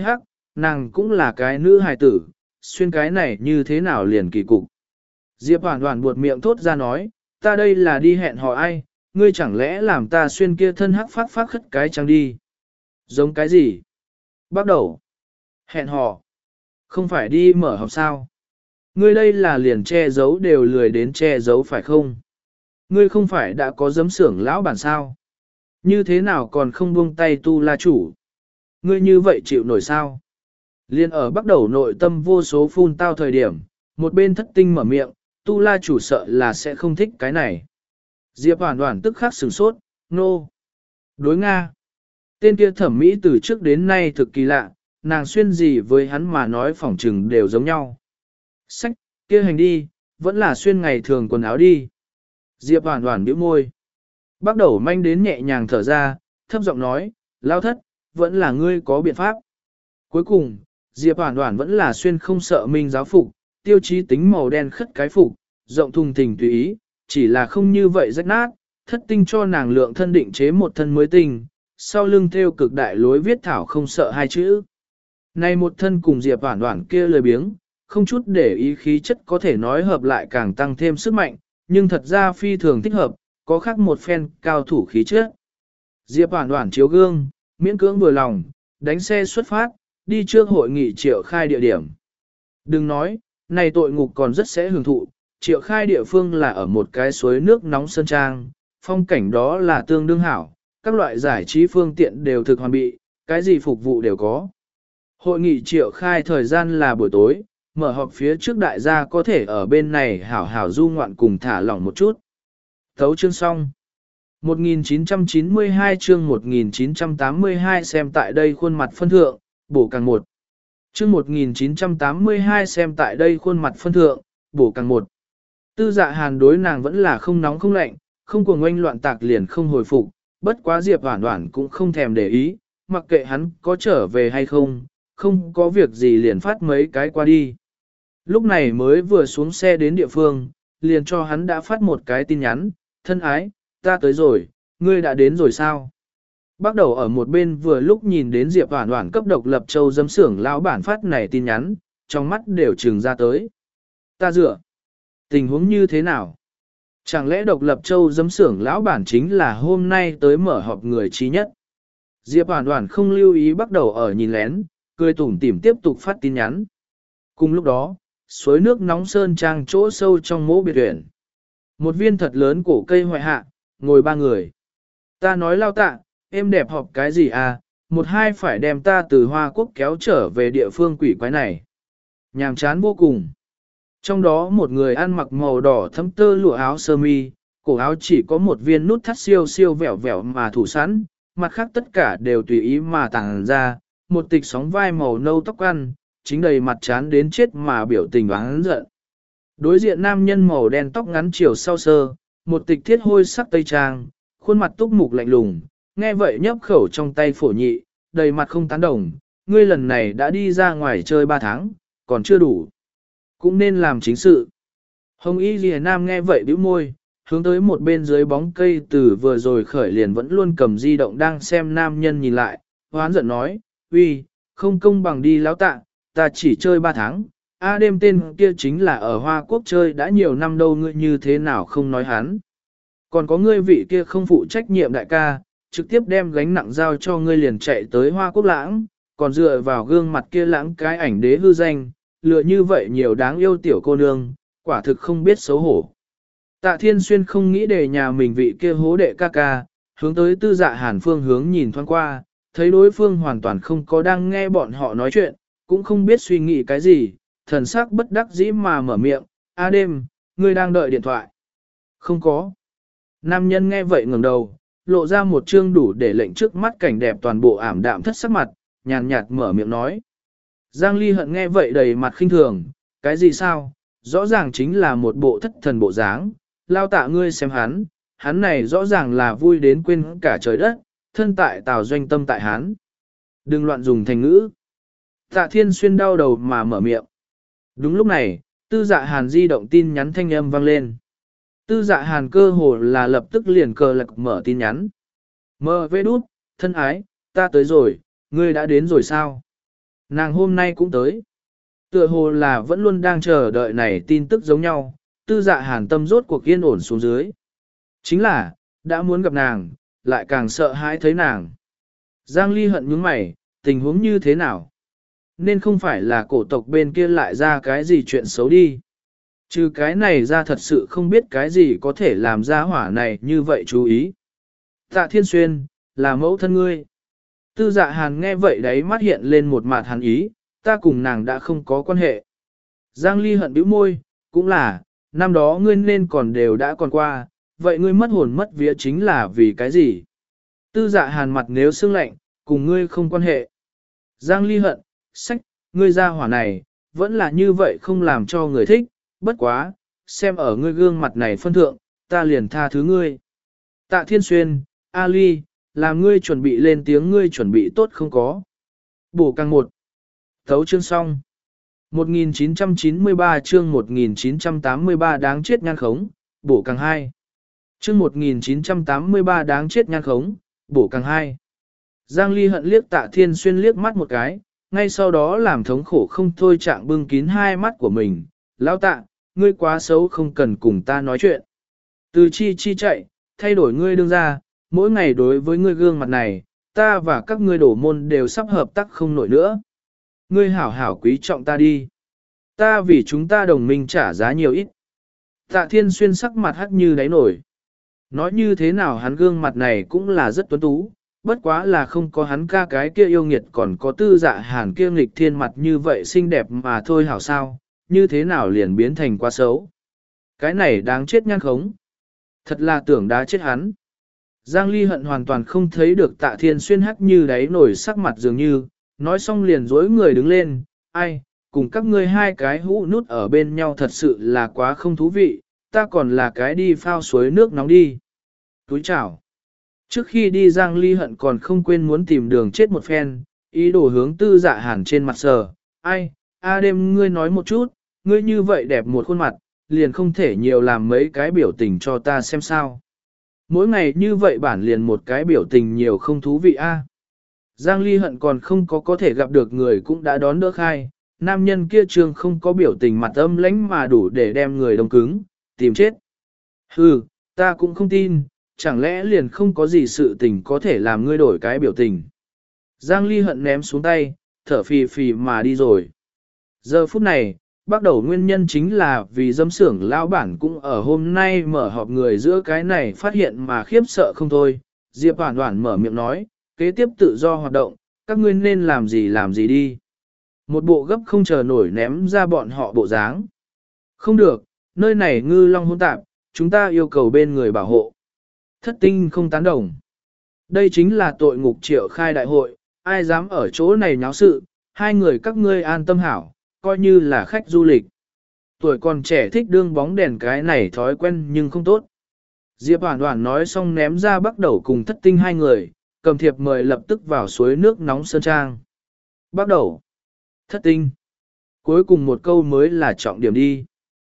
nàng cũng là cái nữ hài tử, xuyên cái này như thế nào liền kỳ cục. Diệp Hoàn Hoàn buột miệng thốt ra nói, ta đây là đi hẹn hò ai, ngươi chẳng lẽ làm ta xuyên kia thân hắc phát phát khất cái trăng đi. Giống cái gì? Bắt đầu. Hẹn hò. Không phải đi mở học sao? Ngươi đây là liền che giấu đều lười đến che giấu phải không? Ngươi không phải đã có giấm xưởng lão bản sao? Như thế nào còn không buông tay tu la chủ? Ngươi như vậy chịu nổi sao? Liên ở bắt đầu nội tâm vô số phun tao thời điểm, một bên thất tinh mở miệng, tu la chủ sợ là sẽ không thích cái này. Diệp Hoàn Hoàn tức khắc sửng sốt, nô. No. Đối Nga. Tên kia thẩm mỹ từ trước đến nay thực kỳ lạ, nàng xuyên gì với hắn mà nói phỏng trừng đều giống nhau. Sách, kia hành đi, vẫn là xuyên ngày thường quần áo đi. Diệp Hoàn Hoàn bĩu môi. Bắt đầu manh đến nhẹ nhàng thở ra, thấp giọng nói, lao thất, vẫn là ngươi có biện pháp. Cuối cùng, Diệp Hoàn Hoàn vẫn là xuyên không sợ minh giáo phục, tiêu chí tính màu đen khất cái phục, rộng thùng thình tùy ý, chỉ là không như vậy rách nát, thất tinh cho nàng lượng thân định chế một thân mới tinh, sau lưng theo cực đại lối viết thảo không sợ hai chữ. Này một thân cùng Diệp Hoàn Hoàn kia lười biếng, không chút để ý khí chất có thể nói hợp lại càng tăng thêm sức mạnh, nhưng thật ra phi thường thích hợp, có khác một phen cao thủ khí chất. Diệp Hoàn Hoàn chiếu gương, miễn cưỡng vừa lòng, đánh xe xuất phát, đi trước hội nghị triệu khai địa điểm. Đừng nói, này tội ngục còn rất sẽ hưởng thụ, triệu khai địa phương là ở một cái suối nước nóng sơn trang, phong cảnh đó là tương đương hảo, các loại giải trí phương tiện đều thực hoàn bị, cái gì phục vụ đều có. Hội nghị triệu khai thời gian là buổi tối, mở họp phía trước đại gia có thể ở bên này hảo hảo du ngoạn cùng thả lỏng một chút. Thấu chương xong. một nghìn chín trăm chín mươi hai chương một nghìn chín trăm tám mươi hai xem tại đây khuôn mặt phân thượng, bổ càng một. Chương một nghìn chín trăm tám mươi hai xem tại đây khuôn mặt phân thượng, bổ càng một. Tư Dạ Hàn đối nàng vẫn là không nóng không lạnh, không cuồng oanh loạn tạc liền không hồi phục, bất quá Diệp Hoản Hoản cũng không thèm để ý, mặc kệ hắn có trở về hay không, không có việc gì liền phát mấy cái qua đi. Lúc này mới vừa xuống xe đến địa phương, liền cho hắn đã phát một cái tin nhắn, thân ái, ta tới rồi, ngươi đã đến rồi sao? Bắt đầu ở một bên vừa lúc nhìn đến Diệp Hoản Hoản cấp độc lập châu giấm xưởng lão bản phát này tin nhắn, trong mắt đều trừng ra tới. Ta dựa, tình huống như thế nào? Chẳng lẽ độc lập châu giấm xưởng lão bản chính là hôm nay tới mở họp người trí nhất? Diệp Hoản Hoản không lưu ý bắt đầu ở nhìn lén, cười tủm tỉm tiếp tục phát tin nhắn. Cùng lúc đó, suối nước nóng sơn trang chỗ sâu trong mỗ biệt viện. Một viên thật lớn cổ cây hoại hạ, ngồi ba người. Ta nói lao tạ, em đẹp họp cái gì à, một hai phải đem ta từ Hoa Quốc kéo trở về địa phương quỷ quái này. Nhàm chán vô cùng. Trong đó một người ăn mặc màu đỏ thấm tơ lụa áo sơ mi, cổ áo chỉ có một viên nút thắt siêu siêu vẹo vẹo mà thủ sẵn, mặt khác tất cả đều tùy ý mà tàng ra, một tịch sóng vai màu nâu tóc ăn, chính đầy mặt chán đến chết mà biểu tình oán giận. Đối diện nam nhân màu đen tóc ngắn chiều sau sơ, một tịch thiết hôi sắc tây trang, khuôn mặt túc mục lạnh lùng, nghe vậy nhấp khẩu trong tay phổ nhị, đầy mặt không tán đồng, ngươi lần này đã đi ra ngoài chơi ba tháng, còn chưa đủ. Cũng nên làm chính sự. Hồng Y Lìa Nam nghe vậy bĩu môi, hướng tới một bên dưới bóng cây từ vừa rồi khởi liền vẫn luôn cầm di động đang xem nam nhân nhìn lại, hoán giận nói, uy, không công bằng đi lão tạ, ta chỉ chơi ba tháng, a đêm tên kia chính là ở Hoa Quốc chơi đã nhiều năm đâu ngươi như thế nào không nói hắn. Còn có ngươi vị kia không phụ trách nhiệm đại ca, trực tiếp đem gánh nặng giao cho ngươi liền chạy tới Hoa Quốc lãng, còn dựa vào gương mặt kia lãng cái ảnh đế hư danh, lựa như vậy nhiều đáng yêu tiểu cô nương, quả thực không biết xấu hổ. Tạ Thiên Xuyên không nghĩ để nhà mình vị kia hố đệ ca ca, hướng tới Tư Dạ Hàn phương hướng nhìn thoáng qua, thấy đối phương hoàn toàn không có đang nghe bọn họ nói chuyện, cũng không biết suy nghĩ cái gì, thần sắc bất đắc dĩ mà mở miệng, a đêm, ngươi đang đợi điện thoại. Không có. Nam nhân nghe vậy ngẩng đầu, lộ ra một trương đủ để lệnh trước mắt cảnh đẹp toàn bộ ảm đạm thất sắc mặt, nhàn nhạt mở miệng nói. Giang Ly Hận nghe vậy đầy mặt khinh thường, cái gì sao, rõ ràng chính là một bộ thất thần bộ dáng, lao tạ ngươi xem hắn, hắn này rõ ràng là vui đến quên cả trời đất, thân tại tào doanh tâm tại hắn. Đừng loạn dùng thành ngữ. Tạ Thiên Xuyên đau đầu mà mở miệng. Đúng lúc này, Tư Dạ Hàn di động tin nhắn thanh âm vang lên. Tư Dạ Hàn cơ hồ là lập tức liền cờ lạc mở tin nhắn. Mơ vê đút, thân ái, ta tới rồi, ngươi đã đến rồi sao? Nàng hôm nay cũng tới. Tựa hồ là vẫn luôn đang chờ đợi này tin tức giống nhau, tư dạ hàn tâm rốt cuộc yên ổn xuống dưới. Chính là, đã muốn gặp nàng, lại càng sợ hãi thấy nàng. Giang Ly hận nhướng mày, tình huống như thế nào? Nên không phải là cổ tộc bên kia lại ra cái gì chuyện xấu đi. Trừ cái này ra thật sự không biết cái gì có thể làm ra hỏa này như vậy chú ý. Tạ Thiên Xuyên, là mẫu thân ngươi. Tư dạ hàn nghe vậy đấy mắt hiện lên một mặt hàn ý, ta cùng nàng đã không có quan hệ. Giang Ly hận bĩu môi, cũng là, năm đó ngươi nên còn đều đã còn qua, vậy ngươi mất hồn mất vía chính là vì cái gì? Tư dạ hàn mặt nếu sương lạnh, cùng ngươi không quan hệ. Giang Ly hận, sách, ngươi ra hỏa này, vẫn là như vậy không làm cho người thích, bất quá, xem ở ngươi gương mặt này phân thượng, ta liền tha thứ ngươi. Tạ Thiên Xuyên, Ali, làm ngươi chuẩn bị lên tiếng ngươi chuẩn bị tốt không có. Bổ càng một. Thấu chương xong. một nghìn chín trăm chín mươi ba chương một nghìn chín trăm tám mươi ba đáng chết nhan khống, bổ càng hai. Chương một nghìn chín trăm tám mươi ba đáng chết nhan khống, bổ càng hai. Giang Ly hận liếc Tạ Thiên Xuyên liếc mắt một cái, ngay sau đó làm thống khổ không thôi trạng bưng kín hai mắt của mình. Lão Tạ, ngươi quá xấu không cần cùng ta nói chuyện. Từ chi chi chạy, thay đổi ngươi đương ra, mỗi ngày đối với ngươi gương mặt này, ta và các ngươi đổ môn đều sắp hợp tác không nổi nữa. Ngươi hảo hảo quý trọng ta đi. Ta vì chúng ta đồng minh trả giá nhiều ít. Tạ Thiên Xuyên sắc mặt hắt như đáy nổi. Nói như thế nào hắn gương mặt này cũng là rất tuấn tú, bất quá là không có hắn ca cái kia yêu nghiệt còn có tư dạ hàn kia nghịch thiên mặt như vậy xinh đẹp mà thôi hảo sao, như thế nào liền biến thành quá xấu. Cái này đáng chết nhan khống. Thật là tưởng đã chết hắn. Giang Ly hận hoàn toàn không thấy được Tạ Thiên Xuyên hắt như đáy nổi sắc mặt dường như, nói xong liền dối người đứng lên, ai, cùng các ngươi hai cái hũ nút ở bên nhau thật sự là quá không thú vị, ta còn là cái đi phao suối nước nóng đi. Túi chào. Trước khi đi Giang Ly hận còn không quên muốn tìm đường chết một phen, ý đồ hướng tư dạ hàn trên mặt sờ, ai, a đêm ngươi nói một chút, ngươi như vậy đẹp một khuôn mặt, liền không thể nhiều làm mấy cái biểu tình cho ta xem sao. Mỗi ngày như vậy bản liền một cái biểu tình nhiều không thú vị a. Giang Ly hận còn không có có thể gặp được người cũng đã đón đỡ khai, nam nhân kia trương không có biểu tình mặt âm lãnh mà đủ để đem người đông cứng, tìm chết. Hừ, ta cũng không tin, chẳng lẽ liền không có gì sự tình có thể làm ngươi đổi cái biểu tình. Giang Ly hận ném xuống tay, thở phì phì mà đi rồi. Giờ phút này, bắt đầu nguyên nhân chính là vì dâm xưởng lão bản cũng ở hôm nay mở họp người giữa cái này phát hiện mà khiếp sợ không thôi. Diệp Hoản Hoản mở miệng nói, kế tiếp tự do hoạt động, các ngươi nên làm gì làm gì đi. Một bộ gấp không chờ nổi ném ra bọn họ bộ dáng. Không được, nơi này ngư long hỗn tạp, chúng ta yêu cầu bên người bảo hộ. Thất tinh không tán đồng. Đây chính là tội ngục triệu khai đại hội, ai dám ở chỗ này nháo sự, hai người các ngươi an tâm hảo, coi như là khách du lịch. Tuổi còn trẻ thích đương bóng đèn cái này thói quen nhưng không tốt. Diệp Hoản Hoản nói xong ném ra bắt đầu cùng thất tinh hai người, cầm thiệp mời lập tức vào suối nước nóng Sơn Trang. Bắt đầu. Thất tinh. Cuối cùng một câu mới là trọng điểm đi.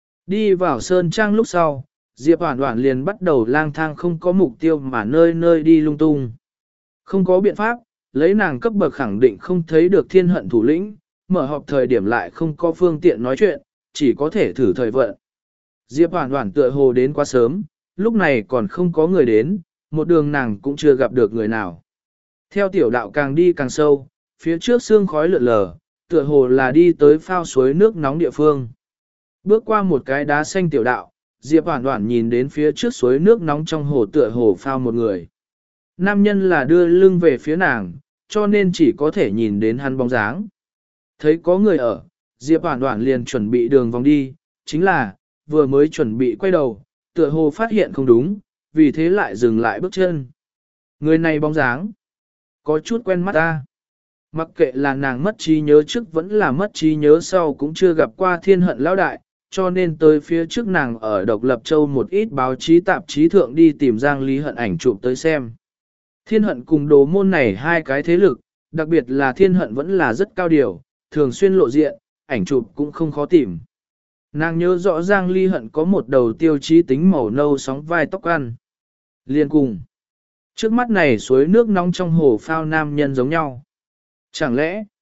Đi vào Sơn Trang lúc sau, Diệp Hoản Hoản liền bắt đầu lang thang không có mục tiêu mà nơi nơi đi lung tung. Không có biện pháp, lấy nàng cấp bậc khẳng định không thấy được thiên hận thủ lĩnh, mở họp thời điểm lại không có phương tiện nói chuyện, chỉ có thể thử thời vận. Diệp Hoản Hoản tựa hồ đến quá sớm, lúc này còn không có người đến, một đường nàng cũng chưa gặp được người nào. Theo tiểu đạo càng đi càng sâu, phía trước sương khói lượn lờ, tựa hồ là đi tới phao suối nước nóng địa phương. Bước qua một cái đá xanh tiểu đạo, Diệp Hoản Hoản nhìn đến phía trước suối nước nóng trong hồ tựa hồ phao một người. Nam nhân là đưa lưng về phía nàng, cho nên chỉ có thể nhìn đến hắn bóng dáng. Thấy có người ở, Diệp Hoản Hoản liền chuẩn bị đường vòng đi, chính là, vừa mới chuẩn bị quay đầu, tựa hồ phát hiện không đúng, vì thế lại dừng lại bước chân. Người này bóng dáng, có chút quen mắt ta. Mặc kệ là nàng mất trí nhớ trước vẫn là mất trí nhớ sau cũng chưa gặp qua thiên hận lão đại, cho nên tới phía trước nàng ở Độc Lập Châu một ít báo chí tạp chí thượng đi tìm Giang Ly hận ảnh chụp tới xem. Thiên hận cùng đồ môn này hai cái thế lực, đặc biệt là thiên hận vẫn là rất cao điều, thường xuyên lộ diện, ảnh chụp cũng không khó tìm. Nàng nhớ rõ Giang Ly hận có một đầu tiêu chí tính màu nâu sóng vai tóc ăn. Liên cùng. Trước mắt này suối nước nóng trong hồ phao nam nhân giống nhau. Chẳng lẽ,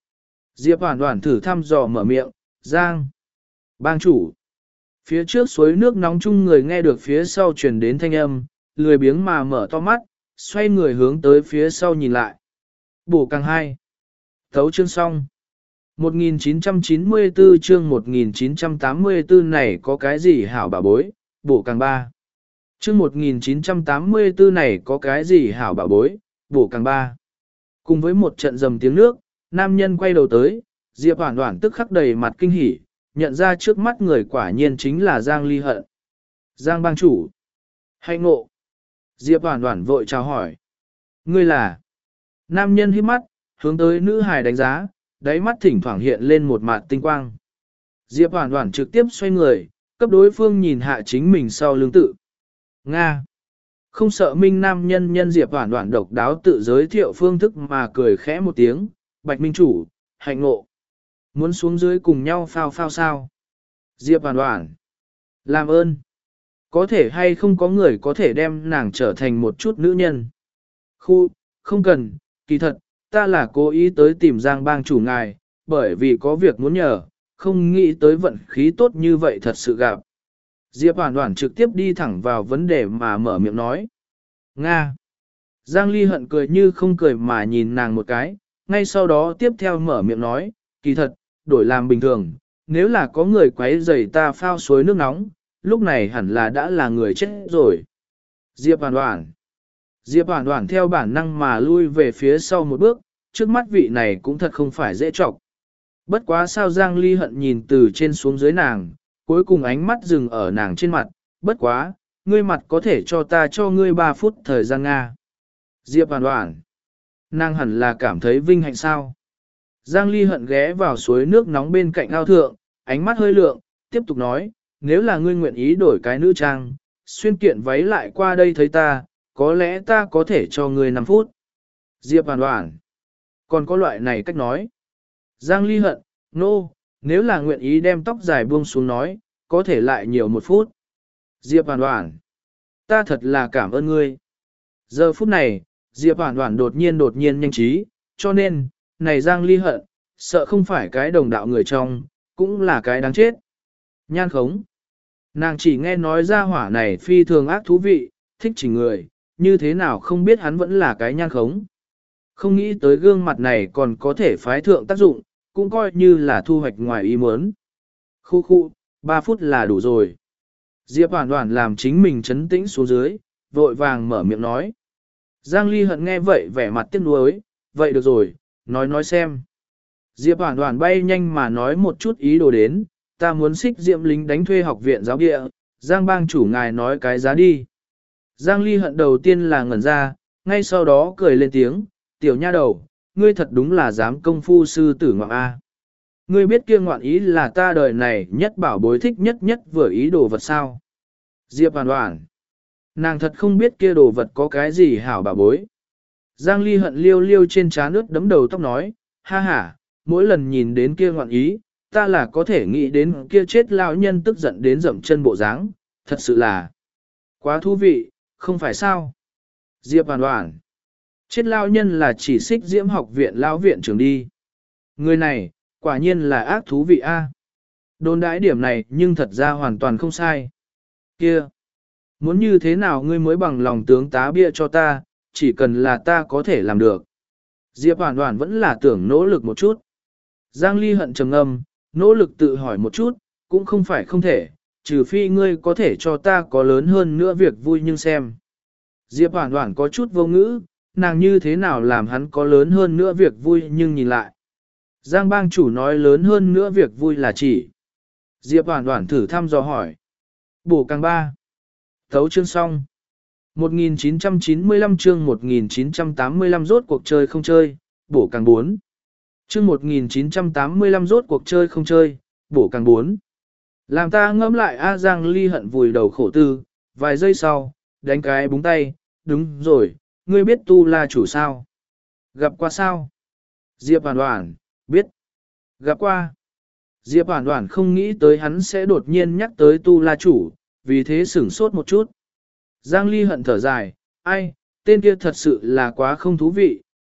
Diệp Hoản Hoản thử thăm dò mở miệng, Giang. Bang chủ. Phía trước suối nước nóng chung người nghe được phía sau truyền đến thanh âm, lười biếng mà mở to mắt, xoay người hướng tới phía sau nhìn lại. Bổ càng hai. Thấu chương xong. một nghìn chín trăm chín mươi tư chương một nghìn chín trăm tám mươi tư này có cái gì hảo bà bối, bổ càng ba. Chương một nghìn chín trăm tám mươi tư này có cái gì hảo bà bối, bổ càng ba. Cùng với một trận rầm tiếng nước, nam nhân quay đầu tới, Diệp Hoản Hoản tức khắc đầy mặt kinh hỉ, nhận ra trước mắt người quả nhiên chính là Giang Ly Hận. Giang bang chủ. Hạnh ngộ. Diệp Hoản Hoản vội chào hỏi. Ngươi là. Nam nhân hít mắt, hướng tới nữ hài đánh giá, đáy mắt thỉnh thoảng hiện lên một mạt tinh quang. Diệp Hoản Hoản trực tiếp xoay người, cấp đối phương nhìn hạ chính mình sau lưng tự. Nga. Không sợ Minh nam nhân nhân Diệp Hoản Hoản độc đáo tự giới thiệu phương thức mà cười khẽ một tiếng, Bạch Minh chủ, hạnh ngộ. Muốn xuống dưới cùng nhau phao phao sao? Diệp Hoản Hoản. Làm ơn. Có thể hay không có người có thể đem nàng trở thành một chút nữ nhân? Khu, không cần, kỳ thật, ta là cố ý tới tìm Giang bang chủ ngài, bởi vì có việc muốn nhờ, không nghĩ tới vận khí tốt như vậy thật sự gặp. Diệp Hoản Hoản trực tiếp đi thẳng vào vấn đề mà mở miệng nói. Nga. Giang Ly Hận cười như không cười mà nhìn nàng một cái, ngay sau đó tiếp theo mở miệng nói, kỳ thật, đổi làm bình thường, nếu là có người quấy rầy ta phao suối nước nóng, lúc này hẳn là đã là người chết rồi. Diệp Hoản Hoản. Diệp Hoản Hoản theo bản năng mà lui về phía sau một bước, trước mắt vị này cũng thật không phải dễ chọc. Bất quá sao Giang Ly Hận nhìn từ trên xuống dưới nàng, cuối cùng ánh mắt dừng ở nàng trên mặt, bất quá, ngươi mặt có thể cho ta cho ngươi ba phút thời gian Nga. Diệp Hoản Hoản. Nàng hẳn là cảm thấy vinh hạnh sao. Giang Ly Hận ghé vào suối nước nóng bên cạnh ao thượng, ánh mắt hơi lượng, tiếp tục nói, nếu là ngươi nguyện ý đổi cái nữ trang, xuyên kiện váy lại qua đây thấy ta, có lẽ ta có thể cho ngươi năm phút. Diệp Hoản Hoản. Còn có loại này cách nói. Giang Ly Hận, nô, no, nếu là nguyện ý đem tóc dài buông xuống nói, có thể lại nhiều một phút. Diệp Hoản Hoản. Ta thật là cảm ơn ngươi. Giờ phút này, Diệp Hoản Hoản đột nhiên đột nhiên nhanh trí, cho nên, này Giang Ly Hận, sợ không phải cái đồng đạo người trong, cũng là cái đáng chết. Nhan khống. Nàng chỉ nghe nói ra hỏa này phi thường ác thú vị, thích chỉ người, như thế nào không biết hắn vẫn là cái nhan khống. Không nghĩ tới gương mặt này còn có thể phái thượng tác dụng, cũng coi như là thu hoạch ngoài ý muốn. Khu khu, ba phút là đủ rồi. Diệp Hoản Hoản làm chính mình trấn tĩnh xuống dưới, vội vàng mở miệng nói. Giang Ly Hận nghe vậy vẻ mặt tiếc nuối, vậy được rồi, nói nói xem. Diệp Hoản Hoản bay nhanh mà nói một chút ý đồ đến, ta muốn xích Diệm lính đánh thuê học viện giáo địa, Giang bang chủ ngài nói cái giá đi. Giang Ly Hận đầu tiên là ngẩn ra, ngay sau đó cười lên tiếng, tiểu nha đầu, ngươi thật đúng là dám công phu sư tử ngoạn A. Ngươi biết kia ngoạn ý là ta đời này nhất bảo bối thích nhất nhất vừa ý đồ vật sao. Diệp Hoản Hoản. Nàng thật không biết kia đồ vật có cái gì hảo bảo bối. Giang Ly Hận liêu liêu trên trán nước đấm đầu tóc nói, ha ha, mỗi lần nhìn đến kia ngoạn ý, ta là có thể nghĩ đến kia chết lão nhân tức giận đến dậm chân bộ dáng, thật sự là quá thú vị, không phải sao. Diệp Hoản Hoản. Chết lão nhân là chỉ xích Diễm học viện lão viện trưởng đi. Người này, quả nhiên là ác thú vị a. Đồn đãi điểm này nhưng thật ra hoàn toàn không sai. Kia, muốn như thế nào ngươi mới bằng lòng tướng tá bia cho ta, chỉ cần là ta có thể làm được. Diệp Hoản Hoản vẫn là tưởng nỗ lực một chút. Giang Ly Hận trầm ngâm, nỗ lực tự hỏi một chút, cũng không phải không thể, trừ phi ngươi có thể cho ta có lớn hơn nữa việc vui nhưng xem. Diệp Hoản Hoản có chút vô ngữ, nàng như thế nào làm hắn có lớn hơn nữa việc vui nhưng nhìn lại. Giang bang chủ nói lớn hơn nữa việc vui là chỉ. Diệp Hoản Hoản thử thăm dò hỏi. Bổ càng ba. Thấu chương xong. một nghìn chín trăm chín mươi lăm chương một nghìn chín trăm tám mươi lăm rốt cuộc chơi không chơi, bổ càng bốn. Chương một nghìn chín trăm tám mươi lăm rốt cuộc chơi không chơi, bổ càng bốn. Làm ta ngẫm lại A Giang Ly Hận vùi đầu khổ tư, vài giây sau, đánh cái búng tay, đúng rồi, ngươi biết Tu La chủ sao? Gặp qua sao? Diệp Hoản Hoản, biết. Gặp qua. Diệp Hoản Hoản không nghĩ tới hắn sẽ đột nhiên nhắc tới Tu La chủ, vì thế sửng sốt một chút. Giang Ly Hận thở dài, ai, tên kia thật sự là quá không thú vị,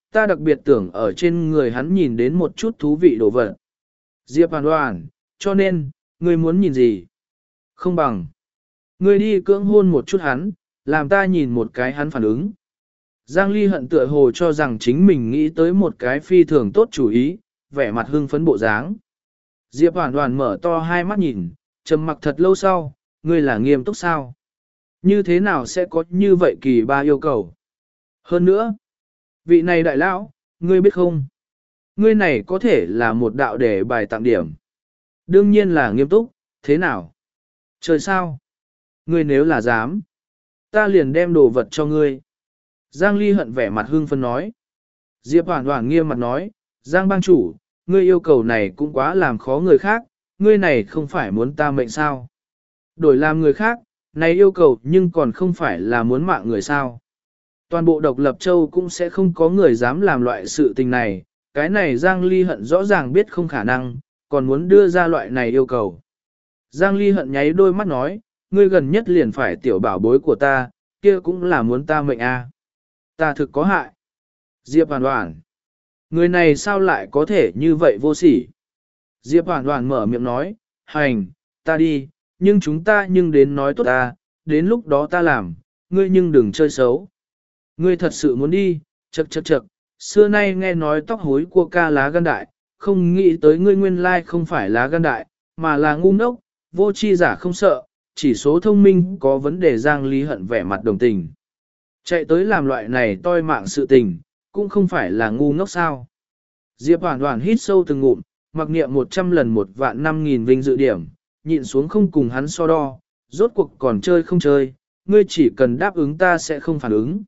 ta đặc biệt tưởng ở trên người hắn nhìn đến một chút thú vị đồ vật. Diệp Hoàn Hoàn, cho nên, ngươi muốn nhìn gì? Không bằng. Ngươi đi cưỡng hôn một chút hắn, làm ta nhìn một cái hắn phản ứng. Giang Ly hận tựa hồ cho rằng chính mình nghĩ tới một cái phi thường tốt chủ ý, vẻ mặt hưng phấn bộ dáng. Diệp Hoàn Hoàn mở to hai mắt nhìn, trầm mặc thật lâu sau, ngươi là nghiêm túc sao? Như thế nào sẽ có như vậy kỳ ba yêu cầu? Hơn nữa, vị này đại lão, ngươi biết không? Ngươi này có thể là một đạo để bài tặng điểm. Đương nhiên là nghiêm túc, thế nào? Trời sao? Ngươi nếu là dám, ta liền đem đồ vật cho ngươi. Giang Ly hận vẻ mặt hưng phấn nói. Diệp Hoàn Hoàn nghiêm mặt nói, Giang bang chủ, ngươi yêu cầu này cũng quá làm khó người khác, ngươi này không phải muốn ta mệnh sao? Đổi làm người khác, này yêu cầu nhưng còn không phải là muốn mạng người sao? Toàn bộ độc lập châu cũng sẽ không có người dám làm loại sự tình này, cái này Giang Ly hận rõ ràng biết không khả năng, còn muốn đưa ra loại này yêu cầu. Giang Ly hận nháy đôi mắt nói, ngươi gần nhất liền phải tiểu bảo bối của ta, kia cũng là muốn ta mệnh a. À. Ta thực có hại. Diệp Hoàn Hoàn. Người này sao lại có thể như vậy vô sỉ? Diệp Hoàn Hoàn mở miệng nói, hành, ta đi, nhưng chúng ta nhưng đến nói tốt ta, đến lúc đó ta làm, ngươi nhưng đừng chơi xấu. Ngươi thật sự muốn đi, chậc chậc chậc, xưa nay nghe nói tóc hối của ca lá gan đại, không nghĩ tới ngươi nguyên lai không phải lá gan đại, mà là ngu ngốc, vô tri giả không sợ, chỉ số thông minh có vấn đề. Giang Ly hận vẻ mặt đồng tình. Chạy tới làm loại này toi mạng sự tình, cũng không phải là ngu ngốc sao. Diệp Hoàn Hoàn hít sâu từng ngụm, mặc niệm một trăm lần một vạn năm nghìn vinh dự điểm, nhịn xuống không cùng hắn so đo, rốt cuộc còn chơi không chơi, ngươi chỉ cần đáp ứng ta sẽ không phản ứng.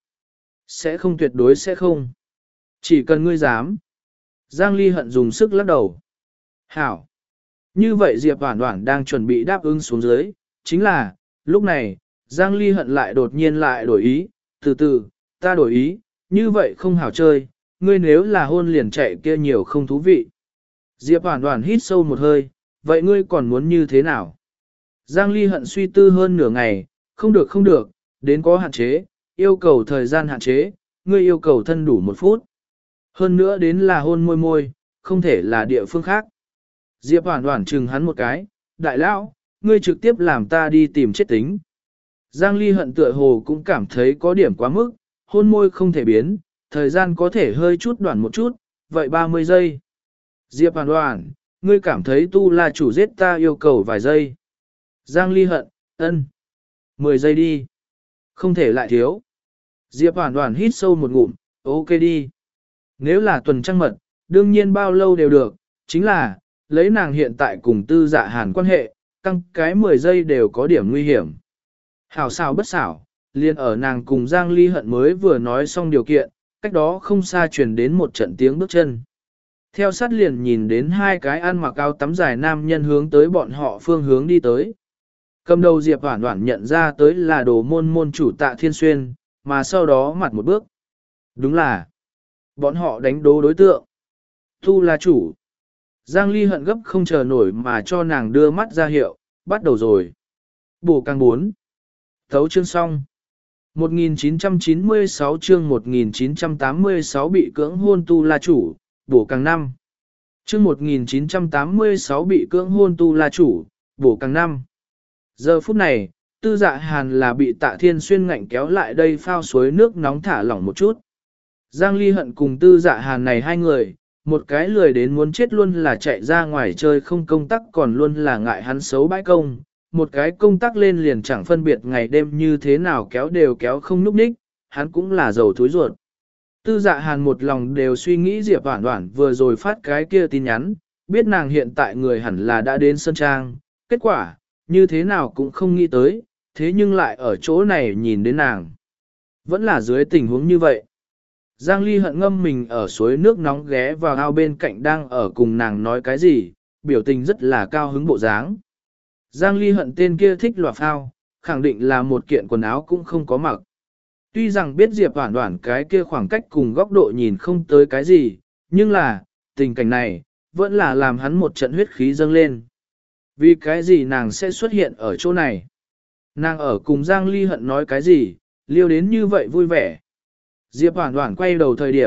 Sẽ không, tuyệt đối sẽ không. Chỉ cần ngươi dám. Giang Ly hận dùng sức lắc đầu. Hảo. Như vậy Diệp Hoàn Hoàn đang chuẩn bị đáp ứng xuống dưới, chính là, lúc này, Giang Ly hận lại đột nhiên lại đổi ý, từ từ, ta đổi ý, như vậy không hảo chơi, ngươi nếu là hôn liền chạy kia nhiều không thú vị. Diệp Hoàn Hoàn hít sâu một hơi, vậy ngươi còn muốn như thế nào? Giang Ly hận suy tư hơn nửa ngày, không được không được, đến có hạn chế, yêu cầu thời gian hạn chế, ngươi yêu cầu thân đủ một phút. Hơn nữa đến là hôn môi môi, không thể là địa phương khác. Diệp Hoàn Hoàn chừng hắn một cái, đại lão, ngươi trực tiếp làm ta đi tìm chết tính. Giang Ly hận tựa hồ cũng cảm thấy có điểm quá mức, hôn môi không thể biến, thời gian có thể hơi chút đoạn một chút, vậy ba mươi giây. Diệp Hoàn Hoàn, ngươi cảm thấy tu la chủ giết ta yêu cầu vài giây. Giang Ly hận, ân, mười giây đi. Không thể lại thiếu. Diệp Hoàn Hoàn hít sâu một ngụm, ok đi. Nếu là tuần trăng mật, đương nhiên bao lâu đều được, chính là, lấy nàng hiện tại cùng tư dạ hàn quan hệ, căng cái mười giây đều có điểm nguy hiểm. Hảo xảo bất xảo, liền ở nàng cùng Giang Ly hận mới vừa nói xong điều kiện, cách đó không xa truyền đến một trận tiếng bước chân. Theo sát liền nhìn đến hai cái ăn mặc áo tắm dài nam nhân hướng tới bọn họ phương hướng đi tới. Cầm đầu Diệp Hoản Hoản nhận ra tới là đồ môn môn chủ Tạ Thiên Xuyên, mà sau đó mặt một bước. Đúng là, bọn họ đánh đố đối tượng. Tu là chủ. Giang Ly hận gấp không chờ nổi mà cho nàng đưa mắt ra hiệu, bắt đầu rồi. Bổ càng bốn. Thấu chương xong. một nghìn chín trăm chín mươi sáu chương một nghìn chín trăm tám mươi sáu bị cưỡng hôn tu là chủ, bổ càng năm. Chương một nghìn chín trăm tám mươi sáu bị cưỡng hôn tu là chủ, bổ càng năm. Giờ phút này, tư dạ hàn là bị Tạ Thiên Xuyên ngạnh kéo lại đây phao suối nước nóng thả lỏng một chút. Giang Ly hận cùng tư dạ hàn này hai người, một cái lười đến muốn chết luôn là chạy ra ngoài chơi không công tác còn luôn là ngại hắn xấu bãi công, một cái công tác lên liền chẳng phân biệt ngày đêm như thế nào kéo đều kéo không núp ních, hắn cũng là dầu thối ruột. Tư dạ hàn một lòng đều suy nghĩ Diệp Hoản Hoản vừa rồi phát cái kia tin nhắn, biết nàng hiện tại người hẳn là đã đến Sơn Trang, kết quả, như thế nào cũng không nghĩ tới, thế nhưng lại ở chỗ này nhìn đến nàng. Vẫn là dưới tình huống như vậy. Giang Ly hận ngâm mình ở suối nước nóng ghé vào ao bên cạnh đang ở cùng nàng nói cái gì, biểu tình rất là cao hứng bộ dáng. Giang Ly hận tên kia thích loạt phao, khẳng định là một kiện quần áo cũng không có mặc. Tuy rằng biết Diệp Hoản Hoản cái kia khoảng cách cùng góc độ nhìn không tới cái gì, nhưng là, tình cảnh này, vẫn là làm hắn một trận huyết khí dâng lên. Vì cái gì nàng sẽ xuất hiện ở chỗ này? Nàng ở cùng Giang Ly hận nói cái gì, liêu đến như vậy vui vẻ. Diệp Hoản Hoản quay đầu thời điểm,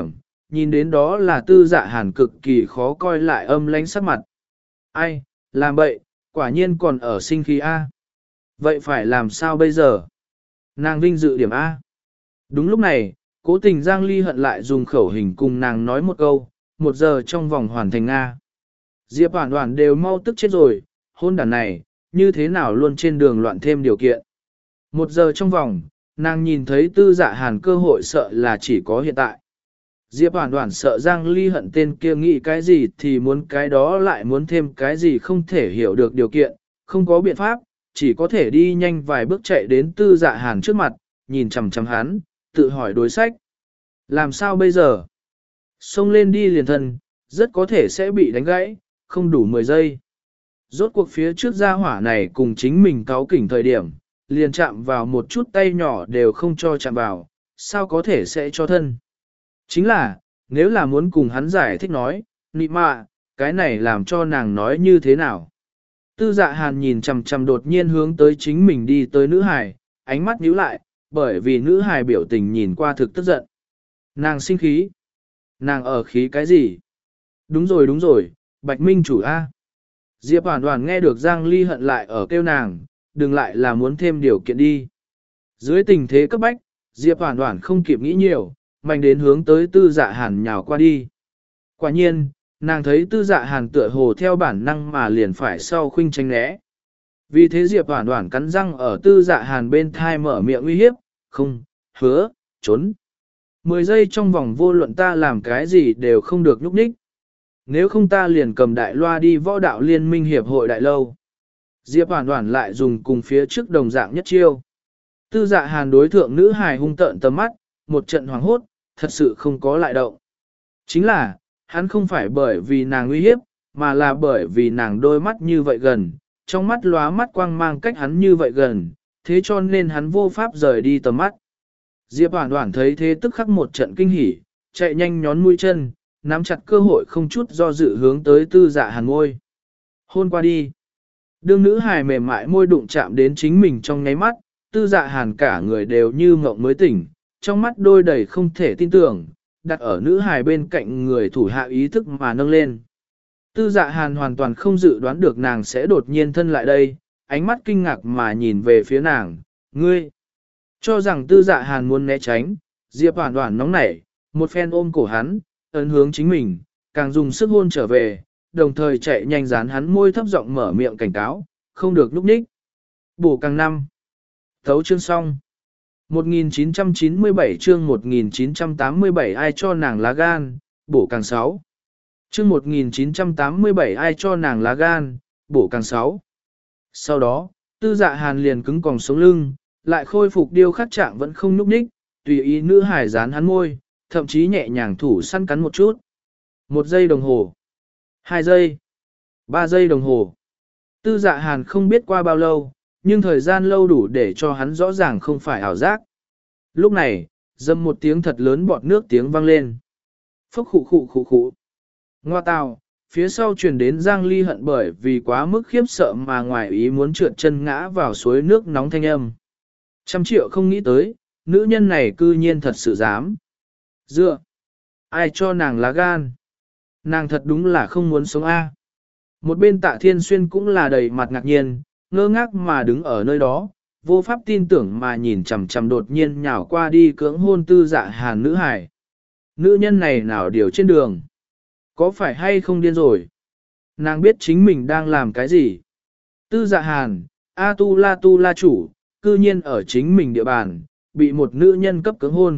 nhìn đến đó là tư dạ hàn cực kỳ khó coi lại âm lánh sắc mặt. Ai, làm bậy, quả nhiên còn ở sinh khí A. Vậy phải làm sao bây giờ? Nàng vinh dự điểm A. Đúng lúc này, cố tình Giang Ly hận lại dùng khẩu hình cùng nàng nói một câu, một giờ trong vòng hoàn thành A. Diệp Hoàn Hoàn đều mau tức chết rồi, hôn đàn này, như thế nào luôn trên đường loạn thêm điều kiện. Một giờ trong vòng, nàng nhìn thấy tư dạ hàn cơ hội sợ là chỉ có hiện tại. Diệp Hoàn Hoàn sợ Giang Ly hận tên kia nghĩ cái gì thì muốn cái đó lại muốn thêm cái gì không thể hiểu được điều kiện, không có biện pháp, chỉ có thể đi nhanh vài bước chạy đến tư dạ hàn trước mặt, nhìn chằm chằm hắn, tự hỏi đối sách. Làm sao bây giờ? Xông lên đi liền thân, rất có thể sẽ bị đánh gãy, không đủ mười giây. Rốt cuộc phía trước gia hỏa này cùng chính mình cáu kỉnh thời điểm, liền chạm vào một chút tay nhỏ đều không cho chạm vào, sao có thể sẽ cho thân. Chính là, nếu là muốn cùng hắn giải thích nói, nị mạ, cái này làm cho nàng nói như thế nào. Tư dạ hàn nhìn chằm chằm đột nhiên hướng tới chính mình đi tới nữ hài, ánh mắt nhíu lại, bởi vì nữ hài biểu tình nhìn qua thực tức giận. Nàng sinh khí. Nàng ở khí cái gì? Đúng rồi đúng rồi, Bạch Minh chủ A. Diệp Hoàn Hoàn nghe được Giang Ly hận lại ở kêu nàng, đừng lại là muốn thêm điều kiện đi. Dưới tình thế cấp bách, Diệp Hoàn Hoàn không kịp nghĩ nhiều, mạnh đến hướng tới tư dạ hàn nhào qua đi. Quả nhiên, nàng thấy tư dạ hàn tựa hồ theo bản năng mà liền phải sau khuynh tránh né. Vì thế Diệp Hoàn Hoàn cắn răng ở tư dạ hàn bên thai mở miệng uy hiếp, không, hứa, trốn. Mười giây trong vòng vô luận ta làm cái gì đều không được nhúc nhích. Nếu không ta liền cầm đại loa đi võ đạo liên minh hiệp hội đại lâu. Diệp Hoàn Hoàn lại dùng cùng phía trước đồng dạng nhất chiêu. Tư dạ hàn đối thượng nữ hài hung tợn tầm mắt, một trận hoảng hốt, thật sự không có lại động. Chính là, hắn không phải bởi vì nàng uy hiếp, mà là bởi vì nàng đôi mắt như vậy gần, trong mắt lóa mắt quang mang cách hắn như vậy gần, thế cho nên hắn vô pháp rời đi tầm mắt. Diệp Hoàn Hoàn thấy thế tức khắc một trận kinh hỉ, chạy nhanh nhón mũi chân, nắm chặt cơ hội không chút do dự hướng tới tư dạ hàn môi. Hôn qua đi. Đương nữ hài mềm mại môi đụng chạm đến chính mình trong nháy mắt, tư dạ hàn cả người đều như mộng mới tỉnh, trong mắt đôi đầy không thể tin tưởng, đặt ở nữ hài bên cạnh người thủ hạ ý thức mà nâng lên. Tư dạ hàn hoàn toàn không dự đoán được nàng sẽ đột nhiên thân lại đây, ánh mắt kinh ngạc mà nhìn về phía nàng, ngươi. Cho rằng tư dạ hàn muốn né tránh, Diệp Hoàn Hoàn nóng nảy, một phen ôm cổ hắn, ấn hướng chính mình, càng dùng sức hôn trở về, đồng thời chạy nhanh dán hắn môi thấp giọng mở miệng cảnh cáo, không được núp ních. Bổ càng năm. Thấu chương xong. một nghìn chín trăm chín mươi bảy chương một nghìn chín trăm tám mươi bảy ai cho nàng lá gan, bổ càng sáu. Chương một nghìn chín trăm tám mươi bảy ai cho nàng lá gan, bổ càng sáu. Sau đó, tư dạ hàn liền cứng còng sống lưng, lại khôi phục điêu khắc trạng vẫn không núp ních, tùy ý nữ hải dán hắn môi, thậm chí nhẹ nhàng thủ săn cắn một chút. Một giây đồng hồ. Hai giây. Ba giây đồng hồ. Tư dạ hàn không biết qua bao lâu, nhưng thời gian lâu đủ để cho hắn rõ ràng không phải ảo giác. Lúc này, dâm một tiếng thật lớn bọt nước tiếng vang lên. Phốc khụ khụ khụ khụ. Ngoa tào, phía sau truyền đến Giang Ly hận bởi vì quá mức khiếp sợ mà ngoài ý muốn trượt chân ngã vào suối nước nóng thanh âm. Trăm triệu không nghĩ tới, nữ nhân này cư nhiên thật sự dám. Dựa. Ai cho nàng lá gan? Nàng thật đúng là không muốn sống A. Một bên Tạ Thiên Xuyên cũng là đầy mặt ngạc nhiên, ngơ ngác mà đứng ở nơi đó, vô pháp tin tưởng mà nhìn chằm chằm đột nhiên nhào qua đi cưỡng hôn tư dạ hàn nữ hải. Nữ nhân này nào điều trên đường? Có phải hay không điên rồi? Nàng biết chính mình đang làm cái gì? Tư dạ hàn, A tu la tu la chủ, cư nhiên ở chính mình địa bàn, bị một nữ nhân cấp cưỡng hôn.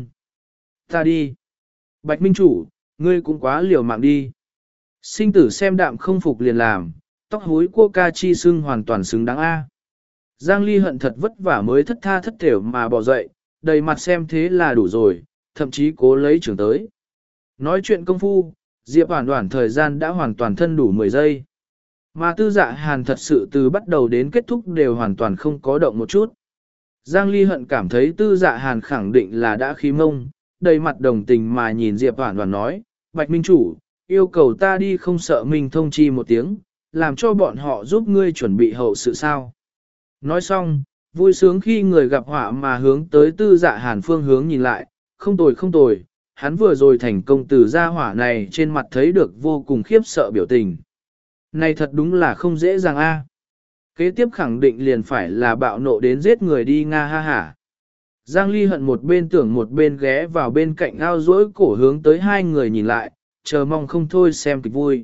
Ta đi. Bạch Minh chủ, ngươi cũng quá liều mạng đi. Sinh tử xem đạm không phục liền làm, tóc hối cua ca chi sưng hoàn toàn xứng đáng A. Giang Ly hận thật vất vả mới thất tha thất thểu mà bỏ dậy, đầy mặt xem thế là đủ rồi, thậm chí cố lấy trưởng tới. Nói chuyện công phu, Diệp Hoàn Hoàn thời gian đã hoàn toàn thân đủ mười giây. Mà tư dạ hàn thật sự từ bắt đầu đến kết thúc đều hoàn toàn không có động một chút. Giang Ly hận cảm thấy tư dạ hàn khẳng định là đã khí mông, đầy mặt đồng tình mà nhìn Diệp Hoàn Hoàn nói, Bạch Minh chủ, yêu cầu ta đi không sợ mình thông chi một tiếng, làm cho bọn họ giúp ngươi chuẩn bị hậu sự sao. Nói xong, vui sướng khi người gặp họa mà hướng tới tư dạ hàn phương hướng nhìn lại, không tồi không tồi, hắn vừa rồi thành công từ gia hỏa này trên mặt thấy được vô cùng khiếp sợ biểu tình. Này thật đúng là không dễ dàng a. Kế tiếp khẳng định liền phải là bạo nộ đến giết người đi Nga ha hả. Giang Ly Hận một bên tưởng một bên ghé vào bên cạnh ao rỗi cổ hướng tới hai người nhìn lại, chờ mong không thôi xem kịch vui.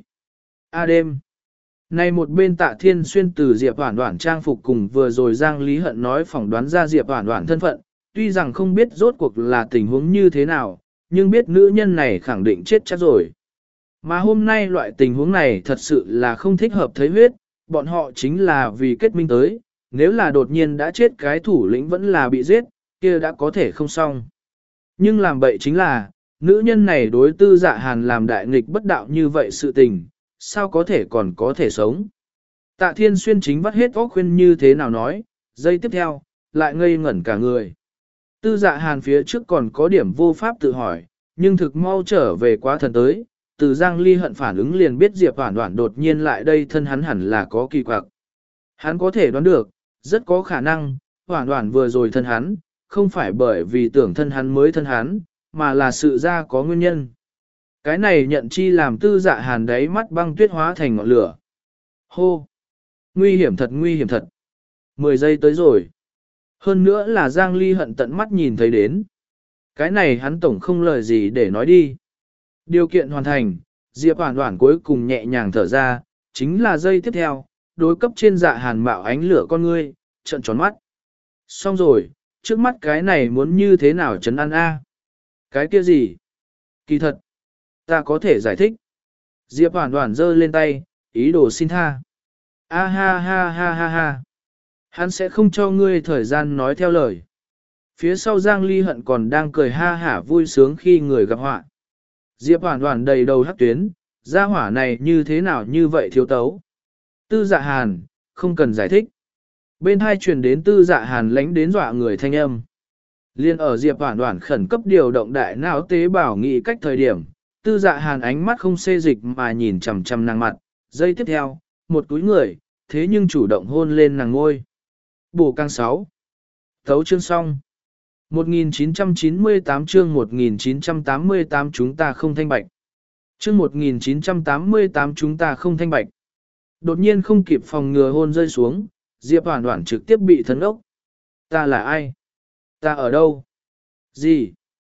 A đêm. Này một bên Tạ Thiên Xuyên từ Diệp Hoản Hoản trang phục cùng vừa rồi Giang Lý Hận nói phỏng đoán ra Diệp Hoản Hoản thân phận, tuy rằng không biết rốt cuộc là tình huống như thế nào, nhưng biết nữ nhân này khẳng định chết chắc rồi. Mà hôm nay loại tình huống này thật sự là không thích hợp thấy huyết, bọn họ chính là vì kết minh tới, nếu là đột nhiên đã chết cái thủ lĩnh vẫn là bị giết, kia đã có thể không xong. Nhưng làm bậy chính là, nữ nhân này đối Tư Dạ Hàn làm đại nghịch bất đạo như vậy sự tình, sao có thể còn có thể sống. Tạ Thiên Xuyên chính vắt hết óc khuyên như thế nào nói, giây tiếp theo, lại ngây ngẩn cả người. Tư Dạ Hàn phía trước còn có điểm vô pháp tự hỏi, nhưng thực mau trở về quá thần tới, từ Giang Ly Hận phản ứng liền biết Diệp Hoản Hoản đột nhiên lại đây thân hắn hẳn là có kỳ quặc. Hắn có thể đoán được, rất có khả năng, Hoản Hoản vừa rồi thân hắn, không phải bởi vì tưởng thân hắn mới thân hắn, mà là sự ra có nguyên nhân. Cái này nhận chi làm Tư Dạ Hàn đáy mắt băng tuyết hóa thành ngọn lửa. Hô! Nguy hiểm thật nguy hiểm thật. Mười giây tới rồi. Hơn nữa là Giang Ly Hận tận mắt nhìn thấy đến. Cái này hắn tổng không lời gì để nói đi. Điều kiện hoàn thành, Diệp Hoản Hoản cuối cùng nhẹ nhàng thở ra, chính là giây tiếp theo, đối cấp trên Dạ Hàn mạo ánh lửa con ngươi, trợn tròn mắt. Xong rồi, trước mắt cái này muốn như thế nào chấn an a? Cái kia gì? Kỳ thật, ta có thể giải thích. Diệp Hoản Hoản giơ lên tay, ý đồ xin tha. A ha ha ha ha ha. Hắn sẽ không cho ngươi thời gian nói theo lời. Phía sau Giang Ly Hận còn đang cười ha hả vui sướng khi người gặp họa. Diệp Hoản Hoản đầy đầu hắc tuyến, gia hỏa này như thế nào như vậy thiếu tấu. Tư Dạ Hàn, không cần giải thích. Bên hai truyền đến Tư Dạ Hàn lánh đến dọa người thanh âm. Liên ở Diệp Hoản Hoản khẩn cấp điều động đại não tế bào nghị cách thời điểm, Tư Dạ Hàn ánh mắt không xê dịch mà nhìn chằm chằm nàng mặt, giây tiếp theo, một túi người, thế nhưng chủ động hôn lên nàng ngôi. Bổ căng sáu. Thấu chương xong. một nghìn chín trăm chín mươi tám chương một nghìn chín trăm tám mươi tám chúng ta không thanh bạch. Chương một nghìn chín trăm tám mươi tám chúng ta không thanh bạch. Đột nhiên không kịp phòng ngừa hôn rơi xuống, Diệp Hoản Hoản trực tiếp bị thấn ốc. Ta là ai? Ta ở đâu? Gì?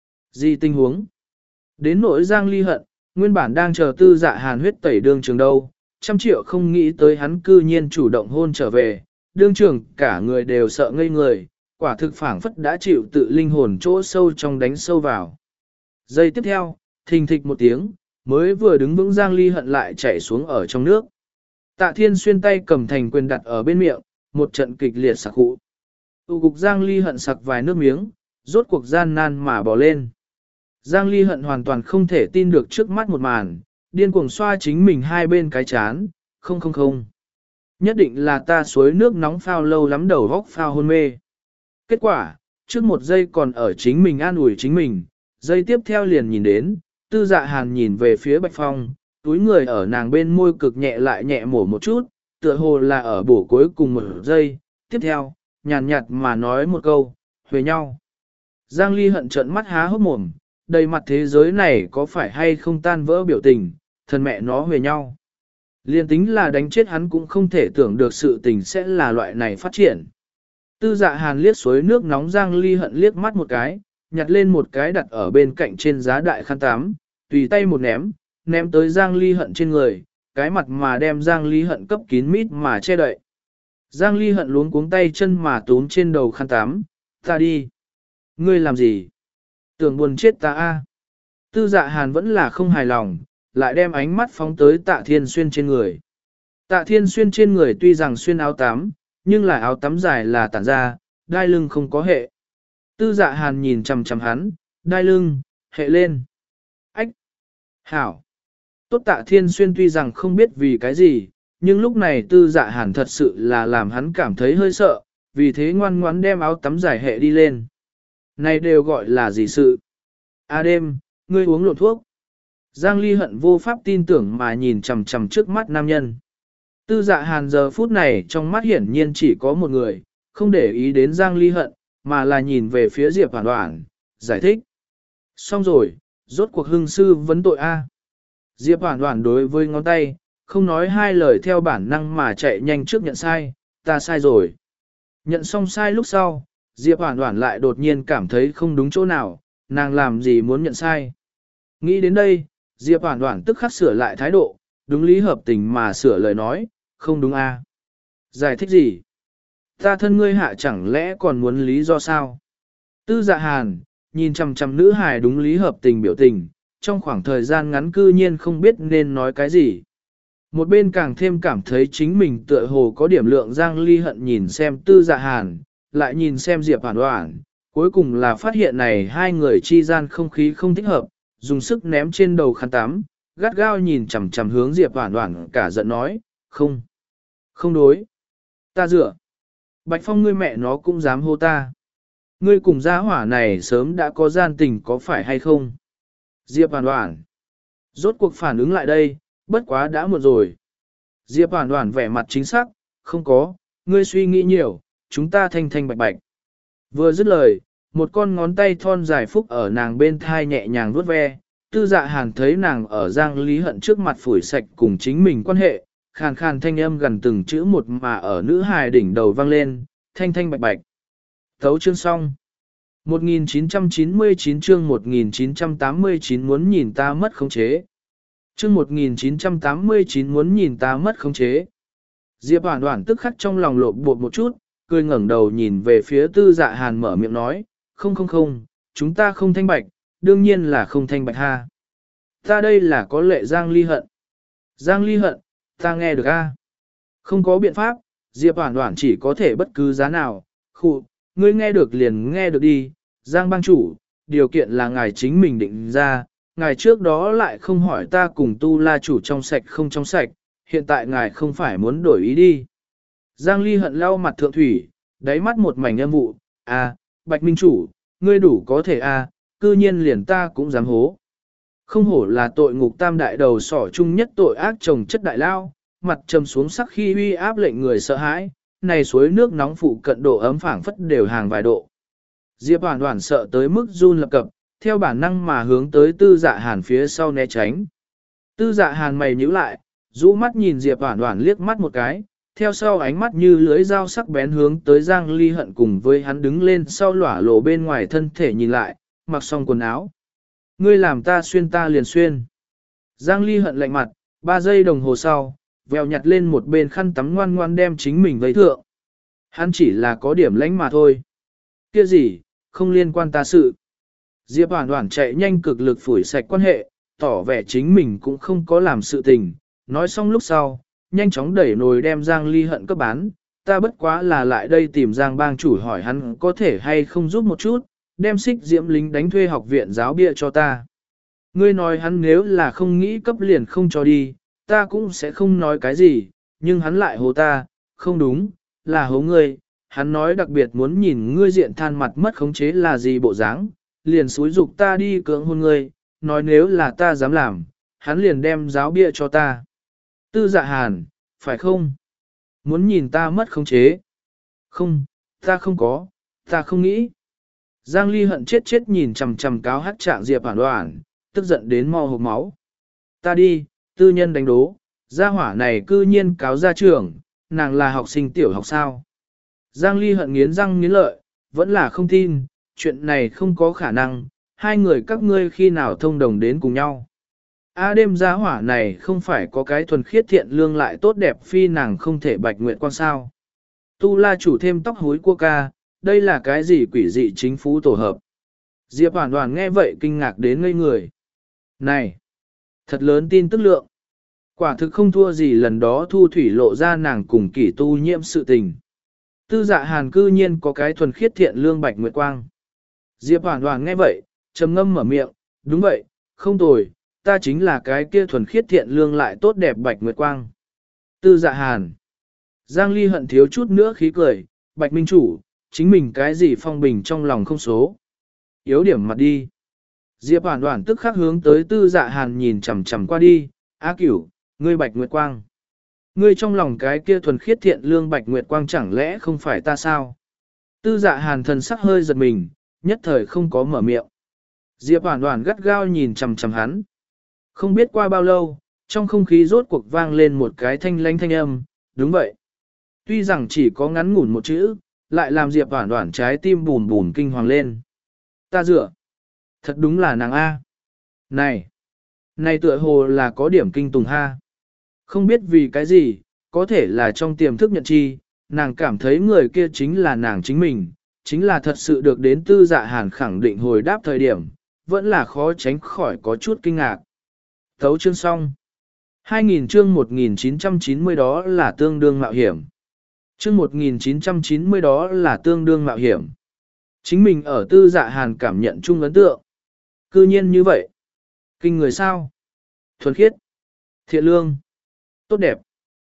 Gì tình huống? Đến nỗi Giang Ly Hận, nguyên bản đang chờ Tư Dạ Hàn huyết tẩy đương trường đâu, trăm triệu không nghĩ tới hắn cư nhiên chủ động hôn trở về, đương trường cả người đều sợ ngây người, quả thực phảng phất đã chịu tự linh hồn chỗ sâu trong đánh sâu vào. Giây tiếp theo, thình thịch một tiếng, mới vừa đứng vững Giang Ly Hận lại chảy xuống ở trong nước. Tạ Thiên Xuyên tay cầm thành quyền đặt ở bên miệng, một trận kịch liệt sặc hụ. Tu cục Giang Ly Hận sặc vài nước miếng, rốt cuộc gian nan mà bỏ lên. Giang Ly Hận hoàn toàn không thể tin được trước mắt một màn, điên cuồng xoa chính mình hai bên cái chán, không không không. Nhất định là ta suối nước nóng phao lâu lắm đầu góc phao hôn mê. Kết quả, trước một giây còn ở chính mình an ủi chính mình, giây tiếp theo liền nhìn đến, Tư Dạ Hàn nhìn về phía Bạch Phong, túi người ở nàng bên môi cực nhẹ lại nhẹ mổ một chút, tựa hồ là ở bổ cuối cùng một giây, tiếp theo, nhàn nhạt mà nói một câu, huề nhau. Giang Ly Hận trợn mắt há hốc mồm, đầy mặt thế giới này có phải hay không tan vỡ biểu tình, thân mẹ nó huề nhau. Liên tính là đánh chết hắn cũng không thể tưởng được sự tình sẽ là loại này phát triển. Tư Dạ Hàn liếc suối nước nóng Giang Ly Hận liếc mắt một cái, nhặt lên một cái đặt ở bên cạnh trên giá đại khăn tắm, tùy tay một ném, ném tới Giang Ly Hận trên người, cái mặt mà đem Giang Ly Hận cấp kín mít mà che đậy. Giang Ly Hận luống cuống tay chân mà túm trên đầu khăn tắm, ta đi. Ngươi làm gì? Tưởng buồn chết ta a. Tư Dạ Hàn vẫn là không hài lòng, lại đem ánh mắt phóng tới Tạ Thiên Xuyên trên người. Tạ Thiên Xuyên trên người tuy rằng xuyên áo tắm, nhưng là áo tắm dài là tản ra, đai lưng không có hệ. Tư Dạ Hàn nhìn chằm chằm hắn, đai lưng, hệ lên. Ách! Hảo! Tốt Tạ Thiên Xuyên tuy rằng không biết vì cái gì, nhưng lúc này Tư Dạ Hàn thật sự là làm hắn cảm thấy hơi sợ, vì thế ngoan ngoãn đem áo tắm dài hệ đi lên. Này đều gọi là gì sự? A đêm, ngươi uống lộn thuốc. Giang Ly Hận vô pháp tin tưởng mà nhìn chằm chằm trước mắt nam nhân. Tư Dạ Hàn giờ phút này trong mắt hiển nhiên chỉ có một người, không để ý đến Giang Ly Hận, mà là nhìn về phía Diệp Hoản Hoản, giải thích. Xong rồi, Rốt cuộc hưng sư vấn tội A. Diệp Hoản Hoản đối với ngón tay, không nói hai lời theo bản năng mà chạy nhanh trước nhận sai, ta sai rồi. Nhận xong sai lúc sau, Diệp Hoản Hoản lại đột nhiên cảm thấy không đúng chỗ nào, nàng làm gì muốn nhận sai. Nghĩ đến đây, Diệp Hoản Hoản tức khắc sửa lại thái độ, đúng lý hợp tình mà sửa lời nói, không đúng a? Giải thích gì? Ta thân ngươi hạ chẳng lẽ còn muốn lý do sao? Tư Dạ Hàn, nhìn chằm chằm nữ hài đúng lý hợp tình biểu tình, trong khoảng thời gian ngắn cư nhiên không biết nên nói cái gì. Một bên càng thêm cảm thấy chính mình tựa hồ có điểm lượng Giang Ly Hận nhìn xem Tư Dạ Hàn, lại nhìn xem Diệp Hoản Hoản, cuối cùng là phát hiện này hai người chi gian không khí không thích hợp, dùng sức ném trên đầu khăn tắm, gắt gao nhìn chằm chằm hướng Diệp Hoản Hoản cả giận nói, không, không đối, ta dựa, Bạch Phong ngươi mẹ nó cũng dám hô ta. Ngươi cùng gia hỏa này sớm đã có gian tình có phải hay không? Diệp Hoản Hoản, rốt cuộc phản ứng lại đây, bất quá đã muộn rồi. Diệp Hoản Hoản vẻ mặt chính xác, không có, ngươi suy nghĩ nhiều, chúng ta thanh thanh bạch bạch. Vừa dứt lời, một con ngón tay thon dài phúc ở nàng bên thai nhẹ nhàng vuốt ve, Tư Dạ Hàn thấy nàng ở Giang Lý Hận trước mặt phủi sạch cùng chính mình quan hệ, khàn khàn thanh âm gần từng chữ một mà ở nữ hài đỉnh đầu vang lên, thanh thanh bạch bạch. Thấu chương xong. một nghìn chín trăm chín mươi chín chương một nghìn chín trăm tám mươi chín muốn nhìn ta mất khống chế. Chương một nghìn chín trăm tám mươi chín muốn nhìn ta mất khống chế. Diệp Hoản Hoản tức khắc trong lòng lộn bột một chút, cười ngẩng đầu nhìn về phía Tư Dạ Hàn mở miệng nói, không không không, chúng ta không thanh bạch, đương nhiên là không thanh bạch ha. Ta đây là có lệ Giang Ly Hận. Giang Ly Hận, ta nghe được a. Không có biện pháp, Diệp Hoản Hoản chỉ có thể bất cứ giá nào, khụ, ngươi nghe được liền nghe được đi, Giang bang chủ, điều kiện là ngài chính mình định ra, ngài trước đó lại không hỏi ta cùng Tu La chủ trong sạch không trong sạch, hiện tại ngài không phải muốn đổi ý đi. Giang Ly Hận lau mặt thượng thủy, đáy mắt một mảnh âm vụ, à, Bạch Minh chủ, ngươi đủ có thể à, cư nhiên liền ta cũng dám hố. Không hổ là tội ngục tam đại đầu sỏ chung nhất tội ác chồng chất đại lao, mặt trầm xuống sắc khi uy áp lệnh người sợ hãi, này suối nước nóng phụ cận độ ấm phảng phất đều hàng vài độ. Diệp Hoản Hoản sợ tới mức run lập cập, theo bản năng mà hướng tới Tư Dạ Hàn phía sau né tránh. Tư Dạ Hàn mày nhíu lại, rũ mắt nhìn Diệp Hoản Hoản liếc mắt một cái, theo sau ánh mắt như lưới dao sắc bén hướng tới Giang Ly Hận cùng với hắn đứng lên sau lỏa lộ bên ngoài thân thể nhìn lại, mặc xong quần áo. Ngươi làm ta xuyên ta liền xuyên. Giang Ly Hận lạnh mặt, ba giây đồng hồ sau, vèo nhặt lên một bên khăn tắm ngoan ngoan đem chính mình vây thượng. Hắn chỉ là có điểm lãnh mà thôi. Kia gì, không liên quan ta sự. Diệp Hoản Hoản chạy nhanh cực lực phủi sạch quan hệ, tỏ vẻ chính mình cũng không có làm sự tình. Nói xong lúc sau, nhanh chóng đẩy nồi đem Giang Ly Hận cấp bán. Ta bất quá là lại đây tìm Giang bang chủ hỏi hắn có thể hay không giúp một chút, đem xích diễm lính đánh thuê học viện giáo bia cho ta. Ngươi nói hắn nếu là không nghĩ cấp liền không cho đi, ta cũng sẽ không nói cái gì, nhưng hắn lại hố ta, không đúng, là hố ngươi. Hắn nói đặc biệt muốn nhìn ngươi diện than mặt mất khống chế là gì bộ dáng, liền xúi dục ta đi cưỡng hôn ngươi, nói nếu là ta dám làm, hắn liền đem giáo bia cho ta. Tư Dạ Hàn, phải không? Muốn nhìn ta mất khống chế? Không, ta không có, ta không nghĩ. Giang Ly Hận chết chết nhìn chằm chằm cáo hát trạng Diệp Hoản Hoản, tức giận đến mò hộc máu. Ta đi, tư nhân đánh đố, gia hỏa này cư nhiên cáo gia trưởng, nàng là học sinh tiểu học sao. Giang Ly Hận nghiến răng nghiến lợi, vẫn là không tin, chuyện này không có khả năng, hai người các ngươi khi nào thông đồng đến cùng nhau. A đêm gia hỏa này không phải có cái thuần khiết thiện lương lại tốt đẹp phi nàng không thể bạch nguyện quan sao. Tu La chủ thêm tóc hối cua ca, đây là cái gì quỷ dị chính phú tổ hợp. Diệp Hoản Hoản nghe vậy kinh ngạc đến ngây người. Này, thật lớn tin tức lượng. Quả thực không thua gì lần đó Thu Thủy lộ ra nàng cùng kỷ tu nhiễm sự tình. Tư Dạ Hàn cư nhiên có cái thuần khiết thiện lương bạch nguyệt quang. Diệp Hoản Hoản nghe vậy, trầm ngâm mở miệng, đúng vậy, không tồi, ta chính là cái kia thuần khiết thiện lương lại tốt đẹp bạch nguyệt quang. Tư Dạ Hàn. Giang Ly Hận thiếu chút nữa khí cười, Bạch Minh chủ, chính mình cái gì phong bình trong lòng không số. Yếu điểm mặt đi. Diệp Hoản Hoản tức khắc hướng tới Tư Dạ Hàn nhìn chằm chằm qua đi, Á Cửu, ngươi Bạch Nguyệt Quang. Ngươi trong lòng cái kia thuần khiết thiện lương Bạch Nguyệt Quang chẳng lẽ không phải ta sao? Tư Dạ Hàn thần sắc hơi giật mình, nhất thời không có mở miệng. Diệp Hoản Hoản gắt gao nhìn chằm chằm hắn. Không biết qua bao lâu, trong không khí rốt cuộc vang lên một cái thanh lanh thanh âm, đúng vậy. Tuy rằng chỉ có ngắn ngủn một chữ, lại làm Diệp Hoản Hoản trái tim bùn bùn kinh hoàng lên. Ta dựa. Thật đúng là nàng A. Này. Này tựa hồ là có điểm kinh tùng ha. Không biết vì cái gì, có thể là trong tiềm thức nhận chi, nàng cảm thấy người kia chính là nàng chính mình, chính là thật sự được đến Tư Dạ Hàn khẳng định hồi đáp thời điểm, vẫn là khó tránh khỏi có chút kinh ngạc. Thấu chương xong. hai nghìn chương một nghìn chín trăm chín mươi đó là tương đương mạo hiểm. Chương một nghìn chín trăm chín mươi đó là tương đương mạo hiểm. Chính mình ở Tư Dạ Hàn cảm nhận chung ấn tượng. Cư nhiên như vậy. Kinh người sao? Thuần khiết. Thiện lương. Tốt đẹp.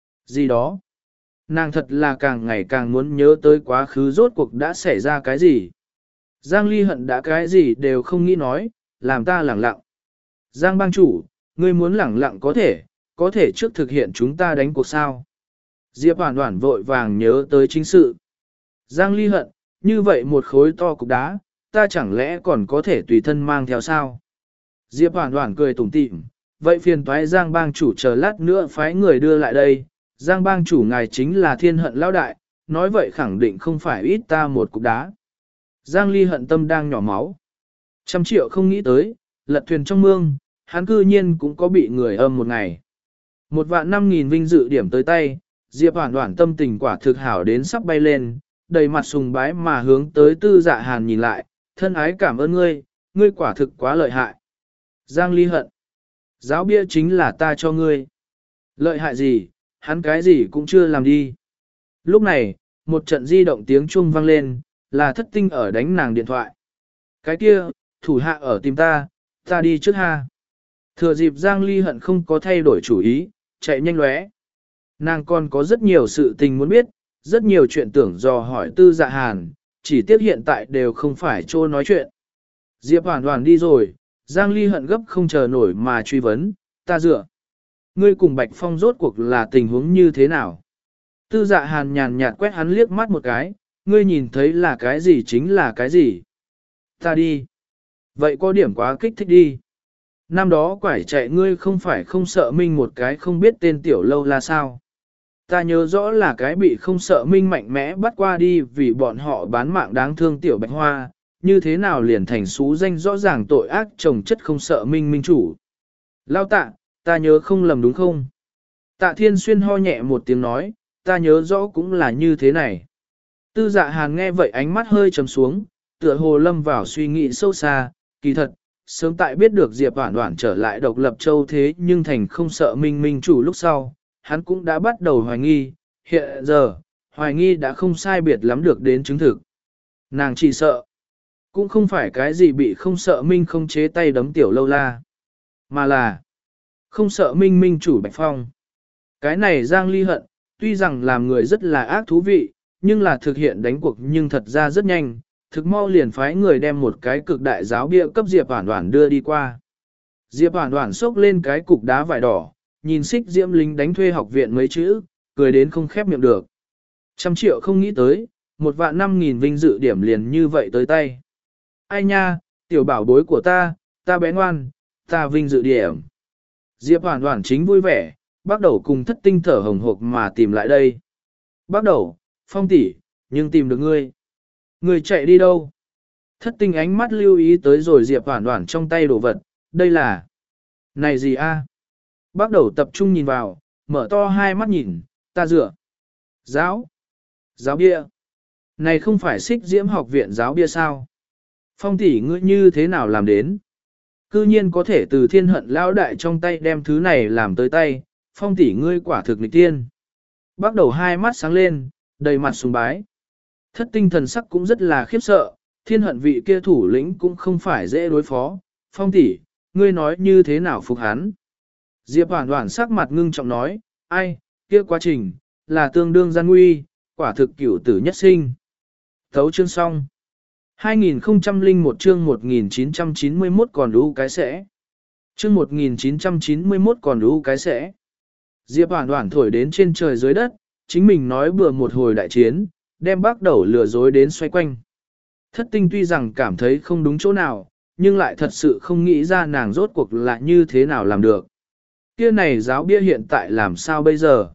Gì đó. Nàng thật là càng ngày càng muốn nhớ tới quá khứ rốt cuộc đã xảy ra cái gì. Giang Ly Hận đã cái gì đều không nghĩ nói, làm ta lẳng lặng. Giang bang chủ, ngươi muốn lẳng lặng có thể, có thể trước thực hiện chúng ta đánh cuộc sao. Diệp Hoản Hoản vội vàng nhớ tới chính sự. Giang Ly Hận, như vậy một khối to cục đá, ta chẳng lẽ còn có thể tùy thân mang theo sao? Diệp Hoản Hoản cười tủm tỉm, vậy phiền toái Giang bang chủ chờ lát nữa phái người đưa lại đây, Giang bang chủ ngài chính là Thiên Hận lão đại, nói vậy khẳng định không phải ít ta một cục đá. Giang Ly Hận tâm đang nhỏ máu. Trăm triệu không nghĩ tới, lật thuyền trong mương, hắn cư nhiên cũng có bị người âm một ngày. Một vạn năm nghìn vinh dự điểm tới tay, Diệp Hoản Hoản tâm tình quả thực hảo đến sắp bay lên, đầy mặt sùng bái mà hướng tới Tư Dạ Hàn nhìn lại, thân ái cảm ơn ngươi, ngươi quả thực quá lợi hại. Giang Ly Hận, giáo bia chính là ta cho ngươi. Lợi hại gì, hắn cái gì cũng chưa làm đi. Lúc này, một trận di động tiếng chuông vang lên, là Thất Tinh ở đánh nàng điện thoại. Cái kia, thủ hạ ở tìm ta, ta đi trước ha. Thừa dịp Giang Ly Hận không có thay đổi chủ ý, chạy nhanh lóe. Nàng còn có rất nhiều sự tình muốn biết, rất nhiều chuyện tưởng dò hỏi Tư Dạ Hàn, chỉ tiếc hiện tại đều không phải chỗ nói chuyện. Diệp Hoản Hoản đi rồi, Giang Ly Hận gấp không chờ nổi mà truy vấn, ta dựa. Ngươi cùng Bạch Phong rốt cuộc là tình huống như thế nào? Tư Dạ Hàn nhàn nhạt quét hắn liếc mắt một cái, ngươi nhìn thấy là cái gì chính là cái gì. Ta đi. Vậy có điểm quá kích thích đi. Năm đó quải chạy ngươi không phải không sợ minh một cái không biết tên tiểu lâu là sao. Ta nhớ rõ là cái bị không sợ minh mạnh mẽ bắt qua đi vì bọn họ bán mạng đáng thương tiểu Bạch Hoa, như thế nào liền thành xú danh rõ ràng tội ác chồng chất không sợ minh minh chủ. Lao tạ, ta nhớ không lầm đúng không? Tạ Thiên Xuyên ho nhẹ một tiếng nói, ta nhớ rõ cũng là như thế này. Tư Dạ Hàn nghe vậy ánh mắt hơi trầm xuống, tựa hồ lâm vào suy nghĩ sâu xa, kỳ thật, sớm tại biết được Diệp Hoản Hoản trở lại độc lập châu thế nhưng thành không sợ minh minh chủ lúc sau, hắn cũng đã bắt đầu hoài nghi, hiện giờ, hoài nghi đã không sai biệt lắm được đến chứng thực. Nàng chỉ sợ, cũng không phải cái gì bị không sợ minh không chế tay đấm tiểu lâu la, mà là không sợ minh minh chủ Bạch Phong. Cái này Giang Ly Hận, tuy rằng làm người rất là ác thú vị, nhưng là thực hiện đánh cuộc nhưng thật ra rất nhanh, thực mau liền phái người đem một cái cực đại giáo bia cấp Diệp Hoản Hoản đưa đi qua. Diệp Hoản Hoản xốc lên cái cục đá vải đỏ, nhìn xích diễm lính đánh thuê học viện mấy chữ, cười đến không khép miệng được. Trăm triệu không nghĩ tới, một vạn năm nghìn vinh dự điểm liền như vậy tới tay. Ai nha, tiểu bảo bối của ta, ta bé ngoan, ta vinh dự điểm. Diệp Hoản Hoản chính vui vẻ, bắt đầu cùng Thất Tinh thở hồng hộc mà tìm lại đây. Bắt đầu, Phong tỷ, nhưng tìm được ngươi. Ngươi chạy đi đâu? Thất Tinh ánh mắt lưu ý tới rồi Diệp Hoản Hoản trong tay đồ vật, đây là... Này gì a? Bắt đầu tập trung nhìn vào, mở to hai mắt nhìn, ta dựa. Giáo? Giáo bia? Này không phải xích diễm học viện giáo bia sao? Phong tỷ ngươi như thế nào làm đến? Cư nhiên có thể từ Thiên Hận lão đại trong tay đem thứ này làm tới tay, Phong tỷ ngươi quả thực nghịch tiên. Bắt đầu hai mắt sáng lên, đầy mặt sùng bái. Thất Tinh thần sắc cũng rất là khiếp sợ, Thiên Hận vị kia thủ lĩnh cũng không phải dễ đối phó. Phong tỷ, ngươi nói như thế nào phục hắn? Diệp Hoản Hoản sắc mặt ngưng trọng nói, ai, kia quá trình, là tương đương gian nguy, quả thực cửu tử nhất sinh. Thấu chương xong. hai nghìn không trăm lẻ một chương một nghìn chín trăm chín mươi mốt còn đủ cái sẽ. Chương một nghìn chín trăm chín mươi mốt còn đủ cái sẽ. Diệp Hoản Hoản thổi đến trên trời dưới đất, chính mình nói bừa một hồi đại chiến, đem Bác Đầu lừa dối đến xoay quanh. Thất Tinh tuy rằng cảm thấy không đúng chỗ nào, nhưng lại thật sự không nghĩ ra nàng rốt cuộc là như thế nào làm được. Kia này giáo bia hiện tại làm sao bây giờ?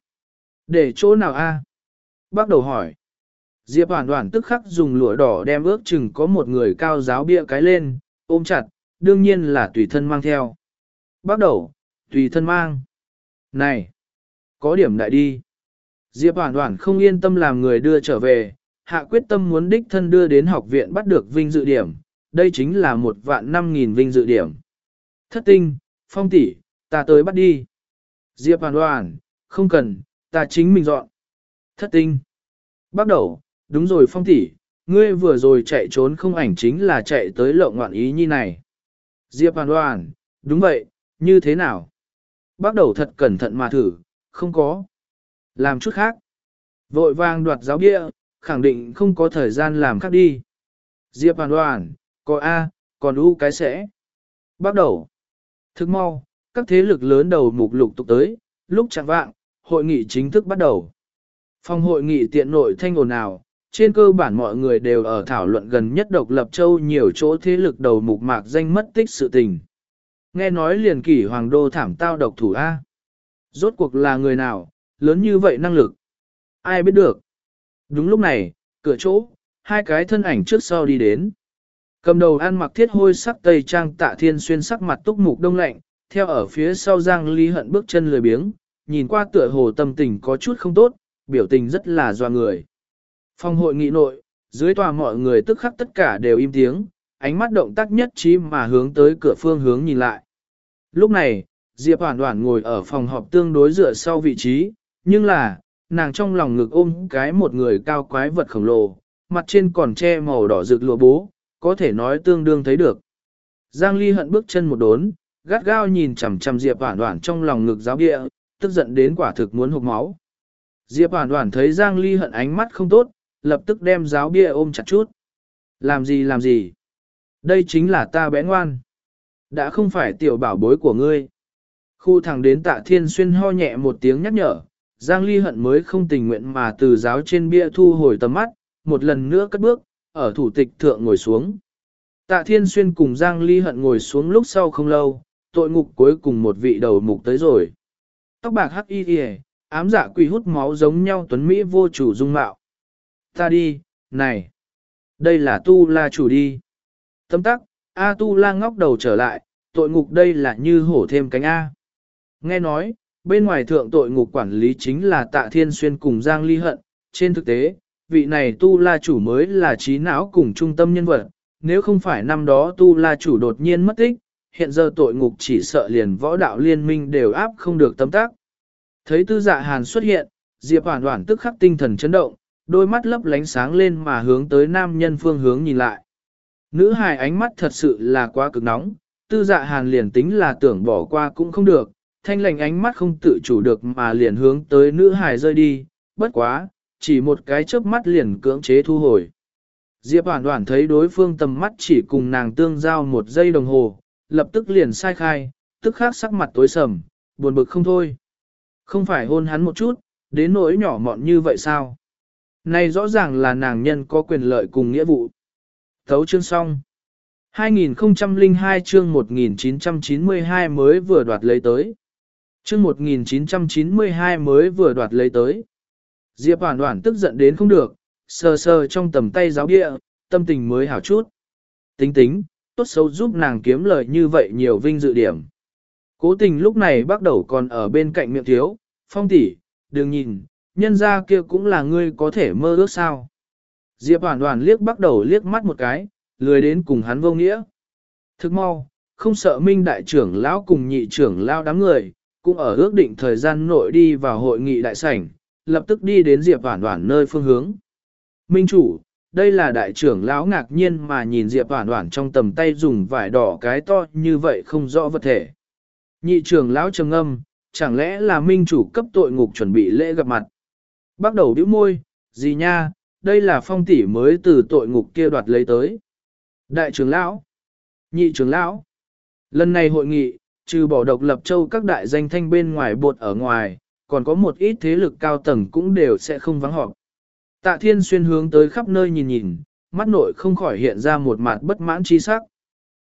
Để chỗ nào a? Bác đầu hỏi. Diệp Hoàn Hoàn tức khắc dùng lụa đỏ đem ước chừng có một người cao giáo bia cái lên, ôm chặt, đương nhiên là tùy thân mang theo. Bác đầu, tùy thân mang. Này, có điểm đại đi. Diệp Hoàn Hoàn không yên tâm làm người đưa trở về, hạ quyết tâm muốn đích thân đưa đến học viện bắt được vinh dự điểm, đây chính là một vạn năm nghìn vinh dự điểm. Thất tinh, Phong tỷ, ta tới bắt đi. Diệp Hoàn Hoàn, không cần, ta chính mình dọn. Thất tinh. Bắt đầu, đúng rồi Phong tỷ, ngươi vừa rồi chạy trốn không ảnh chính là chạy tới lộng ngoạn ý như này. Diệp Hoàn Hoàn, đúng vậy, như thế nào? Bắt đầu thật cẩn thận mà thử, không có. Làm chút khác. Vội vàng đoạt giáo bia, khẳng định không có thời gian làm khác đi. Diệp Hoàn Hoàn, có A, còn U cái sẽ. Bắt đầu. Thức mau, các thế lực lớn đầu mục lục tục tới, lúc chẳng vạng, hội nghị chính thức bắt đầu. Phòng hội nghị tiện nội thanh ồn ào, trên cơ bản mọi người đều ở thảo luận gần nhất độc lập châu nhiều chỗ thế lực đầu mục mạc danh mất tích sự tình. Nghe nói liền kỷ hoàng đô thảm tao độc thủ A. Rốt cuộc là người nào, lớn như vậy năng lực. Ai biết được. Đúng lúc này, cửa chỗ, hai cái thân ảnh trước sau đi đến. Cầm đầu ăn mặc thiết hôi sắc tây trang Tạ Thiên Xuyên sắc mặt túc mục đông lạnh, theo ở phía sau Giang Ly Hận bước chân lười biếng, nhìn qua tựa hồ tâm tình có chút không tốt, biểu tình rất là doa người. Phòng hội nghị nội, dưới tòa mọi người tức khắc tất cả đều im tiếng, ánh mắt động tác nhất trí mà hướng tới cửa phương hướng nhìn lại. Lúc này, Diệp Hoàn Hoàn ngồi ở phòng họp tương đối dựa sau vị trí, nhưng là, nàng trong lòng ngực ôm cái một người cao quái vật khổng lồ, mặt trên còn che màu đỏ rực lụa bố, có thể nói tương đương thấy được. Giang Ly Hận bước chân một đốn, gắt gao nhìn chằm chằm Diệp Hoàn Hoàn trong lòng ngực giáo địa, tức giận đến quả thực muốn hộc máu. Diệp Hoàn Hoàn thấy Giang Ly Hận ánh mắt không tốt, lập tức đem giáo bia ôm chặt chút. Làm gì làm gì? Đây chính là ta bé ngoan. Đã không phải tiểu bảo bối của ngươi. Khu thẳng đến Tạ Thiên Xuyên ho nhẹ một tiếng nhắc nhở, Giang Ly Hận mới không tình nguyện mà từ giáo trên bia thu hồi tầm mắt, một lần nữa cất bước, ở thủ tịch thượng ngồi xuống. Tạ Thiên Xuyên cùng Giang Ly Hận ngồi xuống lúc sau không lâu, tội ngục cuối cùng một vị đầu mục tới rồi. Tóc bạc hắc y y, ám dạ quỷ hút máu giống nhau tuấn Mỹ vô chủ dung mạo. Ta đi, này, đây là tu la chủ đi. Tấm tắc, A tu la ngóc đầu trở lại, tội ngục đây là như hổ thêm cánh A. Nghe nói, bên ngoài thượng tội ngục quản lý chính là Tạ Thiên Xuyên cùng Giang Ly Hận, trên thực tế, vị này tu la chủ mới là trí não cùng trung tâm nhân vật, nếu không phải năm đó tu la chủ đột nhiên mất tích, hiện giờ tội ngục chỉ sợ liền võ đạo liên minh đều áp không được tấm tác. Thấy tư dạ hàn xuất hiện, Diệp Hoàn Hoàn tức khắc tinh thần chấn động, đôi mắt lấp lánh sáng lên mà hướng tới nam nhân phương hướng nhìn lại. Nữ hài ánh mắt thật sự là quá cực nóng, tư dạ hàn liền tính là tưởng bỏ qua cũng không được, thanh lành ánh mắt không tự chủ được mà liền hướng tới nữ hài rơi đi, bất quá, chỉ một cái chớp mắt liền cưỡng chế thu hồi. Diệp Hoàn Hoàn thấy đối phương tầm mắt chỉ cùng nàng tương giao một giây đồng hồ, lập tức liền sai khai, tức khắc sắc mặt tối sầm, buồn bực không thôi. Không phải hôn hắn một chút, đến nỗi nhỏ mọn như vậy sao? Này rõ ràng là nàng nhân có quyền lợi cùng nghĩa vụ. Thấu chương xong. hai nghìn không trăm lẻ hai chương một nghìn chín trăm chín mươi hai mới vừa đoạt lấy tới. Chương một nghìn chín trăm chín mươi hai mới vừa đoạt lấy tới. Diệp Hoàn Hoàn tức giận đến không được, sờ sờ trong tầm tay giáo địa, tâm tình mới hảo chút. Tính tính, tốt xấu giúp nàng kiếm lời như vậy nhiều vinh dự điểm. Cố tình lúc này bắt đầu còn ở bên cạnh miệng thiếu, Phong tỷ, đừng nhìn, nhân ra kia cũng là ngươi có thể mơ ước sao. Diệp Hoàn Hoàn liếc bắt đầu liếc mắt một cái, lười đến cùng hắn vô nghĩa. Thức mau, không sợ Minh đại trưởng lão cùng nhị trưởng lão đám người, cũng ở ước định thời gian nội đi vào hội nghị đại sảnh, lập tức đi đến Diệp Hoàn Hoàn nơi phương hướng. Minh chủ, đây là đại trưởng lão ngạc nhiên mà nhìn Diệp Hoàn Hoàn trong tầm tay dùng vải đỏ cái to như vậy không rõ vật thể. Nhị trưởng lão trầm ngâm, chẳng lẽ là minh chủ cấp tội ngục chuẩn bị lễ gặp mặt. Bắt đầu bĩu môi, gì nha, đây là Phong tỷ mới từ tội ngục kia đoạt lấy tới. Đại trưởng lão, nhị trưởng lão, lần này hội nghị, trừ bỏ độc lập châu các đại danh thanh bên ngoài bột ở ngoài, còn có một ít thế lực cao tầng cũng đều sẽ không vắng họp. Tạ Thiên Xuyên hướng tới khắp nơi nhìn nhìn, mắt nội không khỏi hiện ra một mặt bất mãn chi sắc.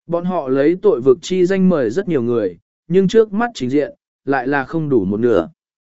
Bọn họ lấy tội vực chi danh mời rất nhiều người, nhưng trước mắt trình diện, lại là không đủ một nửa.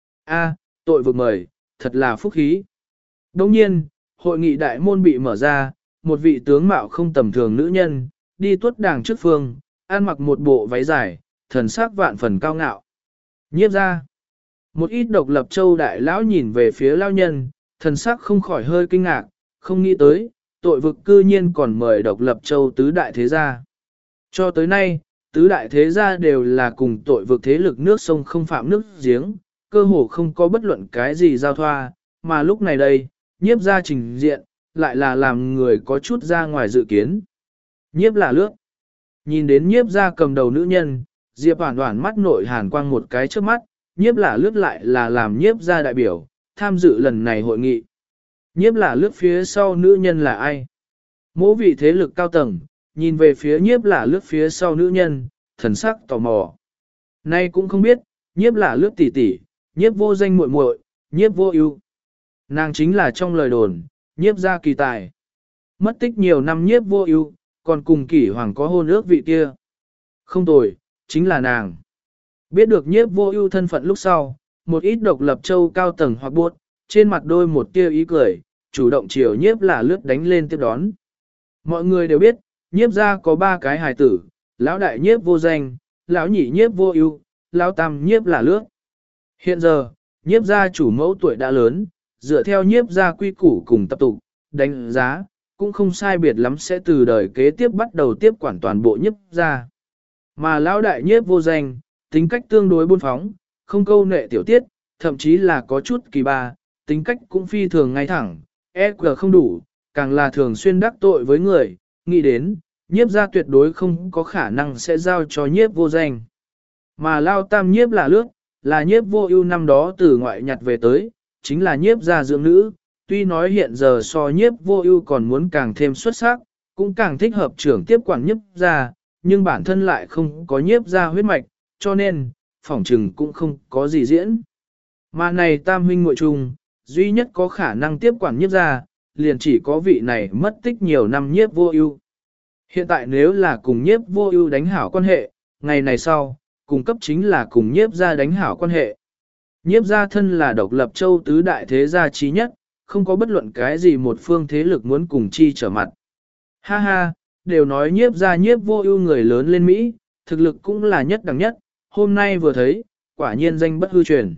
A, tội vực mời, thật là phúc khí. Đồng nhiên, hội nghị đại môn bị mở ra, một vị tướng mạo không tầm thường nữ nhân, đi tuốt đàng trước phương, ăn mặc một bộ váy dài, thần sắc vạn phần cao ngạo. Nhiếp ra. Một ít độc lập châu đại lão nhìn về phía lão nhân, thần sắc không khỏi hơi kinh ngạc, không nghĩ tới, tội vực cư nhiên còn mời độc lập châu tứ đại thế gia. Cho tới nay, tứ đại thế gia đều là cùng tội vực thế lực nước sông không phạm nước giếng, cơ hồ không có bất luận cái gì giao thoa, mà lúc này đây, nhiếp ra trình diện, lại là làm người có chút ra ngoài dự kiến. Nhiếp là lướt. Nhìn đến nhiếp ra cầm đầu nữ nhân, Diệp Hoản Hoản mắt nội hàn quang một cái trước mắt, nhiếp là lướt lại là làm nhiếp ra đại biểu, tham dự lần này hội nghị. Nhiếp là lướt phía sau nữ nhân là ai? Mỗi vị thế lực cao tầng, nhìn về phía nhiếp là lướt phía sau nữ nhân, thần sắc tò mò. Nay cũng không biết, nhiếp là lướt tỷ tỷ, nhiếp vô danh muội muội, nhiếp vô ưu. Nàng chính là trong lời đồn, nhiếp gia kỳ tài. Mất tích nhiều năm nhiếp vô ưu, còn cùng kỷ hoàng có hôn ước vị kia. Không tồi, chính là nàng. Biết được nhiếp vô ưu thân phận lúc sau, một ít độc lập châu cao tầng hoặc buốt, trên mặt đôi một tia ý cười, chủ động chiều nhiếp là lướt đánh lên tiếp đón. Mọi người đều biết, nhiếp gia có ba cái hài tử, lão đại nhiếp vô danh, lão nhị nhiếp vô ưu, lão tam nhiếp là lướt. Hiện giờ, nhiếp gia chủ mẫu tuổi đã lớn, dựa theo nhiếp gia quy củ cùng tập tục, đánh giá, cũng không sai biệt lắm sẽ từ đời kế tiếp bắt đầu tiếp quản toàn bộ nhiếp gia. Mà lão đại nhiếp vô danh, tính cách tương đối buôn phóng, không câu nệ tiểu tiết, thậm chí là có chút kỳ ba, tính cách cũng phi thường ngay thẳng, e quy không đủ, càng là thường xuyên đắc tội với người, nghĩ đến, nhiếp gia tuyệt đối không có khả năng sẽ giao cho nhiếp vô danh. Mà lao tam nhiếp là lướt, là nhiếp vô ưu năm đó từ ngoại nhặt về tới, chính là nhiếp gia dưỡng nữ, tuy nói hiện giờ so nhiếp vô ưu còn muốn càng thêm xuất sắc, cũng càng thích hợp trưởng tiếp quản nhiếp gia, nhưng bản thân lại không có nhiếp gia huyết mạch, cho nên, phỏng trừng cũng không có gì diễn. Mà này tam huynh muội chung, duy nhất có khả năng tiếp quản nhiếp gia, liền chỉ có vị này mất tích nhiều năm nhiếp vô ưu. Hiện tại nếu là cùng nhiếp vô ưu đánh hảo quan hệ, ngày này sau, cùng cấp chính là cùng nhiếp gia đánh hảo quan hệ. Nhiếp gia thân là độc lập châu tứ đại thế gia trí nhất, không có bất luận cái gì một phương thế lực muốn cùng chi trở mặt. Ha ha, đều nói nhiếp gia nhiếp vô ưu người lớn lên Mỹ, thực lực cũng là nhất đẳng nhất, hôm nay vừa thấy, quả nhiên danh bất hư truyền.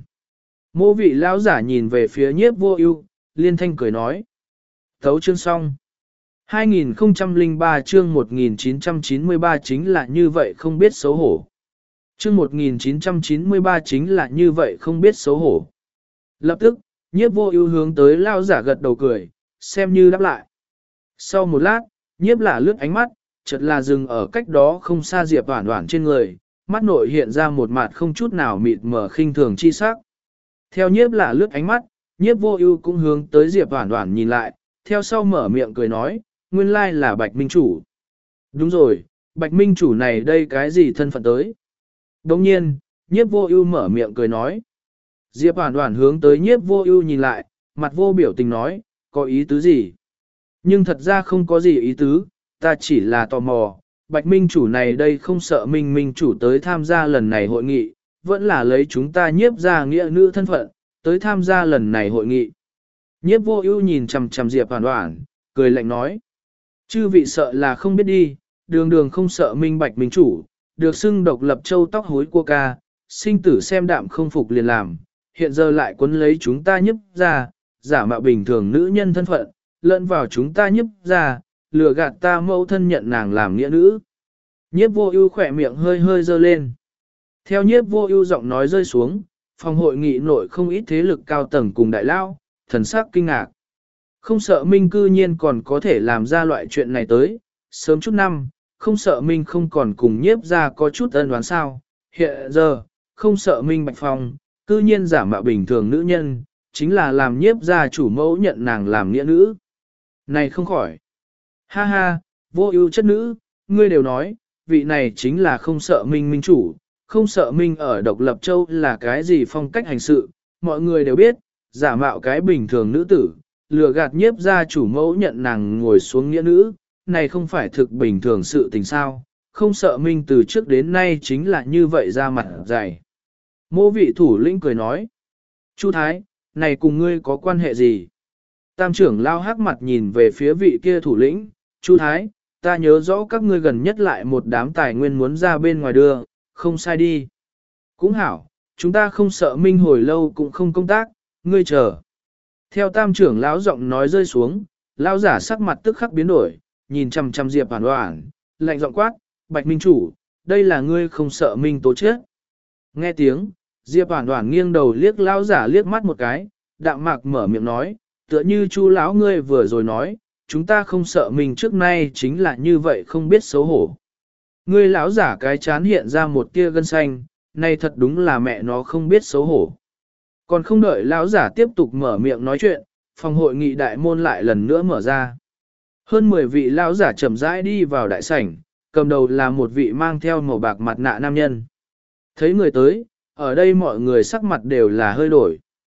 Mô vị lão giả nhìn về phía nhiếp vô ưu, liên thanh cười nói. Thấu chương xong. hai nghìn không trăm lẻ ba chương một nghìn chín trăm chín mươi ba chính là như vậy không biết xấu hổ. Chương một nghìn chín trăm chín mươi ba chính là như vậy không biết xấu hổ. Lập tức, nhiếp vô ưu hướng tới lao giả gật đầu cười, xem như đáp lại. Sau một lát, nhiếp là lướt ánh mắt, chợt là dừng ở cách đó không xa Diệp Hoản Hoản trên người, mắt nội hiện ra một mặt không chút nào mịt mờ khinh thường chi sắc. Theo nhiếp là lướt ánh mắt, nhiếp vô ưu cũng hướng tới Diệp Hoản Hoản nhìn lại, theo sau mở miệng cười nói, nguyên lai là Bạch Minh Chủ. Đúng rồi, Bạch Minh Chủ này đây cái gì thân phận tới? Đồng nhiên, nhiếp vô ưu mở miệng cười nói. Diệp Hoản Hoản hướng tới nhiếp vô ưu nhìn lại, mặt vô biểu tình nói, có ý tứ gì? Nhưng thật ra không có gì ý tứ, ta chỉ là tò mò, Bạch Minh Chủ này đây không sợ Minh Minh Chủ tới tham gia lần này hội nghị, vẫn là lấy chúng ta nhiếp ra nghĩa nữ thân phận, tới tham gia lần này hội nghị. Nhiếp vô ưu nhìn chằm chằm Diệp Hoản Hoản, cười lạnh nói. Chư vị sợ là không biết đi, đường đường không sợ Minh Bạch Minh Chủ, được xưng độc lập châu tóc hối cua ca, sinh tử xem đạm không phục liền làm, hiện giờ lại quấn lấy chúng ta nhiếp ra, giả mạo bình thường nữ nhân thân phận, lẫn vào chúng ta nhiếp ra, lừa gạt ta mẫu thân nhận nàng làm nghĩa nữ. Nhiếp vô ưu khỏe miệng hơi hơi dơ lên. Theo nhiếp vô ưu giọng nói rơi xuống, phòng hội nghị nội không ít thế lực cao tầng cùng đại lao, thần sắc kinh ngạc. Không sợ Minh cư nhiên còn có thể làm ra loại chuyện này tới, sớm chút năm, không sợ Minh không còn cùng nhiếp ra có chút ân oán sao, hiện giờ, không sợ Minh Bạch Phong, cư nhiên giả mạo bình thường nữ nhân, chính là làm nhiếp ra chủ mẫu nhận nàng làm nghĩa nữ. Này không khỏi. Ha ha, vô ưu chất nữ, ngươi đều nói, vị này chính là không sợ Minh Minh Chủ, không sợ Minh ở độc lập châu là cái gì phong cách hành sự, mọi người đều biết, giả mạo cái bình thường nữ tử, lừa gạt nhiếp ra chủ mẫu nhận nàng ngồi xuống nghĩa nữ, này không phải thực bình thường sự tình sao, không sợ Minh từ trước đến nay chính là như vậy ra mặt dày. Mô vị thủ lĩnh cười nói, Chu Thái, này cùng ngươi có quan hệ gì? Tam trưởng lao hắc mặt nhìn về phía vị kia thủ lĩnh, Chu Thái, ta nhớ rõ các ngươi gần nhất lại một đám tài nguyên muốn ra bên ngoài đưa, không sai đi. Cũng hảo, chúng ta không sợ Minh hồi lâu cũng không công tác, ngươi chờ. Theo tam trưởng lão giọng nói rơi xuống, lão giả sắc mặt tức khắc biến đổi, nhìn chằm chằm Diệp Hoàn Hoàn, lạnh giọng quát, Bạch Minh chủ, đây là ngươi không sợ Minh tố chết. Nghe tiếng, Diệp Hoàn Hoàn nghiêng đầu liếc lão giả liếc mắt một cái, đạm mạc mở miệng nói, tựa như Chu lão ngươi vừa rồi nói, chúng ta không sợ Minh trước nay chính là như vậy không biết xấu hổ. Ngươi lão giả cái chán hiện ra một tia gân xanh, này thật đúng là mẹ nó không biết xấu hổ. Còn không đợi lão giả tiếp tục mở miệng nói chuyện, phòng hội nghị đại môn lại lần nữa mở ra. Hơn mười vị lão giả chậm rãi đi vào đại sảnh, cầm đầu là một vị mang theo màu bạc mặt nạ nam nhân. Thấy người tới, ở đây mọi người sắc mặt đều là hơi đổi.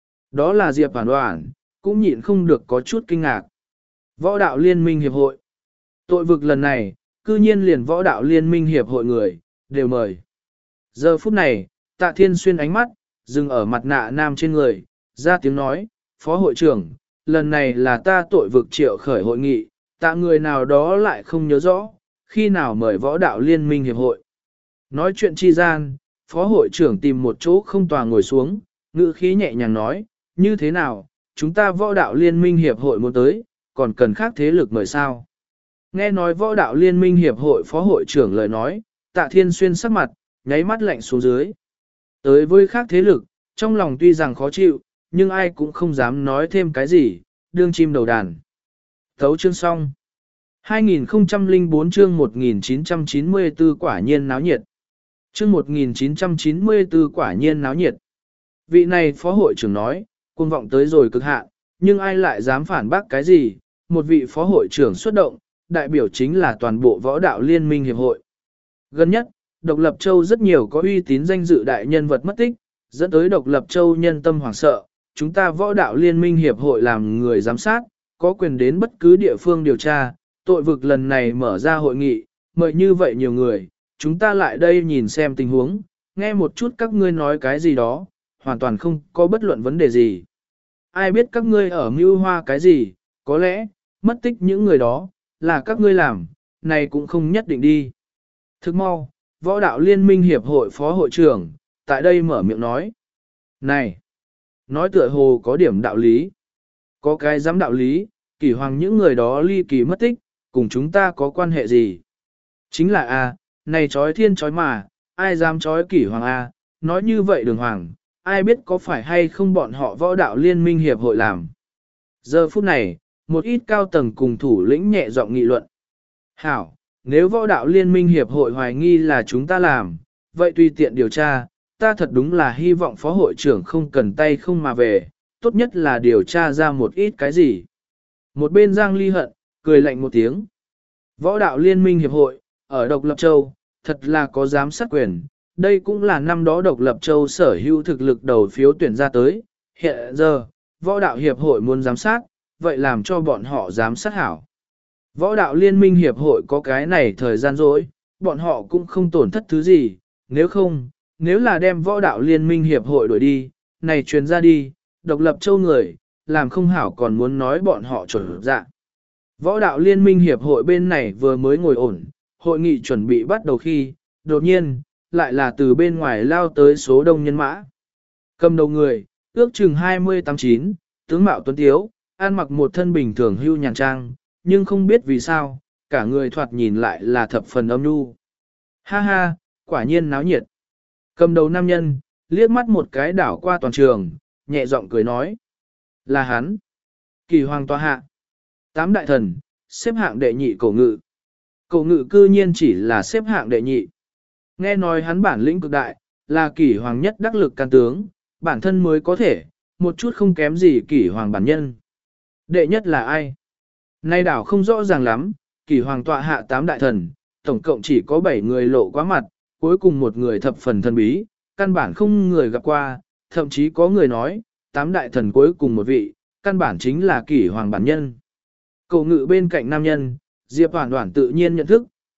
Đó là Diệp Hoàn Hoàn, cũng nhịn không được có chút kinh ngạc. Võ đạo liên minh hiệp hội. Tội vực lần này, cư nhiên liền võ đạo liên minh hiệp hội người, đều mời. Giờ phút này, Tạ Thiên Xuyên ánh mắt, dừng ở mặt nạ nam trên người, ra tiếng nói, Phó hội trưởng, lần này là ta tội vực triệu khởi hội nghị, tạ người nào đó lại không nhớ rõ, khi nào mời võ đạo liên minh hiệp hội. Nói chuyện chi gian, Phó hội trưởng tìm một chỗ không tòa ngồi xuống, ngữ khí nhẹ nhàng nói, như thế nào, chúng ta võ đạo liên minh hiệp hội muốn tới, còn cần khác thế lực mời sao. Nghe nói võ đạo liên minh hiệp hội phó hội trưởng lời nói, Tạ Thiên Xuyên sắc mặt, nháy mắt lạnh xuống dưới. Tới với khác thế lực, trong lòng tuy rằng khó chịu, nhưng ai cũng không dám nói thêm cái gì, đương chim đầu đàn. Thấu chương xong. hai nghìn không trăm lẻ bốn chương một nghìn chín trăm chín mươi tư quả nhiên náo nhiệt. Chương một nghìn chín trăm chín mươi tư quả nhiên náo nhiệt. Vị này phó hội trưởng nói, cuồng vọng tới rồi cực hạn, nhưng ai lại dám phản bác cái gì, một vị phó hội trưởng xuất động, đại biểu chính là toàn bộ võ đạo liên minh hiệp hội. Gần nhất, Độc Lập Châu rất nhiều có uy tín danh dự đại nhân vật mất tích, dẫn tới Độc Lập Châu nhân tâm hoảng sợ, chúng ta võ đạo liên minh hiệp hội làm người giám sát, có quyền đến bất cứ địa phương điều tra, tội vực lần này mở ra hội nghị, mời như vậy nhiều người, chúng ta lại đây nhìn xem tình huống, nghe một chút các ngươi nói cái gì đó, hoàn toàn không có bất luận vấn đề gì. Ai biết các ngươi ở mưu hoa cái gì, có lẽ, mất tích những người đó, là các ngươi làm, này cũng không nhất định đi. Thức mau, võ đạo liên minh hiệp hội phó hội trưởng, tại đây mở miệng nói. Này, nói tựa hồ có điểm đạo lý. Có cái dám đạo lý, kỳ hoàng những người đó ly kỳ mất tích, cùng chúng ta có quan hệ gì? Chính là a, này trói thiên trói mà, ai dám trói kỷ hoàng a, nói như vậy đường hoàng, ai biết có phải hay không bọn họ võ đạo liên minh hiệp hội làm. Giờ phút này, một ít cao tầng cùng thủ lĩnh nhẹ giọng nghị luận. Hảo, nếu võ đạo liên minh hiệp hội hoài nghi là chúng ta làm, vậy tùy tiện điều tra, ta thật đúng là hy vọng phó hội trưởng không cần tay không mà về, tốt nhất là điều tra ra một ít cái gì. Một bên Giang Ly hận, cười lạnh một tiếng. Võ đạo liên minh hiệp hội, ở Độc Lập Châu, thật là có giám sát quyền, đây cũng là năm đó Độc Lập Châu sở hữu thực lực đầu phiếu tuyển ra tới, hiện giờ, võ đạo hiệp hội muốn giám sát, vậy làm cho bọn họ giám sát hảo. Võ đạo liên minh hiệp hội có cái này thời gian rỗi, bọn họ cũng không tổn thất thứ gì, nếu không, nếu là đem võ đạo liên minh hiệp hội đuổi đi, này truyền ra đi, Độc Lập Châu người, làm không hảo còn muốn nói bọn họ chuẩn dạ. Võ đạo liên minh hiệp hội bên này vừa mới ngồi ổn, hội nghị chuẩn bị bắt đầu khi, đột nhiên, lại là từ bên ngoài lao tới số đông nhân mã. Cầm đầu người, ước chừng hai mươi tám chín, tướng mạo tuấn tiếu, ăn mặc một thân bình thường hưu nhàn trang, nhưng không biết vì sao, cả người thoạt nhìn lại là thập phần âm nhu. Ha ha, quả nhiên náo nhiệt. Cầm đầu nam nhân, liếc mắt một cái đảo qua toàn trường, nhẹ giọng cười nói. Là hắn. Kỳ hoàng tòa hạ. Tám đại thần, xếp hạng đệ nhị cổ ngự. Cổ ngự cư nhiên chỉ là xếp hạng đệ nhị. Nghe nói hắn bản lĩnh cực đại, là kỷ hoàng nhất đắc lực can tướng, bản thân mới có thể, một chút không kém gì kỷ hoàng bản nhân. Đệ nhất là ai? Nay đảo không rõ ràng lắm, kỷ hoàng tọa hạ tám đại thần, tổng cộng chỉ có bảy người lộ quá mặt, cuối cùng một người thập phần thần bí, căn bản không người gặp qua, thậm chí có người nói, tám đại thần cuối cùng một vị, căn bản chính là kỷ hoàng bản nhân. Cầu ngự bên cạnh nam nhân, Diệp Hoàn Hoàn tự nhiên nhận thức,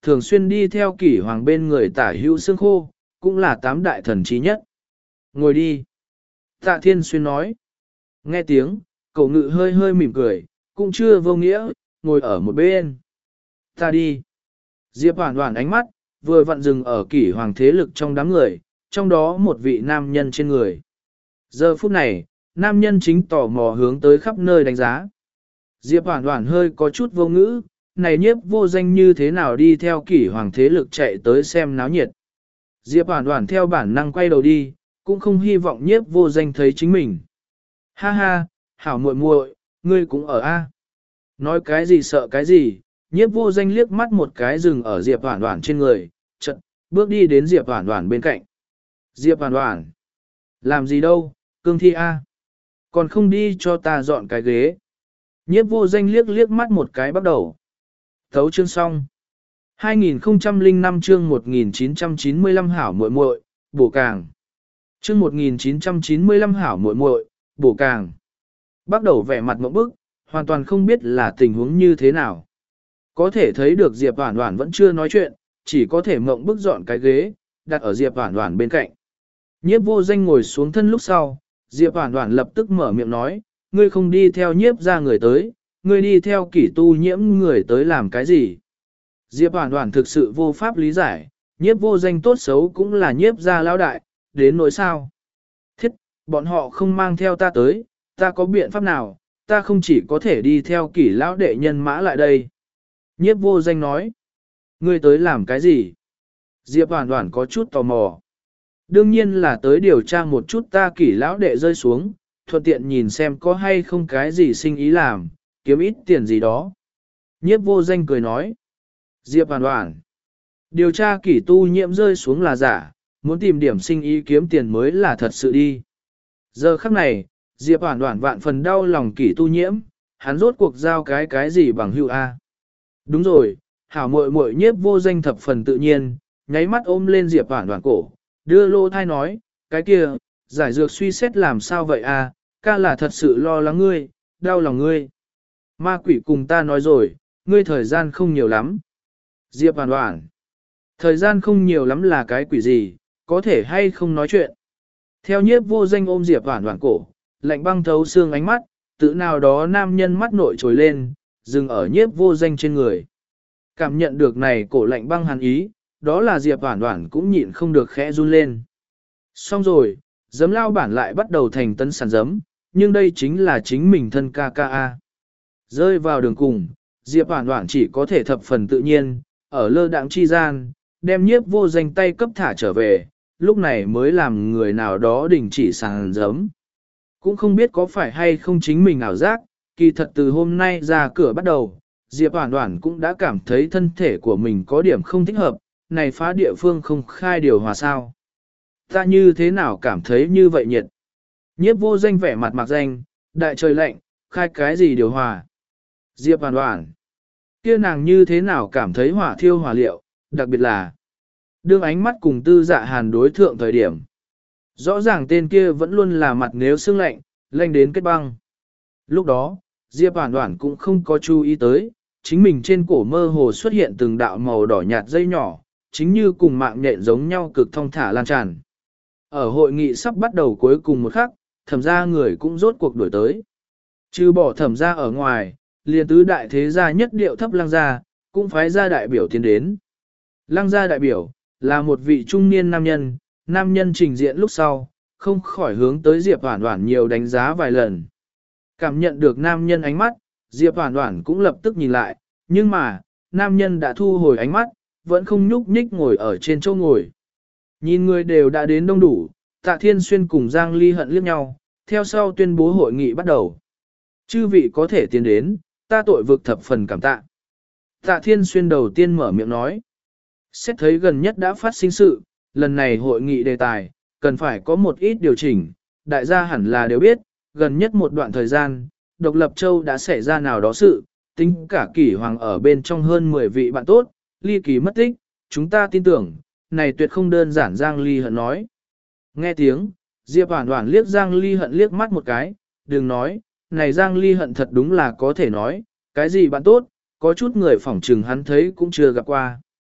thường xuyên đi theo kỷ hoàng bên người tả hữu xương khô, cũng là tám đại thần trí nhất. Ngồi đi. Tạ Thiên Xuyên nói. Nghe tiếng, cậu ngự hơi hơi mỉm cười, cũng chưa vô nghĩa, ngồi ở một bên. Ta đi. Diệp Hoản Hoản ánh mắt, vừa vặn dừng ở kỷ hoàng thế lực trong đám người, trong đó một vị nam nhân trên người. Giờ phút này, nam nhân chính tò mò hướng tới khắp nơi đánh giá. Diệp Hoản Hoản hơi có chút vô ngữ, này nhiếp vô danh như thế nào đi theo kỷ hoàng thế lực chạy tới xem náo nhiệt. Diệp Hoản Hoản theo bản năng quay đầu đi, cũng không hy vọng nhiếp vô danh thấy chính mình. Ha ha, hảo muội muội, ngươi cũng ở a. Nói cái gì sợ cái gì, nhiếp vô danh liếc mắt một cái dừng ở Diệp Hoản Hoản trên người, chợt bước đi đến Diệp Hoản Hoản bên cạnh. Diệp Hoản Hoản, làm gì đâu, cương thi a. Còn không đi cho ta dọn cái ghế. Nhiếp vô danh liếc liếc mắt một cái bắt đầu. Thấu chương xong. hai nghìn không trăm lẻ năm chương một nghìn chín trăm chín mươi lăm hảo muội muội, bổ càng. Chương một nghìn chín trăm chín mươi lăm hảo muội muội, bổ càng. Bắt đầu vẻ mặt ngộp bức, hoàn toàn không biết là tình huống như thế nào. Có thể thấy được Diệp Hoản Hoản vẫn chưa nói chuyện, chỉ có thể ngộp bức dọn cái ghế, đặt ở Diệp Hoản Hoản bên cạnh. Nhiếp vô danh ngồi xuống thân lúc sau, Diệp Hoản Hoản lập tức mở miệng nói, ngươi không đi theo nhiếp ra người tới, ngươi đi theo kỷ tu nhiễm người tới làm cái gì? Diệp Hoản Hoản thực sự vô pháp lý giải, nhiếp vô danh tốt xấu cũng là nhiếp gia lão đại, đến nỗi sao? Thiết, bọn họ không mang theo ta tới, ta có biện pháp nào, ta không chỉ có thể đi theo kỷ lão đệ nhân mã lại đây. Nhiếp vô danh nói, ngươi tới làm cái gì? Diệp Hoản Hoản có chút tò mò. Đương nhiên là tới điều tra một chút ta kỷ lão đệ rơi xuống, thuận tiện nhìn xem có hay không cái gì sinh ý làm, kiếm ít tiền gì đó. Nhiếp vô danh cười nói. Diệp Hoản Hoản, điều tra kỷ tu nhiễm rơi xuống là giả, muốn tìm điểm sinh ý kiếm tiền mới là thật sự đi. Giờ khắc này, Diệp Hoản Hoản vạn phần đau lòng kỷ tu nhiễm, hắn rốt cuộc giao cái cái gì bằng hữu A. Đúng rồi, hảo muội muội nhiếp vô danh thập phần tự nhiên, nháy mắt ôm lên Diệp Hoản Hoản cổ, đưa lô thai nói, cái kia, giải dược suy xét làm sao vậy a? Ca là thật sự lo lắng ngươi, đau lòng ngươi. Ma quỷ cùng ta nói rồi, ngươi thời gian không nhiều lắm. Diệp Hoản Hoản, thời gian không nhiều lắm là cái quỷ gì, có thể hay không nói chuyện. Theo nhiếp vô danh ôm Diệp Hoản Hoản cổ, lạnh băng thấu xương ánh mắt, tự nào đó nam nhân mắt nội trồi lên, dừng ở nhiếp vô danh trên người. Cảm nhận được này cổ lạnh băng hàn ý, đó là Diệp Hoản Hoản cũng nhịn không được khẽ run lên. Xong rồi, giấm lao bản lại bắt đầu thành tấn sản giấm, nhưng đây chính là chính mình thân ca ca a. Rơi vào đường cùng, Diệp Hoản Hoản chỉ có thể thập phần tự nhiên, ở lơ đãng chi gian, đem nhiếp vô danh tay cấp thả trở về, lúc này mới làm người nào đó đình chỉ sản giấm. Cũng không biết có phải hay không chính mình ảo giác, kỳ thật từ hôm nay ra cửa bắt đầu, Diệp Hoản Hoản cũng đã cảm thấy thân thể của mình có điểm không thích hợp, này phá địa phương không khai điều hòa sao. Ta như thế nào cảm thấy như vậy nhiệt? Nhiếp vô danh vẻ mặt mạc danh, đại trời lạnh, khai cái gì điều hòa? Diệp Hoản Hoản, kia nàng như thế nào cảm thấy hỏa thiêu hỏa liệu, đặc biệt là đương ánh mắt cùng tư dạ hàn đối thượng thời điểm. Rõ ràng tên kia vẫn luôn là mặt nếu sương lạnh, lạnh đến kết băng. Lúc đó, Diệp Hoản Hoản cũng không có chú ý tới, chính mình trên cổ mơ hồ xuất hiện từng đạo màu đỏ nhạt dây nhỏ, chính như cùng mạng nhện giống nhau cực thông thả lan tràn. Ở hội nghị sắp bắt đầu cuối cùng một khắc, thẩm gia người cũng rốt cuộc đổi tới. Trừ bỏ thẩm gia ở ngoài, liền tứ đại thế gia nhất điệu thấp lăng gia, cũng phái gia đại biểu tiến đến. Lăng gia đại biểu, là một vị trung niên nam nhân, nam nhân trình diện lúc sau, không khỏi hướng tới Diệp Hoản Hoản nhiều đánh giá vài lần. Cảm nhận được nam nhân ánh mắt, Diệp Hoản Hoản cũng lập tức nhìn lại, nhưng mà, nam nhân đã thu hồi ánh mắt, vẫn không nhúc nhích ngồi ở trên chỗ ngồi. Nhìn người đều đã đến đông đủ, Tạ Thiên Xuyên cùng Giang Ly hận liếc nhau, theo sau tuyên bố hội nghị bắt đầu. Chư vị có thể tiến đến, ta tội vực thập phần cảm tạ. Tạ Thiên Xuyên đầu tiên mở miệng nói. Xét thấy gần nhất đã phát sinh sự, lần này hội nghị đề tài, cần phải có một ít điều chỉnh, đại gia hẳn là đều biết, gần nhất một đoạn thời gian, độc lập châu đã xảy ra nào đó sự, tính cả kỷ hoàng ở bên trong hơn mười vị bạn tốt, ly kỳ mất tích, chúng ta tin tưởng, này tuyệt không đơn giản. Giang Ly hận nói. Nghe tiếng, Diệp Hoản Hoản liếc Giang Ly hận liếc mắt một cái, đừng nói, này Giang Ly hận thật đúng là có thể nói, cái gì bạn tốt, có chút người phỏng trừng hắn thấy cũng chưa gặp qua.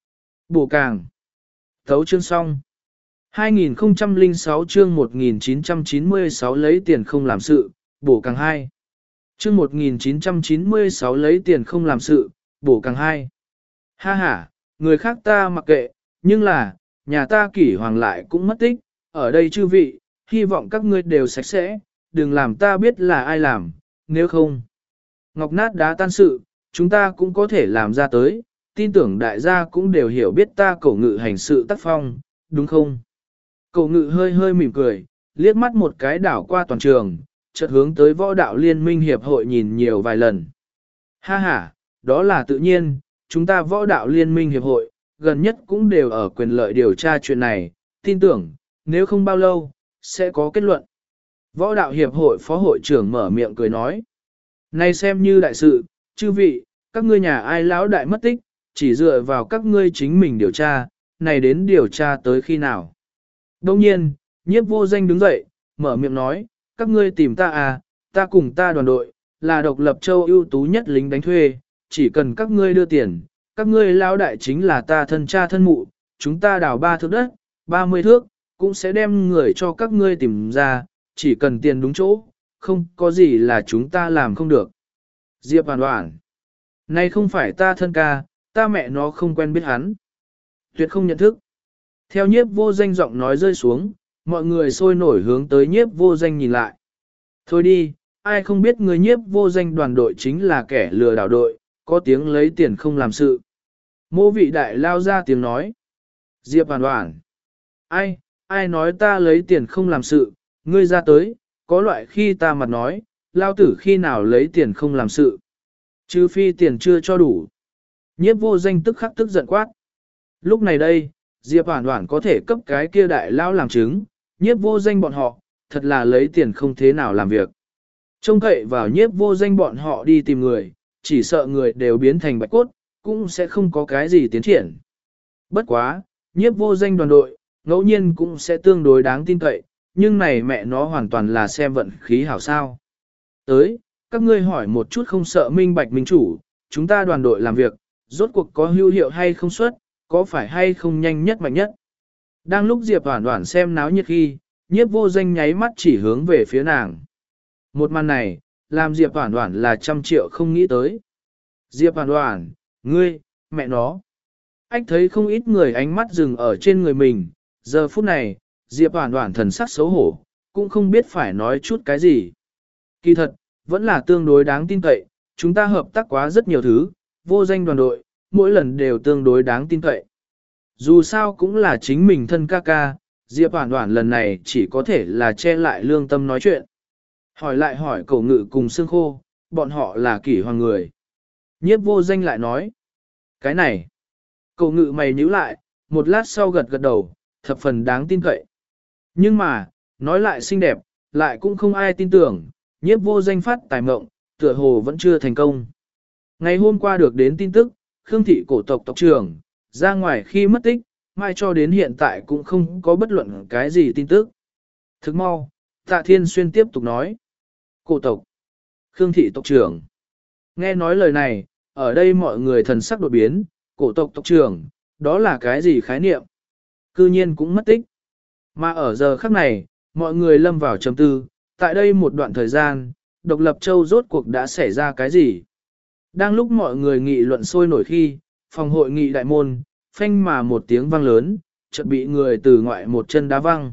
Bổ càng. Thấu chương xong. hai nghìn không trăm lẻ sáu chương một nghìn chín trăm chín mươi sáu lấy tiền không làm sự, bổ càng hai. Chương một nghìn chín trăm chín mươi sáu lấy tiền không làm sự, bổ càng hai. Ha ha, người khác ta mặc kệ, nhưng là, nhà ta kỷ hoàng lại cũng mất tích, ở đây chư vị, hy vọng các ngươi đều sạch sẽ, đừng làm ta biết là ai làm, nếu không. Ngọc nát đá tan sự, chúng ta cũng có thể làm ra tới, tin tưởng đại gia cũng đều hiểu biết ta cổ ngự hành sự tác phong, đúng không? Cổ ngự hơi hơi mỉm cười, liếc mắt một cái đảo qua toàn trường, chợt hướng tới võ đạo liên minh hiệp hội nhìn nhiều vài lần. Ha ha, đó là tự nhiên, chúng ta võ đạo liên minh hiệp hội, gần nhất cũng đều ở quyền lợi điều tra chuyện này, tin tưởng, nếu không bao lâu, sẽ có kết luận. Võ đạo hiệp hội phó hội trưởng mở miệng cười nói. Này xem như đại sự, chư vị, các ngươi nhà ai lão đại mất tích, chỉ dựa vào các ngươi chính mình điều tra, này đến điều tra tới khi nào. Đông nhiên, nhiếp vô danh đứng dậy, mở miệng nói, các ngươi tìm ta à, ta cùng ta đoàn đội, là độc lập châu ưu tú nhất lính đánh thuê, chỉ cần các ngươi đưa tiền, các ngươi lão đại chính là ta thân cha thân mụ, chúng ta đào ba thước đất, ba mươi thước, cũng sẽ đem người cho các ngươi tìm ra, chỉ cần tiền đúng chỗ, không có gì là chúng ta làm không được. Diệp Hoàn Hoàn, này không phải ta thân ca, ta mẹ nó không quen biết hắn. Tuyệt không nhận thức. Theo nhiếp vô danh giọng nói rơi xuống, mọi người sôi nổi hướng tới nhiếp vô danh nhìn lại. Thôi đi, ai không biết người nhiếp vô danh đoàn đội chính là kẻ lừa đảo đội, có tiếng lấy tiền không làm sự. Mô vị đại lao ra tiếng nói. Diệp Hoàn Hoàn. Ai, ai nói ta lấy tiền không làm sự, ngươi ra tới, có loại khi ta mặt nói, lao tử khi nào lấy tiền không làm sự. Chứ phi tiền chưa cho đủ. Nhiếp vô danh tức khắc tức giận quát. Lúc này đây, Diệp Hoàn Hoàn có thể cấp cái kia đại lao làm chứng, nhiếp vô danh bọn họ, thật là lấy tiền không thế nào làm việc. Trông cậy vào nhiếp vô danh bọn họ đi tìm người, chỉ sợ người đều biến thành bạch cốt, cũng sẽ không có cái gì tiến triển. Bất quá, nhiếp vô danh đoàn đội, ngẫu nhiên cũng sẽ tương đối đáng tin cậy, nhưng này mẹ nó hoàn toàn là xem vận khí hảo sao. Tới, các ngươi hỏi một chút không sợ minh bạch minh chủ, chúng ta đoàn đội làm việc, rốt cuộc có hữu hiệu hay không xuất, có phải hay không nhanh nhất mạnh nhất. Đang lúc Diệp Hoàn Hoàn xem náo nhiệt khi, nhiếp vô danh nháy mắt chỉ hướng về phía nàng. Một màn này, làm Diệp Hoàn Hoàn là trăm triệu không nghĩ tới. Diệp Hoàn Hoàn, ngươi, mẹ nó. Anh thấy không ít người ánh mắt dừng ở trên người mình, giờ phút này, Diệp Hoàn Hoàn thần sắc xấu hổ, cũng không biết phải nói chút cái gì. Kỳ thật, vẫn là tương đối đáng tin cậy, chúng ta hợp tác quá rất nhiều thứ, vô danh đoàn đội, mỗi lần đều tương đối đáng tin cậy. Dù sao cũng là chính mình thân ca ca, Diệp Hoàn Hoàn lần này chỉ có thể là che lại lương tâm nói chuyện. Hỏi lại hỏi Cổ Ngự cùng Sương Khô, bọn họ là kỷ hoàng người. Nhiếp vô danh lại nói, cái này, Cổ Ngự mày nhíu lại, một lát sau gật gật đầu, thập phần đáng tin cậy. Nhưng mà, nói lại xinh đẹp, lại cũng không ai tin tưởng, nhiếp vô danh phát tài mộng, tựa hồ vẫn chưa thành công. Ngày hôm qua được đến tin tức, Khương thị cổ tộc tộc trưởng, ra ngoài khi mất tích, mai cho đến hiện tại cũng không có bất luận cái gì tin tức. Thức mau, Tạ Thiên Xuyên tiếp tục nói. Cổ tộc, Khương thị tộc trưởng. Nghe nói lời này, ở đây mọi người thần sắc đột biến, cổ tộc tộc trưởng, đó là cái gì khái niệm? Cư nhiên cũng mất tích. Mà ở giờ khắc này, mọi người lâm vào trầm tư, tại đây một đoạn thời gian, độc lập châu rốt cuộc đã xảy ra cái gì? Đang lúc mọi người nghị luận sôi nổi khi, phòng hội nghị đại môn, phanh mà một tiếng vang lớn, chợt bị người từ ngoại một chân đá văng.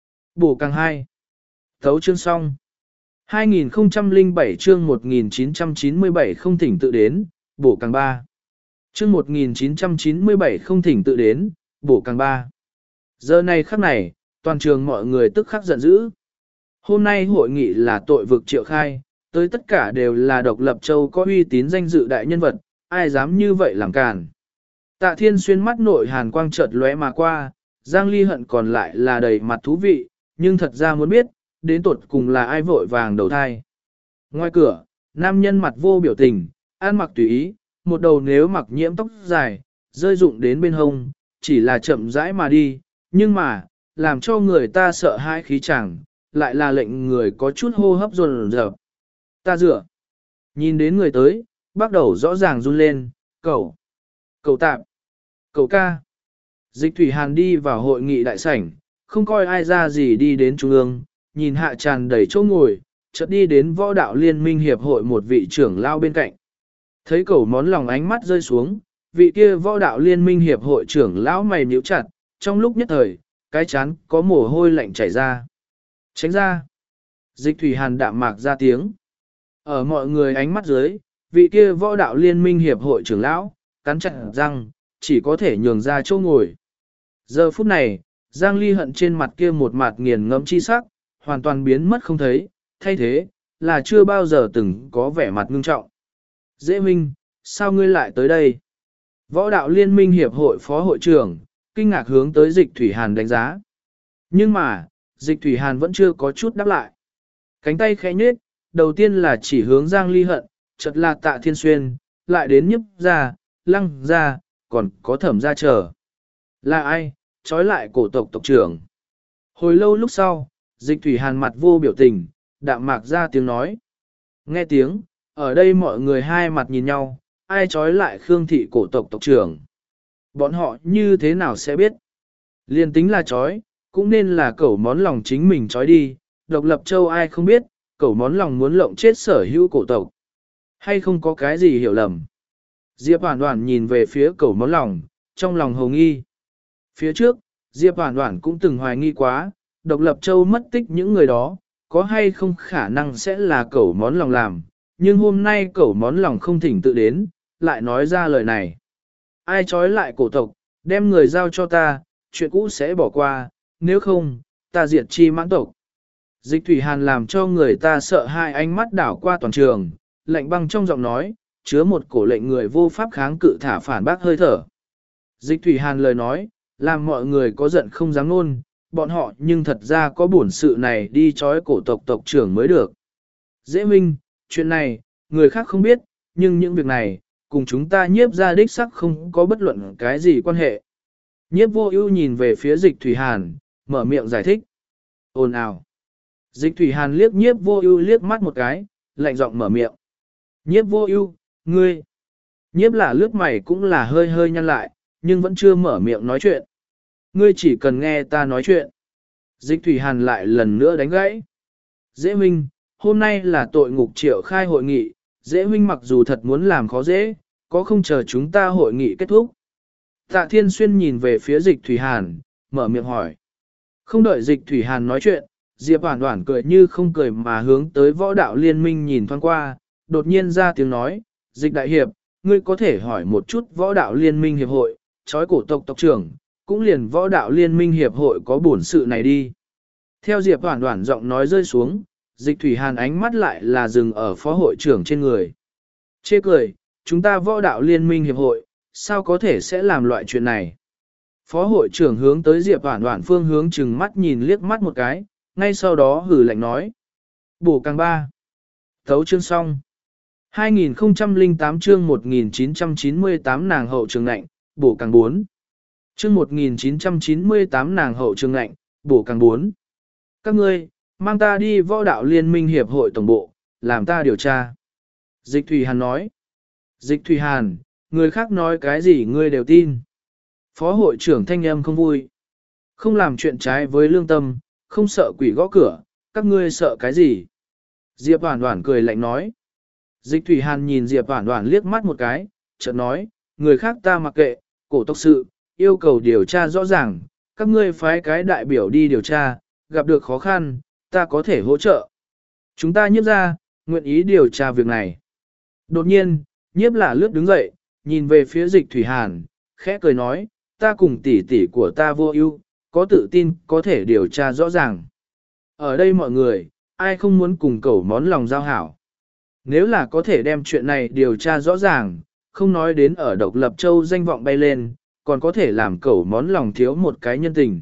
Bổ càng hai. Thấu chương xong. hai nghìn không trăm lẻ bảy chương một nghìn chín trăm chín mươi bảy không thỉnh tự đến, bổ càng ba. Chương một nghìn chín trăm chín mươi bảy không thỉnh tự đến, bổ càng ba. Giờ này khắc này, toàn trường mọi người tức khắc giận dữ. Hôm nay hội nghị là tội vực triệu khai, tới tất cả đều là độc lập châu có uy tín danh dự đại nhân vật, ai dám như vậy làm càn. Tạ Thiên Xuyên mắt nội hàn quang chợt lóe mà qua, Giang Ly Hận còn lại là đầy mặt thú vị, nhưng thật ra muốn biết, đến tột cùng là ai vội vàng đầu thai. Ngoài cửa, nam nhân mặt vô biểu tình, ăn mặc tùy ý, một đầu nếu mặc nhiễm tóc dài, rơi rụng đến bên hông, chỉ là chậm rãi mà đi, nhưng mà, làm cho người ta sợ hãi khí chẳng, lại là lệnh người có chút hô hấp dồn dập. Ta dựa. Nhìn đến người tới, bắt đầu rõ ràng run lên, cậu, cậu tạm, cậu ca. Dịch Thủy Hàn đi vào hội nghị đại sảnh, không coi ai ra gì đi đến trung ương, nhìn hạ tràn đầy chỗ ngồi, chợt đi đến võ đạo liên minh hiệp hội một vị trưởng lao bên cạnh. Thấy cẩu món lòng ánh mắt rơi xuống, vị kia võ đạo liên minh hiệp hội trưởng lão mày nhíu chặt, trong lúc nhất thời, cái chán có mồ hôi lạnh chảy ra. Tránh ra. Dịch Thủy Hàn đạm mạc ra tiếng. Ở mọi người ánh mắt dưới, vị kia võ đạo liên minh hiệp hội trưởng lão, cắn chặt răng, chỉ có thể nhường ra chỗ ngồi. Giờ phút này, Giang Ly Hận trên mặt kia một mặt nghiền ngẫm chi sắc, hoàn toàn biến mất không thấy, thay thế, là chưa bao giờ từng có vẻ mặt ngưng trọng. Dễ Minh, sao ngươi lại tới đây? Võ đạo liên minh hiệp hội phó hội trưởng, kinh ngạc hướng tới Dịch Thủy Hàn đánh giá. Nhưng mà, Dịch Thủy Hàn vẫn chưa có chút đáp lại. Cánh tay khẽ nhếch, đầu tiên là chỉ hướng Giang Ly Hận, chợt là Tạ Thiên Xuyên, lại đến Nhiếp gia, Lăng gia, còn có Thẩm gia chờ. Là ai, trói lại cổ tộc tộc trưởng? Hồi lâu lúc sau, Dịch Thủy Hàn mặt vô biểu tình, đạm mạc ra tiếng nói. Nghe tiếng, ở đây mọi người hai mặt nhìn nhau, ai trói lại Khương thị cổ tộc tộc trưởng? Bọn họ như thế nào sẽ biết? Liên tính là trói, cũng nên là cẩu món lòng chính mình trói đi, độc lập châu ai không biết, cẩu món lòng muốn lộng chết sở hữu cổ tộc. Hay không có cái gì hiểu lầm? Diệp Hoàn Hoàn nhìn về phía cẩu món lòng, trong lòng hồng nghi. Phía trước, Diệp Hoàn Hoàn cũng từng hoài nghi quá, độc lập châu mất tích những người đó, có hay không khả năng sẽ là cẩu món lòng làm, nhưng hôm nay cẩu món lòng không thỉnh tự đến, lại nói ra lời này. Ai trói lại cổ tộc, đem người giao cho ta, chuyện cũ sẽ bỏ qua, nếu không, ta diệt chi mãn tộc. Dịch Thủy Hàn làm cho người ta sợ hai ánh mắt đảo qua toàn trường, lạnh băng trong giọng nói, chứa một cổ lệnh người vô pháp kháng cự thả phản bác hơi thở. Dịch Thủy Hàn lời nói, làm mọi người có giận không dám nôn, bọn họ nhưng thật ra có bổn sự này đi trói cổ tộc tộc trưởng mới được. Dễ Minh, chuyện này, người khác không biết, nhưng những việc này, cùng chúng ta nhiếp ra đích sắc không có bất luận cái gì quan hệ. Nhiếp vô ưu nhìn về phía Dịch Thủy Hàn, mở miệng giải thích. Ồn ào. Dịch Thủy Hàn liếc nhiếp vô ưu liếc mắt một cái, lạnh giọng mở miệng. Nhiếp vô ưu, ngươi. Nhiếp là lướt mày cũng là hơi hơi nhăn lại, nhưng vẫn chưa mở miệng nói chuyện. Ngươi chỉ cần nghe ta nói chuyện. Dịch Thủy Hàn lại lần nữa đánh gãy. Dễ Minh, hôm nay là tội ngục triệu khai hội nghị, Dễ Minh mặc dù thật muốn làm khó dễ, có không chờ chúng ta hội nghị kết thúc. Tạ Thiên Xuyên nhìn về phía Dịch Thủy Hàn, mở miệng hỏi. Không đợi Dịch Thủy Hàn nói chuyện, Diệp Hoàn Hoàn cười như không cười mà hướng tới võ đạo liên minh nhìn thoáng qua, đột nhiên ra tiếng nói, Dịch Đại Hiệp, ngươi có thể hỏi một chút võ đạo liên minh hiệp hội, chói cổ tộc tộc trưởng, cũng liền võ đạo liên minh hiệp hội có bổn sự này đi. Theo Diệp Hoàn Hoàn giọng nói rơi xuống, Dịch Thủy Hàn ánh mắt lại là dừng ở phó hội trưởng trên người. Chê cười, chúng ta võ đạo liên minh hiệp hội, sao có thể sẽ làm loại chuyện này? Phó hội trưởng hướng tới Diệp Hoàn Hoàn phương hướng chừng mắt nhìn liếc mắt một cái, ngay sau đó hử lạnh nói. Bổ càng ba. Thấu chương xong. hai nghìn không trăm lẻ tám chương một nghìn chín trăm chín mươi tám nàng hậu trường lạnh, bổ càng bốn. Chương một nghìn chín trăm chín mươi tám nàng hậu trường lạnh, bổ càng bốn. Các ngươi, mang ta đi võ đạo liên minh hiệp hội tổng bộ, làm ta điều tra. Dịch Thủy Hàn nói. Dịch Thủy Hàn, người khác nói cái gì ngươi đều tin. Phó hội trưởng thanh âm không vui. Không làm chuyện trái với lương tâm, không sợ quỷ gõ cửa, các ngươi sợ cái gì? Diệp Hoàn Hoàn cười lạnh nói. Dịch Thủy Hàn nhìn Diệp Hoàn Hoàn liếc mắt một cái, chợt nói, người khác ta mặc kệ, cổ tộc sự, yêu cầu điều tra rõ ràng, các ngươi phái cái đại biểu đi điều tra, gặp được khó khăn, ta có thể hỗ trợ. Chúng ta nhiếp ra, nguyện ý điều tra việc này. Đột nhiên, nhiếp là lướt đứng dậy, nhìn về phía Dịch Thủy Hàn, khẽ cười nói, ta cùng tỷ tỷ của ta vô ưu, có tự tin có thể điều tra rõ ràng. Ở đây mọi người, ai không muốn cùng cẩu món lòng giao hảo. Nếu là có thể đem chuyện này điều tra rõ ràng, không nói đến ở độc lập châu danh vọng bay lên, còn có thể làm cẩu món lòng thiếu một cái nhân tình.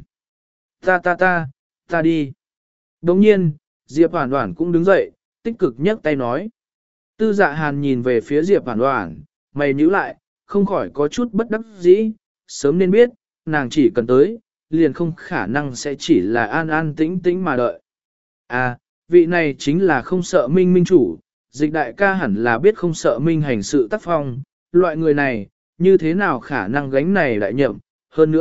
Ta ta ta, ta đi. Đồng nhiên, Diệp Hoàn Hoàn cũng đứng dậy, tích cực nhấc tay nói. Tư Dạ Hàn nhìn về phía Diệp Hoàn Hoàn, mày nhíu lại, không khỏi có chút bất đắc dĩ, sớm nên biết, nàng chỉ cần tới, liền không khả năng sẽ chỉ là an an tĩnh tĩnh mà đợi. À, vị này chính là không sợ minh minh chủ, Dịch đại ca hẳn là biết không sợ minh hành sự tác phong, loại người này, như thế nào khả năng gánh này đại nhậm, hơn nữa,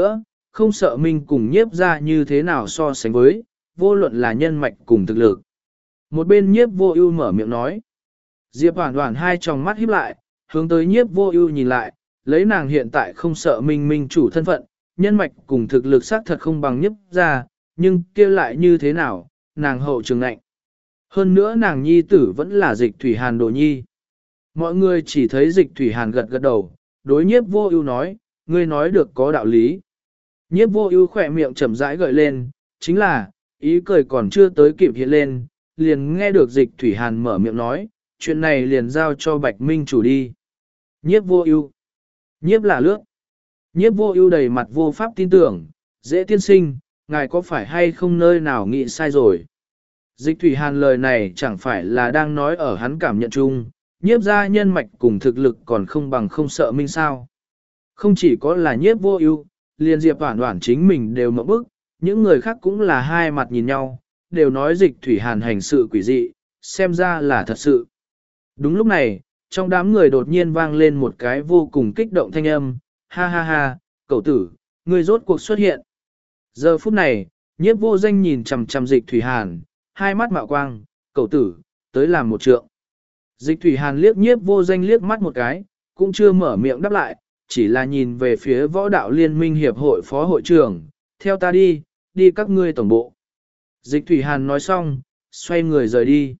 không sợ minh cùng nhiếp ra như thế nào so sánh với, vô luận là nhân mạch cùng thực lực. Một bên nhiếp vô ưu mở miệng nói. Diệp Hoản Hoản hai tròng mắt híp lại, hướng tới nhiếp vô ưu nhìn lại, lấy nàng hiện tại không sợ minh minh chủ thân phận, nhân mạch cùng thực lực xác thật không bằng nhiếp ra, nhưng kia lại như thế nào, nàng hậu trường ngạnh. Hơn nữa nàng nhi tử vẫn là dịch thủy hàn đồ nhi. Mọi người chỉ thấy dịch thủy hàn gật gật đầu, đối nhiếp vô ưu nói, ngươi nói được có đạo lý. Nhiếp vô ưu khỏe miệng chậm rãi gợi lên, chính là, ý cười còn chưa tới kịp hiện lên, liền nghe được dịch thủy hàn mở miệng nói, chuyện này liền giao cho Bạch Minh chủ đi. Nhiếp vô ưu, nhiếp là lướt. Nhiếp vô ưu đầy mặt vô pháp tin tưởng, dễ tiên sinh, ngài có phải hay không nơi nào nghĩ sai rồi. Dịch thủy hàn lời này chẳng phải là đang nói ở hắn cảm nhận chung, nhiếp ra nhân mạch cùng thực lực còn không bằng không sợ minh sao. Không chỉ có là nhiếp vô ưu, liền Diệp Hoản Hoản chính mình đều mộng bức, những người khác cũng là hai mặt nhìn nhau, đều nói dịch thủy hàn hành sự quỷ dị, xem ra là thật sự. Đúng lúc này, trong đám người đột nhiên vang lên một cái vô cùng kích động thanh âm, ha ha ha, cậu tử, ngươi rốt cuộc xuất hiện. Giờ phút này, nhiếp vô danh nhìn chằm chằm dịch thủy hàn, hai mắt mạo quang, cậu tử, tới làm một trượng. Dịch thủy hàn liếc nhiếp vô danh liếc mắt một cái, cũng chưa mở miệng đáp lại, chỉ là nhìn về phía võ đạo liên minh hiệp hội phó hội trưởng, theo ta đi, đi các ngươi tổng bộ. Dịch thủy hàn nói xong, xoay người rời đi.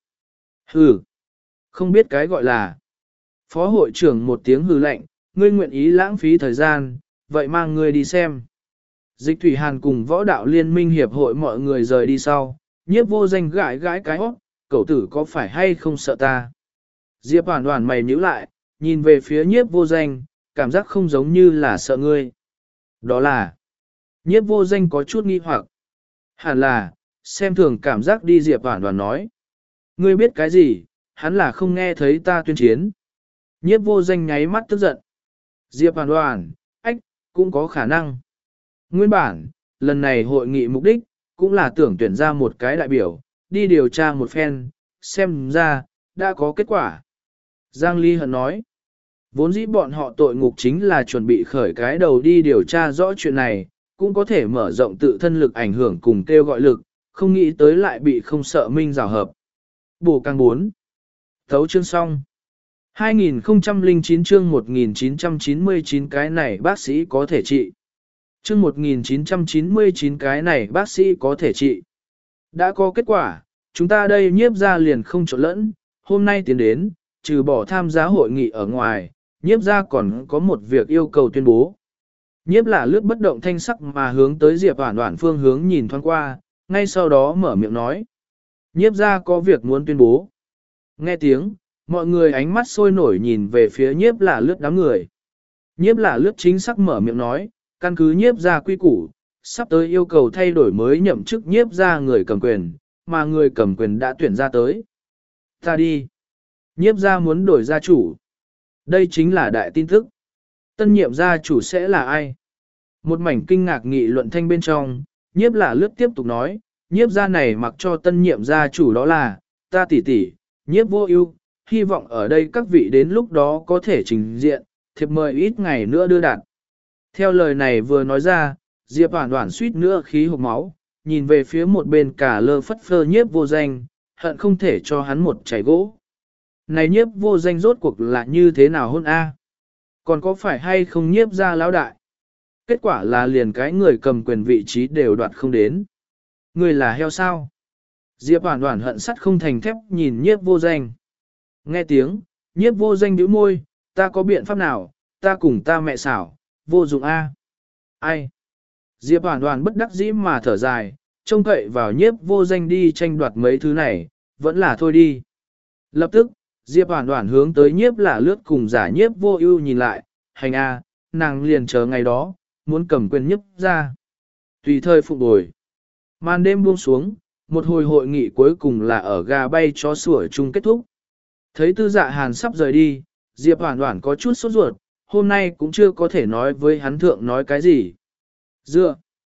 Hừ, không biết cái gọi là. Phó hội trưởng một tiếng hừ lạnh, ngươi nguyện ý lãng phí thời gian, vậy mang ngươi đi xem. Dịch thủy hàn cùng võ đạo liên minh hiệp hội mọi người rời đi sau, nhiếp vô danh gãi gãi cái hót, cậu tử có phải hay không sợ ta. Diệp Hoản Hoản mày nhíu lại, nhìn về phía nhiếp vô danh, cảm giác không giống như là sợ ngươi. Đó là, nhiếp vô danh có chút nghi hoặc. Hẳn là, xem thường cảm giác đi Diệp Hoản Hoản nói. Ngươi biết cái gì, hắn là không nghe thấy ta tuyên chiến. Nhiếp vô danh nháy mắt tức giận. Diệp Hoản Hoản, ách, cũng có khả năng. Nguyên bản, lần này hội nghị mục đích, cũng là tưởng tuyển ra một cái đại biểu, đi điều tra một phen, xem ra, đã có kết quả. Giang Ly Hận nói, vốn dĩ bọn họ tội ngục chính là chuẩn bị khởi cái đầu đi điều tra rõ chuyện này, cũng có thể mở rộng tự thân lực ảnh hưởng cùng kêu gọi lực, không nghĩ tới lại bị không sợ minh rào hợp. Bổ càng bốn. Thấu chương xong. hai nghìn không trăm lẻ chín chương một nghìn chín trăm chín mươi chín cái này bác sĩ có thể trị. Chương một nghìn chín trăm chín mươi chín cái này bác sĩ có thể trị. Đã có kết quả, chúng ta đây nhiếp ra liền không trộn lẫn, hôm nay tiến đến, trừ bỏ tham gia hội nghị ở ngoài, nhiếp ra còn có một việc yêu cầu tuyên bố. Nhiếp là lướt bất động thanh sắc mà hướng tới Diệp Hoản Hoản phương hướng nhìn thoáng qua, ngay sau đó mở miệng nói. Nhiếp ra có việc muốn tuyên bố. Nghe tiếng, mọi người ánh mắt sôi nổi nhìn về phía nhiếp là lướt đám người. Nhiếp là lướt chính xác mở miệng nói, căn cứ nhiếp ra quy củ, sắp tới yêu cầu thay đổi mới nhậm chức nhiếp ra người cầm quyền, mà người cầm quyền đã tuyển ra tới. Ta đi. Nhiếp ra muốn đổi gia chủ. Đây chính là đại tin tức. Tân nhiệm gia chủ sẽ là ai? Một mảnh kinh ngạc nghị luận thanh bên trong, nhiếp là lướt tiếp tục nói, nhiếp ra này mặc cho tân nhiệm gia chủ đó là, ta tỷ tỷ, nhiếp vô ưu, hy vọng ở đây các vị đến lúc đó có thể trình diện, thiệp mời ít ngày nữa đưa đạt. Theo lời này vừa nói ra, Diệp Hoản Hoản suýt nữa khí hộc máu, nhìn về phía một bên cả lơ phất phơ nhiếp vô danh, hận không thể cho hắn một chảy gỗ. Này nhiếp vô danh rốt cuộc là như thế nào hôn a? Còn có phải hay không nhiếp ra lão đại? Kết quả là liền cái người cầm quyền vị trí đều đoạt không đến. Người là heo sao? Diệp Hoản Hoản hận sắt không thành thép nhìn nhiếp vô danh. Nghe tiếng, nhiếp vô danh nhíu môi, ta có biện pháp nào, ta cùng ta mẹ xảo, vô dụng a. Ai? Diệp Hoản Hoản bất đắc dĩ mà thở dài, trông cậy vào nhiếp vô danh đi tranh đoạt mấy thứ này, vẫn là thôi đi. Lập tức, Diệp Hoản Hoản hướng tới nhiếp là lướt cùng giả nhiếp vô ưu nhìn lại, hành a, nàng liền chờ ngày đó, muốn cầm quyền nhiếp ra. Tùy thời phục bồi. Màn đêm buông xuống, một hồi hội nghị cuối cùng là ở gà bay chó sủa chung kết thúc. Thấy tư dạ hàn sắp rời đi, Diệp Hoản Hoản có chút sốt ruột, hôm nay cũng chưa có thể nói với hắn thượng nói cái gì. Dựa.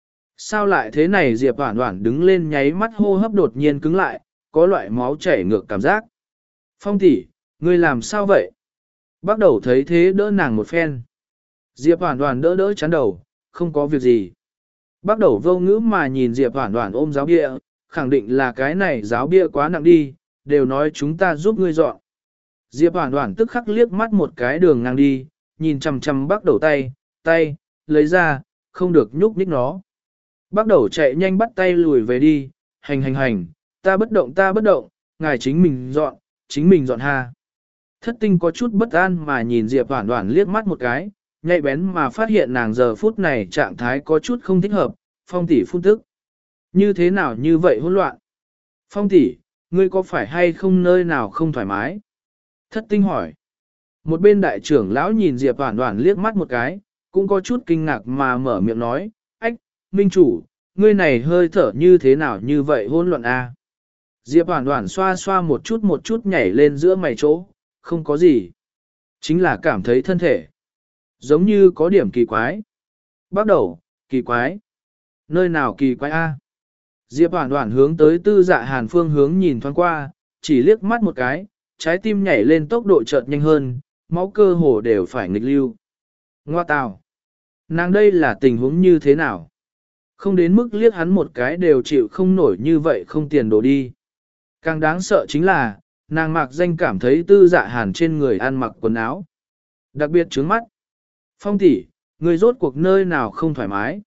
Sao lại thế này Diệp Hoản Hoản đứng lên nháy mắt hô hấp đột nhiên cứng lại, có loại máu chảy ngược cảm giác. Phong tỷ, ngươi làm sao vậy? Bắt đầu thấy thế đỡ nàng một phen. Diệp Hoản Hoản đỡ đỡ chán đầu, không có việc gì. Bắt đầu vô ngữ mà nhìn Diệp Hoản Hoản ôm giáo bia, khẳng định là cái này giáo bia quá nặng đi, đều nói chúng ta giúp ngươi dọn. Diệp Hoản Hoản tức khắc liếc mắt một cái đường ngang đi, nhìn chằm chằm bắt đầu tay, tay, lấy ra, không được nhúc nhích nó. Bắt đầu chạy nhanh bắt tay lùi về đi, hành hành hành, ta bất động ta bất động, ngài chính mình dọn, chính mình dọn ha. Thất tinh có chút bất an mà nhìn Diệp Hoản Hoản liếc mắt một cái, nhạy bén mà phát hiện nàng giờ phút này trạng thái có chút không thích hợp, Phong tỷ phun tức. Như thế nào như vậy hỗn loạn? Phong tỷ, ngươi có phải hay không nơi nào không thoải mái? Thất tinh hỏi. Một bên đại trưởng lão nhìn Diệp Hoản Hoản liếc mắt một cái, cũng có chút kinh ngạc mà mở miệng nói, ách, minh chủ, ngươi này hơi thở như thế nào như vậy hỗn loạn a? Diệp Hoản Hoản xoa xoa một chút một chút nhảy lên giữa mày chỗ, không có gì. Chính là cảm thấy thân thể giống như có điểm kỳ quái. Bắt đầu, kỳ quái. Nơi nào kỳ quái a? Diệp Hoản Hoản hướng tới Tư Dạ Hàn phương hướng nhìn thoáng qua, chỉ liếc mắt một cái, trái tim nhảy lên tốc độ chợt nhanh hơn, máu cơ hồ đều phải nghịch lưu. Ngoa tào. Nàng đây là tình huống như thế nào? Không đến mức liếc hắn một cái đều chịu không nổi như vậy không tiền đổ đi. Càng đáng sợ chính là, nàng mặc danh cảm thấy Tư Dạ Hàn trên người ăn mặc quần áo. Đặc biệt trướng mắt. Phong tỷ, ngươi rốt cuộc nơi nào không thoải mái?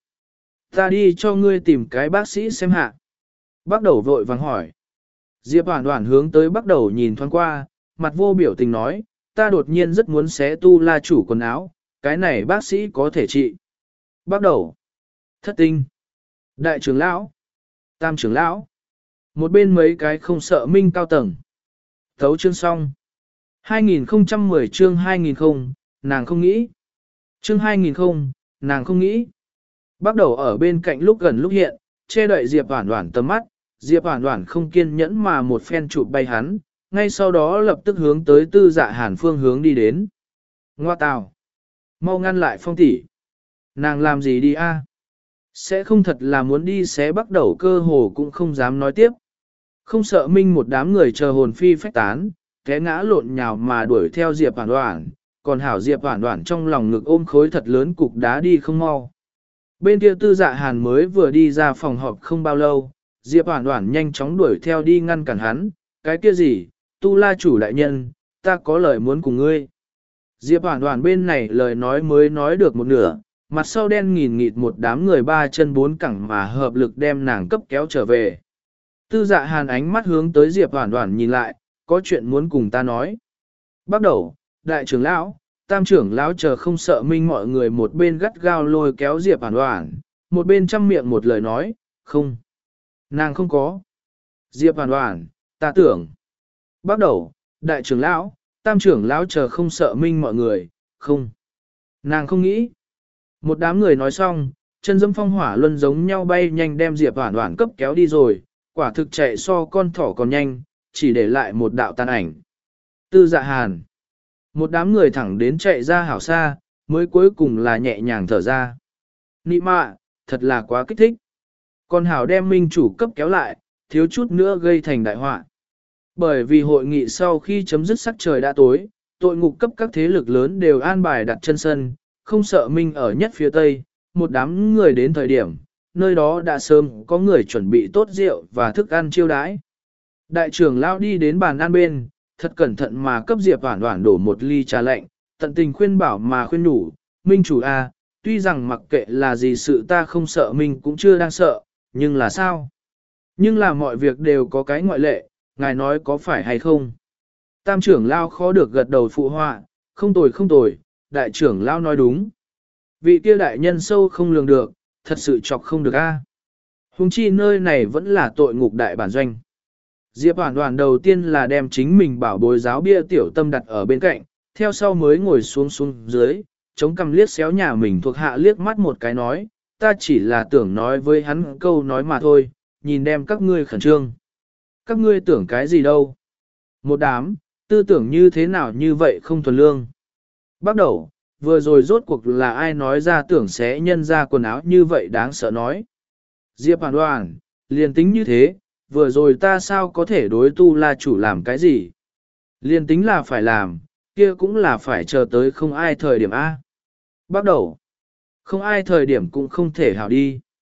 Ta đi cho ngươi tìm cái bác sĩ xem hạ. Bắt đầu vội vàng hỏi. Diệp Hoản Hoản hướng tới bắt đầu nhìn thoáng qua, mặt vô biểu tình nói, ta đột nhiên rất muốn xé tu la chủ quần áo, cái này bác sĩ có thể trị. Bắt đầu. Thất tinh. Đại trưởng lão. Tam trưởng lão. Một bên mấy cái không sợ minh cao tầng. Thấu chương xong. hai nghìn không trăm mười chương hai nghìn không, nàng không nghĩ. Chương hai nghìn không, nàng không nghĩ. Bắt đầu ở bên cạnh lúc gần lúc hiện, che đậy Diệp Hoản Hoản tầm mắt, Diệp Hoản Hoản không kiên nhẫn mà một phen chụp bay hắn, ngay sau đó lập tức hướng tới Tư Dạ Hàn phương hướng đi đến. Ngoa tào, mau ngăn lại Phong tỷ. Nàng làm gì đi a? Sẽ không thật là muốn đi xé bắt đầu cơ hồ cũng không dám nói tiếp. Không sợ minh một đám người chờ hồn phi phách tán, té ngã lộn nhào mà đuổi theo Diệp Hoản Hoản, còn hảo Diệp Hoản Hoản trong lòng ngực ôm khối thật lớn cục đá đi không mau. Bên kia Tư Dạ Hàn mới vừa đi ra phòng họp không bao lâu, Diệp Hoản Hoản nhanh chóng đuổi theo đi ngăn cản hắn, cái kia gì, Tu La chủ đại nhân, ta có lời muốn cùng ngươi. Diệp Hoản Hoản bên này lời nói mới nói được một nửa, mặt sau đen nghìn nghịt một đám người ba chân bốn cẳng mà hợp lực đem nàng cấp kéo trở về. Tư Dạ Hàn ánh mắt hướng tới Diệp Hoản Hoản nhìn lại, có chuyện muốn cùng ta nói. Bắt đầu, đại trưởng lão, tam trưởng lão chờ không sợ minh mọi người một bên gắt gao lôi kéo Diệp Hoản Hoản, một bên chăm miệng một lời nói, không. Nàng không có. Diệp Hoản Hoản, ta tưởng. Bắt đầu, đại trưởng lão, tam trưởng lão chờ không sợ minh mọi người, không. Nàng không nghĩ. Một đám người nói xong, chân dẫm phong hỏa luân giống nhau bay nhanh đem Diệp Hoản Hoản cấp kéo đi rồi, quả thực chạy so con thỏ còn nhanh, chỉ để lại một đạo tàn ảnh. Tư Dạ Hàn. Một đám người thẳng đến chạy ra hảo xa, mới cuối cùng là nhẹ nhàng thở ra. Nị mạ, thật là quá kích thích. Còn hảo đem minh chủ cấp kéo lại, thiếu chút nữa gây thành đại họa. Bởi vì hội nghị sau khi chấm dứt sắc trời đã tối, tội ngục cấp các thế lực lớn đều an bài đặt chân sân, không sợ minh ở nhất phía tây, một đám người đến thời điểm, nơi đó đã sớm có người chuẩn bị tốt rượu và thức ăn chiêu đãi. Đại trưởng lao đi đến bàn ăn bên, thật cẩn thận mà cấp Diệp Hoản Hoản đổ một ly trà lạnh, tận tình khuyên bảo mà khuyên nhủ, minh chủ a, à, tuy rằng mặc kệ là gì sự ta không sợ mình cũng chưa đang sợ, nhưng là sao? Nhưng là mọi việc đều có cái ngoại lệ, ngài nói có phải hay không? Tam trưởng lao khó được gật đầu phụ họa, không tồi không tồi, đại trưởng lao nói đúng. Vị kia đại nhân sâu không lường được, thật sự chọc không được a. À. Hùng chi nơi này vẫn là tội ngục đại bản doanh. Diệp Hoản Hoản đầu tiên là đem chính mình bảo bối giáo bia tiểu tâm đặt ở bên cạnh, theo sau mới ngồi xuống xuống dưới, chống cằm liếc xéo nhà mình thuộc hạ liếc mắt một cái nói, ta chỉ là tưởng nói với hắn câu nói mà thôi, nhìn đem các ngươi khẩn trương. Các ngươi tưởng cái gì đâu? Một đám, tư tưởng như thế nào như vậy không thuần lương. Bắt đầu, vừa rồi rốt cuộc là ai nói ra tưởng sẽ nhân ra quần áo như vậy đáng sợ nói. Diệp Hoản Hoản, liền tính như thế, vừa rồi ta sao có thể đối Tu La chủ làm cái gì? Liên tính là phải làm, kia cũng là phải chờ tới không ai thời điểm A. Bắt đầu, không ai thời điểm cũng không thể hảo đi.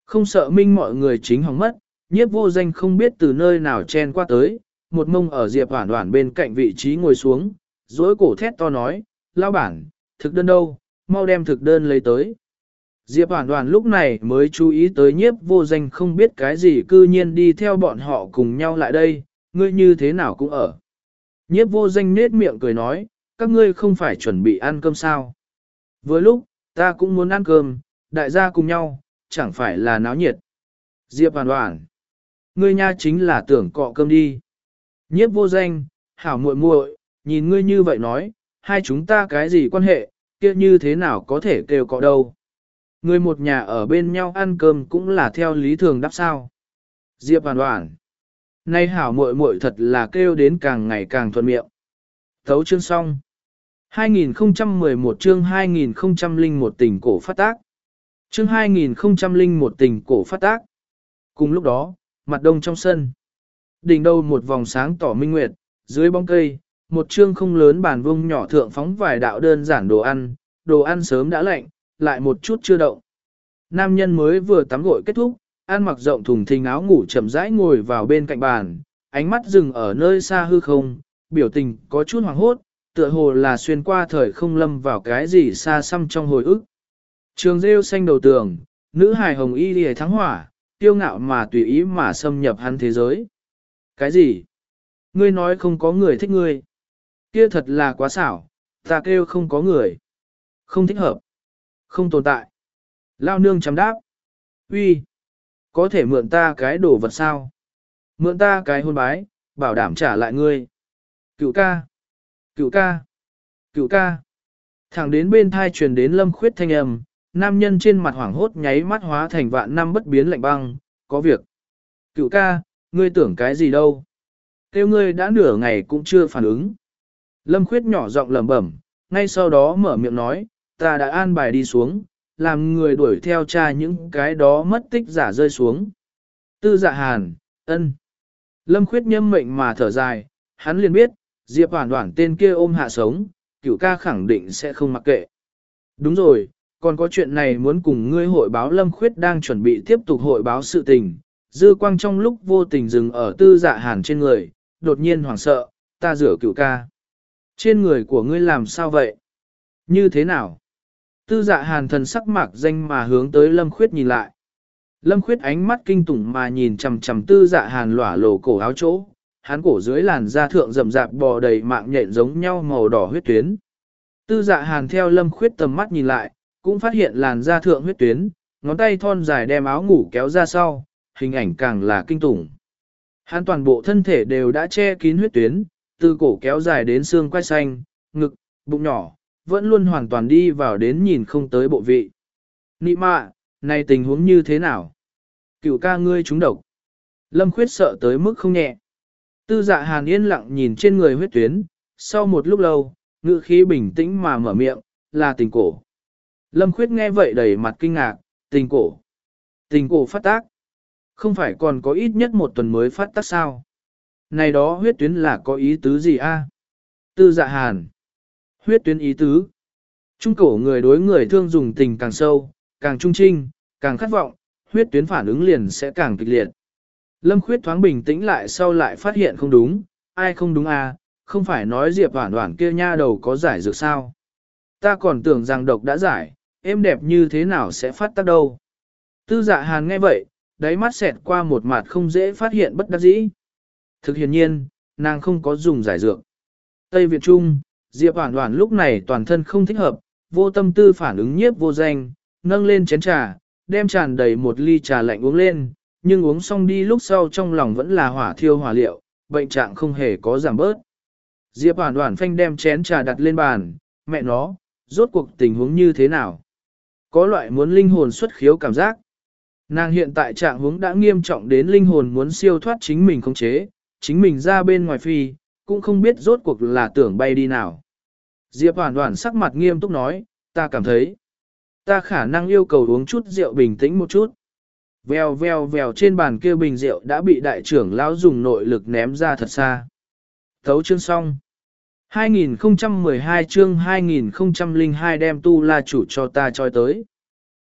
Không sợ minh mọi người chính hỏng mất, nhiếp vô danh không biết từ nơi nào chen qua tới, một mông ở Diệp Hoản Hoản bên cạnh vị trí ngồi xuống, dối cổ thét to nói, lao bản, thực đơn đâu, mau đem thực đơn lấy tới. Diệp Hoản Hoản lúc này mới chú ý tới nhiếp vô danh không biết cái gì cư nhiên đi theo bọn họ cùng nhau lại đây, ngươi như thế nào cũng ở. Nhiếp vô danh nết miệng cười nói, các ngươi không phải chuẩn bị ăn cơm sao. Với lúc, ta cũng muốn ăn cơm, đại gia cùng nhau, chẳng phải là náo nhiệt. Diệp Hoản Hoản, ngươi nha chính là tưởng cọ cơm đi. Nhiếp vô danh, hảo muội muội, nhìn ngươi như vậy nói, hai chúng ta cái gì quan hệ, kia như thế nào có thể kêu cọ đâu. Người một nhà ở bên nhau ăn cơm cũng là theo lý thường đáp sao. Diệp Hoản Hoản, nay hảo muội muội thật là kêu đến càng ngày càng thuận miệng. Thấu chương xong. hai nghìn không trăm mười một chương hai nghìn không trăm lẻ một tình cổ phát tác. Chương hai nghìn không trăm lẻ một tình cổ phát tác. Cùng lúc đó, mặt đông trong sân. Đỉnh đầu một vòng sáng tỏ minh nguyệt, dưới bóng cây, một chương không lớn bàn vuông nhỏ thượng phóng vài đạo đơn giản đồ ăn, đồ ăn sớm đã lạnh, lại một chút chưa động. Nam nhân mới vừa tắm gội kết thúc, ăn mặc rộng thùng thình áo ngủ chậm rãi ngồi vào bên cạnh bàn, ánh mắt dừng ở nơi xa hư không, biểu tình có chút hoảng hốt, tựa hồ là xuyên qua thời không lâm vào cái gì xa xăm trong hồi ức. Trường rêu xanh đầu tường, nữ hài hồng y lìa thắng hỏa, tiêu ngạo mà tùy ý mà xâm nhập hắn thế giới. Cái gì? Ngươi nói không có người thích ngươi. Kia thật là quá xảo, ta kêu không có người. Không thích hợp. Không tồn tại. Lao nương chấm đáp. Uy, có thể mượn ta cái đồ vật sao? Mượn ta cái hôn bái, bảo đảm trả lại ngươi. Cựu ca. Cựu ca. Cựu ca. Thẳng đến bên thai truyền đến Lâm Khuyết thanh âm, nam nhân trên mặt hoảng hốt nháy mắt hóa thành vạn năm bất biến lạnh băng, có việc. Cựu ca, ngươi tưởng cái gì đâu? Kêu ngươi đã nửa ngày cũng chưa phản ứng. Lâm Khuyết nhỏ giọng lẩm bẩm, ngay sau đó mở miệng nói, ta đã an bài đi xuống, làm người đuổi theo tra những cái đó mất tích giả rơi xuống. Tư Dạ Hàn, ân. Lâm Khuyết nhâm mệnh mà thở dài, hắn liền biết, Diệp Hoản Hoản tên kia ôm hạ sống, Cửu ca khẳng định sẽ không mặc kệ. Đúng rồi, còn có chuyện này muốn cùng ngươi hội báo. Lâm Khuyết đang chuẩn bị tiếp tục hội báo sự tình, dư quang trong lúc vô tình dừng ở Tư Dạ Hàn trên người, đột nhiên hoảng sợ, ta rửa Cửu ca. Trên người của ngươi làm sao vậy? Như thế nào? Tư Dạ Hàn thần sắc mạc danh mà hướng tới Lâm Khuyết nhìn lại. Lâm Khuyết ánh mắt kinh tủng mà nhìn chằm chằm Tư Dạ Hàn lỏa lồ cổ áo chỗ, hắn cổ dưới làn da thượng rậm rạp bò đầy mạng nhện giống nhau màu đỏ huyết tuyến. Tư Dạ Hàn theo Lâm Khuyết tầm mắt nhìn lại, cũng phát hiện làn da thượng huyết tuyến, ngón tay thon dài đem áo ngủ kéo ra sau, hình ảnh càng là kinh tủng. Hắn toàn bộ thân thể đều đã che kín huyết tuyến, từ cổ kéo dài đến xương quai xanh, ngực, bụng nhỏ, vẫn luôn hoàn toàn đi vào đến nhìn không tới bộ vị. Nị mạ, này tình huống như thế nào? Cửu ca ngươi trúng độc. Lâm Khuyết sợ tới mức không nhẹ. Tư Dạ Hàn yên lặng nhìn trên người huyết tuyến, sau một lúc lâu, ngữ khí bình tĩnh mà mở miệng, là tình cổ. Lâm Khuyết nghe vậy đầy mặt kinh ngạc, tình cổ. Tình cổ phát tác. Không phải còn có ít nhất một tuần mới phát tác sao? Này đó huyết tuyến là có ý tứ gì a? Tư Dạ Hàn. Huyết tuyến ý tứ. Trung cổ người đối người thương dùng tình càng sâu, càng trung trinh, càng khát vọng, huyết tuyến phản ứng liền sẽ càng kịch liệt. Lâm Khuyết thoáng bình tĩnh lại sau lại phát hiện không đúng, ai không đúng à, không phải nói Diệp Hoản Hoản kia nha đầu có giải dược sao. Ta còn tưởng rằng độc đã giải, êm đẹp như thế nào sẽ phát tác đâu. Tư Dạ Hàn nghe vậy, đáy mắt xẹt qua một mặt không dễ phát hiện bất đắc dĩ. Thực hiển nhiên, nàng không có dùng giải dược. Tây Việt Trung, Diệp Hoản Hoản lúc này toàn thân không thích hợp, vô tâm tư phản ứng nhiếp vô danh, nâng lên chén trà, đem tràn đầy một ly trà lạnh uống lên, nhưng uống xong đi lúc sau trong lòng vẫn là hỏa thiêu hỏa liệu, bệnh trạng không hề có giảm bớt. Diệp Hoản Hoản phanh đem chén trà đặt lên bàn, mẹ nó, rốt cuộc tình huống như thế nào? Có loại muốn linh hồn xuất khiếu cảm giác. Nàng hiện tại trạng huống đã nghiêm trọng đến linh hồn muốn siêu thoát chính mình khống chế, chính mình ra bên ngoài phi, cũng không biết rốt cuộc là tưởng bay đi nào. Diệp Hoản Hoản sắc mặt nghiêm túc nói, ta cảm thấy, ta khả năng yêu cầu uống chút rượu bình tĩnh một chút. Vèo vèo vèo trên bàn kia bình rượu đã bị đại trưởng lão dùng nội lực ném ra thật xa. Thấu chương xong. hai nghìn không trăm mười hai chương hai nghìn không trăm lẻ hai đem tu la chủ cho ta choi tới.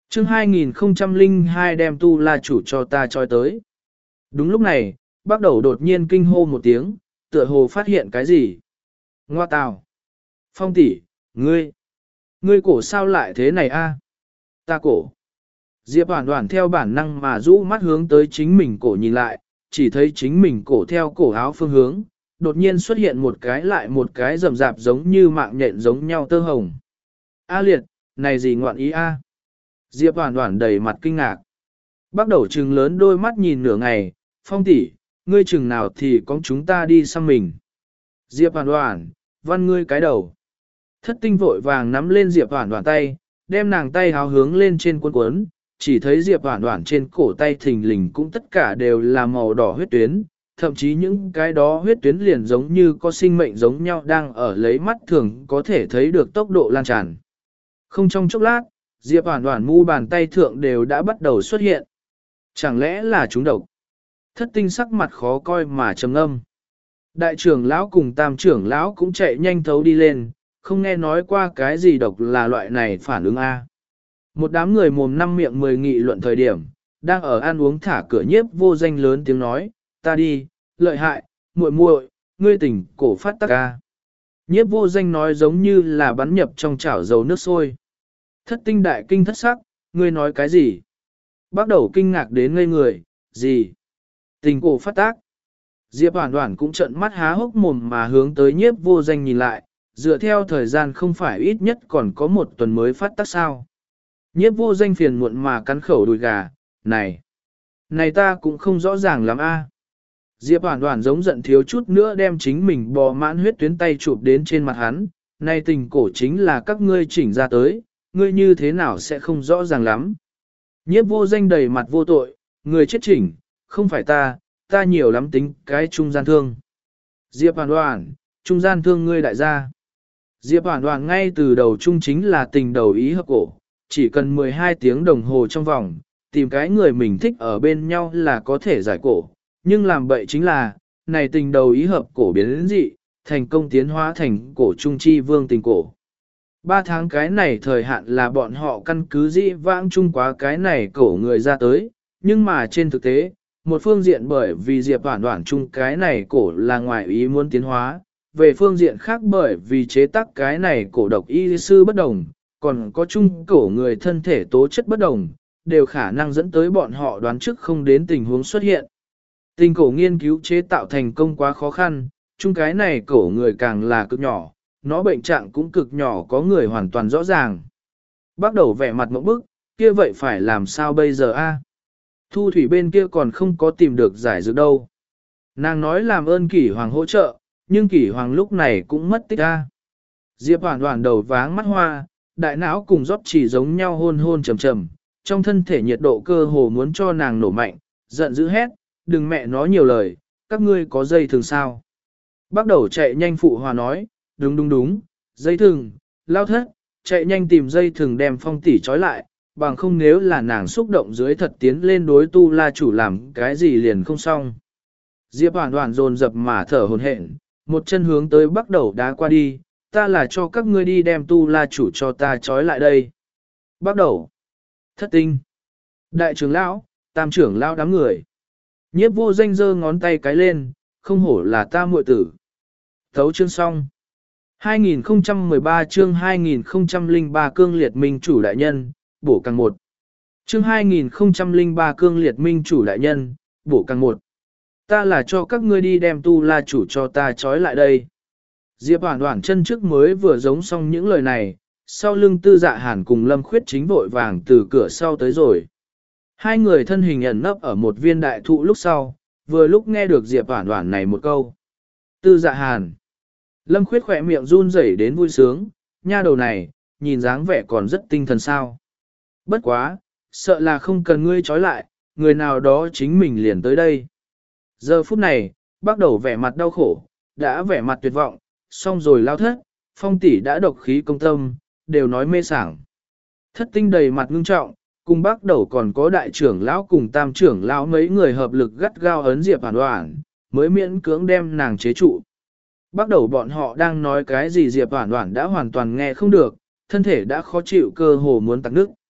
Chương hai nghìn không trăm lẻ hai đem tu la chủ cho ta choi tới. Đúng lúc này, bắt đầu đột nhiên kinh hô một tiếng, tựa hồ phát hiện cái gì. Ngoa tào. Phong tỷ, ngươi. Ngươi cổ sao lại thế này a? Ta cổ. Diệp Hoản Hoản theo bản năng mà rũ mắt hướng tới chính mình cổ nhìn lại, chỉ thấy chính mình cổ theo cổ áo phương hướng, đột nhiên xuất hiện một cái lại một cái rậm rạp giống như mạng nhện giống nhau tơ hồng. A liệt, này gì ngoạn ý a? Diệp Hoản Hoản đầy mặt kinh ngạc. Bắt đầu trừng lớn đôi mắt nhìn nửa ngày, Phong tỷ, ngươi chừng nào thì có chúng ta đi xăm mình. Diệp Hoản Hoản, văn ngươi cái đầu. Thất tinh vội vàng nắm lên Diệp Hoản Hoản tay, đem nàng tay háo hướng lên trên cuốn cuốn, chỉ thấy Diệp Hoản Hoản trên cổ tay thình lình cũng tất cả đều là màu đỏ huyết tuyến, thậm chí những cái đó huyết tuyến liền giống như có sinh mệnh giống nhau đang ở lấy mắt thường có thể thấy được tốc độ lan tràn. Không trong chốc lát, Diệp Hoản Hoản mu bàn tay thượng đều đã bắt đầu xuất hiện. Chẳng lẽ là chúng độc? Thất tinh sắc mặt khó coi mà trầm ngâm. Đại trưởng lão cùng tam trưởng lão cũng chạy nhanh thấu đi lên, không nghe nói qua cái gì độc là loại này phản ứng A. Một đám người mồm năm miệng mười nghị luận thời điểm, đang ở ăn uống thả cửa nhiếp vô danh lớn tiếng nói, ta đi, lợi hại, muội muội, ngươi tỉnh cổ phát tắc A. Nhiếp vô danh nói giống như là bắn nhập trong chảo dầu nước sôi. Thất tinh đại kinh thất sắc, ngươi nói cái gì? Bắt đầu kinh ngạc đến ngây người, gì? Tình cổ phát tác. Diệp Hoản Hoản cũng trợn mắt há hốc mồm mà hướng tới nhiếp vô danh nhìn lại, dựa theo thời gian không phải ít nhất còn có một tuần mới phát tác sao. Nhiếp vô danh phiền muộn mà cắn khẩu đùi gà, này, này ta cũng không rõ ràng lắm a. Diệp Hoản Hoản giống giận thiếu chút nữa đem chính mình bò mãn huyết tuyến tay chụp đến trên mặt hắn, này tình cổ chính là các ngươi chỉnh ra tới, ngươi như thế nào sẽ không rõ ràng lắm. Nhiếp vô danh đầy mặt vô tội, người chết chỉnh, không phải ta, ta nhiều lắm tính cái trung gian thương. Diệp Hoản Hoản, trung gian thương ngươi đại gia. Diệp Hoản Hoản ngay từ đầu trung chính là tình đầu ý hợp cổ, chỉ cần mười hai tiếng đồng hồ trong vòng, tìm cái người mình thích ở bên nhau là có thể giải cổ, nhưng làm bậy chính là, này tình đầu ý hợp cổ biến đến dị, thành công tiến hóa thành cổ trung chi vương tình cổ. Ba tháng cái này thời hạn là bọn họ căn cứ dĩ vãng chung quá cái này cổ người ra tới, nhưng mà trên thực tế, một phương diện bởi vì Diệp Hoản Hoản chung cái này cổ là ngoài ý muốn tiến hóa, về phương diện khác bởi vì chế tác cái này cổ độc y sư bất đồng, còn có chung cổ người thân thể tố chất bất đồng, đều khả năng dẫn tới bọn họ đoán trước không đến tình huống xuất hiện. Tình cổ nghiên cứu chế tạo thành công quá khó khăn, chung cái này cổ người càng là cực nhỏ, nó bệnh trạng cũng cực nhỏ có người hoàn toàn rõ ràng. Bắt đầu vẻ mặt ngộp bức, kia vậy phải làm sao bây giờ a? Thu thủy bên kia còn không có tìm được giải dược đâu. Nàng nói làm ơn kỷ hoàng hỗ trợ, nhưng kỷ hoàng lúc này cũng mất tích a. Diệp Hoản Hoản đầu váng mắt hoa, đại não cùng rót chỉ giống nhau hôn hôn trầm trầm, trong thân thể nhiệt độ cơ hồ muốn cho nàng nổ mạnh, giận dữ hét, đừng mẹ nói nhiều lời, các ngươi có dây thường sao. Bắt đầu chạy nhanh phụ hòa nói, đúng đúng đúng, dây thừng, lao thất, chạy nhanh tìm dây thừng đem Phong tỷ trói lại, bằng không nếu là nàng xúc động dưới thật tiến lên đối tu la chủ làm cái gì liền không xong. Diệp Hoản Hoản dồn dập mà thở hổn hển, một chân hướng tới bắt đầu đá qua đi, ta là cho các ngươi đi đem tu la chủ cho ta trói lại đây. Bắt đầu. Thất tinh. Đại trưởng lão, tam trưởng lão đám người. Nhiếp vô danh giơ ngón tay cái lên, không hổ là ta muội tử. Thấu chương xong. hai nghìn không trăm mười ba chương hai nghìn không trăm lẻ ba cương liệt minh chủ đại nhân, bổ càng một. Chương hai nghìn không trăm lẻ ba cương liệt minh chủ đại nhân, bổ càng một. Ta là cho các ngươi đi đem tu la chủ cho ta trói lại đây. Diệp Hoản Hoản chân trước mới vừa giống xong những lời này, sau lưng Tư Dạ Hàn cùng Lâm Khuyết chính vội vàng từ cửa sau tới rồi. Hai người thân hình ẩn nấp ở một viên đại thụ lúc sau, vừa lúc nghe được Diệp Hoản Hoản này một câu. Tư Dạ Hàn. Lâm Khuyết khỏe miệng run rẩy đến vui sướng, nha đầu này, nhìn dáng vẻ còn rất tinh thần sao. Bất quá, sợ là không cần ngươi trói lại, người nào đó chính mình liền tới đây. Giờ phút này, bắt đầu vẻ mặt đau khổ, đã vẻ mặt tuyệt vọng, xong rồi lao thất, Phong tỷ đã độc khí công tâm, đều nói mê sảng. Thất tinh đầy mặt ngưng trọng, cùng bắt đầu còn có đại trưởng lão cùng tam trưởng lão mấy người hợp lực gắt gao ấn Diệp Hoản Hoản, mới miễn cưỡng đem nàng chế trụ. Bắt đầu bọn họ đang nói cái gì Diệp Hoản Hoản đã hoàn toàn nghe không được, thân thể đã khó chịu cơ hồ muốn tắc nước.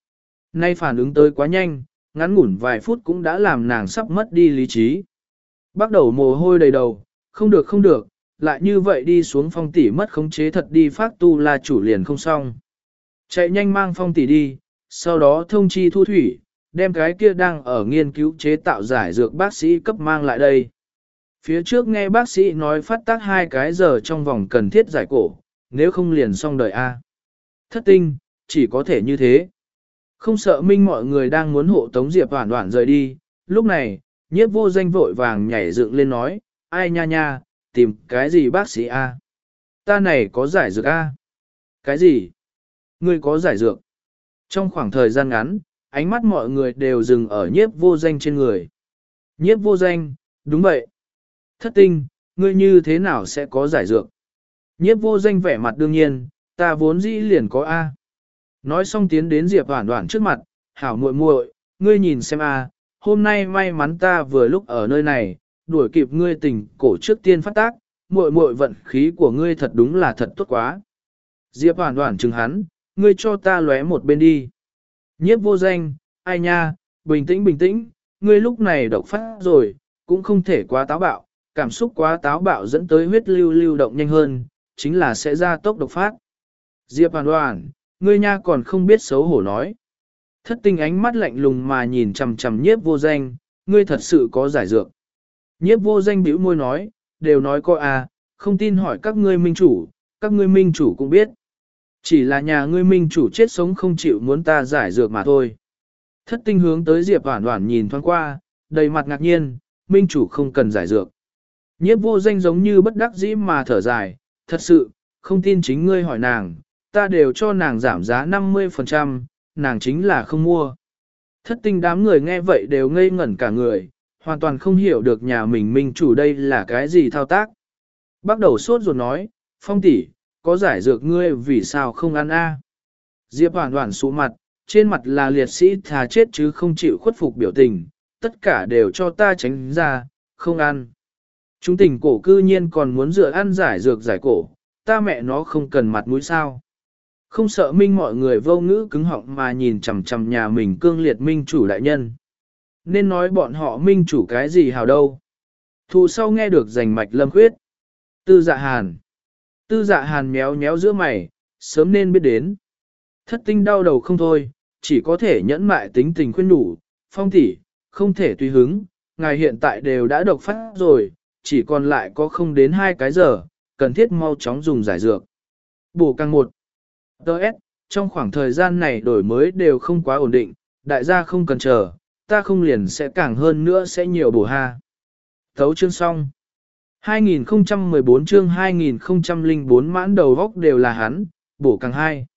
Nay phản ứng tới quá nhanh, ngắn ngủn vài phút cũng đã làm nàng sắp mất đi lý trí. Bắt đầu mồ hôi đầy đầu, không được không được, lại như vậy đi xuống Phong tỷ mất khống chế thật đi phát tu la chủ liền không xong. Chạy nhanh mang Phong tỷ đi, sau đó thông chi Thu Thủy, đem cái kia đang ở nghiên cứu chế tạo giải dược bác sĩ cấp mang lại đây. Phía trước nghe bác sĩ nói phát tác hai cái giờ trong vòng cần thiết giải cổ, nếu không liền xong đời A. Thất tinh, chỉ có thể như thế. Không sợ minh mọi người đang muốn hộ tống Diệp Hoản Hoản rời đi, lúc này, nhiếp vô danh vội vàng nhảy dựng lên nói, ai nha nha, tìm cái gì bác sĩ A? Ta này có giải dược A? Cái gì? Ngươi có giải dược? Trong khoảng thời gian ngắn, ánh mắt mọi người đều dừng ở nhiếp vô danh trên người. Nhiếp vô danh, đúng vậy. Thất tinh, ngươi như thế nào sẽ có giải dược? Nhiếp vô danh vẻ mặt đương nhiên, ta vốn dĩ liền có A. Nói xong tiến đến Diệp Hoản Hoản trước mặt, hảo muội muội, ngươi nhìn xem A, hôm nay may mắn ta vừa lúc ở nơi này, đuổi kịp ngươi tình cổ trước tiên phát tác, muội muội vận khí của ngươi thật đúng là thật tốt quá. Diệp Hoản Hoản chừng hắn, ngươi cho ta lóe một bên đi. Nhiếp vô danh, ai nha, bình tĩnh bình tĩnh, ngươi lúc này độc phát rồi, cũng không thể quá táo bạo, cảm xúc quá táo bạo dẫn tới huyết lưu lưu động nhanh hơn, chính là sẽ ra tốc độc phát. Diệp Hoản Hoản, ngươi nha còn không biết xấu hổ nói. Thất tinh ánh mắt lạnh lùng mà nhìn chằm chằm nhiếp vô danh, ngươi thật sự có giải dược. Nhiếp vô danh bĩu môi nói, đều nói có à, không tin hỏi các ngươi minh chủ, các ngươi minh chủ cũng biết. Chỉ là nhà ngươi minh chủ chết sống không chịu muốn ta giải dược mà thôi. Thất tinh hướng tới Diệp Hoản Hoản nhìn thoáng qua, đầy mặt ngạc nhiên, minh chủ không cần giải dược. Nhiếp vô danh giống như bất đắc dĩ mà thở dài, thật sự, không tin chính ngươi hỏi nàng, ta đều cho nàng giảm giá năm mươi phần trăm, nàng chính là không mua. Thất tinh đám người nghe vậy đều ngây ngẩn cả người, hoàn toàn không hiểu được nhà mình minh chủ đây là cái gì thao tác. Bắt đầu sốt ruột nói, Phong tỷ, có giải dược ngươi vì sao không ăn a? Diệp Hoản Hoản sụ mặt, trên mặt là liệt sĩ thà chết chứ không chịu khuất phục biểu tình, tất cả đều cho ta tránh ra, không ăn. Chúng tình cổ cư nhiên còn muốn dựa ăn giải dược giải cổ, ta mẹ nó không cần mặt mũi sao. Không sợ minh mọi người vô ngữ cứng họng mà nhìn chằm chằm nhà mình cương liệt minh chủ đại nhân. Nên nói bọn họ minh chủ cái gì hào đâu. Thù sau nghe được giành mạch lâm khuyết. Tư dạ hàn. Tư dạ hàn méo méo giữa mày, sớm nên biết đến. Thất tinh đau đầu không thôi, chỉ có thể nhẫn mại tính tình khuyên nhủ. Phong tỷ, không thể tùy hứng, ngài hiện tại đều đã độc phát rồi, chỉ còn lại có không đến hai cái giờ, cần thiết mau chóng dùng giải dược. Bổ càng một. Đợt, trong khoảng thời gian này đổi mới đều không quá ổn định, đại gia không cần chờ, ta không liền sẽ càng hơn nữa sẽ nhiều bổ ha. Thấu chương xong. hai nghìn không trăm mười bốn chương hai nghìn không trăm lẻ bốn mãn đầu góc đều là hắn, bổ càng hai.